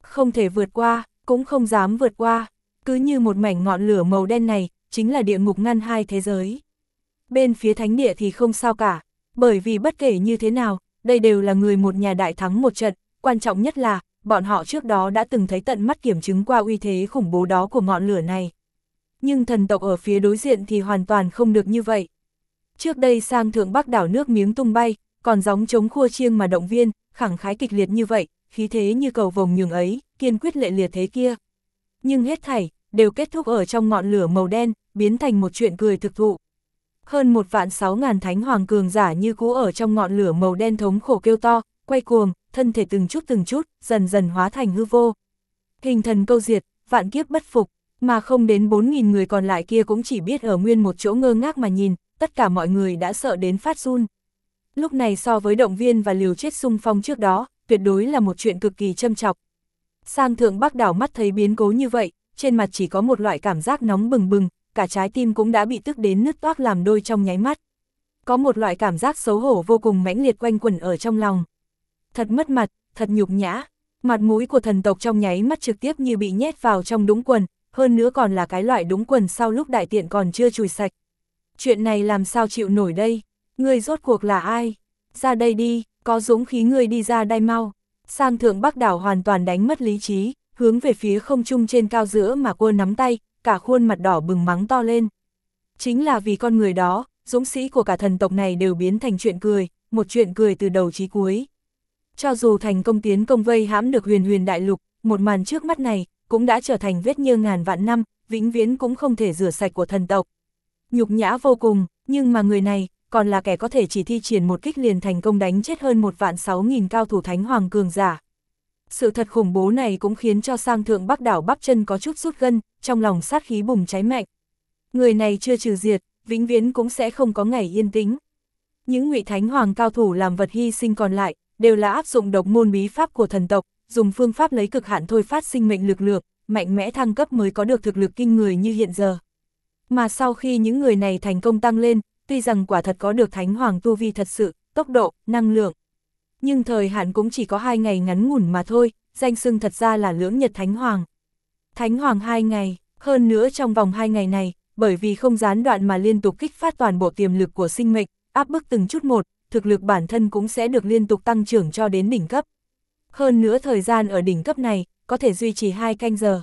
Không thể vượt qua, cũng không dám vượt qua, cứ như một mảnh ngọn lửa màu đen này, chính là địa ngục ngăn hai thế giới. Bên phía thánh địa thì không sao cả, bởi vì bất kể như thế nào, đây đều là người một nhà đại thắng một trận, quan trọng nhất là, bọn họ trước đó đã từng thấy tận mắt kiểm chứng qua uy thế khủng bố đó của ngọn lửa này. Nhưng thần tộc ở phía đối diện thì hoàn toàn không được như vậy. Trước đây sang thượng bắc đảo nước miếng tung bay, còn gióng trống khua chiêng mà động viên, khẳng khái kịch liệt như vậy, khí thế như cầu vồng nhường ấy, kiên quyết lệ liệt thế kia. Nhưng hết thảy, đều kết thúc ở trong ngọn lửa màu đen, biến thành một chuyện cười thực thụ. Hơn 1.600.000 thánh hoàng cường giả như cũ ở trong ngọn lửa màu đen thống khổ kêu to, quay cuồng, thân thể từng chút, dần dần hóa thành hư vô. Hình thần câu diệt, vạn kiếp bất phục, mà không đến 4.000 người còn lại kia cũng chỉ biết ở nguyên một chỗ ngơ ngác mà nhìn, tất cả mọi người đã sợ đến phát run. Lúc này so với động viên và liều chết xung phong trước đó, tuyệt đối là một chuyện cực kỳ châm chọc. Sang thượng bắc đảo mắt thấy biến cố như vậy, trên mặt chỉ có một loại cảm giác nóng bừng bừng, cả trái tim cũng đã bị tức đến nứt toác làm đôi trong nháy mắt. Có một loại cảm giác xấu hổ vô cùng mãnh liệt quanh quẩn ở trong lòng. Thật mất mặt, thật nhục nhã, mặt mũi của thần tộc trong nháy mắt trực tiếp như bị nhét vào trong đũng quần, hơn nữa còn là cái loại đũng quần sau lúc đại tiện còn chưa chùi sạch. Chuyện này làm sao chịu nổi đây? Ngươi rốt cuộc là ai? Ra đây đi, có dũng khí ngươi đi ra đây mau. Sang thượng bắc đảo hoàn toàn đánh mất lý trí, hướng về phía không trung trên cao giữa mà cô nắm tay, cả khuôn mặt đỏ bừng mắng to lên. Chính là vì con người đó, dũng sĩ của cả thần tộc này đều biến thành chuyện cười, một chuyện cười từ đầu chí cuối. Cho dù thành công tiến công vây hãm được huyền huyền đại lục, một màn trước mắt này, cũng đã trở thành vết nhơ ngàn vạn năm, vĩnh viễn cũng không thể rửa sạch của thần tộc. Nhục nhã vô cùng, nhưng mà người này, còn là kẻ có thể chỉ thi triển một kích liền thành công đánh chết hơn 1.600.000 cao thủ thánh hoàng cường giả. Sự thật khủng bố này cũng khiến cho sang thượng bắc đảo bắp chân có chút rút gân, trong lòng sát khí bùng cháy mạnh. Người này chưa trừ diệt, vĩnh viễn cũng sẽ không có ngày yên tĩnh. Những ngụy thánh hoàng cao thủ làm vật hy sinh còn lại, đều là áp dụng độc môn bí pháp của thần tộc, dùng phương pháp lấy cực hạn thôi phát sinh mệnh lực lượng, mạnh mẽ thăng cấp mới có được thực lực kinh người như hiện giờ. Mà sau khi những người này thành công tăng lên, tuy rằng quả thật có được thánh hoàng tu vi thật sự, tốc độ, năng lượng, nhưng thời hạn cũng chỉ có 2 ngày ngắn ngủn mà thôi, danh xưng thật ra là lưỡng nhật thánh hoàng. Thánh hoàng 2 ngày, hơn nữa trong vòng 2 ngày này, bởi vì không gián đoạn mà liên tục kích phát toàn bộ tiềm lực của sinh mệnh, áp bức từng chút một, thực lực bản thân cũng sẽ được liên tục tăng trưởng cho đến đỉnh cấp. Hơn nữa thời gian ở đỉnh cấp này, có thể duy trì 2 canh giờ.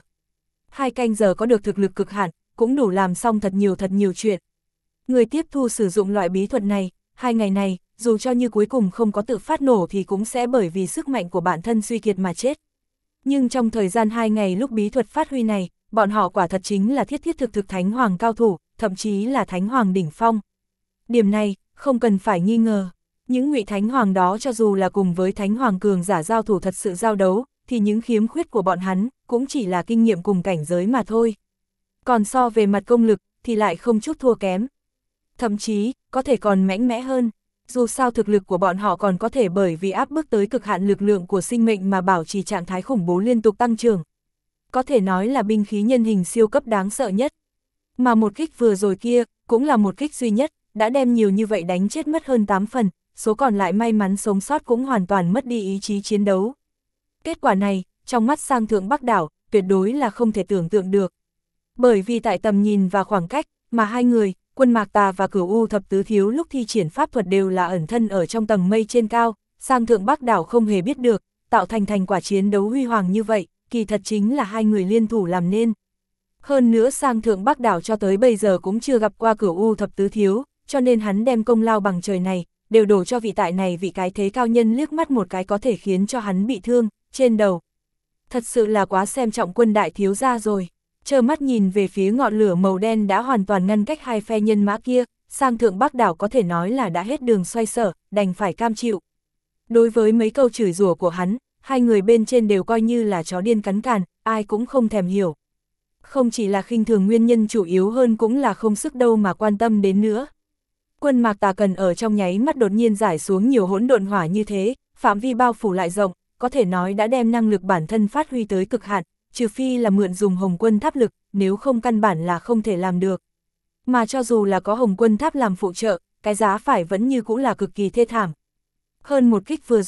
2 canh giờ có được thực lực cực hạn, cũng đủ làm xong thật nhiều chuyện. Người tiếp thu sử dụng loại bí thuật này, 2 ngày này, dù cho như cuối cùng không có tự phát nổ thì cũng sẽ bởi vì sức mạnh của bản thân suy kiệt mà chết. Nhưng trong thời gian 2 ngày lúc bí thuật phát huy này, bọn họ quả thật chính là thiết thực thánh hoàng cao thủ, thậm chí là thánh hoàng đỉnh phong. Điểm này, không cần phải nghi ngờ. Những ngụy thánh hoàng đó cho dù là cùng với thánh hoàng cường giả giao thủ thật sự giao đấu, thì những khiếm khuyết của bọn hắn cũng chỉ là kinh nghiệm cùng cảnh giới mà thôi. Còn so về mặt công lực thì lại không chút thua kém. Thậm chí, có thể còn mạnh mẽ hơn. Dù sao thực lực của bọn họ còn có thể bởi vì áp bức tới cực hạn lực lượng của sinh mệnh mà bảo trì trạng thái khủng bố liên tục tăng trưởng. Có thể nói là binh khí nhân hình siêu cấp đáng sợ nhất. Mà một kích vừa rồi kia, cũng là một kích duy nhất, đã đem nhiều như vậy đánh chết mất hơn 8 phần, số còn lại may mắn sống sót cũng hoàn toàn mất đi ý chí chiến đấu. Kết quả này, trong mắt sang thượng bắc đảo, tuyệt đối là không thể tưởng tượng được. Bởi vì tại tầm nhìn và khoảng cách, mà hai người, Quân Mạc Tà và Cửu U Thập Tứ Thiếu lúc thi triển pháp thuật đều là ẩn thân ở trong tầng mây trên cao, sang thượng bắc đảo không hề biết được, tạo thành thành quả chiến đấu huy hoàng như vậy, kỳ thật chính là hai người liên thủ làm nên. Hơn nữa sang thượng bắc đảo cho tới bây giờ cũng chưa gặp qua Cửu U Thập Tứ Thiếu, cho nên hắn đem công lao bằng trời này, đều đổ cho vị tại này vị cái thế cao nhân liếc mắt một cái có thể khiến cho hắn bị thương, trên đầu. Thật sự là quá xem trọng Quân đại thiếu gia rồi. Trơ mắt nhìn về phía ngọn lửa màu đen đã hoàn toàn ngăn cách hai phe nhân mã kia, sang thượng bắc đảo có thể nói là đã hết đường xoay sở, đành phải cam chịu. Đối với mấy câu chửi rủa của hắn, hai người bên trên đều coi như là chó điên cắn càn, ai cũng không thèm hiểu. Không chỉ là khinh thường nguyên nhân chủ yếu hơn cũng là không sức đâu mà quan tâm đến nữa. Quân Mạc Tà cần ở trong nháy mắt đột nhiên giải xuống nhiều hỗn độn hỏa như thế, phạm vi bao phủ lại rộng, có thể nói đã đem năng lực bản thân phát huy tới cực hạn, trừ phi là mượn dùng Hồng Quân Tháp lực, nếu không căn bản là không thể làm được. Mà cho dù là có Hồng Quân Tháp làm phụ trợ, cái giá phải vẫn như cũ là cực kỳ thê thảm. Hơn một kích vừa rồi,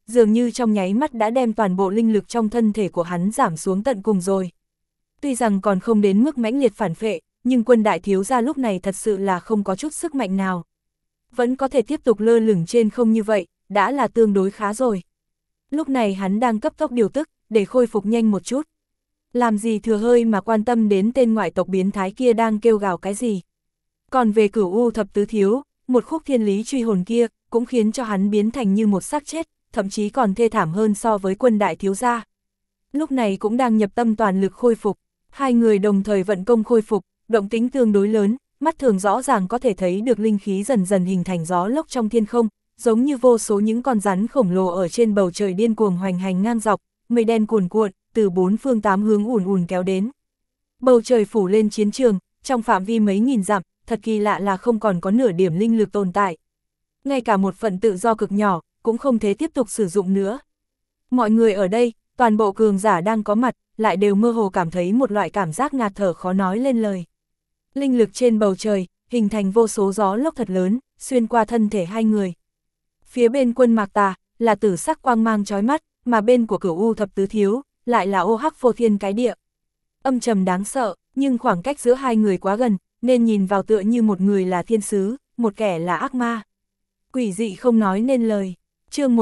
dường như trong nháy mắt đã đem toàn bộ linh lực trong thân thể của hắn giảm xuống tận cùng rồi. Tuy rằng còn không đến mức mãnh liệt phản phệ, nhưng Quân đại thiếu gia lúc này thật sự là không có chút sức mạnh nào. Vẫn có thể tiếp tục lơ lửng trên không như vậy, đã là tương đối khá rồi. Lúc này hắn đang cấp tốc điều tức, để khôi phục nhanh một chút. Làm gì thừa hơi mà quan tâm đến tên ngoại tộc biến thái kia đang kêu gào cái gì. Còn về Cửu U thập tứ thiếu, một khúc thiên lý truy hồn kia, cũng khiến cho hắn biến thành như một xác chết, thậm chí còn thê thảm hơn so với Quân đại thiếu gia. Lúc này cũng đang nhập tâm toàn lực khôi phục, hai người đồng thời vận công khôi phục, động tính tương đối lớn, mắt thường rõ ràng có thể thấy được linh khí dần dần hình thành gió lốc trong thiên không, giống như vô số những con rắn khổng lồ ở trên bầu trời điên cuồng hoành hành ngang dọc, mây đen cuồn cuộn, từ bốn phương tám hướng ùn ùn kéo đến. Bầu trời phủ lên chiến trường, trong phạm vi mấy nghìn dặm, thật kỳ lạ là không còn có nửa điểm linh lực tồn tại. Ngay cả một phần tự do cực nhỏ, cũng không thể tiếp tục sử dụng nữa. Mọi người ở đây, toàn bộ cường giả đang có mặt, lại đều mơ hồ cảm thấy một loại cảm giác ngạt thở khó nói lên lời. Linh lực trên bầu trời, hình thành vô số gió lốc thật lớn, xuyên qua thân thể hai người. Phía bên Quân Mạc Tà, là tử sắc quang mang chói mắt, mà bên của Cửu U thập tứ thiếu, lại là ô hắc phô thiên cái địa. Âm trầm đáng sợ, nhưng khoảng cách giữa hai người quá gần, nên nhìn vào tựa như một người là thiên sứ, một kẻ là ác ma. Quỷ dị không nói nên lời. Chương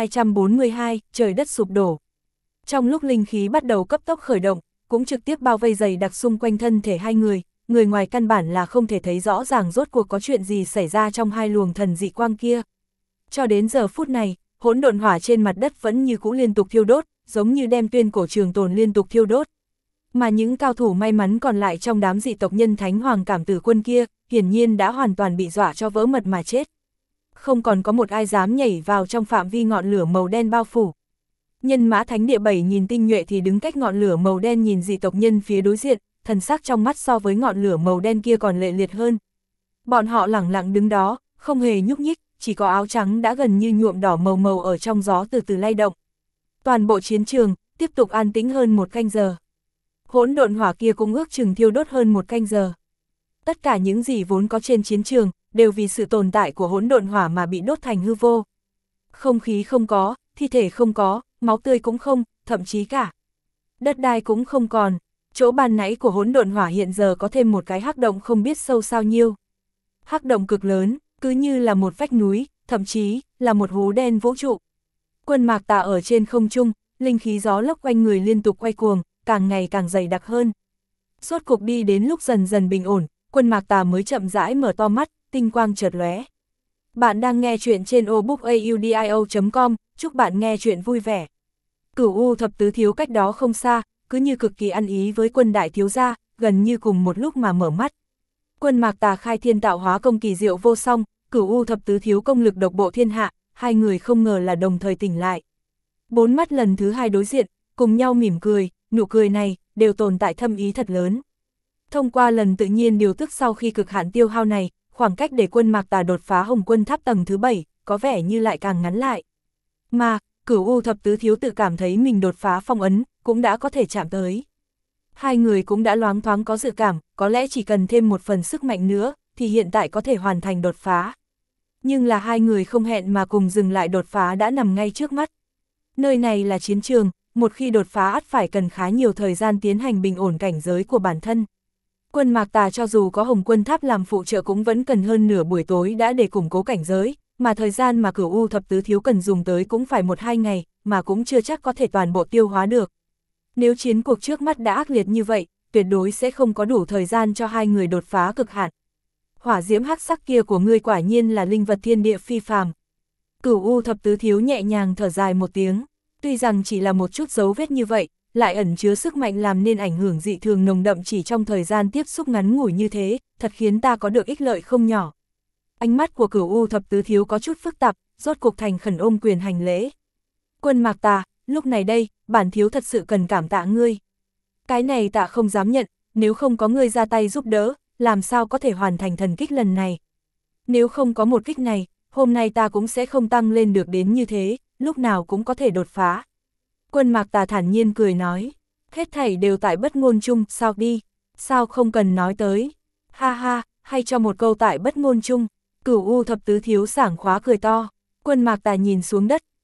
1242, trời đất sụp đổ. Trong lúc linh khí bắt đầu cấp tốc khởi động, cũng trực tiếp bao vây dày đặc xung quanh thân thể hai người ngoài căn bản là không thể thấy rõ ràng rốt cuộc có chuyện gì xảy ra trong hai luồng thần dị quang kia. Cho đến giờ phút này, hỗn độn hỏa trên mặt đất vẫn như cũ liên tục thiêu đốt, giống như đem tuyên cổ trường tồn liên tục thiêu đốt. Mà những cao thủ may mắn còn lại trong đám dị tộc nhân Thánh Hoàng Cảm Tử Quân kia, hiển nhiên đã hoàn toàn bị dọa cho vỡ mật mà chết. Không còn có một ai dám nhảy vào trong phạm vi ngọn lửa màu đen bao phủ. Nhân mã thánh địa 7.000 tinh nhuệ thì đứng cách ngọn lửa màu đen nhìn dị tộc nhân phía đối diện, thần sắc trong mắt so với ngọn lửa màu đen kia còn lệ liệt hơn. Bọn họ lẳng lặng đứng đó, không hề nhúc nhích, chỉ có áo trắng đã gần như nhuộm đỏ màu màu ở trong gió từ từ lay động. Toàn bộ chiến trường, tiếp tục an tĩnh hơn một canh giờ. Hỗn độn hỏa kia cũng ước chừng thiêu đốt hơn một canh giờ. Tất cả những gì vốn có trên chiến trường, đều vì sự tồn tại của hỗn độn hỏa mà bị đốt thành hư vô. Không khí không có, thi thể không có, máu tươi cũng không, thậm chí cả đất đai cũng không còn. Chỗ ban nãy của hỗn độn hỏa hiện giờ có thêm một cái hắc động không biết sâu sao nhiêu. Hắc động cực lớn, cứ như là một vách núi, thậm chí là một hố đen vũ trụ. Quân Mạc Tà ở trên không trung, linh khí gió lốc quanh người liên tục quay cuồng, càng ngày càng dày đặc hơn. Rốt cuộc đi đến lúc dần dần bình ổn, Quân Mạc Tà mới chậm rãi mở to mắt, tinh quang chợt lóe. Bạn đang nghe chuyện trên obookaudio.com, chúc bạn nghe chuyện vui vẻ. Cửu U thập tứ thiếu cách đó không xa, cứ như cực kỳ ăn ý với Quân đại thiếu gia, gần như cùng một lúc mà mở mắt. Quân Mạc Tà khai thiên tạo hóa công kỳ diệu vô song, Cửu U thập tứ thiếu công lực độc bộ thiên hạ, hai người không ngờ là đồng thời tỉnh lại. Bốn mắt lần thứ hai đối diện, cùng nhau mỉm cười, nụ cười này đều tồn tại thâm ý thật lớn. Thông qua lần tự nhiên điều tức sau khi cực hạn tiêu hao này, khoảng cách để Quân Mạc Tà đột phá Hồng Quân Tháp tầng thứ 7, có vẻ như lại càng ngắn lại. Mà, Cửu U thập tứ thiếu tự cảm thấy mình đột phá phong ấn, cũng đã có thể chạm tới. Hai người cũng đã loáng thoáng có dự cảm, có lẽ chỉ cần thêm một phần sức mạnh nữa, thì hiện tại có thể hoàn thành đột phá. Nhưng là hai người không hẹn mà cùng dừng lại, đột phá đã nằm ngay trước mắt. Nơi này là chiến trường, một khi đột phá ắt phải cần khá nhiều thời gian tiến hành bình ổn cảnh giới của bản thân. Quân Mạc Tà cho dù có Hồng Quân Tháp làm phụ trợ cũng vẫn cần hơn nửa buổi tối đã để củng cố cảnh giới, mà thời gian mà Cửu U thập tứ thiếu cần dùng tới cũng phải 1-2 ngày, mà cũng chưa chắc có thể toàn bộ tiêu hóa được. Nếu chiến cuộc trước mắt đã ác liệt như vậy, tuyệt đối sẽ không có đủ thời gian cho hai người đột phá cực hạn. Hỏa diễm hắc sắc kia của ngươi quả nhiên là linh vật thiên địa phi phàm. Cửu U thập tứ thiếu nhẹ nhàng thở dài một tiếng, tuy rằng chỉ là một chút dấu vết như vậy, lại ẩn chứa sức mạnh làm nên ảnh hưởng dị thường nồng đậm chỉ trong thời gian tiếp xúc ngắn ngủi như thế, thật khiến ta có được ích lợi không nhỏ. Ánh mắt của Cửu U thập tứ thiếu có chút phức tạp, rốt cục thành khẩn ôm quyền hành lễ. Quân Mạc Tà, lúc này đây, bản thiếu thật sự cần cảm tạ ngươi. Cái này tạ không dám nhận, nếu không có ngươi ra tay giúp đỡ, làm sao có thể hoàn thành thần kích lần này. Nếu không có một kích này, hôm nay ta cũng sẽ không tăng lên được đến như thế, lúc nào cũng có thể đột phá. Quân Mạc Tà thản nhiên cười nói, hết thảy đều tại bất ngôn chung, sao đi, sao không cần nói tới. Ha ha, hay cho một câu tại bất ngôn chung. Cửu U thập tứ thiếu sảng khóa cười to. Quân Mạc Tà nhìn xuống đất,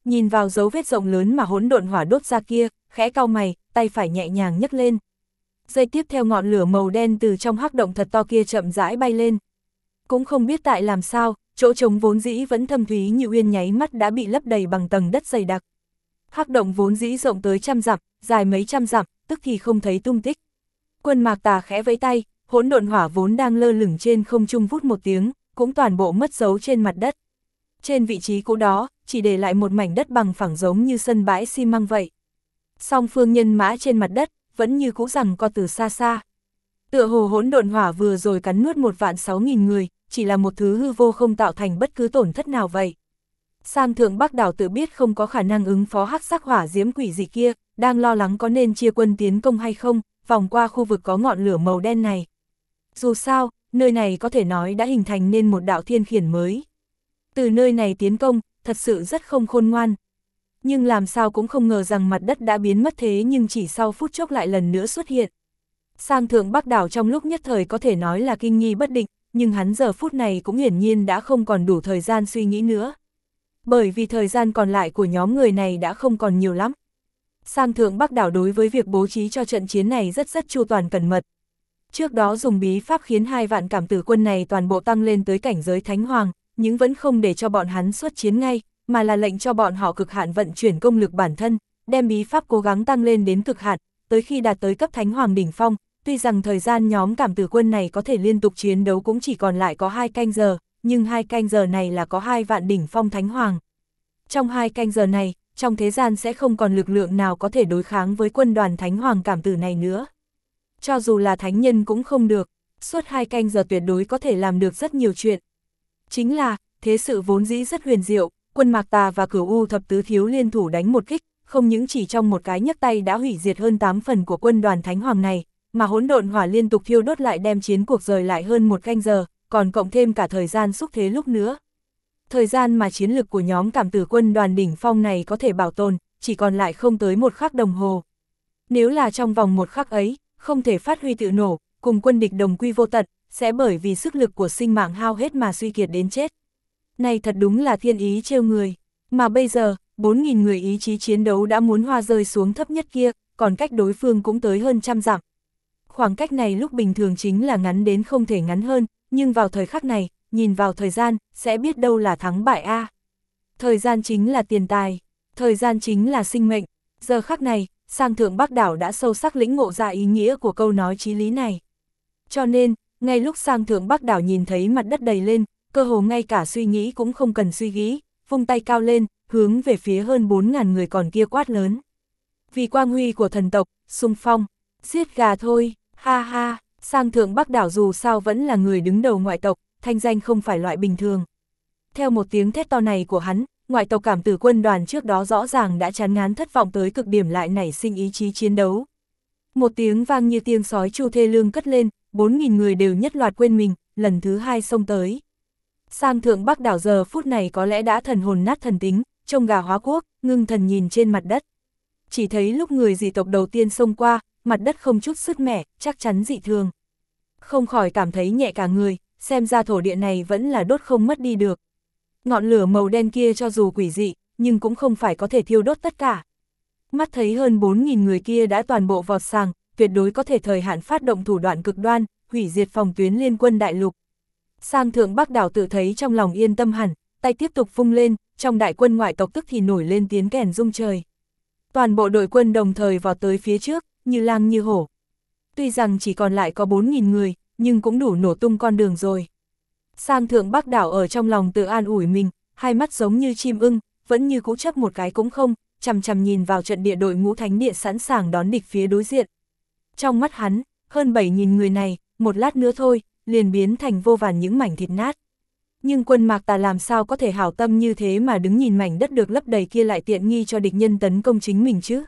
nhìn vào dấu vết rộng lớn mà hỗn độn hỏa đốt ra kia, khẽ cau mày, tay phải nhẹ nhàng nhấc lên. Giây tiếp theo ngọn lửa màu đen từ trong hắc động thật to kia chậm rãi bay lên. Cũng không biết tại làm sao, chỗ trống vốn dĩ vẫn thâm thúy như uyên nháy mắt đã bị lấp đầy bằng tầng đất dày đặc. Hắc động vốn dĩ rộng tới trăm dặm, dài mấy trăm dặm, tức thì không thấy tung tích. Quân Mạc Tà khẽ vẫy tay, hỗn độn hỏa vốn đang lơ lửng trên không trung vút một tiếng, cũng toàn bộ mất dấu trên mặt đất. Trên vị trí cũ đó, chỉ để lại một mảnh đất bằng phẳng giống như sân bãi xi măng vậy. Song phương nhân mã trên mặt đất, vẫn như cũ rằng co từ xa xa. Tựa hồ hỗn độn hỏa vừa rồi cắn nuốt 1.600.000 người, chỉ là một thứ hư vô không tạo thành bất cứ tổn thất nào vậy. Sang Thượng Bắc Đảo tự biết không có khả năng ứng phó hắc sắc hỏa diễm quỷ dị kia, đang lo lắng có nên chia quân tiến công hay không, vòng qua khu vực có ngọn lửa màu đen này. Dù sao, nơi này có thể nói đã hình thành nên một đạo thiên khiển mới. Từ nơi này tiến công, thật sự rất không khôn ngoan. Nhưng làm sao cũng không ngờ rằng mặt đất đã biến mất thế nhưng chỉ sau phút chốc lại lần nữa xuất hiện. Sang Thượng Bắc Đảo trong lúc nhất thời có thể nói là kinh nghi bất định, nhưng hắn giờ phút này cũng hiển nhiên đã không còn đủ thời gian suy nghĩ nữa. Bởi vì thời gian còn lại của nhóm người này đã không còn nhiều lắm. Sang Thượng Bắc Đảo đối với việc bố trí cho trận chiến này rất chu toàn cẩn mật. Trước đó dùng bí pháp khiến 2 vạn cảm tử quân này toàn bộ tăng lên tới cảnh giới Thánh Hoàng, nhưng vẫn không để cho bọn hắn xuất chiến ngay, mà là lệnh cho bọn họ cực hạn vận chuyển công lực bản thân, đem bí pháp cố gắng tăng lên đến cực hạn, tới khi đạt tới cấp Thánh Hoàng đỉnh phong. Tuy rằng thời gian nhóm cảm tử quân này có thể liên tục chiến đấu cũng chỉ còn lại có 2 canh giờ, nhưng 2 canh giờ này là có 2 vạn đỉnh phong Thánh Hoàng. Trong 2 canh giờ này, trong thế gian sẽ không còn lực lượng nào có thể đối kháng với quân đoàn Thánh Hoàng cảm tử này nữa. Cho dù là thánh nhân cũng không được, suốt 2 canh giờ tuyệt đối có thể làm được rất nhiều chuyện. Chính là, thế sự vốn dĩ rất huyền diệu, quân Mạc Tà và Cửu U thập tứ thiếu liên thủ đánh một kích, không những chỉ trong một cái nhấc tay đã hủy diệt hơn 8 phần của quân đoàn Thánh Hoàng này, mà hỗn độn hỏa liên tục thiêu đốt lại đem chiến cuộc rời lại hơn 1 canh giờ, còn cộng thêm cả thời gian xúc thế lúc nữa. Thời gian mà chiến lực của nhóm cảm tử quân đoàn đỉnh phong này có thể bảo tồn, chỉ còn lại không tới 1 khắc đồng hồ. Nếu là trong vòng 1 khắc ấy, không thể phát huy tự nổ, cùng quân địch đồng quy vô tận, sẽ bởi vì sức lực của sinh mạng hao hết mà suy kiệt đến chết. Này thật đúng là thiên ý trêu người, mà bây giờ, 4.000 người ý chí chiến đấu đã muốn hoa rơi xuống thấp nhất kia, còn cách đối phương cũng tới hơn 100 dặm. Khoảng cách này lúc bình thường chính là ngắn đến không thể ngắn hơn, nhưng vào thời khắc này, nhìn vào thời gian, sẽ biết đâu là thắng bại a. Thời gian chính là tiền tài, thời gian chính là sinh mệnh. Giờ khắc này, Sang Thượng Bắc Đảo đã sâu sắc lĩnh ngộ ra ý nghĩa của câu nói chí lý này. Cho nên, ngay lúc Sang Thượng Bắc Đảo nhìn thấy mặt đất đầy lên, cơ hồ ngay cả suy nghĩ cũng không cần suy nghĩ, vung tay cao lên, hướng về phía hơn 4.000 người còn kia quát lớn. Vì quang huy của thần tộc, xung phong, giết gà thôi, ha ha. Sang Thượng Bắc Đảo dù sao vẫn là người đứng đầu ngoại tộc, thanh danh không phải loại bình thường. Theo một tiếng thét to này của hắn, ngoại tộc cảm tử quân đoàn trước đó rõ ràng đã chán ngán thất vọng tới cực điểm lại nảy sinh ý chí chiến đấu. Một tiếng vang như tiếng sói tru thê lương cất lên, 4.000 người đều nhất loạt quên mình, lần thứ 2 xông tới. Sang Thượng Bắc Đảo giờ phút này có lẽ đã thần hồn nát thần tính, trông gà hóa quốc, ngưng thần nhìn trên mặt đất. Chỉ thấy lúc người dị tộc đầu tiên xông qua, mặt đất không chút sứt mẻ, chắc chắn dị thường. Không khỏi cảm thấy nhẹ cả người, xem ra thổ địa này vẫn là đốt không mất đi được. Ngọn lửa màu đen kia cho dù quỷ dị, nhưng cũng không phải có thể thiêu đốt tất cả. Mắt thấy hơn 4.000 người kia đã toàn bộ vọt sang, tuyệt đối có thể thời hạn phát động thủ đoạn cực đoan, hủy diệt phòng tuyến liên quân đại lục. Sang Thượng Bắc Đảo tự thấy trong lòng yên tâm hẳn, tay tiếp tục vung lên, trong đại quân ngoại tộc tức thì nổi lên tiếng kèn rung trời. Toàn bộ đội quân đồng thời vọt tới phía trước, như lang như hổ. Tuy rằng chỉ còn lại có 4.000 người, nhưng cũng đủ nổ tung con đường rồi. Sang Thượng Bắc Đảo ở trong lòng tự an ủi mình, hai mắt giống như chim ưng, vẫn như cũ chấp một cái cũng không, chằm chằm nhìn vào trận địa đội ngũ thánh địa sẵn sàng đón địch phía đối diện. Trong mắt hắn, hơn 7.000 người này, một lát nữa thôi, liền biến thành vô vàn những mảnh thịt nát. Nhưng quân Mạc Tà làm sao có thể hảo tâm như thế mà đứng nhìn mảnh đất được lấp đầy kia lại tiện nghi cho địch nhân tấn công chính mình chứ?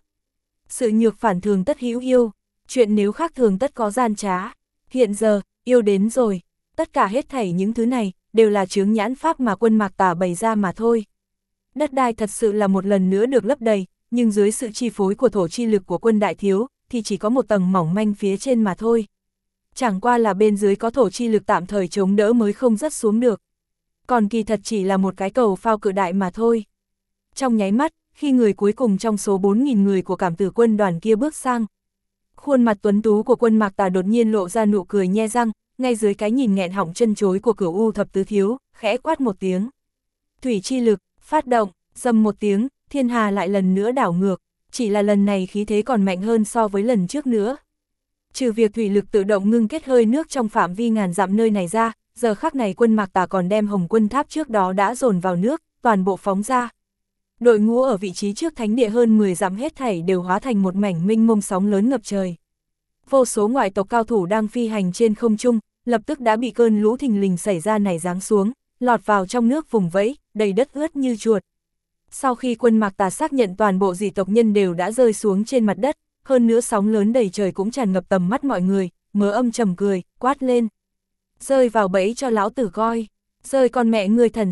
Sự nhược phản thường tất hữu yêu, chuyện nếu khác thường tất có gian trá. Hiện giờ, yêu đến rồi, tất cả hết thảy những thứ này, đều là chướng nhãn pháp mà quân Mạc Tà bày ra mà thôi. Đất đai thật sự là một lần nữa được lấp đầy, nhưng dưới sự chi phối của thổ chi lực của quân đại thiếu, thì chỉ có một tầng mỏng manh phía trên mà thôi. Chẳng qua là bên dưới có thổ chi lực tạm thời chống đỡ mới không rớt xuống được. Còn kỳ thật chỉ là một cái cầu phao cự đại mà thôi. Trong nháy mắt, khi người cuối cùng trong số 4.000 người của cảm tử quân đoàn kia bước sang, khuôn mặt tuấn tú của Quân Mạc Tà đột nhiên lộ ra nụ cười nhe răng, ngay dưới cái nhìn nghẹn họng chân chối của Cửu U thập tứ thiếu, khẽ quát một tiếng. Thủy chi lực, phát động, dầm một tiếng, thiên hà lại lần nữa đảo ngược, chỉ là lần này khí thế còn mạnh hơn so với lần trước nữa. Trừ việc thủy lực tự động ngưng kết hơi nước trong phạm vi ngàn dặm nơi này ra, giờ khắc này Quân Mạc Tà còn đem Hồng Quân Tháp trước đó đã dồn vào nước, toàn bộ phóng ra. Đội ngũ ở vị trí trước thánh địa hơn 10 dặm hết thảy đều hóa thành một mảnh mênh mông sóng lớn ngập trời. Vô số ngoại tộc cao thủ đang phi hành trên không trung, lập tức đã bị cơn lũ thình lình xảy ra này giáng xuống, lọt vào trong nước vùng vẫy, đầy đất ướt như chuột. Sau khi Quân Mạc Tà xác nhận toàn bộ dị tộc nhân đều đã rơi xuống trên mặt đất, hơn nữa sóng lớn đầy trời cũng tràn ngập tầm mắt mọi người, mớ âm trầm cười, quát lên. Rơi vào bẫy cho lão tử coi, rơi con mẹ ngươi thần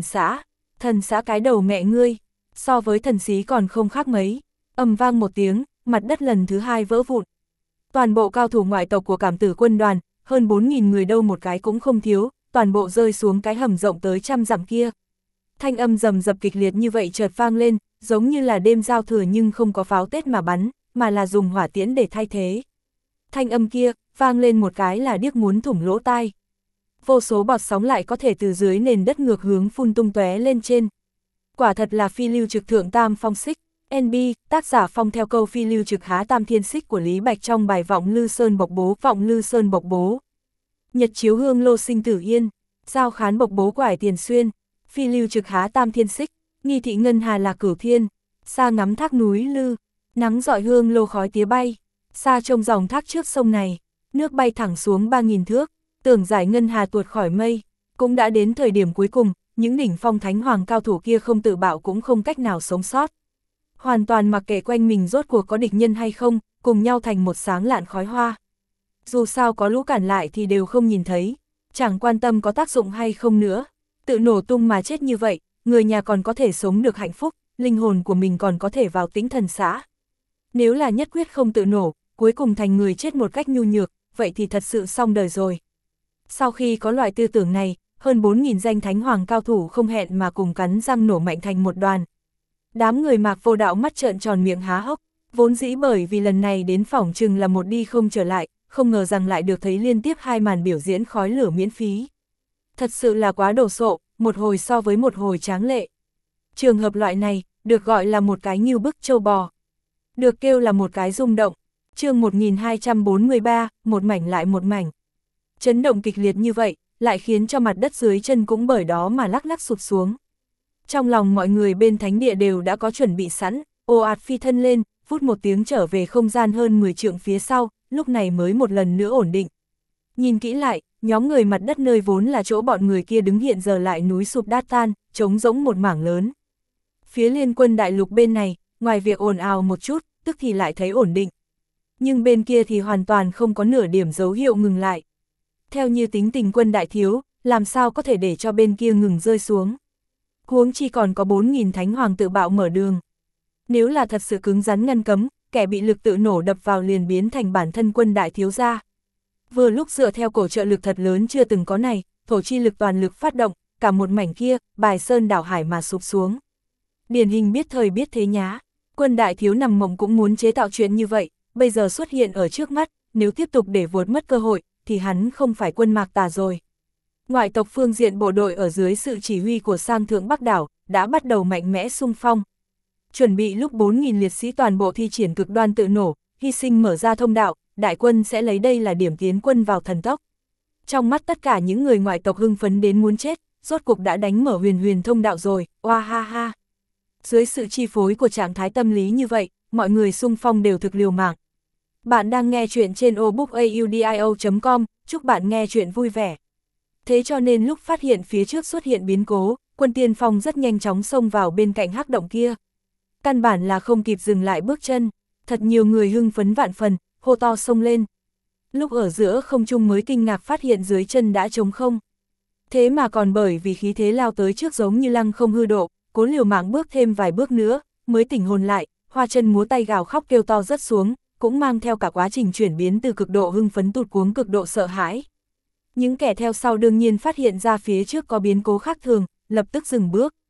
xã cái đầu mẹ ngươi, so với thần xí còn không khác mấy. Ầm vang một tiếng, mặt đất lần thứ hai vỡ vụn. Toàn bộ cao thủ ngoại tộc của cảm tử quân đoàn, hơn 4.000 người đâu một cái cũng không thiếu, toàn bộ rơi xuống cái hầm rộng tới trăm dặm kia. Thanh âm rầm rập kịch liệt như vậy chợt vang lên, giống như là đêm giao thừa nhưng không có pháo Tết mà bắn, mà là dùng hỏa tiễn để thay thế. Thanh âm kia, vang lên một cái là điếc muốn thủng lỗ tai. Vô số bọt sóng lại có thể từ dưới nền đất ngược hướng phun tung tóe lên trên. Quả thật là phi lưu trực thượng tam phong xích. NB, tác giả Phong theo câu phi lưu trực há tam thiên xích của Lý Bạch trong bài Vọng Lư Sơn bộc bố. Nhật chiếu hương lô sinh tử yên, giao khán bộc bố quải tiền xuyên, phi lưu trực há tam thiên xích, nghi thị ngân hà là cửu thiên, xa ngắm thác núi lư, nắng dọi hương lô khói tía bay, xa trông dòng thác trước sông này, nước bay thẳng xuống 3.000 thước, tưởng giải ngân hà tuột khỏi mây. Cũng đã đến thời điểm cuối cùng, những đỉnh phong thánh hoàng cao thủ kia không tự bạo cũng không cách nào sống sót. Hoàn toàn mặc kệ quanh mình rốt cuộc có địch nhân hay không, cùng nhau thành một sáng lạn khói hoa. Dù sao có lũ cản lại thì đều không nhìn thấy, chẳng quan tâm có tác dụng hay không nữa. Tự nổ tung mà chết như vậy, người nhà còn có thể sống được hạnh phúc, linh hồn của mình còn có thể vào tĩnh thần xã. Nếu là nhất quyết không tự nổ, cuối cùng thành người chết một cách nhu nhược, vậy thì thật sự xong đời rồi. Sau khi có loại tư tưởng này, hơn 4.000 danh thánh hoàng cao thủ không hẹn mà cùng cắn răng nổ mạnh thành một đoàn. Đám người Mạc Vô Đạo mắt trợn tròn miệng há hốc, vốn dĩ bởi vì lần này đến phỏng chừng là một đi không trở lại, không ngờ rằng lại được thấy liên tiếp 2 màn biểu diễn khói lửa miễn phí. Thật sự là quá đồ sộ, một hồi so với một hồi tráng lệ. Trường hợp loại này, được gọi là một cái ngưu bức trâu bò. Được kêu là một cái rung động. Chương 1243, một mảnh lại một mảnh. Chấn động kịch liệt như vậy, lại khiến cho mặt đất dưới chân cũng bởi đó mà lắc lắc sụp xuống. Trong lòng mọi người bên thánh địa đều đã có chuẩn bị sẵn, ồ ạt phi thân lên, vút một tiếng trở về không gian hơn 10 trượng phía sau, lúc này mới một lần nữa ổn định. Nhìn kỹ lại, nhóm người mặt đất nơi vốn là chỗ bọn người kia đứng hiện giờ lại núi sụp đát tan, trống rỗng một mảng lớn. Phía Liên Quân đại lục bên này, ngoài việc ồn ào một chút, tức thì lại thấy ổn định. Nhưng bên kia thì hoàn toàn không có nửa điểm dấu hiệu ngừng lại. Theo như tính tình Quân đại thiếu, làm sao có thể để cho bên kia ngừng rơi xuống. Huống chi còn có 4.000 thánh hoàng tự bạo mở đường. Nếu là thật sự cứng rắn ngăn cấm, kẻ bị lực tự nổ đập vào liền biến thành bản thân Quân đại thiếu gia. Vừa lúc dựa theo cổ trợ lực thật lớn chưa từng có này, thổ chi lực toàn lực phát động, cả một mảnh kia, bài sơn đảo hải mà sụp xuống. Điển hình biết thời biết thế nhá, Quân đại thiếu nằm mộng cũng muốn chế tạo chuyện như vậy, bây giờ xuất hiện ở trước mắt, nếu tiếp tục để vuốt mất cơ hội, thì hắn không phải Quân Mạc Tà rồi. Ngoại tộc phương diện bộ đội ở dưới sự chỉ huy của Sang Thượng Bắc Đảo, đã bắt đầu mạnh mẽ xung phong. Chuẩn bị lúc 4.000 liệt sĩ toàn bộ thi triển cực đoan tự nổ, hy sinh mở ra thông đạo, đại quân sẽ lấy đây là điểm tiến quân vào thần tốc. Trong mắt tất cả những người ngoại tộc hưng phấn đến muốn chết, rốt cục đã đánh mở huyền huyền thông đạo rồi, oa ha ha. Dưới sự chi phối của trạng thái tâm lý như vậy, mọi người xung phong đều thực liều mạng. Bạn đang nghe chuyện trên obookaudio.com, chúc bạn nghe chuyện vui vẻ. Thế cho nên lúc phát hiện phía trước xuất hiện biến cố, quân tiên phong rất nhanh chóng xông vào bên cạnh hắc động kia. Căn bản là không kịp dừng lại bước chân, thật nhiều người hưng phấn vạn phần, hô to xông lên. Lúc ở giữa không trung mới kinh ngạc phát hiện dưới chân đã trống không. Thế mà còn bởi vì khí thế lao tới trước giống như lăng không hư độ, cố liều mạng bước thêm vài bước nữa, mới tỉnh hồn lại, hoa chân múa tay gào khóc kêu to rất xuống, cũng mang theo cả quá trình chuyển biến từ cực độ hưng phấn tụt cuống cực độ sợ hãi. Những kẻ theo sau đương nhiên phát hiện ra phía trước có biến cố khác thường, lập tức dừng bước.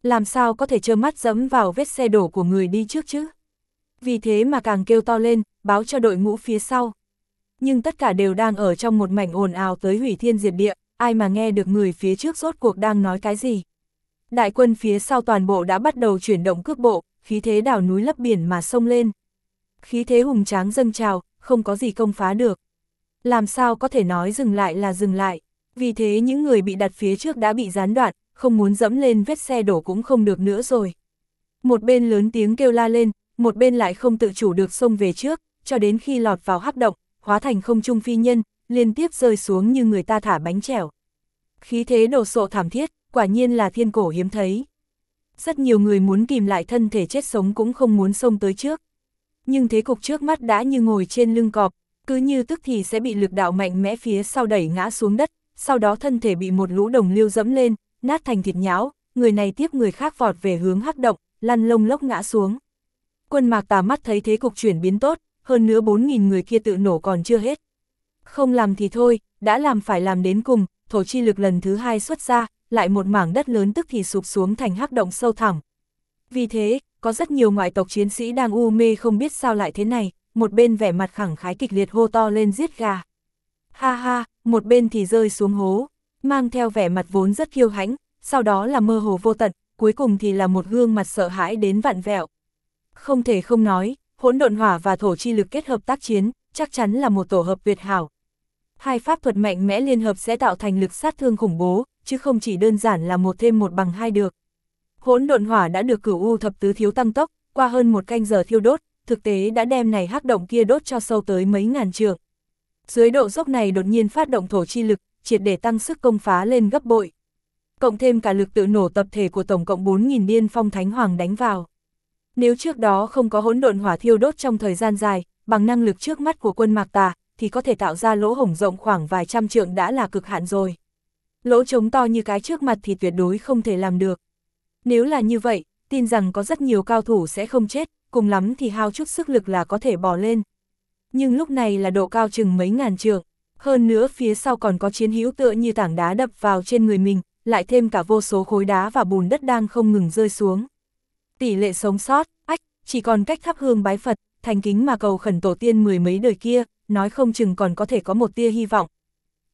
Làm sao có thể trơ mắt dẫm vào vết xe đổ của người đi trước chứ? Vì thế mà càng kêu to lên, báo cho đội ngũ phía sau. Nhưng tất cả đều đang ở trong một mảnh ồn ào tới hủy thiên diệt địa, ai mà nghe được người phía trước rốt cuộc đang nói cái gì. Đại quân phía sau toàn bộ đã bắt đầu chuyển động cước bộ, khí thế đảo núi lấp biển mà xông lên. Khí thế hùng tráng dâng trào, không có gì công phá được. Làm sao có thể nói dừng lại là dừng lại. Vì thế những người bị đặt phía trước đã bị gián đoạn, không muốn dẫm lên vết xe đổ cũng không được nữa rồi. Một bên lớn tiếng kêu la lên, một bên lại không tự chủ được xông về trước, cho đến khi lọt vào hắc động, hóa thành không trung phi nhân, liên tiếp rơi xuống như người ta thả bánh chèo. Khí thế đồ sộ thảm thiết, quả nhiên là thiên cổ hiếm thấy. Rất nhiều người muốn kìm lại thân thể chết sống cũng không muốn xông tới trước. Nhưng thế cục trước mắt đã như ngồi trên lưng cọp, cứ như tức thì sẽ bị lực đạo mạnh mẽ phía sau đẩy ngã xuống đất, sau đó thân thể bị một lũ đồng liêu dẫm lên, nát thành thịt nhão, người này tiếp người khác vọt về hướng hắc động, lăn lông lốc ngã xuống. Quân Mạc Tà mắt thấy thế cục chuyển biến tốt, hơn nữa 4.000 người kia tự nổ còn chưa hết. Không làm thì thôi, đã làm phải làm đến cùng, thổ chi lực lần thứ 2 xuất ra, lại một mảng đất lớn tức thì sụp xuống thành hắc động sâu thẳm. Vì thế, có rất nhiều ngoại tộc chiến sĩ đang u mê không biết sao lại thế này, một bên vẻ mặt khẳng khái kịch liệt hô to lên giết gà. Ha ha, một bên thì rơi xuống hố, mang theo vẻ mặt vốn rất kiêu hãnh, sau đó là mơ hồ vô tận, cuối cùng thì là một gương mặt sợ hãi đến vặn vẹo. Không thể không nói, hỗn độn hỏa và thổ chi lực kết hợp tác chiến, chắc chắn là một tổ hợp tuyệt hảo. Hai pháp thuật mạnh mẽ liên hợp sẽ tạo thành lực sát thương khủng bố, chứ không chỉ đơn giản là một thêm một bằng hai được. Hỗn độn hỏa đã được Cửu U thập tứ thiếu tăng tốc, qua hơn một canh giờ thiêu đốt, thực tế đã đem này hắc động kia đốt cho sâu tới mấy ngàn trượng. Dưới độ dốc này đột nhiên phát động thổ chi lực, triệt để tăng sức công phá lên gấp bội. Cộng thêm cả lực tự nổ tập thể của tổng cộng 4.000 điên phong thánh hoàng đánh vào. Nếu trước đó không có hỗn độn hỏa thiêu đốt trong thời gian dài, bằng năng lực trước mắt của quân Mạc Tà, thì có thể tạo ra lỗ hổng rộng khoảng vài trăm trượng đã là cực hạn rồi. Lỗ trống to như cái trước mặt thì tuyệt đối không thể làm được. Nếu là như vậy, tin rằng có rất nhiều cao thủ sẽ không chết, cùng lắm thì hao chút sức lực là có thể bò lên. Nhưng lúc này là độ cao chừng mấy ngàn trượng, hơn nữa phía sau còn có chiến hữu tựa như tảng đá đập vào trên người mình, lại thêm cả vô số khối đá và bùn đất đang không ngừng rơi xuống. Tỷ lệ sống sót, chỉ còn cách thắp hương bái Phật, thành kính mà cầu khẩn tổ tiên mười mấy đời kia, nói không chừng còn có thể có một tia hy vọng.